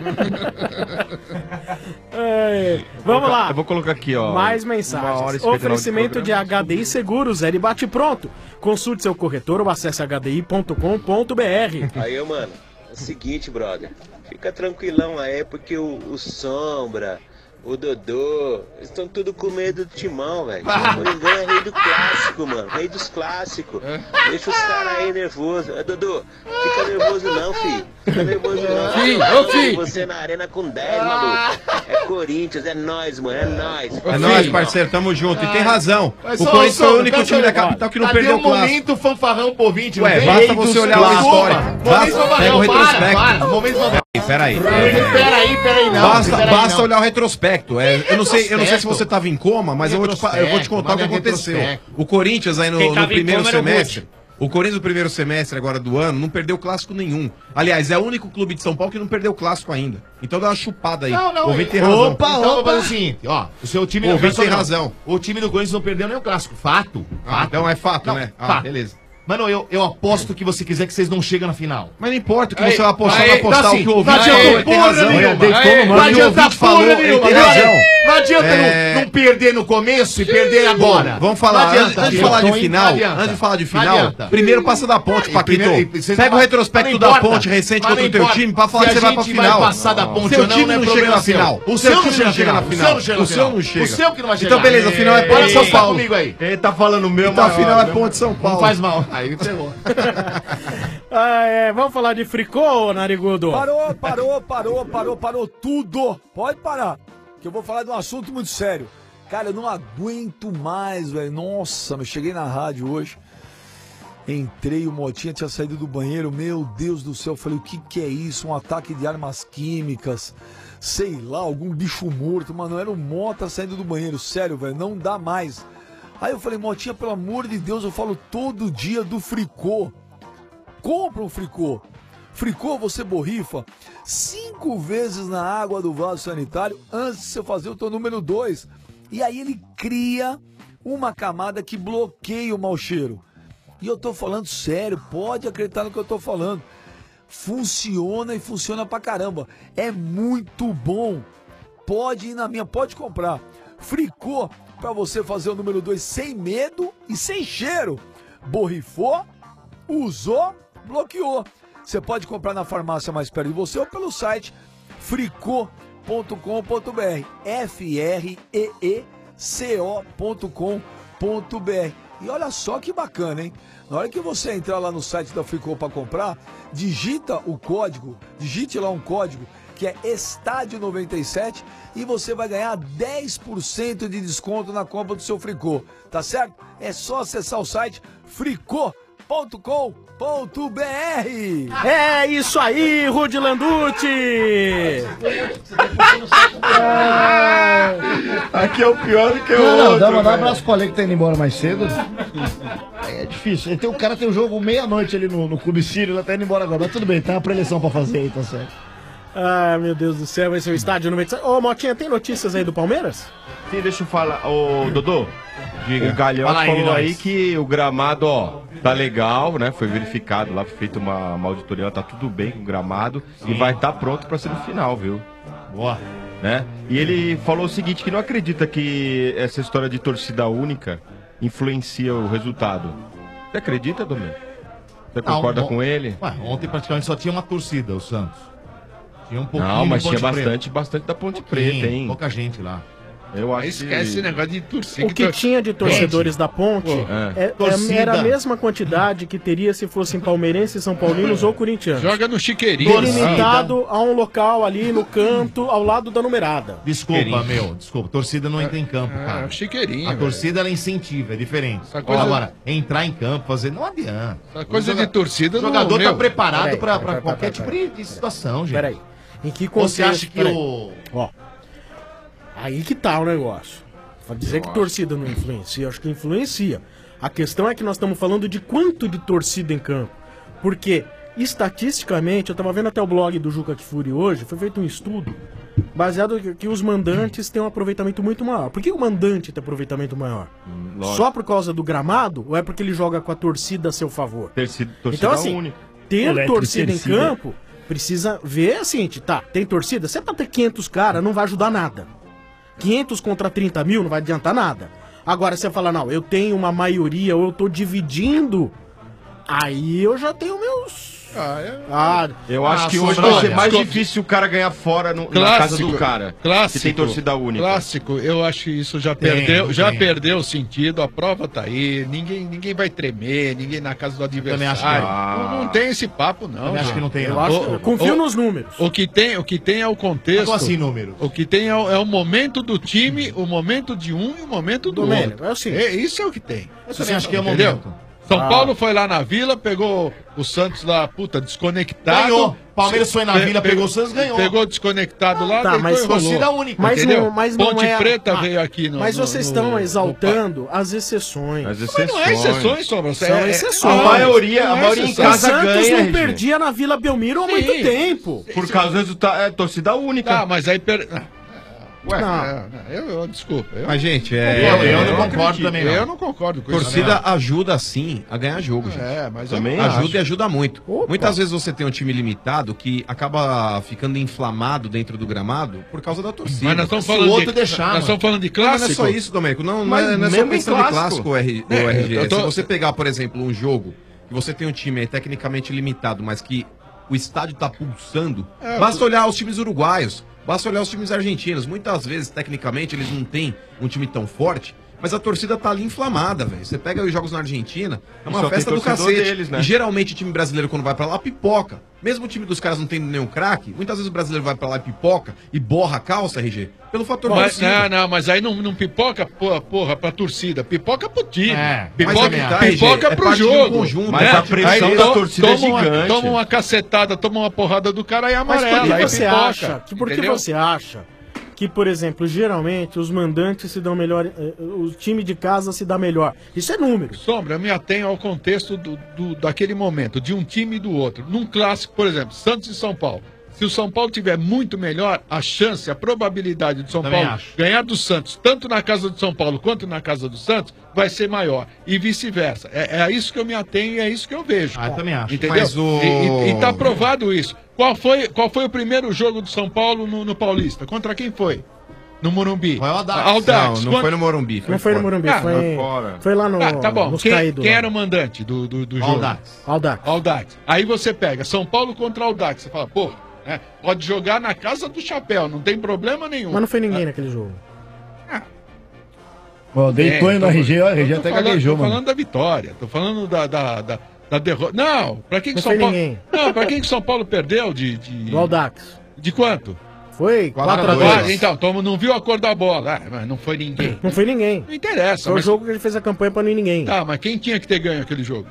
S3: É, vamos lá.
S2: Eu vou colocar aqui, ó.
S3: Mais
S2: uma hora e
S3: mensagens.
S2: cinquenta e nove
S3: Oferecimento
S2: de
S3: de H D I Seguros, L Bate Pronto. Consulte seu corretor ou acesse h d i ponto com ponto b r.
S12: Aí, mano, é o seguinte, brother. Fica tranquilão aí, porque o, o Sombra, o Dodô, eles estão tudo com medo do Timão, velho. O Coringão é rei do clássico, mano. Rei dos clássicos. Deixa os caras aí nervosos. É, Dodô, fica nervoso não, filho. Fica nervoso não.
S6: Fih,
S12: Eu
S6: ô, Fih.
S12: Você na arena com dez, maluco. É Corinthians, é nóis, mano. É nóis.
S8: É nóis, parceiro, tamo junto. E tem razão.
S5: Mas,
S8: O
S5: ô,
S8: Corinthians foi o
S5: Sombra,
S8: único
S5: tá
S8: time da
S5: vendo?
S8: capital que não
S5: Cadê
S8: perdeu
S5: o
S8: o clássico.
S5: momento fanfarrão pro ouvinte? não
S8: Ué,
S5: tem?
S8: basta
S5: Rei
S8: você
S5: dos
S8: olhar o
S5: clássicos.
S8: histórico.
S5: Momento
S8: Basta- pega o
S5: fanfarrão,
S8: retrospecto.
S5: para, para. Momento fanfarrão.
S8: Peraí.
S5: Peraí, peraí, não.
S8: Basta,
S5: peraí,
S8: basta
S5: não.
S8: olhar o retrospecto. É, eu, não sei, eu não sei se você
S5: Retrospecto.
S8: estava em coma, mas eu vou, te, fa- eu vou te contar o que
S5: Retrospecto,
S8: aconteceu.
S5: retrospecto.
S8: O Corinthians aí no,
S1: Quem
S8: no
S1: tava em
S8: primeiro
S1: coma era o
S8: semestre. O Corinthians no primeiro semestre agora do ano não perdeu clássico nenhum. Aliás, é o único clube de São Paulo que não perdeu clássico ainda. Então dá uma chupada aí.
S5: Não, não.
S8: O ouvinte tem razão.
S5: Opa, então vamos fazer o seguinte, ó. O seu time...
S8: O ouvinte tem
S5: não,
S8: razão.
S5: O time do Corinthians não perdeu nem o clássico. Fato.
S8: Ah, então é fato,
S5: Não,
S8: né? Ah,
S5: fato.
S8: beleza.
S5: Mano, eu, eu aposto o que você quiser que vocês não chegam na final.
S8: Mas não importa o que
S5: Aí,
S8: você vai apostar,
S5: aí,
S8: vai apostar
S5: tá
S8: o
S5: assim,
S8: que o ouvinte
S5: não adianta
S8: falou, ele tem
S5: porra
S8: razão.
S5: nenhuma.
S8: Olha, deitou no
S5: Aí,
S8: mano,
S5: não
S8: o
S5: adianta
S8: ouvinte falou,
S5: porra
S8: ele
S5: nenhuma.
S8: tem
S5: Não
S8: razão.
S5: Não adianta
S8: É.
S5: não, não perder no começo e perder agora.
S8: Vamos falar,
S5: Não adianta,
S8: antes, antes de
S5: filho.
S8: falar de
S5: Não
S8: final,
S5: adianta.
S8: antes de falar de
S5: Não
S8: final,
S5: adianta.
S8: primeiro passa da ponte,
S5: E
S8: Paquito.
S5: primeiro- e você
S8: Pega
S5: não
S8: o
S5: vai-
S8: retrospecto
S5: não
S8: da
S5: importa.
S8: ponte recente
S5: Mas
S8: contra
S5: não
S8: o teu
S5: importa.
S8: time pra falar
S5: Se
S8: que
S5: a
S8: você vai pra
S5: gente vai
S8: final.
S5: passar da ponte
S8: Seu
S5: ou não,
S8: time
S5: não é
S8: não chega
S5: problema
S8: na
S5: seu.
S8: final.
S5: O
S8: O
S5: seu
S8: seu
S5: não
S8: time não chega na
S5: O
S8: final.
S5: seu não chega na
S8: O seu
S5: final.
S8: não chega.
S5: O seu que não vai chegar.
S8: Então beleza, a final é
S5: Bora
S8: Ponte São
S5: apostar
S8: Paulo.
S5: comigo aí.
S2: Ele tá falando o meu,
S8: Então a
S2: mas-
S8: final é Ponte São Paulo.
S5: Não faz mal. Aí ferrou.
S3: Ah, é, vamos falar de fricô, Narigudo?
S14: Parou, parou, parou, parou, parou tudo. Pode parar, que eu vou falar de um assunto muito sério. Cara, eu não aguento mais, velho. Nossa, eu cheguei na rádio hoje, entrei, o Motinha tinha saído do banheiro. Meu Deus do céu, eu falei, o que que é isso? Um ataque de armas químicas, sei lá, algum bicho morto. Mano, era o Mota saindo do banheiro, sério, velho, não dá mais. Aí eu falei, Motinha, pelo amor de Deus, eu falo todo dia do fricô. Compra um fricô. Fricô você borrifa cinco vezes na água do vaso sanitário antes de você fazer o teu número dois. E aí ele cria uma camada que bloqueia o mau cheiro. E eu tô falando sério, pode acreditar no que eu tô falando. Funciona e funciona pra caramba. É muito bom. Pode ir na minha, pode comprar. Fricô pra você fazer o número dois sem medo e sem cheiro. Borrifou, usou, bloqueou. Você pode comprar na farmácia mais perto de você ou pelo site fricô ponto com ponto b r. F R E E C O ponto com ponto b r. E olha só que bacana, hein? Na hora que você entrar lá no site da Fricô para comprar, digita o código, digite lá um código que que é Estádio noventa e sete, e você vai ganhar dez por cento de desconto na compra do seu Fricô, tá certo? É só acessar o site fricô ponto com ponto br.
S3: É isso aí, Rudy Landucci!
S7: Aqui é o pior do que o
S11: Não, não,
S7: outro,
S11: dá, dá um
S7: velho.
S11: abraço pro Ale que tá indo embora mais cedo. É difícil. Ele tem, o cara tem um jogo meia-noite ali no, no Clube Sírio, ele tá indo embora agora. Mas tudo bem, tem uma preleção pra fazer aí, tá certo.
S3: Ah, meu Deus do céu, vai ser o estádio noventa e sete. Ô, Motinha, tem notícias aí do Palmeiras?
S2: Sim, deixa eu falar. Ô, Dodô,
S3: Diga.
S2: o Galhão
S3: Fala aí,
S2: falou
S3: nós.
S2: aí que o gramado, ó, tá legal, né? Foi verificado lá, foi feita uma, uma auditoria, tá tudo bem com o gramado e vai estar pronto pra semifinal, viu?
S10: Boa.
S2: Né? E ele falou o seguinte, que não acredita que essa história de torcida única influencia o resultado. Você acredita, Domênico? Você concorda
S10: Não,
S2: com ele?
S10: Ué, ontem praticamente só tinha uma torcida, o Santos. Tinha um pouquinho
S2: Não, mas
S10: de Ponte
S2: tinha
S10: Preta.
S2: bastante, bastante da Ponte
S10: Pouquinho,
S2: Preta, hein?
S10: Pouca gente lá.
S2: Eu acho
S6: Esquece
S2: que...
S6: esse negócio de torcida.
S3: O que tinha de torcedores da Ponte é- é-
S6: Torcida.
S3: era a mesma quantidade que teria se fossem palmeirenses, são paulinos ou corintianos.
S6: Joga no chiqueirinho.
S3: Delimitado a um local ali no canto, ao lado da numerada.
S10: Desculpa,
S3: Chiqueirinho.
S10: meu, desculpa. Torcida não entra em campo, cara.
S6: chiqueirinho,
S10: A
S6: velho.
S10: torcida, ela incentiva, é diferente.
S6: coisa-
S10: Agora, entrar em campo, fazer, não adianta.
S6: Essa coisa
S10: O joga-
S6: de torcida
S10: O
S6: não-
S10: jogador tá
S6: meu.
S10: preparado
S3: Peraí,
S10: pra,
S3: peraí,
S10: pra
S3: peraí,
S10: qualquer
S3: peraí,
S10: tipo de- de situação, gente.
S3: Peraí. Em que
S10: Você
S3: contexto?
S10: acha que
S3: Peraí.
S10: o...
S3: Ó, aí que tá o negócio. Vai dizer que torcida não influencia, eu acho que influencia. A questão é que nós estamos falando de quanto de torcida em campo. Porque, estatisticamente, eu tava vendo até o blog do Juca Kfouri hoje, foi feito um estudo baseado que, que os mandantes têm um aproveitamento muito maior. Por que o mandante tem aproveitamento maior?
S2: lógico.
S3: Só por causa do gramado ou é porque ele joga com a torcida a seu favor?
S2: Torcida, torcida
S3: Então, assim,
S2: única.
S3: ter
S2: Elétrico,
S3: torcida em
S2: torcida.
S3: campo precisa ver assim, tá, tem torcida, se é pra ter quinhentos caras, não vai ajudar nada. quinhentos contra trinta mil não vai adiantar nada. Agora, você fala, não, eu tenho uma maioria ou eu tô dividindo, aí eu já tenho meus...
S6: Ah, é...
S3: Ah,
S2: Eu acho
S3: ah,
S2: que hoje
S3: Sombra,
S2: vai ser mais
S6: desculpa.
S2: difícil o cara ganhar fora no- na casa do cara.
S6: Clássico.
S2: Que tem torcida única.
S6: Clássico, eu acho que isso já
S2: Tem,
S6: perdeu, já
S2: tem.
S6: perdeu o sentido, a prova tá aí, ninguém, ninguém vai tremer, ninguém na casa do
S10: também acho que
S6: adversário.
S10: não.
S6: Não, não tem esse papo, não.
S10: Também acho
S6: gente.
S10: que não tem,
S6: Eu
S10: não.
S6: acho-
S10: Eu
S3: confio
S6: o-
S3: nos números.
S6: O que tem, o que tem é o contexto.
S10: Como assim, números?
S6: O que tem é, o- é o momento do time, o momento de um e o momento do
S3: Domênico,
S6: outro.
S3: é o seguinte.
S6: É, isso é o que tem.
S10: Você acha que é o
S6: Entendeu?
S10: momento?
S6: São
S10: Ah.
S6: Paulo foi lá na Vila, pegou o Santos lá, puta, desconectado.
S10: Ganhou. Palmeiras foi na
S6: Pe-
S10: Vila, pegou o Santos, ganhou.
S6: Pegou desconectado lá,
S3: Tá,
S6: deitou
S3: mas
S6: e rolou.
S3: torcida única. Mas
S6: Entendeu?
S3: não, mas não
S6: Ponte
S3: é...
S6: Preta
S3: Ah,
S6: veio aqui no...
S3: Mas
S6: no-
S3: vocês
S6: no-
S3: estão
S6: no-
S3: exaltando as exceções.
S2: As
S6: Mas não é exceções, Sombra.
S3: São
S6: é- é-
S3: exceções.
S2: A maioria, a
S3: Não é
S2: maioria em
S3: exceção.
S2: casa
S3: O Santos
S2: ganha,
S3: não
S2: R G.
S3: perdia na Vila Belmiro há muito
S6: Sim.
S3: tempo.
S2: Por causa do resultado, é torcida única.
S6: Tá, mas aí... Per... Ué,
S3: Não.
S6: é, eu, eu- desculpa. Eu,
S8: Mas, gente, é.
S6: Eu, eu não
S8: eu
S6: concordo
S8: acredito.
S6: também, não. Eu não concordo com isso.
S8: Torcida
S6: também.
S8: ajuda sim a ganhar jogo, gente.
S6: É, mas eu
S8: também
S6: não
S8: ajuda
S6: acho.
S8: e ajuda muito.
S6: Opa.
S8: Muitas vezes você tem um time limitado que acaba ficando inflamado dentro do gramado por causa da torcida.
S6: Mas nós estamos
S8: Se o
S6: falando
S8: outro
S6: de-
S8: deixar,
S6: nós
S8: mano.
S6: estamos falando de
S8: Não, mas
S6: clássico.
S8: Não é só isso, Domênico. Não, não
S2: Mas
S8: é, não é só
S2: mesmo em
S8: questão de
S2: clássico.
S8: clássico, o R- o
S6: É,
S8: R G.
S6: eu tô-
S8: Se você pegar, por exemplo, um jogo que você tem um time aí tecnicamente limitado, mas que o estádio tá pulsando,
S6: É,
S8: basta olhar os times uruguaios. Basta olhar os times argentinos. Muitas vezes, tecnicamente, eles não têm um time tão forte, mas a torcida tá ali inflamada, velho. Você pega os jogos na Argentina, é
S2: E
S8: uma
S2: só tem
S8: festa do
S2: torcedor
S8: cacete.
S2: deles, né?
S8: E geralmente o time brasileiro, quando vai pra lá, pipoca. Mesmo o time dos caras não tendo nenhum craque, muitas vezes o brasileiro vai pra lá e pipoca e borra a calça, R G, pelo fator
S6: Mas,
S8: torcida.
S6: não, não, mas aí não, não pipoca, porra, porra, pra torcida. Pipoca pro time.
S8: É, mas
S6: pipoca
S8: também tá, R G,
S6: pipoca
S8: é
S6: pro
S8: parte de um
S6: jogo.
S8: conjunto.
S2: Mas a pressão
S6: Aí
S2: da
S6: to-
S2: torcida é
S6: toma uma-
S2: gigante.
S6: Toma uma cacetada, toma uma porrada do cara e
S3: Mas
S6: amarela.
S3: por que
S6: aí
S3: você
S6: pipoca,
S3: acha? Que, por que
S6: entendeu?
S3: você acha que, por exemplo, geralmente os mandantes se dão melhor, eh, o time de casa se dá melhor? Isso é número.
S6: Sombra, eu me atenho ao contexto do, do- daquele momento, de um time e do outro. Num clássico, por exemplo, Santos e São Paulo. Se o São Paulo tiver muito melhor, a chance, a probabilidade de São
S10: Também
S6: Paulo
S10: acho.
S6: ganhar do Santos, tanto na casa do São Paulo quanto na casa do Santos, vai ser maior. E vice-versa. É, é a isso que eu me atenho e é isso que eu vejo.
S10: Ah, eu também acho.
S6: Entendeu?
S8: Mas o-
S6: E, e, e tá provado isso. Qual foi, qual foi o primeiro jogo do São Paulo no, no Paulista? Contra quem foi? No Morumbi.
S10: Foi o Audax.
S6: Audax.
S8: Não, não
S6: Quant-
S8: foi no Morumbi.
S3: Não foi no
S8: fora.
S3: Morumbi,
S6: Ah,
S3: foi,
S2: fora.
S3: foi lá no,
S6: Ah, tá bom.
S3: nos
S6: Quem,
S3: caídos.
S6: quem
S3: lá.
S6: era o mandante do, do, do jogo?
S10: Audax.
S3: Audax.
S6: Audax. Aí você pega São Paulo contra Audax. Você fala, pô, né, pode jogar na casa do chapéu, não tem problema nenhum.
S3: Mas não foi ninguém naquele jogo.
S11: Ó, deitou
S6: É,
S11: aí no
S6: tô-
S11: R G, ó, o R G
S6: tô
S11: até
S6: falando-
S11: gaguejou,
S6: Tô
S11: mano.
S6: falando da vitória, tô falando da, da, da, da derrota. Não, pra quem que
S3: Não
S6: São
S3: foi
S6: Paulo.
S3: ninguém.
S6: Não, pra quem que São Paulo perdeu de. de...
S3: Do Audax.
S6: De quanto?
S3: Foi
S6: quatro a dois. Então, Tom não viu a cor da bola. Ah, mas não foi ninguém.
S3: Não foi ninguém.
S6: Não interessa.
S3: Foi
S6: mas...
S3: o jogo que ele fez a campanha pra não ir ninguém.
S6: Tá, mas quem tinha que ter ganho aquele jogo?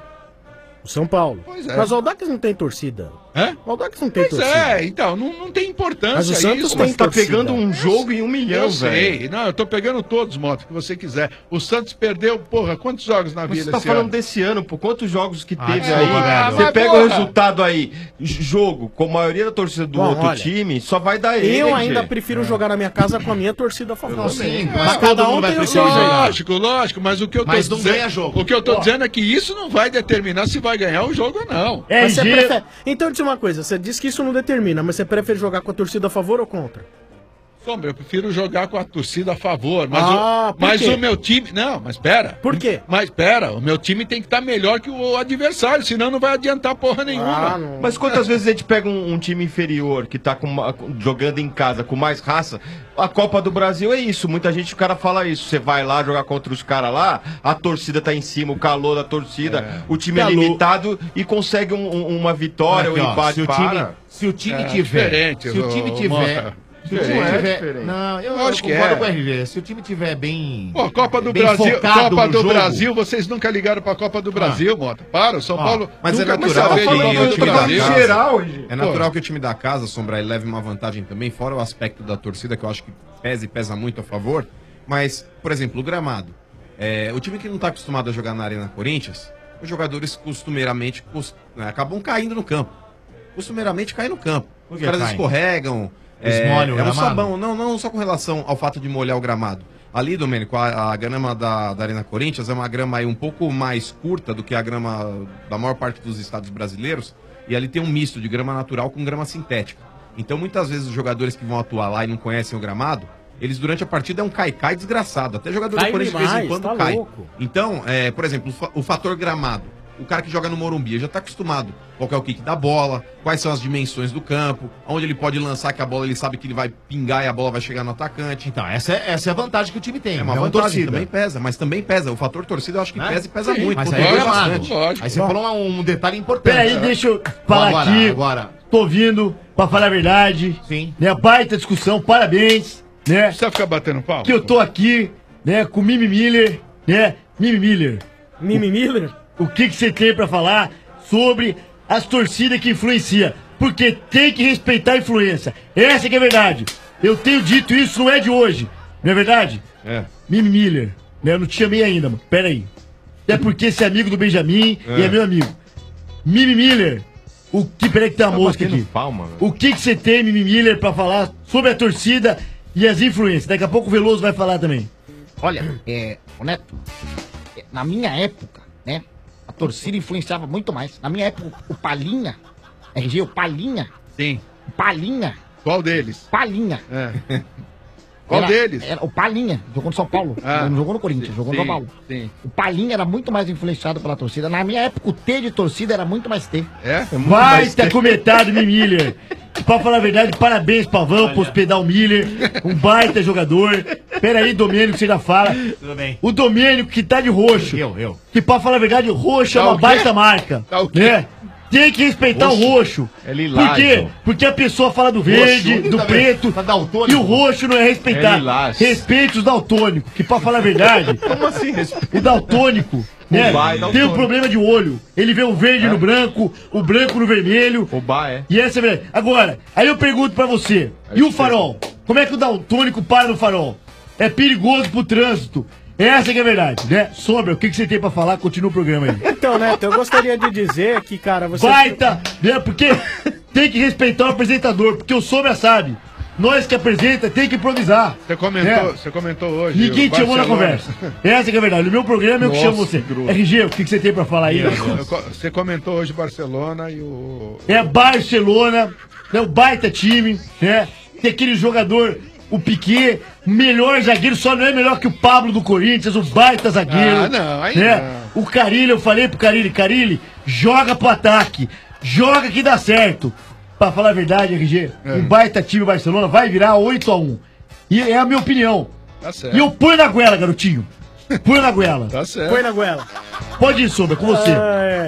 S3: O São Paulo.
S6: Pois é.
S3: Mas o Audax não tem torcida.
S6: Hã?
S3: O Audax não tem
S6: Pois
S3: torcida.
S6: é, então, não, não tem importância
S3: Mas o Santos
S6: isso.
S3: tem
S6: Mas tá
S3: torcida.
S6: pegando um jogo
S2: em um milhão,
S6: Eu sei,
S2: velho.
S6: não, eu tô pegando todos, Mota, que você quiser. O Santos perdeu, porra, quantos jogos na
S2: Mas
S6: vida
S2: você tá
S6: esse
S2: falando
S6: ano?
S2: desse ano, por quantos jogos que
S6: Ah,
S2: teve
S6: desculpa,
S2: aí?
S6: velho.
S2: Você
S6: Mas,
S2: pega
S6: porra.
S2: o resultado aí, j- jogo, com a maioria da torcida do
S3: Bom,
S2: outro
S3: olha,
S2: time, só vai dar ele.
S3: Eu
S2: hein,
S3: ainda
S2: Gê?
S3: prefiro jogar na minha casa com a minha torcida a favor.
S2: Eu também.
S3: Mas
S6: Mas
S3: cada um
S6: vai
S3: tem o
S6: preferir
S3: seu
S6: jogar.
S3: jeito.
S6: Lógico, lógico, mas o que eu tô
S3: Mas não
S6: dizendo,
S3: ganha jogo.
S6: o que eu tô
S3: Ó.
S6: dizendo é que isso não vai determinar se vai ganhar o jogo ou não.
S3: Mas você prefere... Então, diz uma coisa, você disse que isso não determina, mas você prefere jogar com a torcida a favor ou contra?
S6: Sombra, eu prefiro jogar com a torcida a favor, mas,
S3: Ah,
S6: o,
S3: por
S6: mas
S3: quê?
S6: o meu time... Não, mas pera.
S3: Por quê?
S6: Mas pera, o meu time tem que estar melhor que o adversário, senão não vai adiantar porra
S3: Ah,
S6: nenhuma.
S2: Mas quantas vezes a gente pega um, um time inferior que tá com uma- com- jogando em casa com mais raça? A Copa do Brasil é isso. Muita gente, o cara fala isso. Você vai lá jogar contra os caras lá, a torcida tá em cima, o calor da torcida, o time é
S10: Calor.
S2: limitado e consegue um- um- uma vitória,
S10: Aqui,
S2: um
S10: ó,
S2: empate
S10: se o
S2: para.
S10: time- se o time É, tiver- diferente, se o time ô, tiver- Mota. Se o time
S2: Não é
S10: tiver-
S2: diferente.
S10: Não, eu,
S6: Eu acho
S10: eu
S6: que
S10: concordo
S6: é.
S10: com o R G. Se o time tiver bem.
S6: Pô, Copa do
S10: bem
S6: Brasil,
S10: focado
S6: Copa
S10: no
S6: do
S10: jogo-
S6: Brasil, vocês nunca ligaram pra Copa do Brasil, Mota. Para, o São
S8: Ó,
S6: Paulo
S8: mas é
S6: nunca quis
S8: natural
S6: saber
S8: que
S6: de Copa
S8: o
S6: do
S8: time da
S6: Brasil.
S8: casa, é
S6: Pô,
S8: natural que o time da casa, Sombra, ele leve uma vantagem também, fora o aspecto da torcida, que eu acho que pesa e pesa muito a favor. Mas, por exemplo, o gramado. É, o time que não está acostumado a jogar na Arena Corinthians, os jogadores costumeiramente cos- né, acabam caindo no campo. Costumeiramente caem no campo.
S10: Por
S8: Os
S10: que
S8: caras
S10: caem?
S8: escorregam.
S10: Eles
S8: É,
S10: molham o
S8: é um
S10: gramado?
S8: sabão. Não, não só com relação ao fato de molhar o gramado. Ali, Domênico, a, a grama da, da Arena Corinthians é uma grama aí um pouco mais curta do que a grama da maior parte dos estados brasileiros. E ali tem um misto de grama natural com grama sintética. Então, muitas vezes, os jogadores que vão atuar lá e não conhecem o gramado, eles durante a partida é um cai-cai desgraçado. Até jogador
S3: Cai
S8: do Corinthians de vez em
S3: demais,
S8: quando
S3: tá
S8: cai.
S3: louco.
S8: Então, é, por exemplo, o, fa- o fator gramado. O cara que joga no Morumbi já está acostumado. Qual que é o kick da bola, quais são as dimensões do campo, onde ele pode lançar que a bola ele sabe que ele vai pingar e a bola vai chegar no atacante.
S10: Então, essa é, essa é a vantagem que o time tem.
S8: É uma
S10: é uma
S8: vantagem,
S10: torcida.
S8: também pesa, mas também pesa. O fator torcida eu acho que
S10: Né?
S8: pesa e pesa
S10: Sim,
S8: muito.
S10: mas aí
S8: contribui
S10: é gramado.
S8: bastante.
S10: Aí você falou um, um detalhe importante.
S11: Peraí, deixa eu falar
S10: Agora,
S11: aqui.
S10: agora.
S11: Tô vindo pra falar a verdade.
S10: Sim.
S11: Né, baita discussão, parabéns. Né?
S6: Precisa ficar batendo pau?
S11: Que eu tô aqui, né, com o Mimi Miller, né? Mimi Miller.
S3: Mimi Miller?
S11: O que que você tem pra falar sobre as torcidas que influenciam? Porque tem que respeitar a influência. Essa que é a verdade. Eu tenho dito isso, não é de hoje. Não é verdade?
S8: É.
S11: Mimi Miller. Né? Eu não te chamei ainda, mano. Pera aí. É porque você é amigo do Benjamin
S2: É.
S11: e é meu amigo. Mimi Miller. O que, peraí que tem uma
S2: Tá
S11: mosca
S2: batendo
S11: aqui.
S2: palma, velho.
S11: O que que você tem, Mimi Miller, pra falar sobre a torcida e as influências? Daqui a pouco o Veloso vai falar também.
S13: Olha, é, ô Neto, é, na minha época, né, a torcida influenciava muito mais. Na minha época, o Palinha, R G, o Palinha.
S6: Sim.
S13: Palinha.
S6: Qual deles?
S13: Palinha.
S6: É. Qual
S13: Era-
S6: deles?
S13: Era o Palinha, jogou no São Paulo.
S6: Ah.
S13: Não jogou no Corinthians, jogou no São Paulo.
S6: Sim.
S13: O Palinha era muito mais influenciado pela torcida. Na minha época, o T de torcida era muito mais T.
S6: É?
S11: Vai ter comentado, Mimi Miller. Pra falar a verdade, parabéns, Pavão, por hospedar o Miller. Um baita jogador. Pera aí, Domênico, você já fala.
S10: Tudo bem.
S11: O Domênico que tá de roxo.
S10: Eu, eu.
S11: Que pra falar a verdade, roxo é
S10: Tá
S11: uma
S10: o quê?
S11: baita marca.
S10: Tá o quê?
S11: Né? Tem que respeitar
S10: Roxo?
S11: o roxo.
S2: É lilás,
S11: Por quê?
S2: ó.
S11: Porque a pessoa fala do verde,
S10: Roxo,
S11: do
S10: tá
S11: preto.
S10: vendo? Tá daltônico.
S11: E o roxo não é respeitar.
S2: É lilás.
S11: Respeite os daltônicos. Que pra falar a verdade,
S2: Como assim?
S11: o daltônico, né?
S2: O Bá é
S11: Tem um
S2: daltônico.
S11: problema de olho. Ele vê o verde no branco, o branco no vermelho.
S2: O Bá é.
S11: E essa é a verdade. Agora, aí eu pergunto pra você, e o farol? Como é que o daltônico para no farol? É perigoso pro trânsito. Essa que é a verdade, né? Sombra, o que, que você tem pra falar? Continua o programa aí.
S3: Então, Neto, eu gostaria de dizer que, cara, você...
S11: Baita, né? Porque tem que respeitar o apresentador, porque o Sombra sabe. Nós que apresenta tem que improvisar.
S6: Você comentou,
S11: né?
S6: você comentou hoje.
S11: Ninguém
S6: o
S11: te chamou na
S6: Barcelona.
S11: conversa. Essa que é a verdade. No meu programa eu que
S6: Nossa,
S11: chamo você.
S6: grosso.
S11: R G, o que, que você tem pra falar aí?
S6: Eu co- Você comentou hoje Barcelona e o.
S11: É Barcelona, é o baita time, né? Tem aquele jogador, o Piquet, melhor zagueiro, só não é melhor que o Pablo do Corinthians, o baita zagueiro.
S6: Ah, não, aí
S11: né? O Carille, eu falei pro Carille, Carille, joga pro ataque, joga que dá certo. Pra falar a verdade, R G,
S6: É.
S11: um baita time o Barcelona vai virar oito a um. E é a minha opinião.
S6: Tá certo.
S11: E eu põe na goela, garotinho. Põe na goela.
S6: Tá certo.
S3: Põe na goela.
S11: Pode ir, Sombra, com você.
S3: Ah, é.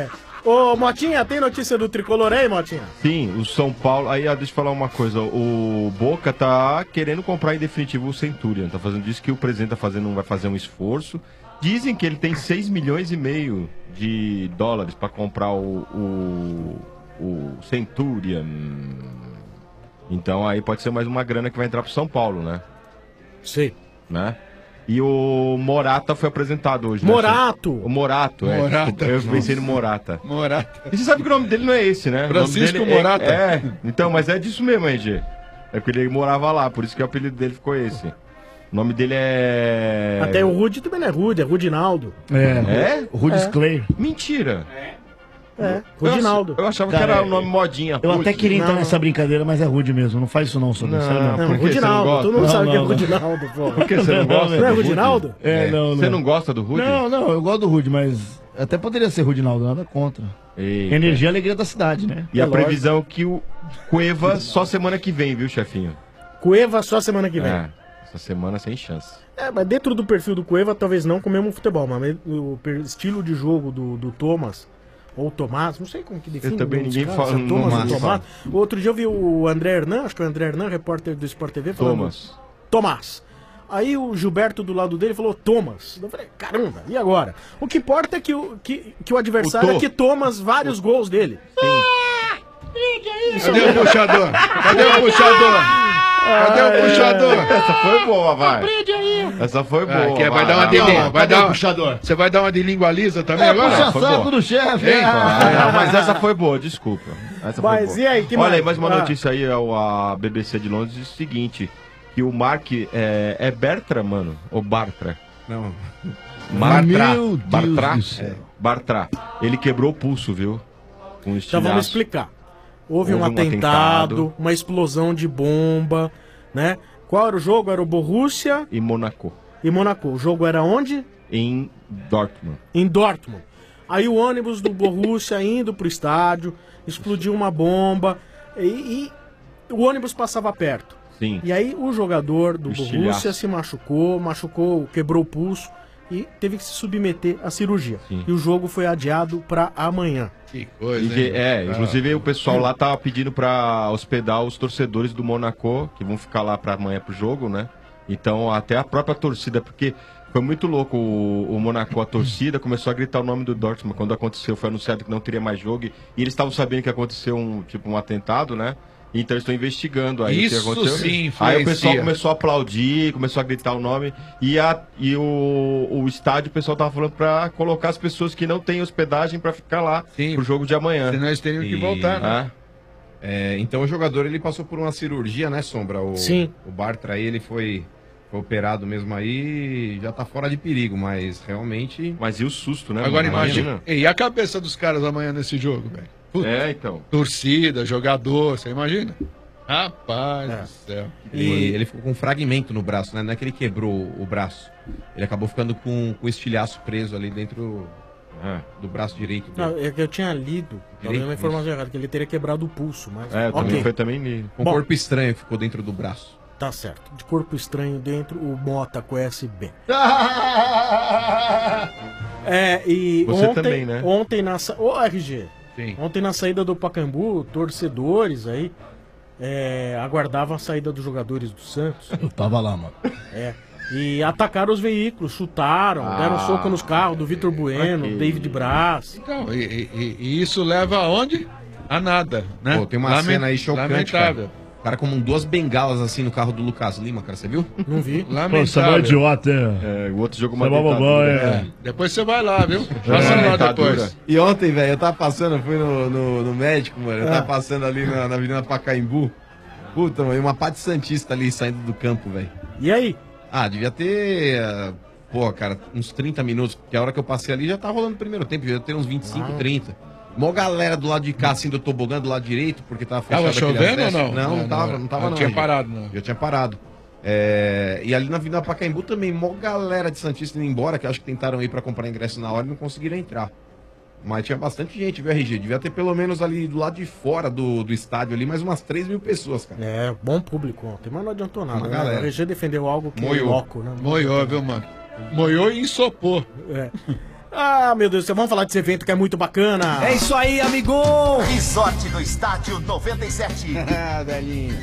S3: Ô, Motinha, tem notícia do Tricolor aí, Motinha?
S2: Sim, o São Paulo. Aí, ah, deixa eu falar uma coisa. O Boca tá querendo comprar em definitivo o Centurion. Tá fazendo isso que o presidente tá fazendo, vai fazer um esforço. Dizem que ele tem seis milhões e meio de dólares pra comprar o, o, o Centurion. Então aí pode ser mais uma grana que vai entrar pro São Paulo, né?
S3: Sim.
S2: Né? E o Morata foi apresentado hoje,
S3: Morato!
S2: Né? O Morato, é.
S6: Morata.
S2: Desculpa, eu pensei no Morata.
S6: Morata.
S2: E você sabe que o nome dele não é esse, né?
S6: Francisco
S2: O nome dele
S6: Morata.
S2: É, é, então, mas é disso mesmo, R G. É porque ele morava lá, por isso que o apelido dele ficou esse. O nome dele é...
S3: Até o Rude também não é Rude, é Rudinaldo.
S11: É,
S2: É?
S11: Rudy
S3: É.
S11: Clay.
S2: Mentira.
S3: É,
S2: Eu
S3: Rudinaldo.
S2: ach- Eu achava
S11: Cara,
S2: que era o nome modinha.
S11: Eu até
S2: Rude.
S11: queria entrar
S3: Não.
S11: nessa brincadeira, mas é rude mesmo. Não faz isso não, sobre
S2: Não,
S11: isso. Não,
S3: Não,
S2: Por que você não
S3: Rudinaldo,
S2: gosta?
S3: todo mundo
S11: Não,
S3: sabe que é
S11: não, não.
S3: Rudinaldo, pô.
S2: Por que você não gosta
S3: Não é
S2: do Rude?
S3: Rudinaldo?
S11: É, não, não.
S2: Você não gosta do Rude?
S11: Não, não, eu gosto do Rude, mas até poderia ser Rudinaldo, nada contra.
S2: Eita.
S11: Energia e alegria da cidade, né?
S2: E a
S3: É lógico.
S2: previsão é que o Cueva só semana que vem, viu, chefinho?
S3: Cueva só semana que vem.
S2: É, essa semana sem chance.
S3: É, mas dentro do perfil do Cueva, talvez não com o mesmo futebol, mas o per- estilo de jogo do, do Thomas, ou Tomás, não sei como que define.
S2: Eu também,
S3: o nome
S2: ninguém
S3: dos caras,
S2: fala-
S3: se é Thomas
S2: não
S3: ou
S2: mais
S3: Tomás. Outro dia eu vi o André Hernan, acho que é o André Hernan, repórter do Sport T V, falando...
S2: Thomas.
S3: Tomás. Aí o Gilberto do lado dele falou Thomas. Eu falei, caramba, e agora? O que importa é que o, que, que o adversário
S2: O Tô.
S3: é que Thomas vários gols dele.
S6: Cadê o puxador? Cadê o puxador? Cadê o puxador?
S2: Essa foi boa, vai. Essa foi boa.
S6: Ah, que é, vai dar uma de
S2: vai.
S6: língua. Vai dar uma... Você vai dar uma de língua lisa também
S11: É,
S6: agora?
S11: puxa
S2: foi
S11: saco
S2: boa.
S11: do chefe.
S6: Hein?
S2: Ah, mas essa foi boa, desculpa. Essa foi
S3: Mas
S2: boa.
S3: e aí, que
S2: Olha
S3: mais?
S2: aí, mais uma
S3: Ah.
S2: notícia aí, ao- a B B C de Londres diz o seguinte, que o Mark é, é Bertra, mano? Ou Bartra?
S8: Não.
S2: Bartra.
S11: Meu Deus
S2: Bartra?
S11: do céu.
S2: É, Bartra. Ele quebrou o pulso, viu? Com um
S3: Então
S2: estilhaço.
S3: vamos explicar. Houve, um,
S2: Houve um
S3: atentado,
S2: atentado.
S3: uma explosão de bomba, né? Qual era o jogo? Era o Borussia
S2: Em Monaco.
S3: e Monaco. O jogo era onde?
S2: Em Dortmund.
S3: Em Dortmund. Aí o ônibus do Borussia indo pro estádio, explodiu uma bomba e, e o ônibus passava perto.
S2: Sim.
S3: E aí o jogador do
S2: O
S3: Borussia
S2: estilhaço.
S3: se machucou, machucou, quebrou o pulso e teve que se submeter à cirurgia.
S2: Sim.
S3: E o jogo foi adiado para amanhã.
S6: Que coisa,
S2: E de-
S6: hein?
S2: é,
S6: Ah.
S2: inclusive o pessoal lá tava pedindo pra hospedar os torcedores do Monaco, que vão ficar lá pra amanhã pro jogo, né? Então, até a própria torcida, porque foi muito louco o, o Monaco, a torcida começou a gritar o nome do Dortmund quando aconteceu, foi anunciado que não teria mais jogo, e eles estavam sabendo que aconteceu um, tipo, um atentado, né? Então eles estão investigando aí
S6: Isso
S2: o que aconteceu.
S6: sim
S2: Aí o pessoal
S6: influencia.
S2: começou a aplaudir, começou a gritar o nome, e, a, e o, o estádio, o pessoal tava falando pra colocar as pessoas que não têm hospedagem pra ficar lá
S6: Sim.
S2: pro jogo de amanhã.
S6: Senão eles teriam que
S8: E-
S6: voltar, né?
S2: Ah,
S8: É, então o jogador ele passou por uma cirurgia, né, Sombra? O,
S3: Sim.
S8: O Bartra aí, ele foi, foi operado mesmo aí, já tá fora de perigo, mas realmente.
S2: Mas e o susto, né?
S6: Agora
S2: mano?
S6: imagina. E a cabeça dos caras amanhã nesse jogo, velho? Puta.
S2: É, então.
S6: Torcida, jogador, você imagina? Rapaz do céu.
S8: Ele, ele ficou com um fragmento no braço, né? Não é que ele quebrou o braço. Ele acabou ficando com, com o estilhaço preso ali dentro é, do braço direito dele.
S3: Não, é que eu tinha lido, talvez
S8: Direito,
S3: uma informação errada, que ele teria quebrado o pulso, mas...
S2: É, eu
S3: ok.
S2: também, foi também li.
S8: Um
S3: Bom.
S8: corpo estranho que ficou dentro do braço.
S3: Tá certo. De corpo estranho dentro, o Mota conhece bem. É, e
S2: Você
S3: ontem,
S2: também, né?
S3: Ontem na... sa- Ô, R G.
S6: Sim.
S3: Ontem na saída do Pacaembu, torcedores aí é, aguardavam a saída dos jogadores do Santos.
S11: Eu tava lá, mano.
S3: É. E atacaram os veículos, chutaram,
S2: Ah.
S3: deram soco nos carros do Vitor Bueno,
S2: Ok.
S3: David Braz.
S6: Então, e, e- e isso leva aonde? A nada, né?
S8: Pô, tem uma
S6: Lamen-
S8: cena aí chocante,
S6: Lamentável.
S8: cara. O cara com duas bengalas assim no carro do Lucas Lima, cara, você viu?
S3: Não vi.
S11: Pô, você é mó
S6: Lamentável.
S11: idiota, é.
S2: É, o outro jogo
S11: Você é mó bobão, é.
S6: Depois você vai lá, viu? Passa lá depois.
S8: E ontem, velho, eu tava passando, eu fui no, no, no médico, mano. Eu
S3: Ah.
S8: tava passando ali na, na Avenida Pacaembu. Puta, mano, e uma pá de Santista ali saindo do campo, velho.
S3: E aí?
S8: Ah, devia ter. ah, Pô, cara, uns trinta minutos, porque a hora que eu passei ali já tá rolando o primeiro tempo, devia ter uns vinte e cinco,
S3: Ah.
S8: trinta. Mó galera do lado de cá, assim, do tobogã, do lado direito, porque tava fechado
S6: Tava
S8: aquele
S6: chovendo ou
S8: acesso.
S6: não?
S8: Não, não,
S6: Não,
S8: tava,
S6: não.
S8: não tava
S6: Ah,
S8: não.
S6: tinha
S8: gente.
S6: parado, não.
S8: Já tinha parado. É, e ali na Avenida Pacaembu também, mó galera de Santista indo embora, que acho que tentaram ir pra comprar ingresso na hora e não conseguiram entrar. Mas tinha bastante gente, viu, R G? Devia ter pelo menos ali do lado de fora do, do estádio ali, mais umas três mil pessoas, cara.
S3: É, bom público ontem, mas não adiantou nada.
S8: Uma
S3: Né?
S8: galera.
S3: O R G defendeu algo que é
S8: Moiou.
S3: louco, né?
S6: Moiou, viu, mano? Moiou e ensopou.
S3: É. Ah, meu Deus do céu, vamos falar desse evento que é muito bacana.
S9: É isso aí, amigão!
S15: Resort do Estádio noventa e sete.
S9: Ah, velhinho.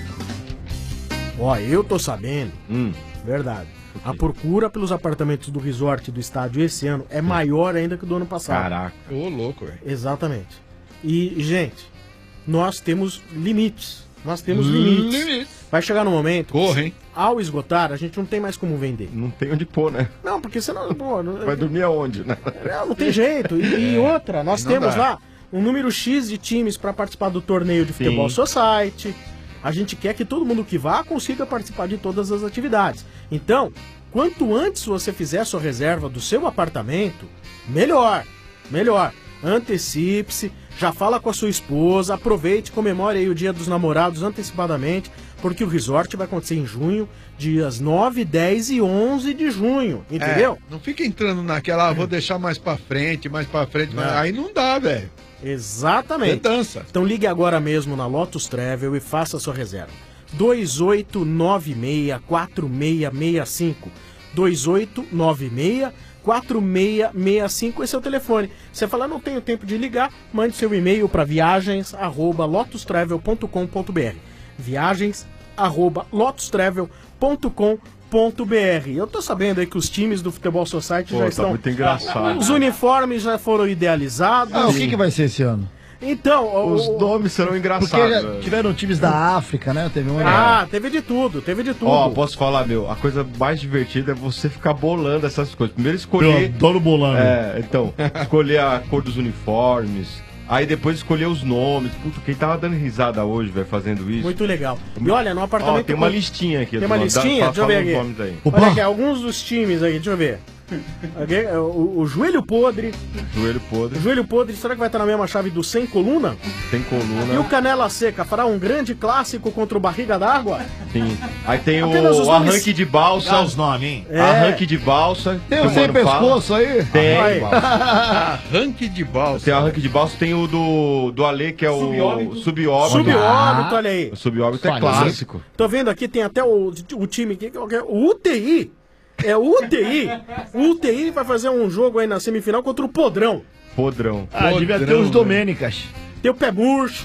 S3: Ó, eu tô sabendo, hum, verdade, a procura pelos apartamentos do resort do estádio esse ano é maior ainda que do ano passado.
S6: Caraca. Ô, louco, velho.
S3: Exatamente. E, gente, nós temos limites. Nós temos limites.
S6: Limites.
S3: Vai chegar no momento.
S6: Corre, hein?
S3: Ao esgotar, a gente não tem mais como vender.
S2: Não tem onde pôr, né?
S3: Não, porque você não. Pô, não...
S2: Vai dormir aonde, né?
S3: Não, não tem jeito. E, e outra, nós
S2: Não
S3: temos
S2: dá.
S3: lá um número X de times para participar do torneio de futebol
S2: Sim.
S3: society. A gente quer que todo mundo que vá consiga participar de todas as atividades. Então, quanto antes você fizer a sua reserva do seu apartamento, melhor. Melhor. Antecipe-se, já fala com a sua esposa, aproveite, comemore aí o Dia dos Namorados antecipadamente, porque o resort vai acontecer em junho, dias nove, dez e onze de junho, entendeu?
S6: É, não fica entrando naquela, ah, vou deixar mais pra frente, mais pra frente, mas
S3: Não.
S6: aí não dá, velho.
S3: Exatamente.
S6: Você dança.
S3: Então ligue agora mesmo na Lotus Travel e faça a sua reserva. dois oito nove seis quatro seis seis cinco. dois oito nove seis quatro seis seis cinco, esse é o telefone. Você fala, não tenho tempo de ligar, mande seu e-mail para viagens arroba lotus travel ponto com ponto b r. viagens arroba lotus travel ponto com ponto b r. Eu tô sabendo aí que os times do Futebol Society
S2: Pô,
S3: já
S2: tá
S3: estão...
S2: muito engraçado.
S3: Os uniformes já foram idealizados.
S11: Ah, o que, que vai ser esse ano?
S3: Então,
S2: Os
S3: o-
S2: nomes serão engraçados.
S11: Porque já
S2: velho.
S11: tiveram times da África, né? Teve um.
S3: Ah, teve de tudo, teve de tudo.
S2: Ó, posso falar, meu, a coisa mais divertida é você ficar bolando essas coisas. Primeiro
S4: Eu
S2: escolher...
S4: adoro bolar,
S2: É, então, escolher a cor dos uniformes, aí depois escolher os nomes. Puta, quem tava dando risada hoje, velho, fazendo isso.
S3: Muito legal. E olha, no apartamento...
S2: Ó, tem uma listinha aqui.
S3: Tem uma
S2: Dá-
S3: listinha?
S2: fa-
S3: Deixa eu ver
S2: fala os
S3: aqui.
S2: nomes aí.
S3: Olha aqui, alguns dos times aí, deixa eu ver. Aqui, o, o Joelho Podre.
S2: Joelho Podre.
S3: O Joelho Podre, será que vai estar na mesma chave do Sem Coluna?
S2: Tem coluna.
S3: E o Canela Seca fará um grande clássico contra o Barriga d'Água?
S2: Sim. Aí tem
S3: Apenas os
S2: o
S3: nomes-
S2: arranque de balsa.
S3: Dá
S2: os nomes, hein?
S3: É.
S2: Arranque de balsa.
S11: Tem
S2: que
S11: o
S2: o
S11: sem
S2: mano fala.
S11: pescoço aí?
S2: Tem.
S3: Aí.
S6: Arranque de balsa.
S2: Tem o arranque de balsa, tem o do, do Ale, que é o
S3: Subóbito.
S2: subóbito.
S3: Subóbito, olha aí.
S2: O subóbito é
S3: Olha,
S2: clássico.
S3: Tô vendo aqui, tem até o, o time aqui, que é o U T I. É o U T I. O U T I vai fazer um jogo aí na semifinal contra o Podrão.
S2: Podrão.
S11: Ah, devia ter os Domênicas.
S3: Tem o Pé Murcho.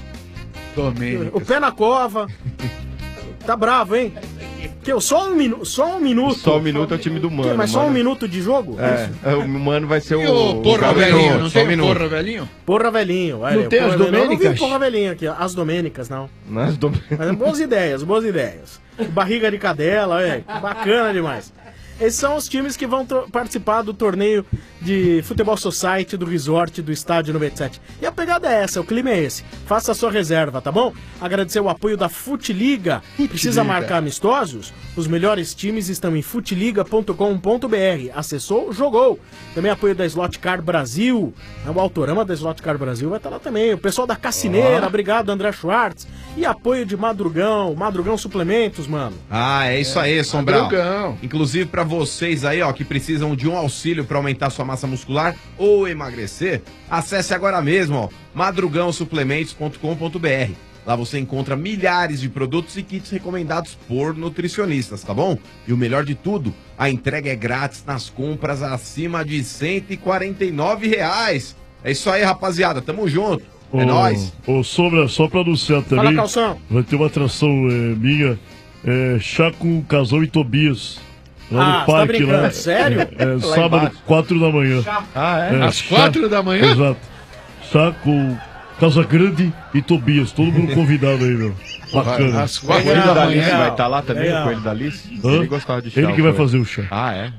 S3: O Pé na Cova. Tá bravo, hein? Que, só, um minu só um minuto.
S2: Só um minuto é o time do Mano.
S3: Que, mas só
S2: Mano.
S3: um minuto de jogo?
S2: É, é, o Mano vai ser o.
S6: E o Porra
S2: o
S6: Velhinho,
S2: garoto,
S6: não
S2: só um
S6: tem o
S2: minuto.
S6: Porra Velhinho?
S3: Porra Velhinho. olha,
S11: Não tem
S3: Porra
S11: as
S3: Velhinho. Eu não vi
S11: Domênicas?
S3: o Porra Velhinho aqui, as Domênicas, não.
S2: Nas Dom-
S3: Mas boas ideias, boas ideias. Barriga de cadela, olha, aí, bacana demais. Esses são os times que vão to- participar do torneio de Futebol Society do Resort do Estádio noventa e sete. E a pegada é essa, o clima é esse. Faça a sua reserva, tá bom? Agradecer o apoio da Futiliga. Precisa marcar amistosos? Os melhores times estão em futiliga ponto com ponto b r. Acessou, jogou. Também apoio da Slot Car Brasil. O autorama da Slot Car Brasil vai estar lá também. O pessoal da Cassineira,
S8: Ó.
S3: obrigado, André Schwartz. E apoio de Madrugão, Madrugão Suplementos, mano.
S8: Ah, é isso aí, Sombral.
S3: Madrugão.
S8: Inclusive pra vocês aí, ó, que precisam de um auxílio pra aumentar sua massa muscular ou emagrecer, acesse agora mesmo, ó, madrugão suplementos ponto com ponto b r. Lá você encontra milhares de produtos e kits recomendados por nutricionistas, tá bom? E o melhor de tudo, a entrega é grátis nas compras acima de cento e quarenta e nove reais. É isso aí, rapaziada, tamo junto. É
S4: Ô,
S8: nóis.
S4: Ô, Sombra, só pra anunciar também.
S3: Fala, Calção.
S4: Vai ter uma atração é, minha, é, Chá com Casal e Tobias. Lá
S3: Ah,
S4: no
S3: você tá
S4: parque,
S3: brincando?
S4: lá.
S3: Sério?
S4: É,
S3: Lá
S4: sábado,
S3: embaixo.
S4: quatro da manhã.
S2: Ah, é?
S6: Às quatro da manhã?
S4: Exato. Chá com Casa Grande e Tobias. Todo mundo convidado aí, meu. Bacana.
S6: Às
S2: O
S6: quatro
S2: Coelho
S6: da
S2: da Alice
S6: manhã.
S2: vai estar lá também,
S3: Legal.
S2: o Coelho da Alice?
S4: Hã?
S2: Ele gostava de chá.
S4: Ele que vai
S2: o Coelho.
S4: fazer o chá.
S2: Ah, é?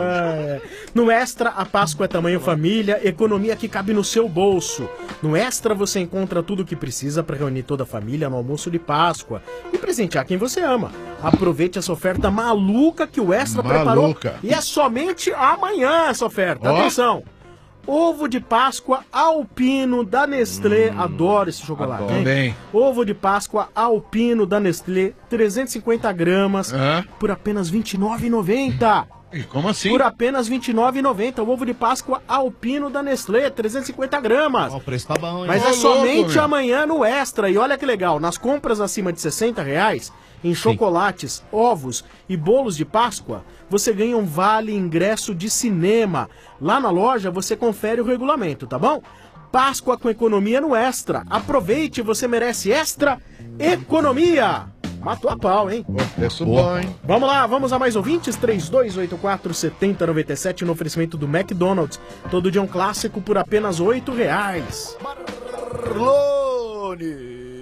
S3: É. No Extra, a Páscoa é tamanho família, economia que cabe no seu bolso. No Extra você encontra tudo o que precisa para reunir toda a família no almoço de Páscoa e presentear quem você ama. Aproveite essa oferta maluca que o Extra preparou.
S6: Maluca.
S3: E é somente amanhã essa oferta.
S6: Ó.
S3: Atenção! Ovo de Páscoa Alpino da Nestlé. Adoro esse chocolate,
S6: adoro.
S3: hein?
S6: Também.
S3: Ovo de Páscoa Alpino da Nestlé, trezentos e cinquenta gramas,
S6: Hã?
S3: por apenas vinte e nove reais e noventa centavos.
S6: E como assim?
S3: Por apenas vinte e nove reais e noventa centavos. O ovo de Páscoa Alpino da Nestlé, trezentos e cinquenta gramas.
S10: Ó, o preço tá bom, hein?
S3: Mas
S6: Ô,
S3: é
S6: louco,
S3: somente
S6: meu.
S3: amanhã no Extra. E olha que legal, nas compras acima de sessenta reais, em chocolates, ovos e bolos de Páscoa, você ganha um vale ingresso de cinema. Lá na loja você confere o regulamento, tá bom? Páscoa com economia no Extra. Aproveite, você merece Extra Economia. Matou a pau, hein?
S6: Preço bom, hein?
S3: Vamos lá, vamos a mais ouvintes? três dois oito quatro, sete zero nove sete no oferecimento do McDonald's. Todo dia um clássico por apenas oito reais.
S14: Marlone.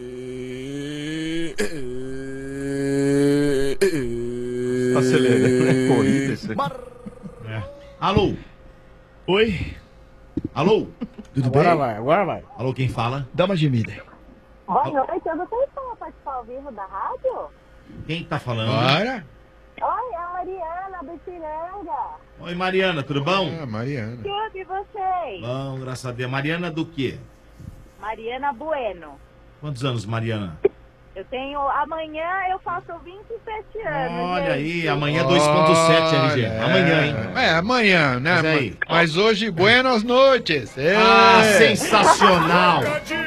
S2: Acelerando, né? Corrida isso aqui.
S10: É. Alô?
S11: Oi?
S10: Alô?
S11: Tudo
S3: Agora
S11: bem?
S3: vai, agora vai.
S10: Alô, quem fala?
S11: Dá uma gemida.
S16: Boa noite, eu não sei se eu participar ao vivo da rádio.
S10: Quem tá falando?
S6: Para.
S16: Oi, é a Mariana do Ipiranga.
S10: Oi, Mariana, tudo bom?
S6: Ah, Mariana.
S16: Tudo e vocês?
S10: Bom, graças a Deus. Mariana do quê?
S16: Mariana Bueno.
S10: Quantos anos, Mariana?
S16: Eu tenho. Amanhã eu faço vinte e sete anos.
S10: Olha aí,
S16: gente.
S10: amanhã dois ponto sete, L G.
S6: Olha,
S10: Amanhã, hein?
S6: É, amanhã, né?
S10: Mas aí.
S6: Mas hoje, buenas noites. É.
S10: Ah, sensacional.
S16: Eu tô,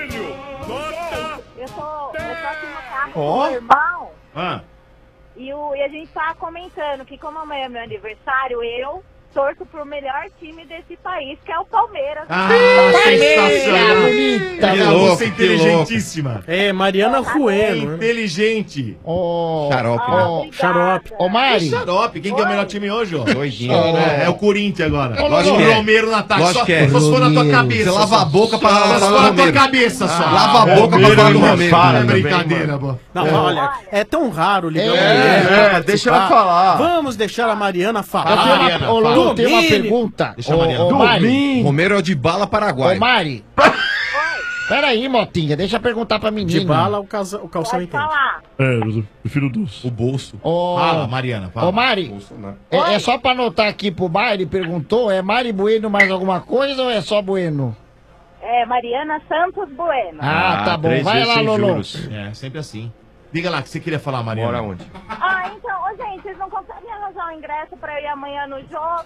S16: eu tô aqui no carro com
S10: Ó.
S16: o meu irmão.
S10: Ah,
S16: E, o, e a gente tá comentando que como amanhã é meu aniversário, eu torço pro melhor time desse país, que é o Palmeiras.
S10: Ah,
S16: sensacional.
S10: bonita.
S16: Que
S10: Ela
S16: louco,
S10: você é
S16: que
S10: inteligentíssima.
S3: É, Mariana Rueno. né?
S10: Inteligente.
S11: Ô,
S10: Xarope,
S16: Ah,
S10: né?
S3: Xarope.
S11: Ô, Mari.
S10: Xarope. Quem que é o melhor time hoje, ó?
S8: Doidinho.
S10: É, é o Corinthians agora.
S8: Lógico
S10: Lógico
S8: que
S10: o
S8: é.
S10: Romero no ataque.
S8: Lógico
S10: Só,
S8: que é.
S10: só se for na tua cabeça.
S8: Você lava
S10: só.
S8: a boca pra
S10: Só
S8: falar
S10: se for
S8: do
S10: na tua
S8: Romero.
S10: cabeça só.
S8: Ah, lava a boca pra falar do Romero.
S10: Para,
S8: É
S10: brincadeira, pô.
S3: Não,
S10: É.
S3: olha, é tão raro ligar
S11: É,
S3: uma mulher pra
S2: é,
S3: participar.
S2: deixa ela falar.
S3: Vamos deixar a Mariana
S11: Eu
S3: falar.
S11: tenho uma,
S10: Mariana,
S11: ô, Lulu, eu tenho uma
S3: Domine.
S11: pergunta.
S10: Deixa a
S11: Ô,
S10: Mariana.
S11: ô, Mari.
S8: Romero é o de bala paraguai.
S11: Ô, Mari. Peraí, Motinha, deixa eu perguntar pra menina.
S3: De bala, o, casa, o calção
S16: Pode
S3: entende.
S16: falar.
S4: É, eu prefiro doce.
S8: O bolso.
S11: Ô,
S10: Fala, Mariana, fala.
S11: Ô, Mari, é, é só pra anotar aqui pro Mari, perguntou, é Mari Bueno mais alguma coisa ou é só Bueno?
S16: É Mariana Santos Bueno.
S11: Ah, tá bom.
S2: três
S11: Vai
S2: vezes
S11: lá,
S2: sem
S11: Lolo.
S2: juros.
S10: É, sempre assim. Diga lá, o que você queria falar, Mariana?
S2: Mora onde?
S16: Ah, então, ô, gente, vocês não conseguem arranjar um ingresso pra eu ir amanhã no jogo?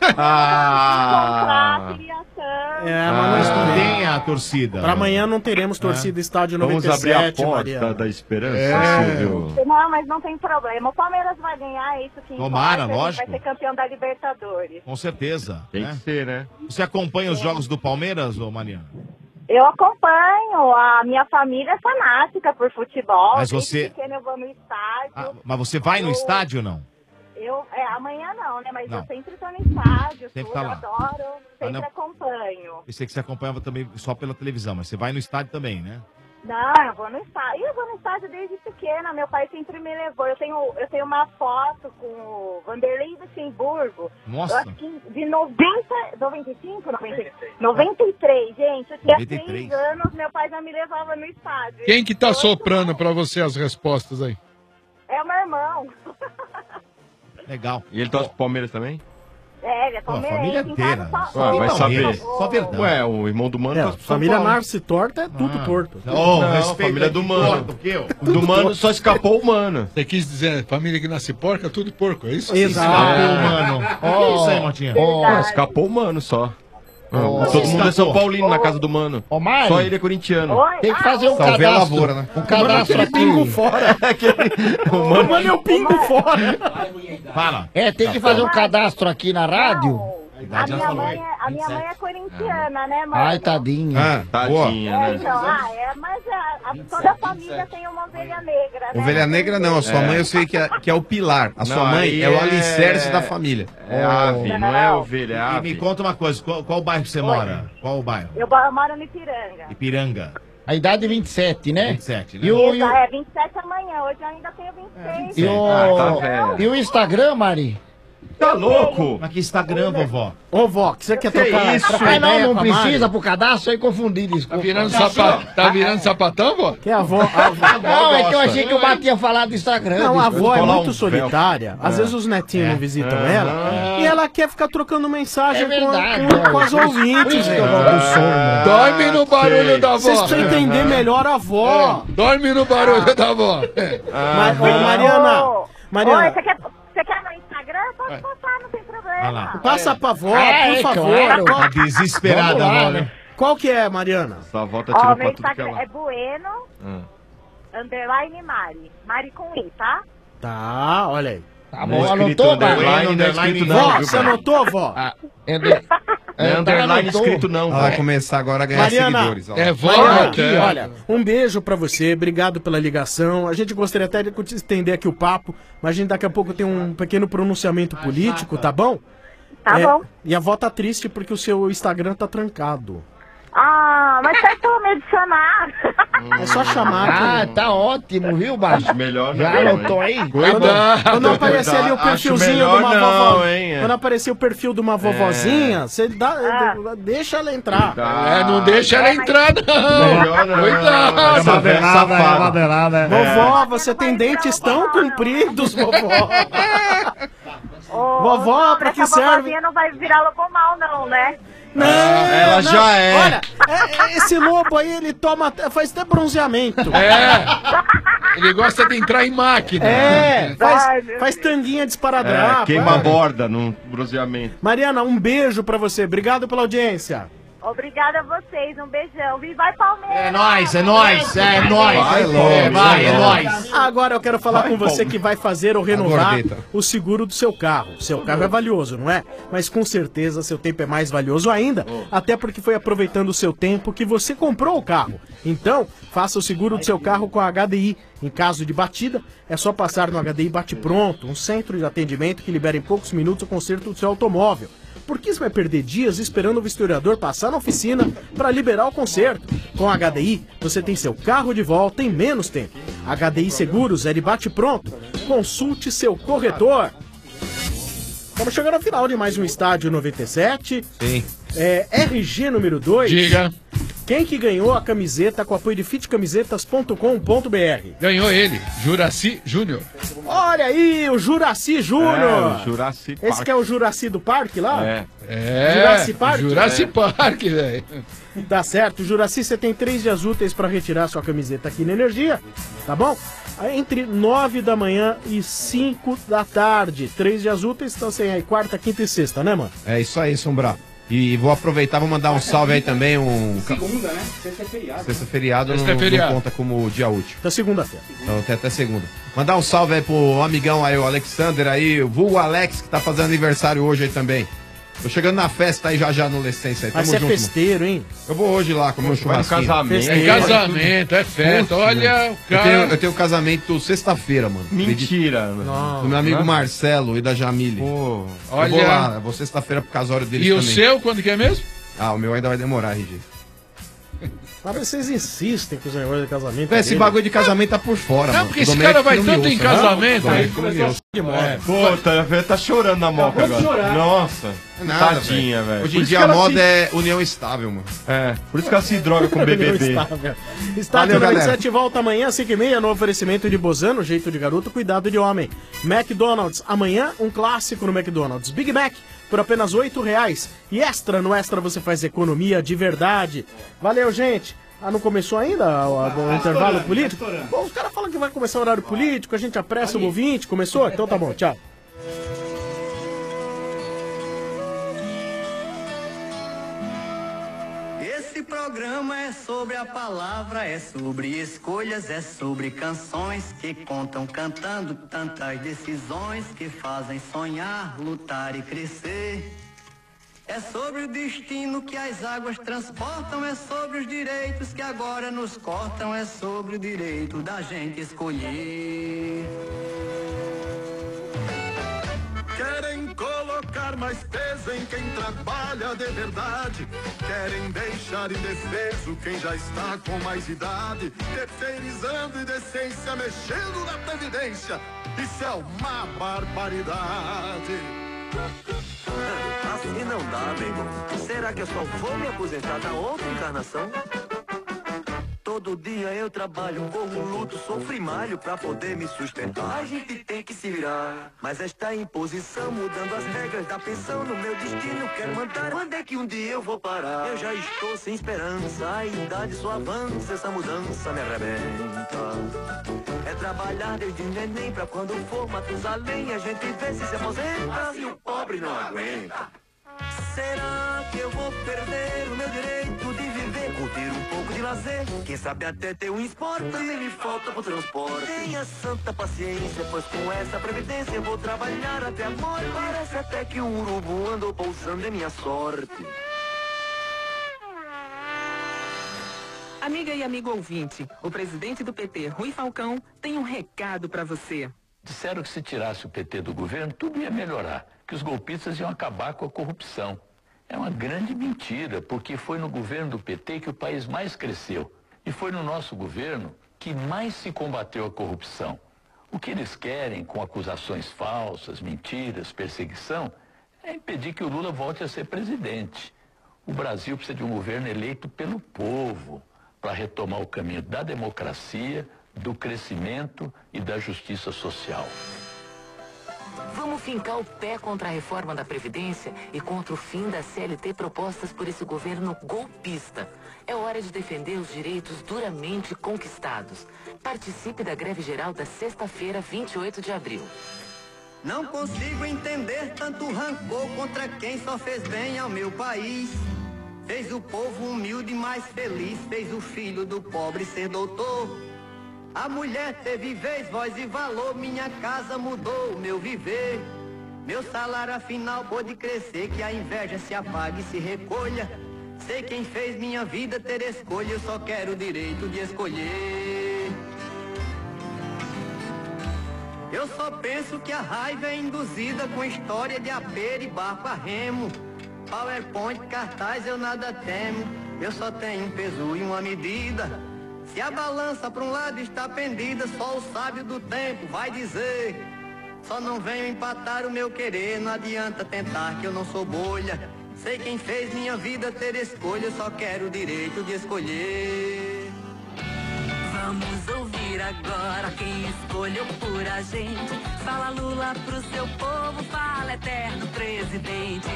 S2: Ah.
S16: Comprar, queria tanto.
S3: É,
S2: Ah,
S3: mas
S10: Mas
S3: não
S10: não
S3: tem.
S10: tem a torcida.
S3: Pra amanhã não teremos torcida estádio
S2: Vamos
S3: noventa e
S2: abrir a
S3: sete,
S2: porta
S3: Mariana.
S2: da esperança,
S6: É.
S2: Silvio.
S16: Não, mas não tem problema. O Palmeiras vai ganhar, é isso que
S10: Tomara,
S16: importa. A gente
S10: lógico.
S16: vai ser campeão da Libertadores.
S10: Com certeza.
S2: Tem
S10: né?
S2: que ser, né?
S10: Você acompanha os jogos do Palmeiras, ô Mariana?
S16: Eu acompanho, a minha família é fanática por futebol.
S10: Mas
S16: Desde
S10: você-
S16: pequena eu vou no estádio.
S10: Ah, mas você vai no
S16: Eu-
S10: estádio ou não?
S16: Eu, é, amanhã não, né? Mas
S10: Não.
S16: eu sempre tô no estádio,
S10: Sempre
S16: tudo,
S10: tá
S16: eu
S10: lá.
S16: adoro, sempre
S10: não-
S16: acompanho.
S10: Eu sei que você acompanhava também só pela televisão, mas você vai no estádio também, né?
S16: Não, eu vou no estádio. Eu vou no estádio desde pequena. Meu pai sempre me levou. Eu tenho, eu tenho uma foto com o Vanderlei Luxemburgo.
S10: Nossa.
S16: Eu acho que de noventa, noventa e cinco, noventa, noventa e três, gente. Eu tinha
S6: noventa e três.
S16: três anos, meu pai já me levava no estádio.
S6: Quem que tá soprando pra você as respostas aí?
S16: É o meu irmão.
S10: Legal.
S2: E ele torce pro Palmeiras também?
S16: É, ele é
S2: Pô, a
S16: palmeirense.
S2: família
S16: em
S2: inteira.
S16: casa só-
S2: Ué,
S16: só
S2: vai
S16: Palmeiras.
S2: saber.
S10: Só verdade.
S2: Ué, o irmão do Mano
S3: É,
S2: torce pro São
S3: família
S2: Paulo.
S3: Narci Torta é tudo torto.
S10: Oh,
S2: Não,
S10: respeita
S2: família do
S10: que
S2: Mano.
S10: torto, o quê, ó?
S2: O do Mano só escapou o Mano.
S6: Você quis dizer, família que nasce porca, tudo porco, é isso?
S3: Exato.
S10: Escapou, mano. Que isso aí, Motinha?
S2: Ó, escapou o Mano só.
S11: Ó.
S2: Todo mundo é São
S10: Escapou.
S2: Paulino na casa do Mano.
S11: Ô, Mari.
S2: Só ele é corintiano.
S11: Tem que fazer um
S8: Salvei a
S11: cadastro.
S8: lavoura, né?
S11: Um cadastro aqui.
S3: Pingo fora.
S2: O Mano
S3: Mano é o pingo fora.
S10: Fala.
S11: É, tem que fazer um cadastro aqui na rádio.
S16: A minha, mãe é, a minha mãe é corintiana, né, mãe?
S11: Ai, tadinha.
S8: Ah, boa.
S2: Tadinha,
S16: É,
S2: né?
S16: então, ah, é, mas a, a- toda a família tem uma ovelha negra, né?
S8: Ovelha negra não, a sua mãe eu sei que é, que é o pilar. A sua
S2: Não,
S8: mãe
S2: aí
S8: é o
S2: é-
S8: alicerce da família.
S2: É ave, não é ovelha, é
S10: E me
S2: ave.
S10: conta uma coisa, qual, qual bairro você mora? Qual o bairro?
S16: Eu bo- moro no Ipiranga.
S10: Ipiranga.
S11: A idade é vinte e sete, né?
S10: vinte e sete, né?
S11: E o, e
S16: Isso,
S11: o,
S16: é vinte e sete amanhã, hoje eu ainda tenho vinte e seis.
S11: e o,
S2: Ah, tá velho.
S11: e o Instagram, Mari?
S2: Tá louco?
S10: Mas que Instagram, vovó?
S3: Ô, vó, que você quer
S2: Que
S3: trocar,
S2: isso?
S3: trocar
S11: Ah, não,
S3: ideia
S11: não
S3: com a Mari?
S11: precisa pro cadastro, aí confundi,
S6: Tá
S11: desculpa.
S6: virando, sapa... tá virando sapatão, vó?
S3: Que a avó... A avó
S11: Não, é que eu
S2: gosta.
S11: achei que o Bati ia falar do Instagram.
S3: não, a
S11: desculpa.
S3: avó é
S2: colar
S3: muito
S2: um
S3: solitária. Às vezes os netinhos não visitam
S2: É.
S3: ela. E ela quer ficar trocando mensagem
S11: É verdade,
S3: com, com, com
S11: olha,
S3: as
S11: por isso-
S3: ouvintes,
S11: por isso que eu
S3: velho.
S11: gosto do som, né?
S6: Dorme no barulho
S2: sei.
S6: da
S3: Vocês
S6: avó.
S3: precisam entender melhor a avó.
S6: É, dorme no barulho da avó. É.
S3: Mas, ô, Mariana,
S16: Ô,
S3: Mariana,
S16: Oi, você quer, você quer meu Instagram? Pode passar, não tem
S10: Vai lá.
S16: problema.
S3: passa pra avó,
S11: Ah,
S3: por
S11: é,
S3: favor.
S11: claro.
S3: Qual,
S10: Tá desesperada
S11: Vamos lá,
S10: agora,
S11: né?
S10: né?
S3: qual que é, Mariana?
S2: Essa avó tá
S16: Ó,
S2: tirando
S16: meu
S2: pra tudo que
S16: Instagram
S2: ela...
S16: é Bueno,
S2: Ah.
S16: underline Mari. Mari com I, tá?
S3: Tá, olha aí.
S13: Tá bom, anotou,
S2: underline, não é escrito não,
S3: Vó,
S2: viu,
S3: você
S2: pai?
S3: anotou, vó?
S13: Ah, é,
S2: Não é underline escrito não,
S8: Ela vai
S2: vai.
S8: começar agora a ganhar
S3: Mariana,
S8: seguidores. ó.
S6: É
S3: Mariana,
S6: volta.
S3: aqui, olha, um beijo pra você, obrigado pela ligação. A gente gostaria até de estender aqui o papo, mas a gente daqui a pouco tem um pequeno pronunciamento político, tá bom?
S16: Tá
S3: É,
S16: bom.
S3: E a avó tá triste porque o seu Instagram tá trancado.
S16: Ah, mas sai pra me adicionar.
S3: É só chamar.
S13: Ah, tá ótimo, viu, baixo?
S2: Melhor não.
S13: Já anotou aí?
S3: Quando, quando aparecer ali o
S2: Acho
S3: perfilzinho de
S2: melhor
S3: uma
S2: não,
S3: vovó.
S2: hein, é.
S3: Quando aparecer o perfil de uma vovozinha, você dá,
S16: Ah.
S3: deixa ela entrar.
S6: É, não deixa ela entrar, não.
S2: Melhor não.
S6: Cuidado.
S11: É
S2: Essa
S11: uma
S2: velha
S11: velada, é
S2: safada.
S11: uma velada. é.
S3: Vovó, você tem dentes tão compridos, vovó.
S16: Ô,
S3: Vovó,
S16: ô,
S3: pra que
S16: essa
S3: serve?
S16: vovozinha não vai virar lobo mal, não, né?
S3: Não,
S2: ela
S3: não.
S2: já é.
S3: Olha, é- é- esse lobo aí, ele toma, até- faz até bronzeamento.
S6: É. Ele gosta de entrar em máquina.
S3: É,
S16: Ai,
S3: faz,
S16: meu
S3: faz tanguinha de esparadrapo.
S2: É, queima a
S3: é.
S2: borda no bronzeamento.
S3: Mariana, um beijo pra você. Obrigado pela audiência.
S16: Obrigada a vocês, um beijão. Viva vai, Palmeiras!
S13: É nóis, é nóis, é nóis.
S2: Vai,
S13: É, vai, é
S2: vai,
S13: nóis.
S3: Agora eu quero falar
S2: Vai,
S3: com você
S2: Paulo.
S3: que vai fazer ou renovar
S8: gordeta.
S3: o seguro do seu carro. Seu carro é valioso, não é? Mas com certeza seu tempo é mais valioso ainda, até porque foi aproveitando o seu tempo que você comprou o carro. Então, faça o seguro do seu carro com a H D I. Em caso de batida, é só passar no H D I Bate Pronto, um centro de atendimento que libera em poucos minutos o conserto do seu automóvel. Por que você vai perder dias esperando o vistoriador passar na oficina para liberar o conserto? Com a H D I, você tem seu carro de volta em menos tempo. H D I Seguros é de bate pronto. Consulte seu corretor. Estamos chegando ao final de mais um Estádio noventa e sete.
S8: Sim.
S3: É, R G número dois.
S6: Diga.
S3: Quem que ganhou a camiseta com apoio de fit camisetas ponto com ponto b r?
S6: Ganhou ele, Juraci Júnior.
S3: Olha aí, o Juraci Júnior.
S2: É, o Jurassic
S3: Esse
S2: Park.
S3: que é o Juraci do Parque lá?
S2: É.
S6: É.
S3: Jurassic Park?
S6: Jurassic Park, velho.
S3: Tá certo, Juraci, você tem três dias úteis para retirar sua camiseta aqui na Energia, tá bom? Entre nove da manhã e cinco da tarde. Três dias úteis, então sem aí quarta, quinta e sexta, né, mano?
S8: É isso aí, Sombra. E vou aproveitar, vou mandar um salve aí também, um...
S3: Segunda, né? Sexta é feriado.
S8: Sexta é feriado,
S6: Sexta
S8: não,
S6: é feriado.
S8: não conta como dia útil.
S3: Então segunda-feira.
S8: Então até, até segunda. Mandar um salve aí pro amigão aí, o Alexander aí, o vulgo Alex, que tá fazendo aniversário hoje aí também. Tô chegando na festa aí já já no Lecência aí.
S3: Mas
S8: Tamo
S3: você é
S8: junto,
S3: festeiro, hein?
S8: mano. Eu vou hoje lá comer um
S2: Vai no
S8: churrasquinho.
S2: casamento.
S6: É casamento, é festa. Olha, o
S8: Eu
S6: cara.
S8: tenho, eu tenho casamento sexta-feira, mano.
S2: Mentira.
S8: Do meu amigo
S2: Né?
S8: Marcelo e da Jamile.
S2: Pô.
S8: Eu
S6: Olha.
S8: vou lá, eu vou sexta-feira pro casório deles
S6: E o
S8: também.
S6: seu, quando que é mesmo?
S8: Ah, o meu ainda vai demorar, R G.
S3: Mas vocês insistem com os negócios de casamento.
S8: Esse
S3: dele.
S8: bagulho de casamento tá por fora,
S6: Não,
S8: mano.
S6: porque
S8: O
S6: esse
S8: Domênico
S6: cara vai
S8: não me
S6: tanto em
S8: ouça,
S6: casamento.
S8: não? O Domênico não me ouça.
S6: É.
S2: Pô, tá, tá chorando na moca
S3: Acabou de
S2: agora.
S3: chorar.
S2: Nossa.
S8: Nada,
S2: Tadinha, velho.
S8: Hoje
S2: Por
S8: em
S2: isso
S8: dia
S2: que
S8: a
S2: ela
S8: moda
S2: se-
S8: é união estável, mano.
S2: É, por isso que ela se droga com B B B.
S3: Estável. Estádio
S8: Valeu,
S3: noventa e
S8: galera.
S3: sete volta amanhã, cinco e meia, no oferecimento de Bozano, jeito de garoto, cuidado de homem. McDonald's, amanhã um clássico no McDonald's. Big Mac, por apenas oito reais. E Extra, no Extra você faz economia de verdade. Valeu, gente. Ah, não começou ainda o, o intervalo político? Bom, os caras falam que vai começar o horário político, a gente apressa o ouvinte. Começou? Então tá bom, tchau.
S17: Esse programa é sobre a palavra, é sobre escolhas, é sobre canções que contam cantando tantas decisões que fazem sonhar, lutar e crescer. É sobre o destino que as águas transportam, é sobre os direitos que agora nos cortam, é sobre o direito da gente escolher.
S18: Querem colocar mais peso em quem trabalha de verdade. Querem deixar indefeso quem já está com mais idade. Terceirizando indecência, mexendo na previdência. Isso é uma barbaridade.
S23: Assim não dá, meu irmão. Será que eu só vou me aposentar na outra encarnação? Todo dia eu trabalho, corro, luto, sofro e malho pra poder me sustentar. A gente tem que se virar, mas esta imposição mudando as regras da pensão no meu destino quer mandar. Quando é que um dia eu vou parar? Eu já estou sem esperança, a idade só avança, essa mudança me arrebenta. É trabalhar desde neném pra quando for Matusalém a gente vê se se aposenta. Assim o pobre não aguenta. Será que eu vou perder o meu direito de viver curtir um pouco de lazer, quem sabe até ter um esporte, também me falta pro transporte. Tenha santa paciência, pois com essa previdência eu vou trabalhar até a morte. Parece até que um urubu andou pousando em minha sorte.
S19: Amiga e amigo ouvinte, o presidente do P T, Rui Falcão, tem um recado pra você.
S20: Disseram que se tirasse o P T do governo, tudo ia melhorar, que os golpistas iam acabar com a corrupção. É uma grande mentira, porque foi no governo do P T que o país mais cresceu. E foi no nosso governo que mais se combateu a corrupção. O que eles querem com acusações falsas, mentiras, perseguição, é impedir que o Lula volte a ser presidente. O Brasil precisa de um governo eleito pelo povo, para retomar o caminho da democracia, do crescimento e da justiça social.
S21: Vamos fincar o pé contra a reforma da Previdência e contra o fim da C L T propostas por esse governo golpista. É hora de defender os direitos duramente conquistados. Participe da greve geral da sexta-feira, vinte e oito de abril.
S23: Não consigo entender tanto rancor contra quem só fez bem ao meu país. Fez o povo humilde mais feliz, fez o filho do pobre ser doutor. A mulher teve vez, voz e valor, minha casa mudou, meu viver. Meu salário afinal pôde crescer, que a inveja se apague e se recolha. Sei quem fez minha vida ter escolha, eu só quero o direito de escolher. Eu só penso que a raiva é induzida com história de apeiro e barco a remo. PowerPoint, cartaz, eu nada temo, eu só tenho um peso e uma medida. Se a balança pra um lado está pendida, só o sábio do tempo vai dizer. Só não venho empatar o meu querer, não adianta tentar que eu não sou bolha. Sei quem fez minha vida ter escolha, eu só quero o direito de escolher.
S21: Vamos ouvir agora quem escolheu por a gente. Fala Lula pro seu povo, fala eterno presidente.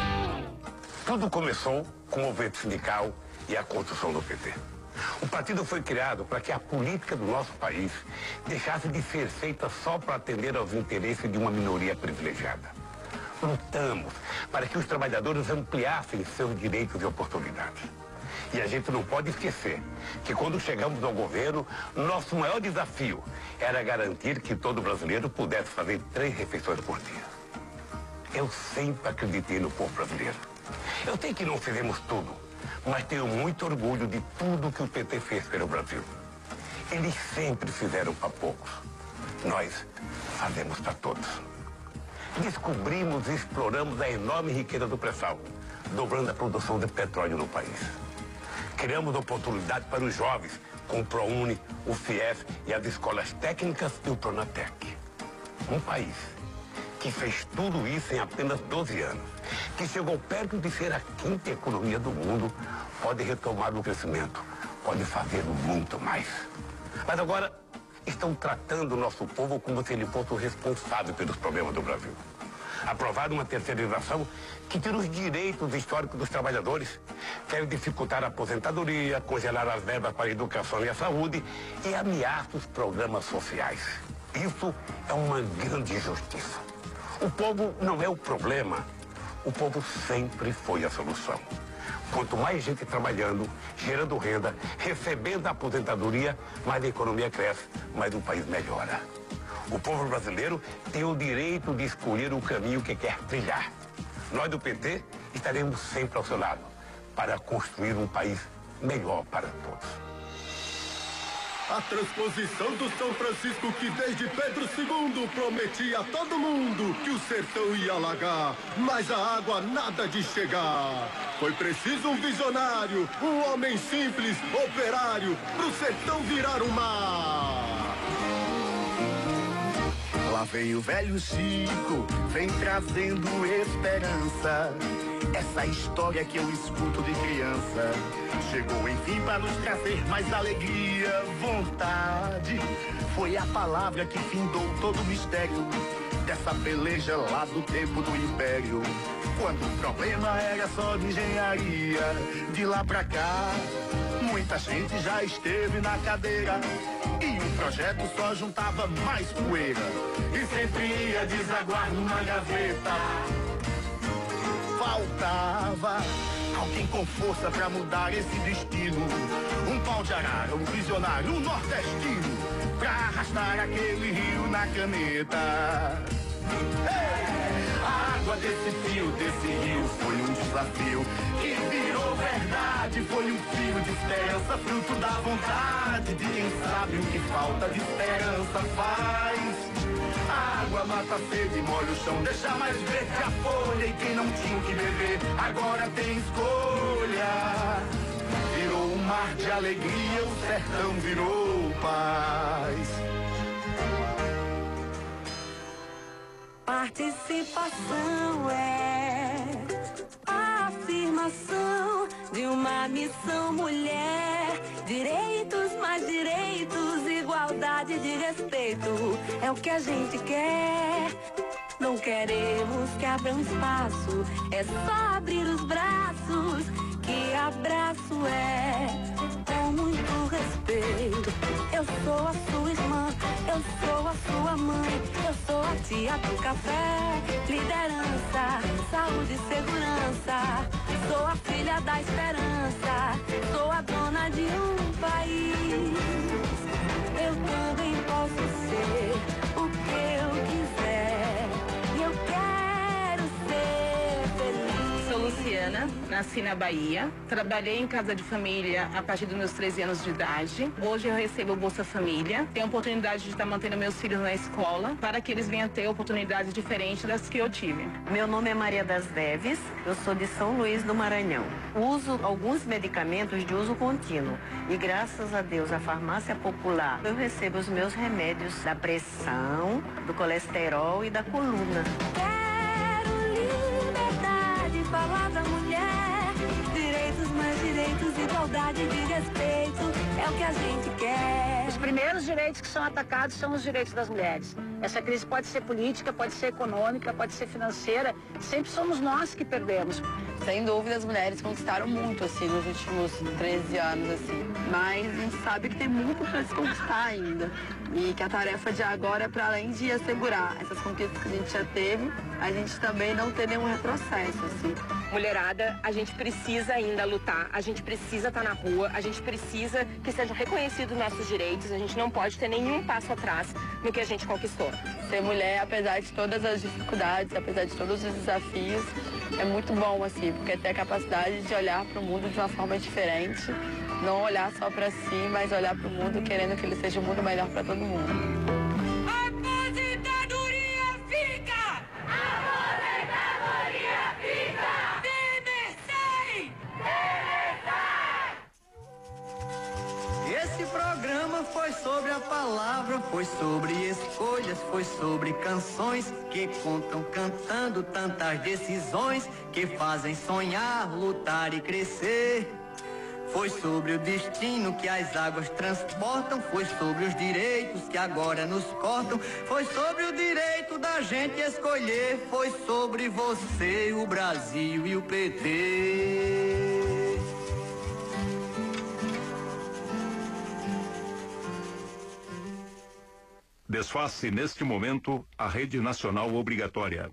S24: Tudo começou com o movimento sindical e a construção do P T. O partido foi criado para que a política do nosso país deixasse de ser feita só para atender aos interesses de uma minoria privilegiada. Lutamos para que os trabalhadores ampliassem seus direitos e oportunidades. E a gente não pode esquecer que quando chegamos ao governo, nosso maior desafio era garantir que todo brasileiro pudesse fazer três refeições por dia. Eu sempre acreditei no povo brasileiro. Eu sei que não fizemos tudo, mas tenho muito orgulho de tudo que o P T fez pelo Brasil. Eles sempre fizeram para poucos. Nós fazemos para todos. Descobrimos e exploramos a enorme riqueza do pré-sal, dobrando a produção de petróleo no país. Criamos oportunidades para os jovens com o ProUni, o FIES e as escolas técnicas e o Pronatec. Um país que fez tudo isso em apenas doze anos, que chegou perto de ser a quinta economia do mundo, pode retomar o crescimento, pode fazer muito mais. Mas agora estão tratando o nosso povo como se ele fosse o responsável pelos problemas do Brasil. Aprovaram uma terceirização que tira os direitos históricos dos trabalhadores, quer dificultar a aposentadoria, congelar as verbas para a educação e a saúde e ameaça os programas sociais. Isso é uma grande injustiça. O povo não é o problema, o povo sempre foi a solução. Quanto mais gente trabalhando, gerando renda, recebendo a aposentadoria, mais a economia cresce, mais o país melhora. O povo brasileiro tem o direito de escolher o caminho que quer trilhar. Nós do P T estaremos sempre ao seu lado para construir um país melhor para todos.
S18: A transposição do São Francisco que desde Pedro segundo prometia a todo mundo que o sertão ia alagar, mas a água nada de chegar. Foi preciso um visionário, um homem simples, operário, pro sertão virar o mar.
S23: Lá vem o velho Chico, vem trazendo esperança. Essa história que eu escuto de criança chegou enfim para nos trazer mais alegria, vontade. Foi a palavra que findou todo o mistério dessa peleja lá do tempo do Império. Quando o problema era só de engenharia, de lá pra cá muita gente já esteve na cadeira e o projeto só juntava mais poeira e sempre ia desaguar numa gaveta. Faltava
S18: alguém com força pra mudar esse destino. Um pau de arara, um visionário, um nordestino, pra arrastar aquele rio na caneta. A água desse fio, desse rio, foi um desafio que virou verdade. Foi um fio de esperança, fruto da vontade de quem sabe o que falta de esperança faz. A água mata a sede, molha o chão, deixa mais verde a folha. E quem não tinha o que beber, agora tem escolha. Virou um mar de alegria, o sertão virou paz.
S1: Participação é a afirmação de uma missão mulher. Direitos mais direitos, igualdade de respeito. É o que a gente quer. Não queremos que abram espaço, é só abrir os braços. Que abraço é com muito respeito. Eu sou a sua irmã, eu sou a sua mãe, eu sou a tia do café. Liderança, saúde e segurança. Sou a filha da esperança, sou a dona de um país. Eu também posso ser o que eu quiser. E eu quero ser feliz.
S19: Sou Luciana, nasci na Bahia, trabalhei em casa de família a partir dos meus treze anos de idade. Hoje eu recebo o Bolsa Família, tenho a oportunidade de estar mantendo meus filhos na escola para que eles venham ter oportunidades diferentes das que eu tive.
S5: Meu nome é Maria das Neves, eu sou de São Luís do Maranhão. Uso alguns medicamentos de uso contínuo e graças a Deus a farmácia popular eu recebo os meus remédios da pressão, do colesterol e da coluna.
S1: Falar da mulher, direitos mais direitos, igualdade de respeito, é o que a gente quer.
S12: Os primeiros direitos que são atacados são os direitos das mulheres. Essa crise pode ser política, pode ser econômica, pode ser financeira, sempre somos nós que perdemos.
S22: Sem dúvida, as mulheres conquistaram muito, assim, nos últimos treze anos, assim. Mas a gente sabe que tem muito para se conquistar ainda. E que a tarefa de agora é para além de assegurar essas conquistas que a gente já teve, a gente também não ter nenhum retrocesso, assim.
S19: Mulherada, a gente precisa ainda lutar, a gente precisa estar na rua, a gente precisa que sejam reconhecidos nossos direitos, a gente não pode ter nenhum passo atrás no que a gente conquistou.
S22: Ser mulher, apesar de todas as dificuldades, apesar de todos os desafios, é muito bom, assim, porque ter a capacidade de olhar para o mundo de uma forma diferente, não olhar só para si, mas olhar para o mundo querendo que ele seja um mundo melhor para todo mundo.
S17: Esse programa foi sobre a palavra, foi sobre escolhas, foi sobre canções que contam cantando tantas decisões que fazem sonhar, lutar e crescer. Foi sobre o destino que as águas transportam, foi sobre os direitos que agora nos cortam, foi sobre o direito da gente escolher, foi sobre você, o Brasil e o P T.
S25: Desfaça neste momento a rede nacional obrigatória.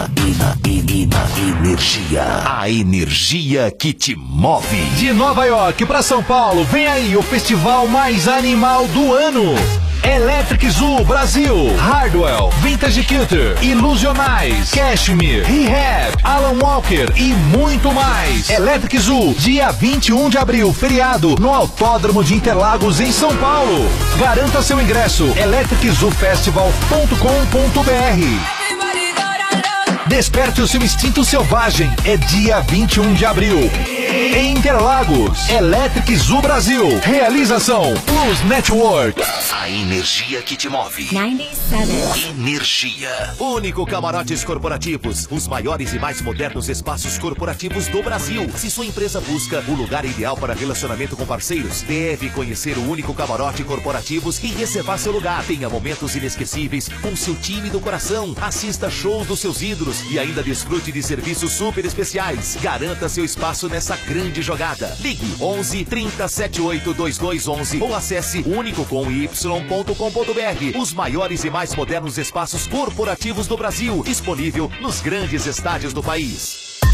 S15: Energia. A energia que te move.
S26: De Nova York para São Paulo, vem aí o festival mais animal do ano. Electric Zoo Brasil, Hardwell, Vintage Culture, Illusionize, Cashmere, Rehab, Alan Walker e muito mais. Electric Zoo, dia vinte e um de abril, feriado, no Autódromo de Interlagos, em São Paulo. Garanta seu ingresso, electric zoo festival ponto com ponto b r. Desperte o seu instinto selvagem. É dia vinte e um de abril. Em Interlagos, Electric Zoo Brasil. Realização Plus Network.
S15: A energia que te move. noventa e sete. Energia.
S27: Único Camarotes Corporativos. Os maiores e mais modernos espaços corporativos do Brasil. Se sua empresa busca o lugar ideal para relacionamento com parceiros, deve conhecer o Único Camarote Corporativos e reservar seu lugar. Tenha momentos inesquecíveis com seu time do coração. Assista shows dos seus ídolos e ainda desfrute de serviços super especiais. Garanta seu espaço nessa grande jogada. Ligue onze, trinta, setenta e oito, vinte e dois onze ou acesse único com y ponto com ponto b r. Os maiores e mais modernos espaços corporativos do Brasil, disponível nos grandes estádios do país.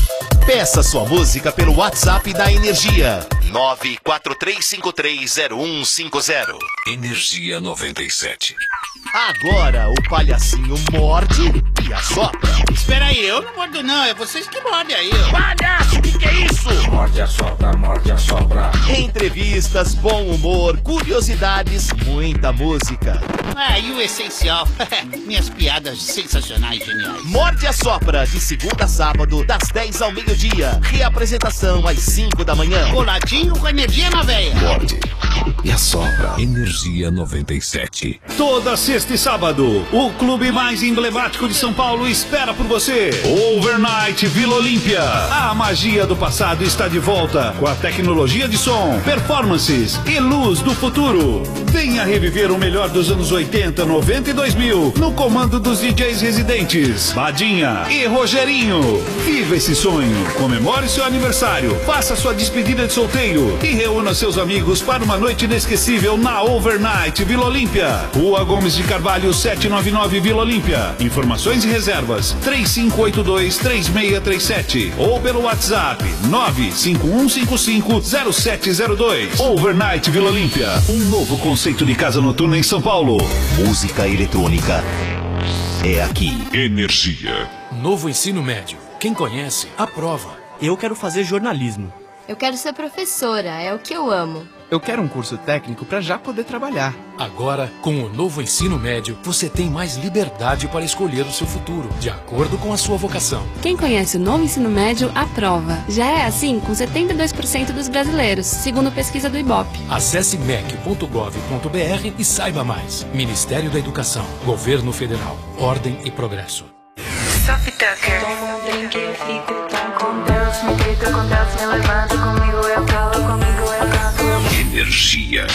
S27: Peça sua música pelo WhatsApp da Energia. nove quatro três cinco três zero um cinco zero.
S26: Energia noventa e sete.
S27: Agora o palhacinho morde e assopra.
S4: Espera aí, eu não mordo não, é vocês que mordem aí.
S27: Palhaço, o que, que é isso?
S26: Morde, assopra, morde, assopra.
S27: Entrevistas, bom humor, curiosidades, muita música.
S4: Ah, e o essencial, minhas piadas sensacionais e geniais.
S27: Morde e assopra, de segunda a sábado, das dez ao meio-dia. Reapresentação às cinco da manhã.
S4: Coladinho com energia na veia.
S26: Morde e assopra. Energia noventa e sete. Toda sexta e sábado, o clube mais emblemático de São Paulo espera por você. Overnight Vila Olímpia. A magia do passado está de volta com a tecnologia de som, performances e luz do futuro. Venha reviver o melhor dos anos oitenta, noventa e dois mil no comando dos D Js residentes Badinha e Rogerinho. Viva esse sonho, comemore seu aniversário, faça sua despedida de solteiro e reúna seus amigos para uma noite inesquecível na Overnight Vila Olímpia. Rua Gomes de Carvalho setecentos e noventa e nove Vila Olímpia. Informações e reservas três cinco oito dois, três seis três sete ou pelo WhatsApp nove cinco um cinco cinco zero sete zero dois. Overnight Vila Olímpia, um novo conceito de casa noturna em São Paulo.
S27: Música eletrônica é aqui.
S26: Energia.
S7: Novo ensino médio. Quem conhece, aprova.
S9: Eu quero fazer jornalismo.
S10: Eu quero ser professora, é o que eu amo.
S9: Eu quero um curso técnico para já poder trabalhar.
S7: Agora, com o novo ensino médio, você tem mais liberdade para escolher o seu futuro, de acordo com a sua vocação.
S11: Quem conhece o novo ensino médio, aprova. Já é assim com setenta e dois por cento dos brasileiros, segundo pesquisa do Ibope.
S7: Acesse m e c ponto gov ponto b r e saiba mais. Ministério da Educação, Governo Federal, Ordem e Progresso.
S1: Sophie Tucker. Tomo um drink e fico tão com Deus. Me grito com Deus, me levanta comigo, eu falo comigo, eu canto.
S26: Energia.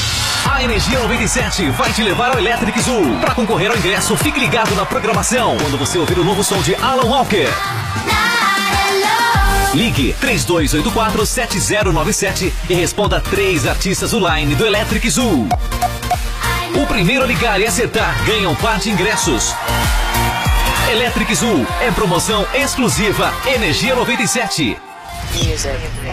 S27: A Energia noventa e sete vai te levar ao Electric Zoo. Para concorrer ao ingresso, fique ligado na programação quando você ouvir o novo som de Alan Walker. Ligue três dois oito quatro, sete zero nove sete e responda três artistas online do Electric Zoo. O primeiro a ligar e acertar ganha um par de ingressos. Electric Zoo é promoção exclusiva Energia noventa e sete.
S1: Music.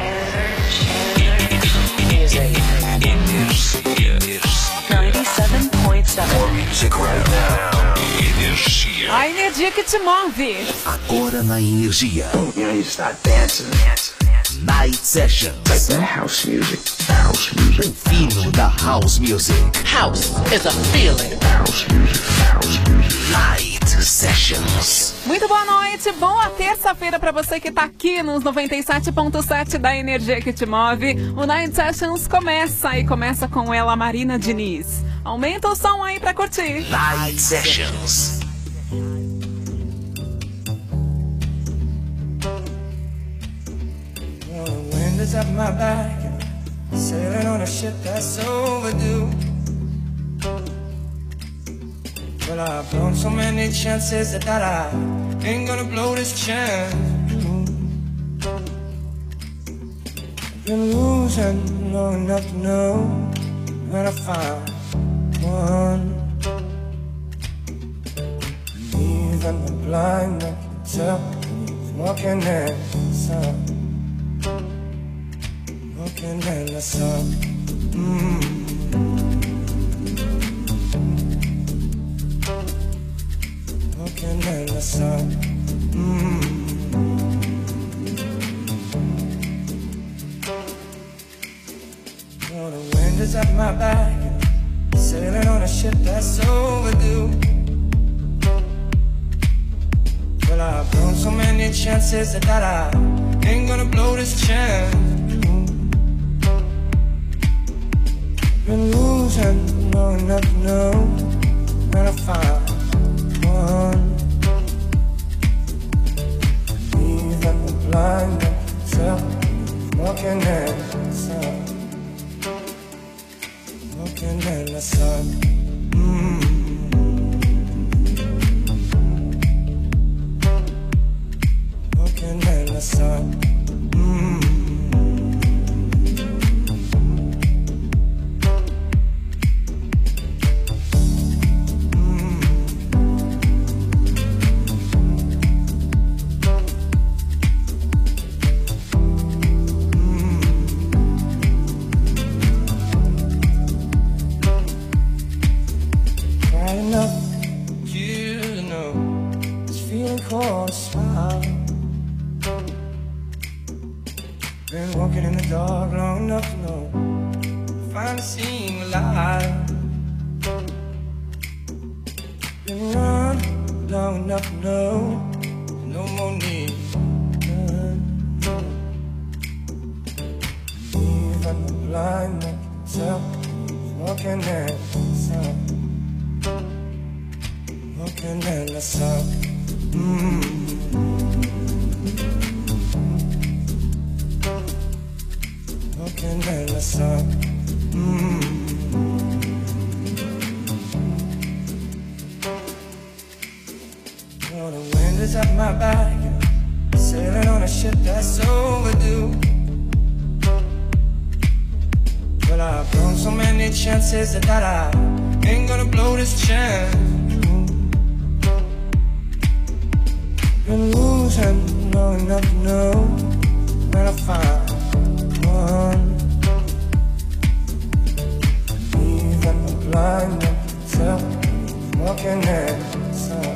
S26: noventa e sete ponto sete. More music right now. Energia.
S14: A energia que te move.
S27: Agora na Energia.
S18: You know, you start dancing, dancing.
S27: Night Sessions.
S18: Like that house music. House music.
S27: O fino da House Music.
S4: House is a feeling.
S18: House music. House music.
S27: Night Sessions.
S14: Muito boa noite, boa terça-feira pra você que tá aqui nos noventa e sete ponto sete da Energia que te move. O Night Sessions começa e começa com ela, Marina Diniz. Aumenta o som aí pra curtir.
S27: Night Sessions.
S16: Wind is at my back, sailing on a ship that's overdue. Well, I've blown so many chances that I ain't gonna blow this chance. I've been losing long enough to know when I find one. Even the blind man can tell he's walking in the sun. Walking in the sun. Mm. Walking in the sun. Mm. Well, the wind is at my back, sailing on a ship that's overdue. Well, I've blown so many chances that I ain't gonna blow this chance. Been losing long enough to know when I find one. Even the blind can tell walking in the sun. Walking in the sun. Mm. Walking in the sun. Mm. Mm. cold smile. Been walking in the dark long enough to know finally seem alive. Been run long enough to know no more need to run. Leave on the blind myself, walking in the sun, walking in the sun. Mm-hmm. Walking in the sun. Mm-hmm. Well, the wind is at my back, sailing on a ship that's overdue. Well, I've blown so many chances that I ain't gonna blow this chance. Been losing long enough to know when I find one. Even the blind myself, walking in the sun.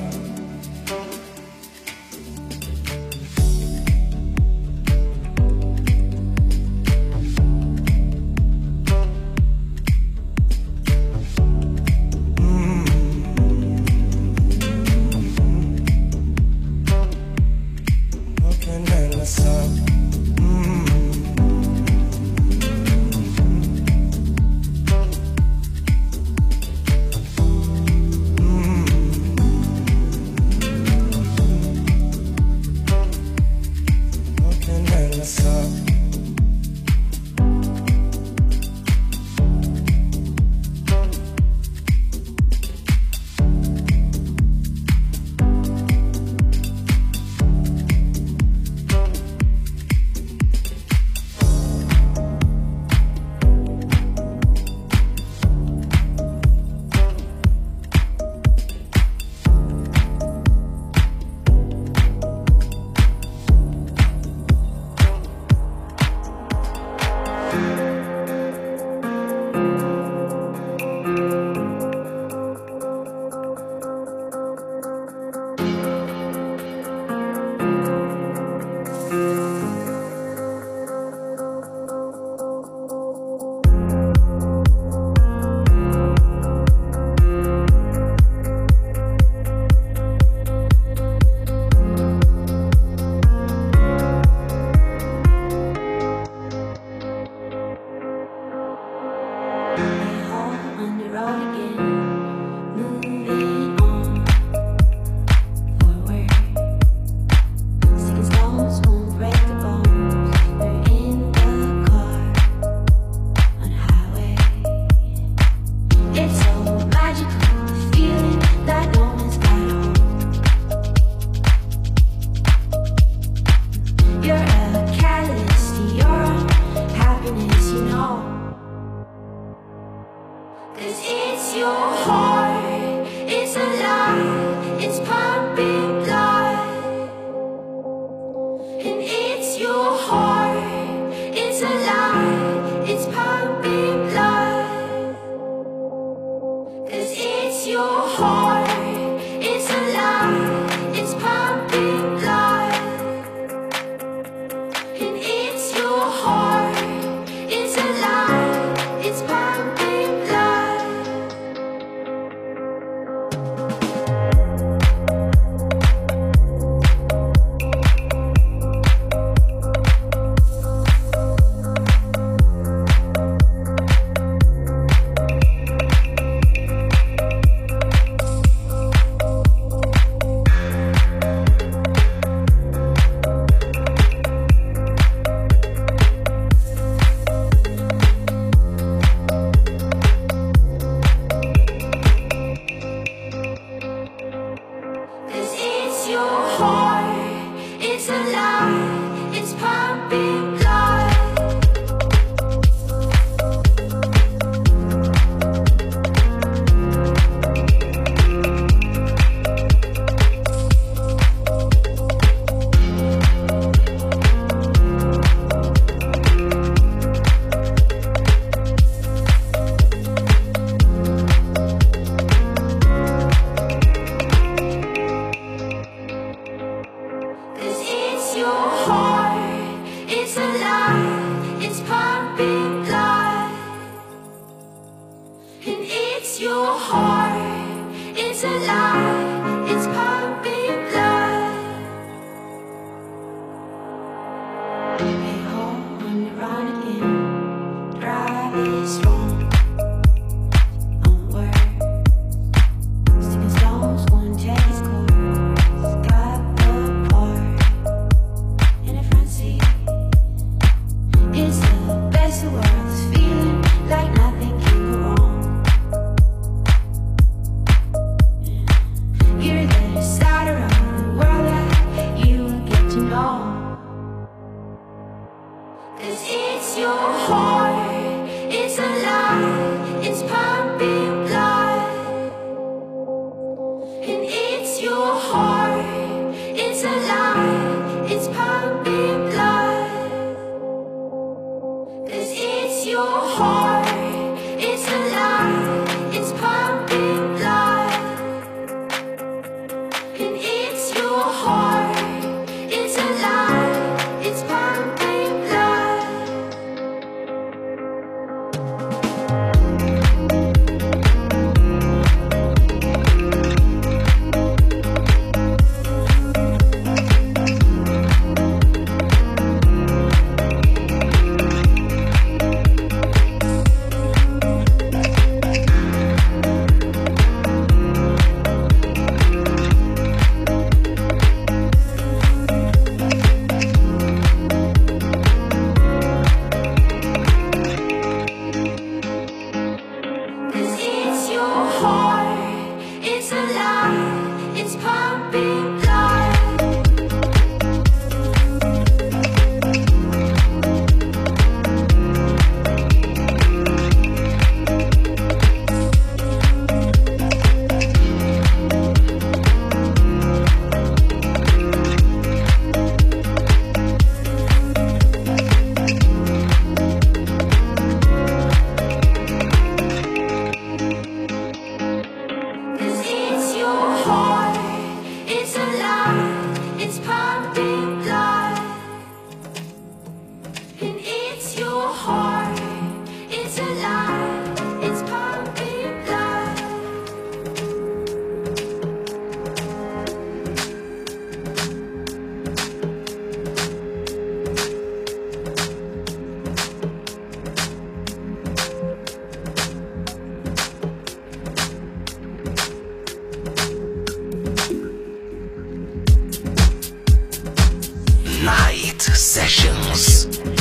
S27: Sessions.